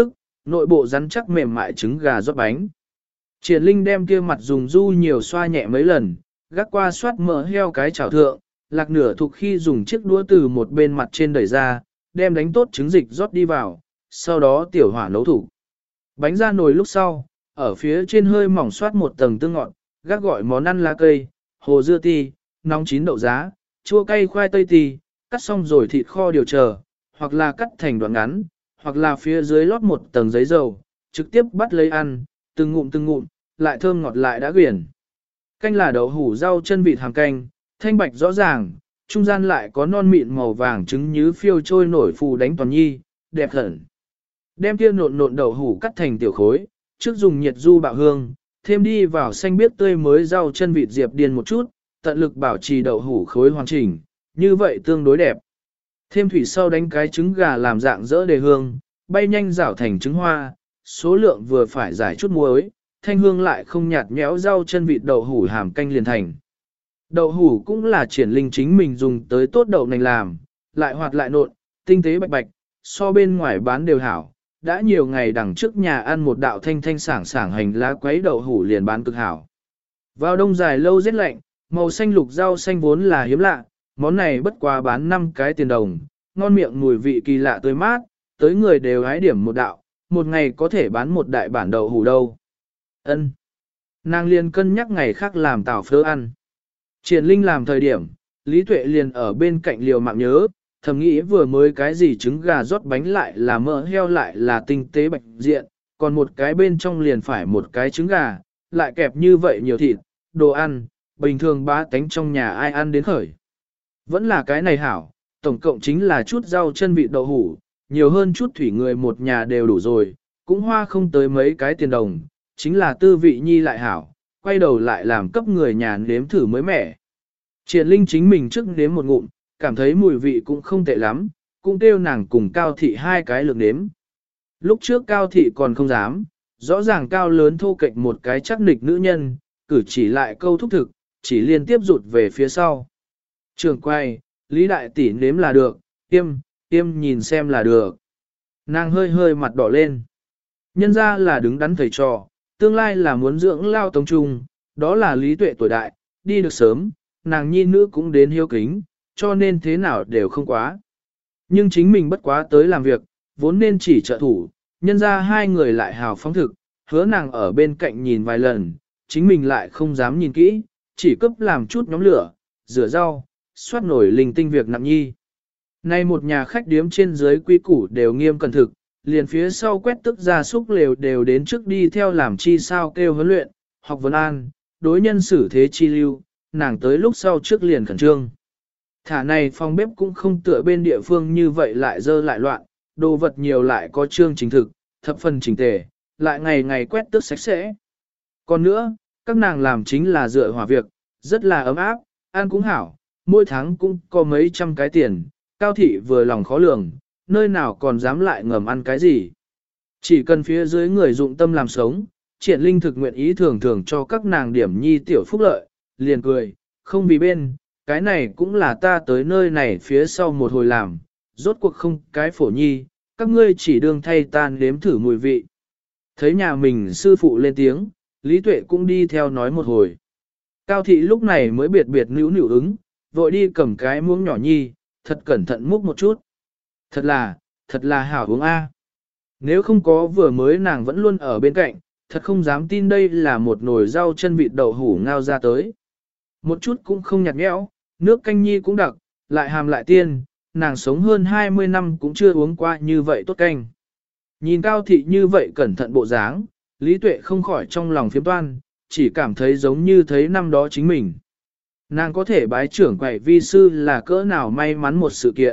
nội bộ rắn chắc mềm mại trứng gà rót bánh. Triển Linh đem kia mặt dùng du nhiều xoa nhẹ mấy lần, gác qua xoát mỡ heo cái chảo thượng, lạc nửa thuộc khi dùng chiếc đũa từ một bên mặt trên đẩy ra, đem đánh tốt trứng dịch rót đi vào, sau đó tiểu hỏa nấu thủ. Bánh ra nồi lúc sau, ở phía trên hơi mỏng xoát một tầng tương ngọt, gác gọi món ăn lá cây, hồ dưa ti, nóng chín đậu giá, chua cay khoai tây ti, cắt xong rồi thịt kho điều chờ, hoặc là cắt thành đoạn ngắn, hoặc là phía dưới lót một tầng giấy dầu, trực tiếp bắt lấy ăn, từng ngụm từng ngụm, lại thơm ngọt lại đã quyển. Canh là đậu hủ rau chân vịt hàm canh, thanh bạch rõ ràng, trung gian lại có non mịn màu vàng trứng như phiêu trôi nổi phù đánh toàn nhi, đẹp hẳn. Đem kia nộn nộn đậu hủ cắt thành tiểu khối, trước dùng nhiệt du bạo hương, thêm đi vào xanh biếc tươi mới rau chân vịt diệp điên một chút, tận lực bảo trì đậu hủ khối hoàn chỉnh, như vậy tương đối đẹp. Thêm thủy sau đánh cái trứng gà làm dạng dỡ đề hương, bay nhanh rảo thành trứng hoa, số lượng vừa phải giải chút muối, thanh hương lại không nhạt nhẽo rau chân vịt đậu hủ hàm canh liền thành. Đậu hủ cũng là Triển Linh chính mình dùng tới tốt đậu nành làm, lại hoạt lại nộn, tinh tế bạch bạch, so bên ngoài bán đều hảo. Đã nhiều ngày đằng trước nhà ăn một đạo thanh thanh sảng sảng hành lá quấy đậu hủ liền bán cực hảo. Vào đông dài lâu rét lạnh, màu xanh lục rau xanh vốn là hiếm lạ, món này bất quá bán năm cái tiền đồng, ngon miệng mùi vị kỳ lạ tươi mát, tới người đều hái điểm một đạo, một ngày có thể bán một đại bản đậu hủ đâu. Ân. Nàng liền cân nhắc ngày khác làm tảo phớ ăn. Triển Linh làm thời điểm, Lý Tuệ liền ở bên cạnh liều mạng nhớ, thầm nghĩ vừa mới cái gì trứng gà rót bánh lại là mỡ heo lại là tinh tế bạch diện, còn một cái bên trong liền phải một cái trứng gà, lại kẹp như vậy nhiều thịt, đồ ăn, bình thường ba tánh trong nhà ai ăn đến khởi. Vẫn là cái này hảo, tổng cộng chính là chút rau chân vịt đậu hủ, nhiều hơn chút thủy người một nhà đều đủ rồi, cũng hoa không tới mấy cái tiền đồng, chính là tư vị nhi lại hảo, quay đầu lại làm cấp người nhà nếm thử mới mẻ. Triển Linh chính mình trước nếm một ngụm, cảm thấy mùi vị cũng không tệ lắm, cũng kêu nàng cùng Cao Thị hai cái lược nếm. Lúc trước Cao Thị còn không dám, rõ ràng cao lớn thô kệch một cái chắc nịch nữ nhân, cử chỉ lại câu thúc thực, chỉ liên tiếp rụt về phía sau. Trường quay, Lý Đại Tỷ nếm là được, tiêm, tiêm nhìn xem là được. Nàng hơi hơi mặt đỏ lên. Nhân ra là đứng đắn thầy trò, tương lai là muốn dưỡng lao tống trung, đó là Lý Tuệ tuổi đại, đi được sớm, nàng nhi nữ cũng đến hiếu kính, cho nên thế nào đều không quá. Nhưng chính mình bất quá tới làm việc, vốn nên chỉ trợ thủ, nhân ra hai người lại hào phóng thực, hứa nàng ở bên cạnh nhìn vài lần, chính mình lại không dám nhìn kỹ, chỉ cấp làm chút nhóm lửa, rửa rau, xoát nổi linh tinh việc nặng nhi. Nay một nhà khách điếm trên dưới quy củ đều nghiêm cẩn thực, liền phía sau quét tức ra súc lều đều đến trước đi theo làm chi sao kêu huấn luyện, học vấn an, đối nhân xử thế chi lưu, nàng tới lúc sau trước liền khẩn trương. Thả này phòng bếp cũng không tựa bên địa phương như vậy lại dơ lại loạn, đồ vật nhiều lại có trương chính thực, thập phần chỉnh tề, lại ngày ngày quét tước sạch sẽ. Còn nữa, các nàng làm chính là dựa hòa việc, rất là ấm áp, ăn cũng hảo, mỗi tháng cũng có mấy trăm cái tiền, Cao Thị vừa lòng khó lường, nơi nào còn dám lại ngầm ăn cái gì. Chỉ cần phía dưới người dụng tâm làm sống, Triển Linh thực nguyện ý thường thường cho các nàng điểm nhi tiểu phúc lợi, liền cười, không vì bên, cái này cũng là ta tới nơi này phía sau một hồi làm, rốt cuộc không cái phổ nhi, các ngươi chỉ đương thay tan đếm thử mùi vị. Thấy nhà mình sư phụ lên tiếng, Lý Tuệ cũng đi theo nói một hồi. Cao Thị lúc này mới biệt biệt nữu nữu ứng, vội đi cầm cái muỗng nhỏ nhi, thật cẩn thận múc một chút. Thật là, thật là hảo uống a. Nếu không có vừa mới nàng vẫn luôn ở bên cạnh, thật không dám tin đây là một nồi rau chân vịt đậu hủ ngao ra tới. Một chút cũng không nhạt nhẽo, nước canh nhi cũng đặc, lại hàm lại tiên, nàng sống hơn hai mươi năm cũng chưa uống qua như vậy tốt canh. Nhìn Cao Thị như vậy cẩn thận bộ dáng, Lý Tuệ không khỏi trong lòng phiếm toan, chỉ cảm thấy giống như thấy năm đó chính mình. Nàng có thể bái trưởng quầy vi sư là cỡ nào may mắn một sự kiện.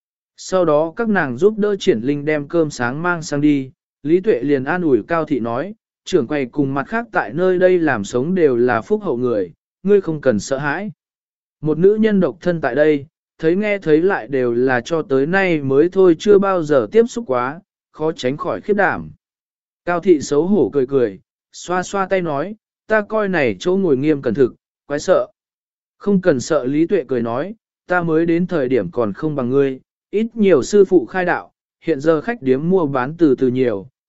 Sau đó các nàng giúp đỡ Triển Linh đem cơm sáng mang sang đi, Lý Tuệ liền an ủi Cao Thị nói, trưởng quầy cùng mặt khác tại nơi đây làm sống đều là phúc hậu người, ngươi không cần sợ hãi. Một nữ nhân độc thân tại đây, thấy nghe thấy lại đều là cho tới nay mới thôi chưa bao giờ tiếp xúc quá, khó tránh khỏi khiếp đảm. Cao Thị xấu hổ cười cười, xoa xoa tay nói, ta coi này chỗ ngồi nghiêm cẩn thực, quái sợ. Không cần sợ, Lý Tuệ cười nói, ta mới đến thời điểm còn không bằng ngươi, ít nhiều sư phụ khai đạo, hiện giờ khách điếm mua bán từ từ nhiều,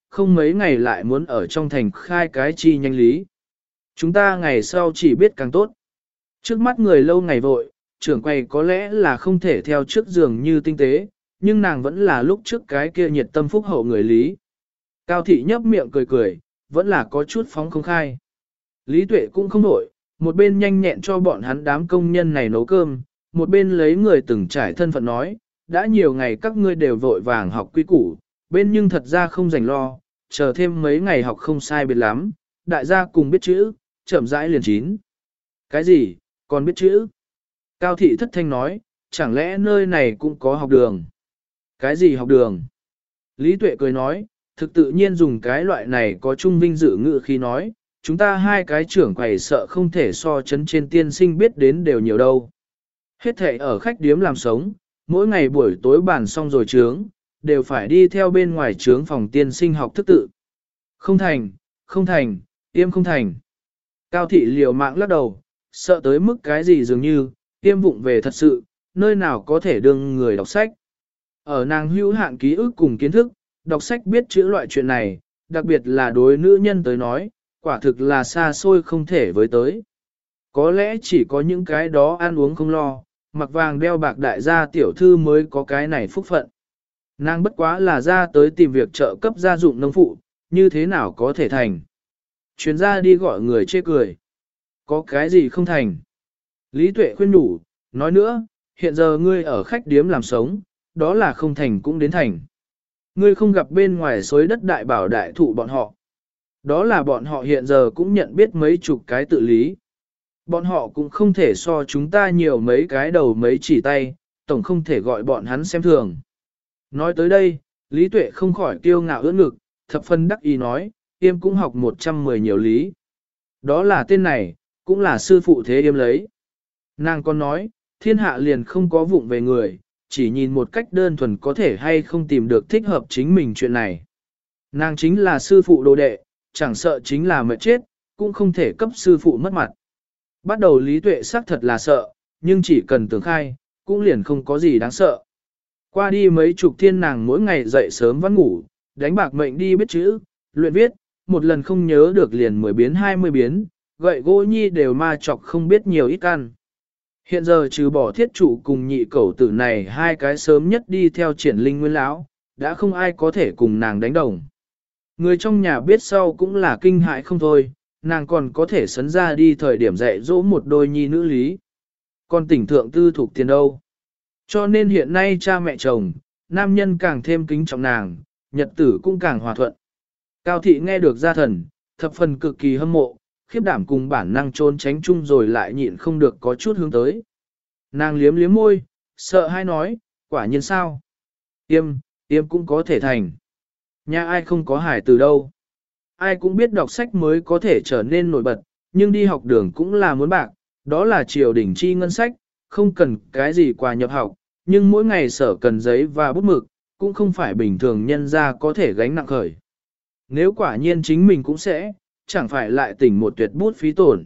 không mấy ngày lại muốn ở trong thành khai cái chi nhanh lý. Chúng ta ngày sau chỉ biết càng tốt. Trước mắt người lâu ngày vội, trưởng quầy có lẽ là không thể theo trước giường như tinh tế, nhưng nàng vẫn là lúc trước cái kia nhiệt tâm phúc hậu người Lý. Cao thị nhấp miệng cười cười, vẫn là có chút phóng không khai. Lý Tuệ cũng không nổi, một bên nhanh nhẹn cho bọn hắn đám công nhân này nấu cơm, một bên lấy người từng trải thân phận nói, đã nhiều ngày các ngươi đều vội vàng học quy củ, bên nhưng thật ra không rảnh lo, chờ thêm mấy ngày học không sai biệt lắm, đại gia cùng biết chữ, chậm rãi liền chín. Cái gì, còn biết chữ? Cao thị thất thanh nói, chẳng lẽ nơi này cũng có học đường? Cái gì học đường? Lý Tuệ cười nói, thực tự nhiên dùng cái loại này có trung vinh dự ngữ khi nói, chúng ta hai cái trưởng quầy sợ không thể so chấn trên tiên sinh biết đến đều nhiều đâu. Hết thệ ở khách điếm làm sống, mỗi ngày buổi tối bàn xong rồi trướng, đều phải đi theo bên ngoài trướng phòng tiên sinh học thức tự. Không thành, không thành, tiêm không thành. Cao thị liều mạng lắc đầu, sợ tới mức cái gì dường như, tiêm vụng về thật sự, nơi nào có thể đương người đọc sách. Ở nàng hữu hạn ký ức cùng kiến thức, đọc sách biết chữ loại chuyện này, đặc biệt là đối nữ nhân tới nói, quả thực là xa xôi không thể với tới. Có lẽ chỉ có những cái đó ăn uống không lo, mặc vàng đeo bạc đại gia tiểu thư mới có cái này phúc phận. Nàng bất quá là ra tới tìm việc trợ cấp gia dụng nông phụ, như thế nào có thể thành. Chuyến ra đi gọi người chê cười. Có cái gì không thành. Lý Tuệ khuyên nhủ, nói nữa, hiện giờ ngươi ở khách điếm làm sống, đó là không thành cũng đến thành. Ngươi không gặp bên ngoài xối đất đại bảo đại thụ bọn họ. Đó là bọn họ hiện giờ cũng nhận biết mấy chục cái tự lý. Bọn họ cũng không thể so chúng ta nhiều mấy cái đầu mấy chỉ tay, tổng không thể gọi bọn hắn xem thường. Nói tới đây, Lý Tuệ không khỏi kiêu ngạo ưỡn ngực, thập phân đắc ý nói, Yêm cũng học một trăm mười nhiều lý. Đó là tên này, cũng là sư phụ thế Yêm lấy. Nàng còn nói, thiên hạ liền không có vụng về người, chỉ nhìn một cách đơn thuần có thể hay không tìm được thích hợp chính mình chuyện này. Nàng chính là sư phụ đồ đệ, chẳng sợ chính là mệt chết, cũng không thể cấp sư phụ mất mặt. Bắt đầu Lý Tuệ xác thật là sợ, nhưng chỉ cần tưởng khai, cũng liền không có gì đáng sợ. Qua đi mấy chục thiên nàng mỗi ngày dậy sớm vẫn ngủ, đánh bạc mệnh đi biết chữ, luyện viết, một lần không nhớ được liền mười biến hai mươi biến, gậy gỗ nhi đều ma chọc không biết nhiều ít ăn. Hiện giờ trừ bỏ thiết trụ cùng nhị cẩu tử này hai cái sớm nhất đi theo triển linh nguyên lão, đã không ai có thể cùng nàng đánh đồng. Người trong nhà biết sau cũng là kinh hại không thôi, nàng còn có thể sấn ra đi thời điểm dạy dỗ một đôi nhi nữ lý. Còn tỉnh thượng tư thuộc tiền đâu. Cho nên hiện nay cha mẹ chồng, nam nhân càng thêm kính trọng nàng, nhật tử cũng càng hòa thuận. Cao thị nghe được gia thần, thập phần cực kỳ hâm mộ, khiếp đảm cùng bản năng trốn tránh chung rồi lại nhịn không được có chút hướng tới. Nàng liếm liếm môi, sợ hay nói, quả nhiên sao? Tiêm, tiêm cũng có thể thành. Nhà ai không có hải từ đâu. Ai cũng biết đọc sách mới có thể trở nên nổi bật, nhưng đi học đường cũng là muốn bạc, đó là triều đình chi ngân sách, không cần cái gì quà nhập học, nhưng mỗi ngày sở cần giấy và bút mực, cũng không phải bình thường nhân ra có thể gánh nặng khởi. Nếu quả nhiên chính mình cũng sẽ, chẳng phải lại tỉnh một tuyệt bút phí tổn.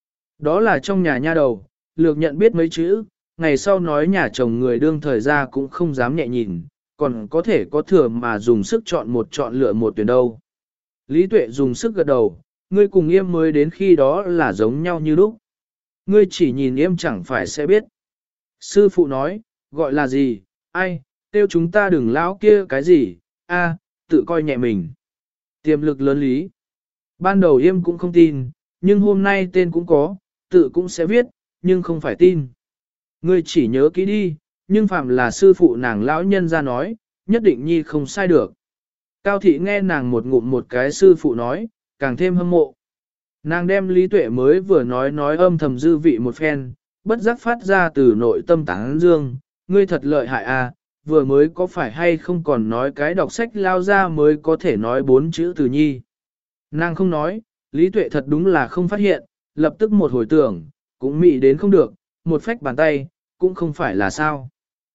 Đó là trong nhà nha đầu, lược nhận biết mấy chữ, ngày sau nói nhà chồng người đương thời ra cũng không dám nhẹ nhìn, còn có thể có thừa mà dùng sức chọn một chọn lựa một tuyển đâu. Lý Tuệ dùng sức gật đầu, ngươi cùng Yêm mới đến khi đó là giống nhau như lúc. Ngươi chỉ nhìn Yêm chẳng phải sẽ biết. Sư phụ nói, gọi là gì, ai, tiêu chúng ta đừng lão kia cái gì, a, tự coi nhẹ mình. Tiềm lực lớn lý. Ban đầu Yêm cũng không tin, nhưng hôm nay tên cũng có, tự cũng sẽ viết, nhưng không phải tin. Ngươi chỉ nhớ kỹ đi, nhưng phạm là sư phụ nàng lão nhân ra nói, nhất định nhi không sai được. Cao thị nghe nàng một ngụm một cái sư phụ nói, càng thêm hâm mộ. Nàng đem Lý Tuệ mới vừa nói nói âm thầm dư vị một phen, bất giác phát ra từ nội tâm tán dương, ngươi thật lợi hại à, vừa mới có phải hay không còn nói cái đọc sách lao ra mới có thể nói bốn chữ từ nhi. Nàng không nói, Lý Tuệ thật đúng là không phát hiện, lập tức một hồi tưởng, cũng mị đến không được, một phách bàn tay, cũng không phải là sao.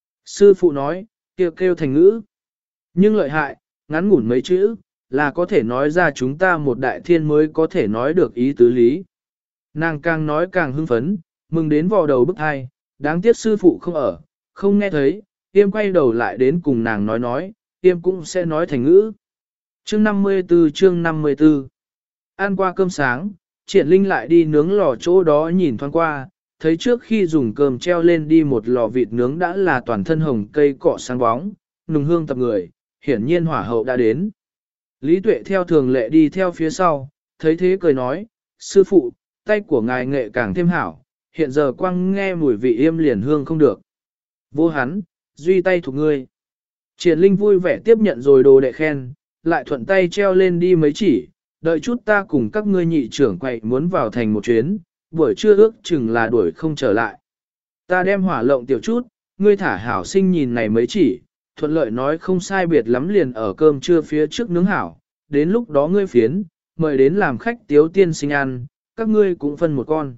Sư phụ nói, kêu kêu thành ngữ. Nhưng lợi hại, ngắn ngủn mấy chữ, là có thể nói ra chúng ta một đại thiên mới có thể nói được ý tứ lý. Nàng càng nói càng hưng phấn, mừng đến vò đầu bức hai, đáng tiếc sư phụ không ở, không nghe thấy, tiêm quay đầu lại đến cùng nàng nói nói, tiêm cũng sẽ nói thành ngữ. Chương năm mươi tư chương năm mươi tư Ăn qua cơm sáng, Triển Linh lại đi nướng lò chỗ đó nhìn thoáng qua, thấy trước khi dùng cơm treo lên đi một lò vịt nướng đã là toàn thân hồng cây cọ sáng bóng, nùng hương tập người, hiển nhiên hỏa hậu đã đến. Lý Tuệ theo thường lệ đi theo phía sau, thấy thế cười nói, sư phụ, tay của ngài nghệ càng thêm hảo, hiện giờ quăng nghe mùi vị im liền hương không được. Vô hắn, duy tay thuộc ngươi. Triển Linh vui vẻ tiếp nhận rồi đồ đệ khen, lại thuận tay treo lên đi mấy chỉ, đợi chút ta cùng các ngươi nhị trưởng quậy muốn vào thành một chuyến, buổi trưa ước chừng là đuổi không trở lại. Ta đem hỏa lộng tiểu chút, ngươi thả hảo sinh nhìn này mấy chỉ, thuận lợi nói không sai biệt lắm liền ở cơm trưa phía trước nướng hảo, đến lúc đó ngươi phiến, mời đến làm khách tiếu tiên sinh ăn, các ngươi cũng phân một con.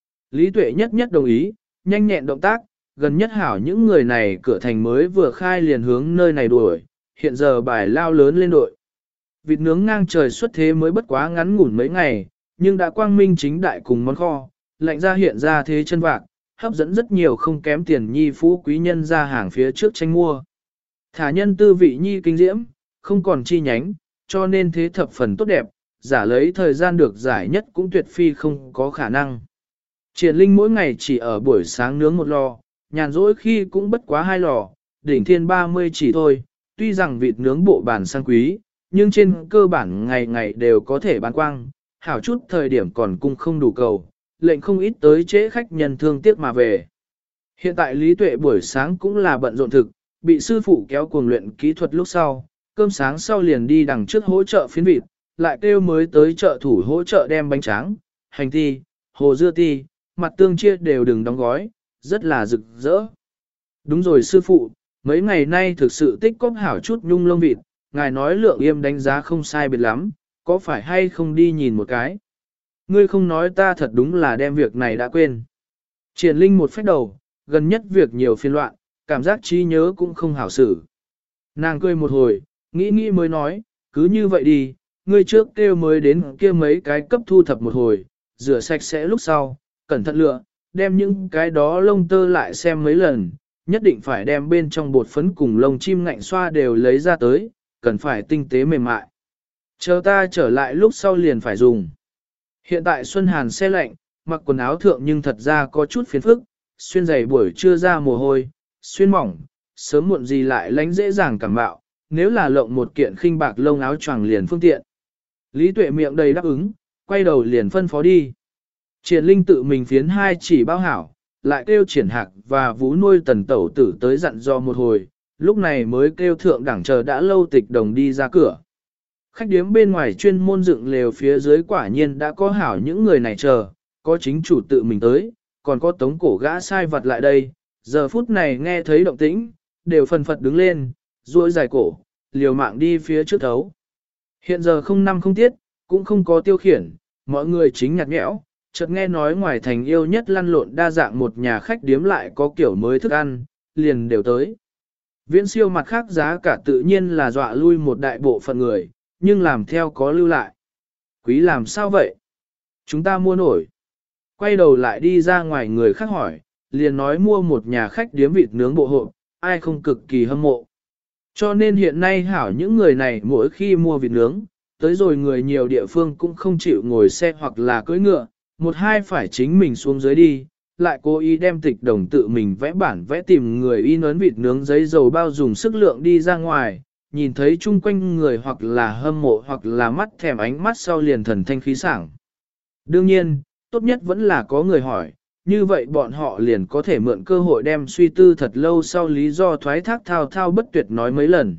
Lý Tuệ nhất nhất đồng ý, nhanh nhẹn động tác, gần nhất hảo những người này cửa thành mới vừa khai liền hướng nơi này đuổi, hiện giờ bài lao lớn lên đội. Vịt nướng ngang trời xuất thế mới bất quá ngắn ngủn mấy ngày, nhưng đã quang minh chính đại cùng món kho, lạnh ra hiện ra thế chân vạc, hấp dẫn rất nhiều không kém tiền nhi phú quý nhân ra hàng phía trước tranh mua. Thả nhân tư vị nhi kinh diễm, không còn chi nhánh, cho nên thế thập phần tốt đẹp, giả lấy thời gian được giải nhất cũng tuyệt phi không có khả năng. Triển Linh mỗi ngày chỉ ở buổi sáng nướng một lò, nhàn rỗi khi cũng bất quá hai lò, đỉnh thiên ba mươi chỉ thôi, tuy rằng vịt nướng bộ bản sang quý, nhưng trên cơ bản ngày ngày đều có thể bán quang, hảo chút thời điểm còn cung không đủ cầu, lệnh không ít tới trễ khách nhân thương tiếc mà về. Hiện tại Lý Tuệ buổi sáng cũng là bận rộn thực, bị sư phụ kéo cuồng luyện kỹ thuật lúc sau, cơm sáng sau liền đi đằng trước hỗ trợ phiến vịt, lại kêu mới tới chợ thủ hỗ trợ đem bánh tráng, hành ti, hồ dưa ti, mặt tương chia đều đừng đóng gói, rất là rực rỡ. Đúng rồi sư phụ, mấy ngày nay thực sự tích cóp hảo chút nhung lông vịt, ngài nói lượng yêm đánh giá không sai biệt lắm, có phải hay không đi nhìn một cái. Ngươi không nói ta thật đúng là đem việc này đã quên. Triển Linh một phách đầu, gần nhất việc nhiều phiên loạn, cảm giác trí nhớ cũng không hảo xử. Nàng cười một hồi, nghĩ nghĩ mới nói, cứ như vậy đi, ngươi trước kêu mới đến kia mấy cái cấp thu thập một hồi, rửa sạch sẽ lúc sau, cẩn thận lựa, đem những cái đó lông tơ lại xem mấy lần, nhất định phải đem bên trong bột phấn cùng lông chim ngạnh xoa đều lấy ra tới, cần phải tinh tế mềm mại. Chờ ta trở lại lúc sau liền phải dùng. Hiện tại xuân hàn xe lạnh, mặc quần áo thượng nhưng thật ra có chút phiền phức, xuyên giày buổi trưa ra mồ hôi, xuyên mỏng, sớm muộn gì lại lánh dễ dàng cảm bạo, nếu là lộng một kiện khinh bạc lông áo choàng liền phương tiện. Lý Tuệ miệng đầy đáp ứng, quay đầu liền phân phó đi. Triển Linh tự mình phiến hai chỉ bao hảo, lại kêu Triển Hạc và Vú nuôi tần tẩu tử tới dặn dò một hồi, lúc này mới kêu thượng đẳng chờ đã lâu Tịch Đồng đi ra cửa. Khách điếm bên ngoài chuyên môn dựng lều phía dưới quả nhiên đã có hảo những người này chờ, có chính chủ tự mình tới, còn có tống cổ gã sai vật lại đây, giờ phút này nghe thấy động tĩnh, đều phần phật đứng lên, duỗi dài cổ, liều mạng đi phía trước thấu. Hiện giờ không năm không tiết, cũng không có tiêu khiển, mọi người chính nhạt nhẽo, chợt nghe nói ngoài thành yêu nhất lăn lộn đa dạng một nhà khách điếm lại có kiểu mới thức ăn, liền đều tới. Viễn siêu mặt khác giá cả tự nhiên là dọa lui một đại bộ phận người, nhưng làm theo có lưu lại. Quý làm sao vậy? Chúng ta mua nổi. Quay đầu lại đi ra ngoài người khác hỏi, liền nói mua một nhà khách điếm vịt nướng bộ hộp, ai không cực kỳ hâm mộ. Cho nên hiện nay hảo những người này mỗi khi mua vịt nướng, tới rồi người nhiều địa phương cũng không chịu ngồi xe hoặc là cưỡi ngựa, một hai phải chính mình xuống dưới đi, lại cố ý đem Tịch Đồng tự mình vẽ bản vẽ tìm người in ấn vịt nướng giấy dầu bao dùng sức lượng đi ra ngoài, nhìn thấy chung quanh người hoặc là hâm mộ hoặc là mắt thèm ánh mắt sau liền thần thanh khí sảng. Đương nhiên, tốt nhất vẫn là có người hỏi, như vậy bọn họ liền có thể mượn cơ hội đem suy tư thật lâu sau lý do thoái thác thao thao bất tuyệt nói mấy lần.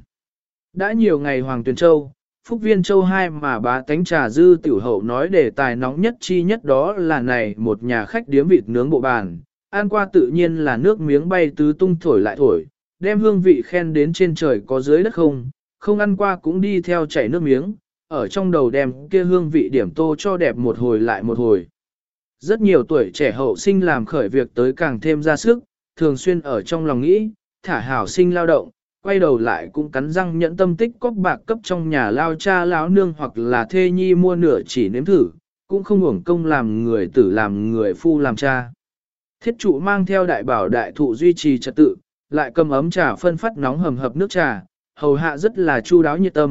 Đã nhiều ngày Hoàng Tuyền Châu, Phúc Viên Châu hai mà bá tánh trà dư tiểu hậu nói đề tài nóng nhất chi nhất đó là này một nhà khách điếm vịt nướng bộ bàn, ăn qua tự nhiên là nước miếng bay tứ tung thổi lại thổi, đem hương vị khen đến trên trời có dưới đất không, không ăn qua cũng đi theo chảy nước miếng, ở trong đầu đem kia hương vị điểm tô cho đẹp một hồi lại một hồi. Rất nhiều tuổi trẻ hậu sinh làm khởi việc tới càng thêm ra sức, thường xuyên ở trong lòng nghĩ, thả hảo sinh lao động, quay đầu lại cũng cắn răng nhẫn tâm tích cóp bạc cấp trong nhà lao cha lão nương hoặc là thê nhi mua nửa chỉ nếm thử, cũng không hưởng công làm người tử làm người phu làm cha. Thiết trụ mang theo đại bảo đại thụ duy trì trật tự, lại cầm ấm trà phân phát nóng hầm hập nước trà, hầu hạ rất là chu đáo nhiệt tâm,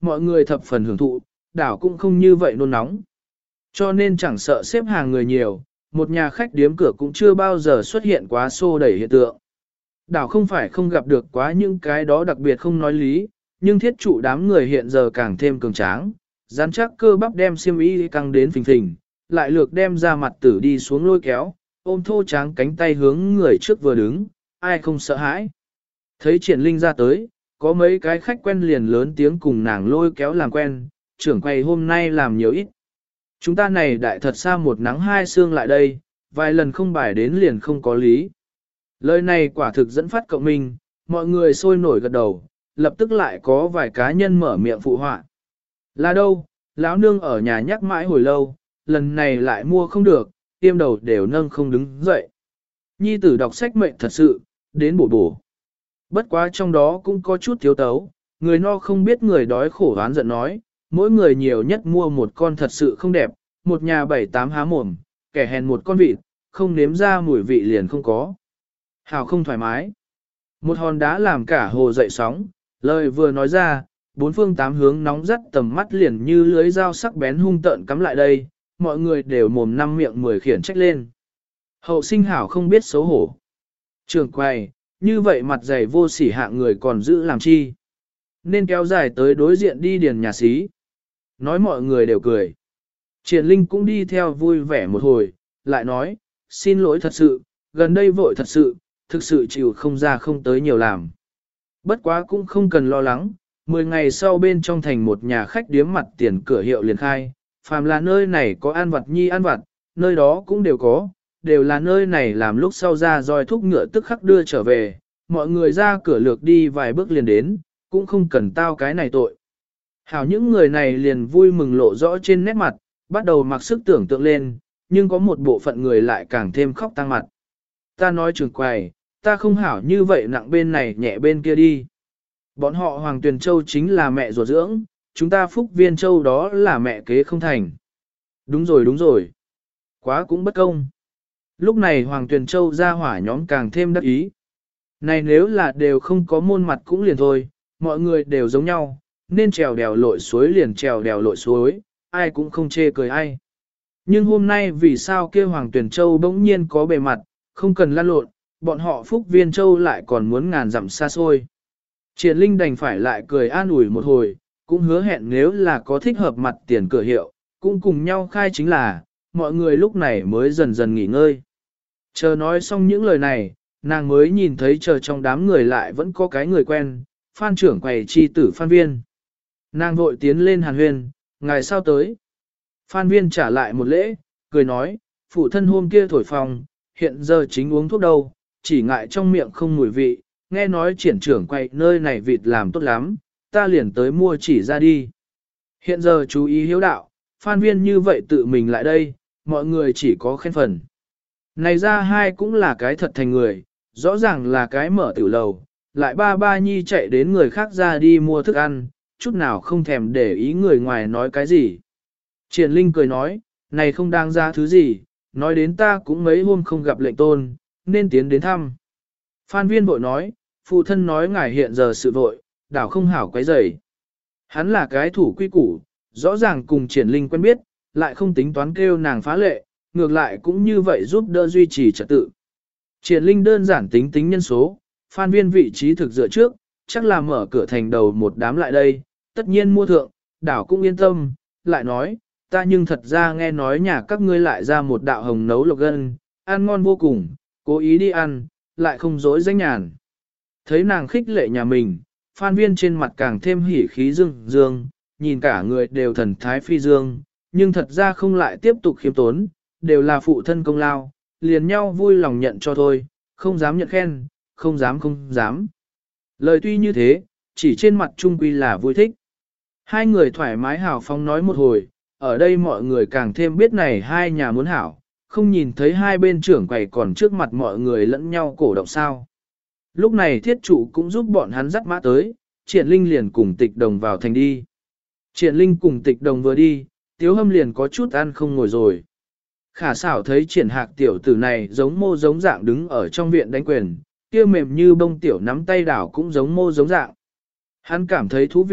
mọi người thập phần hưởng thụ, đảo cũng không như vậy nôn nóng. Cho nên chẳng sợ xếp hàng người nhiều, một nhà khách điếm cửa cũng chưa bao giờ xuất hiện quá xô đẩy hiện tượng. Đảo không phải không gặp được quá những cái đó đặc biệt không nói lý, nhưng thiết trụ đám người hiện giờ càng thêm cường tráng, rắn chắc cơ bắp đem xiêm y căng đến phình phình, lại lược đem ra mặt tử đi xuống lôi kéo, ôm thô tráng cánh tay hướng người trước vừa đứng, ai không sợ hãi. Thấy triển linh ra tới, có mấy cái khách quen liền lớn tiếng cùng nàng lôi kéo làm quen, trưởng quầy hôm nay làm nhiều ít. Chúng ta này đại thật xa một nắng hai sương lại đây, vài lần không bài đến liền không có lý. Lời này quả thực dẫn phát cộng minh, mọi người sôi nổi gật đầu, lập tức lại có vài cá nhân mở miệng phụ họa. Là đâu, lão nương ở nhà nhắc mãi hồi lâu, lần này lại mua không được, tiêm đầu đều nâng không đứng dậy. Nhi tử đọc sách mệnh thật sự, đến bổ bổ. Bất quá trong đó cũng có chút thiếu tấu, người no không biết người đói khổ oán giận nói, mỗi người nhiều nhất mua một con thật sự không đẹp, một nhà bảy tám há mồm, kẻ hèn một con vịt, không nếm ra mùi vị liền không có. Hào không thoải mái. Một hòn đá làm cả hồ dậy sóng, lời vừa nói ra, bốn phương tám hướng nóng rất tầm mắt liền như lưới dao sắc bén hung tợn cắm lại đây, mọi người đều mồm năm miệng mười khiển trách lên. Hậu sinh hảo không biết xấu hổ. Trường quay, như vậy mặt dày vô sỉ hạng người còn giữ làm chi. Nên kéo dài tới đối diện đi điền nhà xí. Nói mọi người đều cười. Triển Linh cũng đi theo vui vẻ một hồi, lại nói, xin lỗi thật sự, gần đây vội thật sự, thực sự chịu không ra không tới nhiều làm. Bất quá cũng không cần lo lắng, mười ngày sau bên trong thành một nhà khách điếm mặt tiền cửa hiệu liền khai, phàm là nơi này có ăn vặt nhi ăn vặt, nơi đó cũng đều có, đều là nơi này làm lúc sau ra roi thúc ngựa tức khắc đưa trở về, mọi người ra cửa lược đi vài bước liền đến, cũng không cần tao cái này tội. Hảo những người này liền vui mừng lộ rõ trên nét mặt, bắt đầu mặc sức tưởng tượng lên, nhưng có một bộ phận người lại càng thêm khóc tăng mặt. Ta nói trường quầy, ta không hảo như vậy nặng bên này nhẹ bên kia đi. Bọn họ Hoàng Tuyền Châu chính là mẹ ruột dưỡng, chúng ta Phúc Viên Châu đó là mẹ kế không thành. Đúng rồi đúng rồi. Quá cũng bất công. Lúc này Hoàng Tuyền Châu ra hỏa nhóm càng thêm đắc ý. Này nếu là đều không có môn mặt cũng liền thôi, mọi người đều giống nhau, nên trèo đèo lội suối liền trèo đèo lội suối, ai cũng không chê cười ai. Nhưng hôm nay vì sao kia Hoàng Tuyền Châu bỗng nhiên có bề mặt, không cần lăn lộn, bọn họ Phúc Viên Châu lại còn muốn ngàn dặm xa xôi. Triển Linh đành phải lại cười an ủi một hồi, cũng hứa hẹn nếu là có thích hợp mặt tiền cửa hiệu, cũng cùng nhau khai chính là, mọi người lúc này mới dần dần nghỉ ngơi. Chờ nói xong những lời này, nàng mới nhìn thấy chờ trong đám người lại vẫn có cái người quen, Phan trưởng quầy chi tử Phan Viên. Nàng vội tiến lên hàn huyên, ngài sao tới? Phan Viên trả lại một lễ, cười nói, phụ thân hôm kia thổi phòng, hiện giờ chính uống thuốc đâu, chỉ ngại trong miệng không mùi vị, nghe nói triển trưởng quầy nơi này vịt làm tốt lắm, ta liền tới mua chỉ ra đi. Hiện giờ chú ý hiếu đạo, Phan Viên như vậy tự mình lại đây, mọi người chỉ có khen phần. Này ra hai cũng là cái thật thành người, rõ ràng là cái mở tiểu lầu, lại ba ba nhi chạy đến người khác ra đi mua thức ăn, chút nào không thèm để ý người ngoài nói cái gì. Triển Linh cười nói, này không đang ra thứ gì, nói đến ta cũng mấy hôm không gặp lệnh tôn, nên tiến đến thăm. Phan Viên vội nói, phụ thân nói ngài hiện giờ sự vội, đảo không hảo quấy rầy. Hắn là cái thủ quy củ, rõ ràng cùng Triển Linh quen biết, lại không tính toán kêu nàng phá lệ, ngược lại cũng như vậy giúp đỡ duy trì trật tự. Triển Linh đơn giản tính tính nhân số, Phan Viên vị trí thực dựa trước, chắc là mở cửa thành đầu một đám lại đây, tất nhiên mua thượng, đảo cũng yên tâm, lại nói, ta nhưng thật ra nghe nói nhà các ngươi lại ra một đạo hồng nấu lộc gân, ăn ngon vô cùng, cố ý đi ăn, lại không dối danh nhàn. Thấy nàng khích lệ nhà mình, Phan Viên trên mặt càng thêm hỉ khí dương dương, nhìn cả người đều thần thái phi dương, nhưng thật ra không lại tiếp tục khiêm tốn, đều là phụ thân công lao, liền nhau vui lòng nhận cho thôi, không dám nhận khen, không dám không dám. Lời tuy như thế, chỉ trên mặt trung quy là vui thích. Hai người thoải mái hào phóng nói một hồi, ở đây mọi người càng thêm biết này hai nhà muốn hảo, không nhìn thấy hai bên trưởng quầy còn trước mặt mọi người lẫn nhau cổ động sao. Lúc này thiết trụ cũng giúp bọn hắn dắt mã tới, Triển Linh liền cùng tịch đồng vào thành đi. Triển Linh cùng tịch đồng vừa đi, Tiếu Hâm liền có chút ăn không ngồi rồi. Khả xảo thấy Triển Hạc tiểu tử này giống mô giống dạng đứng ở trong viện đánh quyền, kia mềm như bông tiểu nắm tay đảo cũng giống mô giống dạng. Hắn cảm thấy thú vị,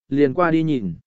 liền qua đi nhìn.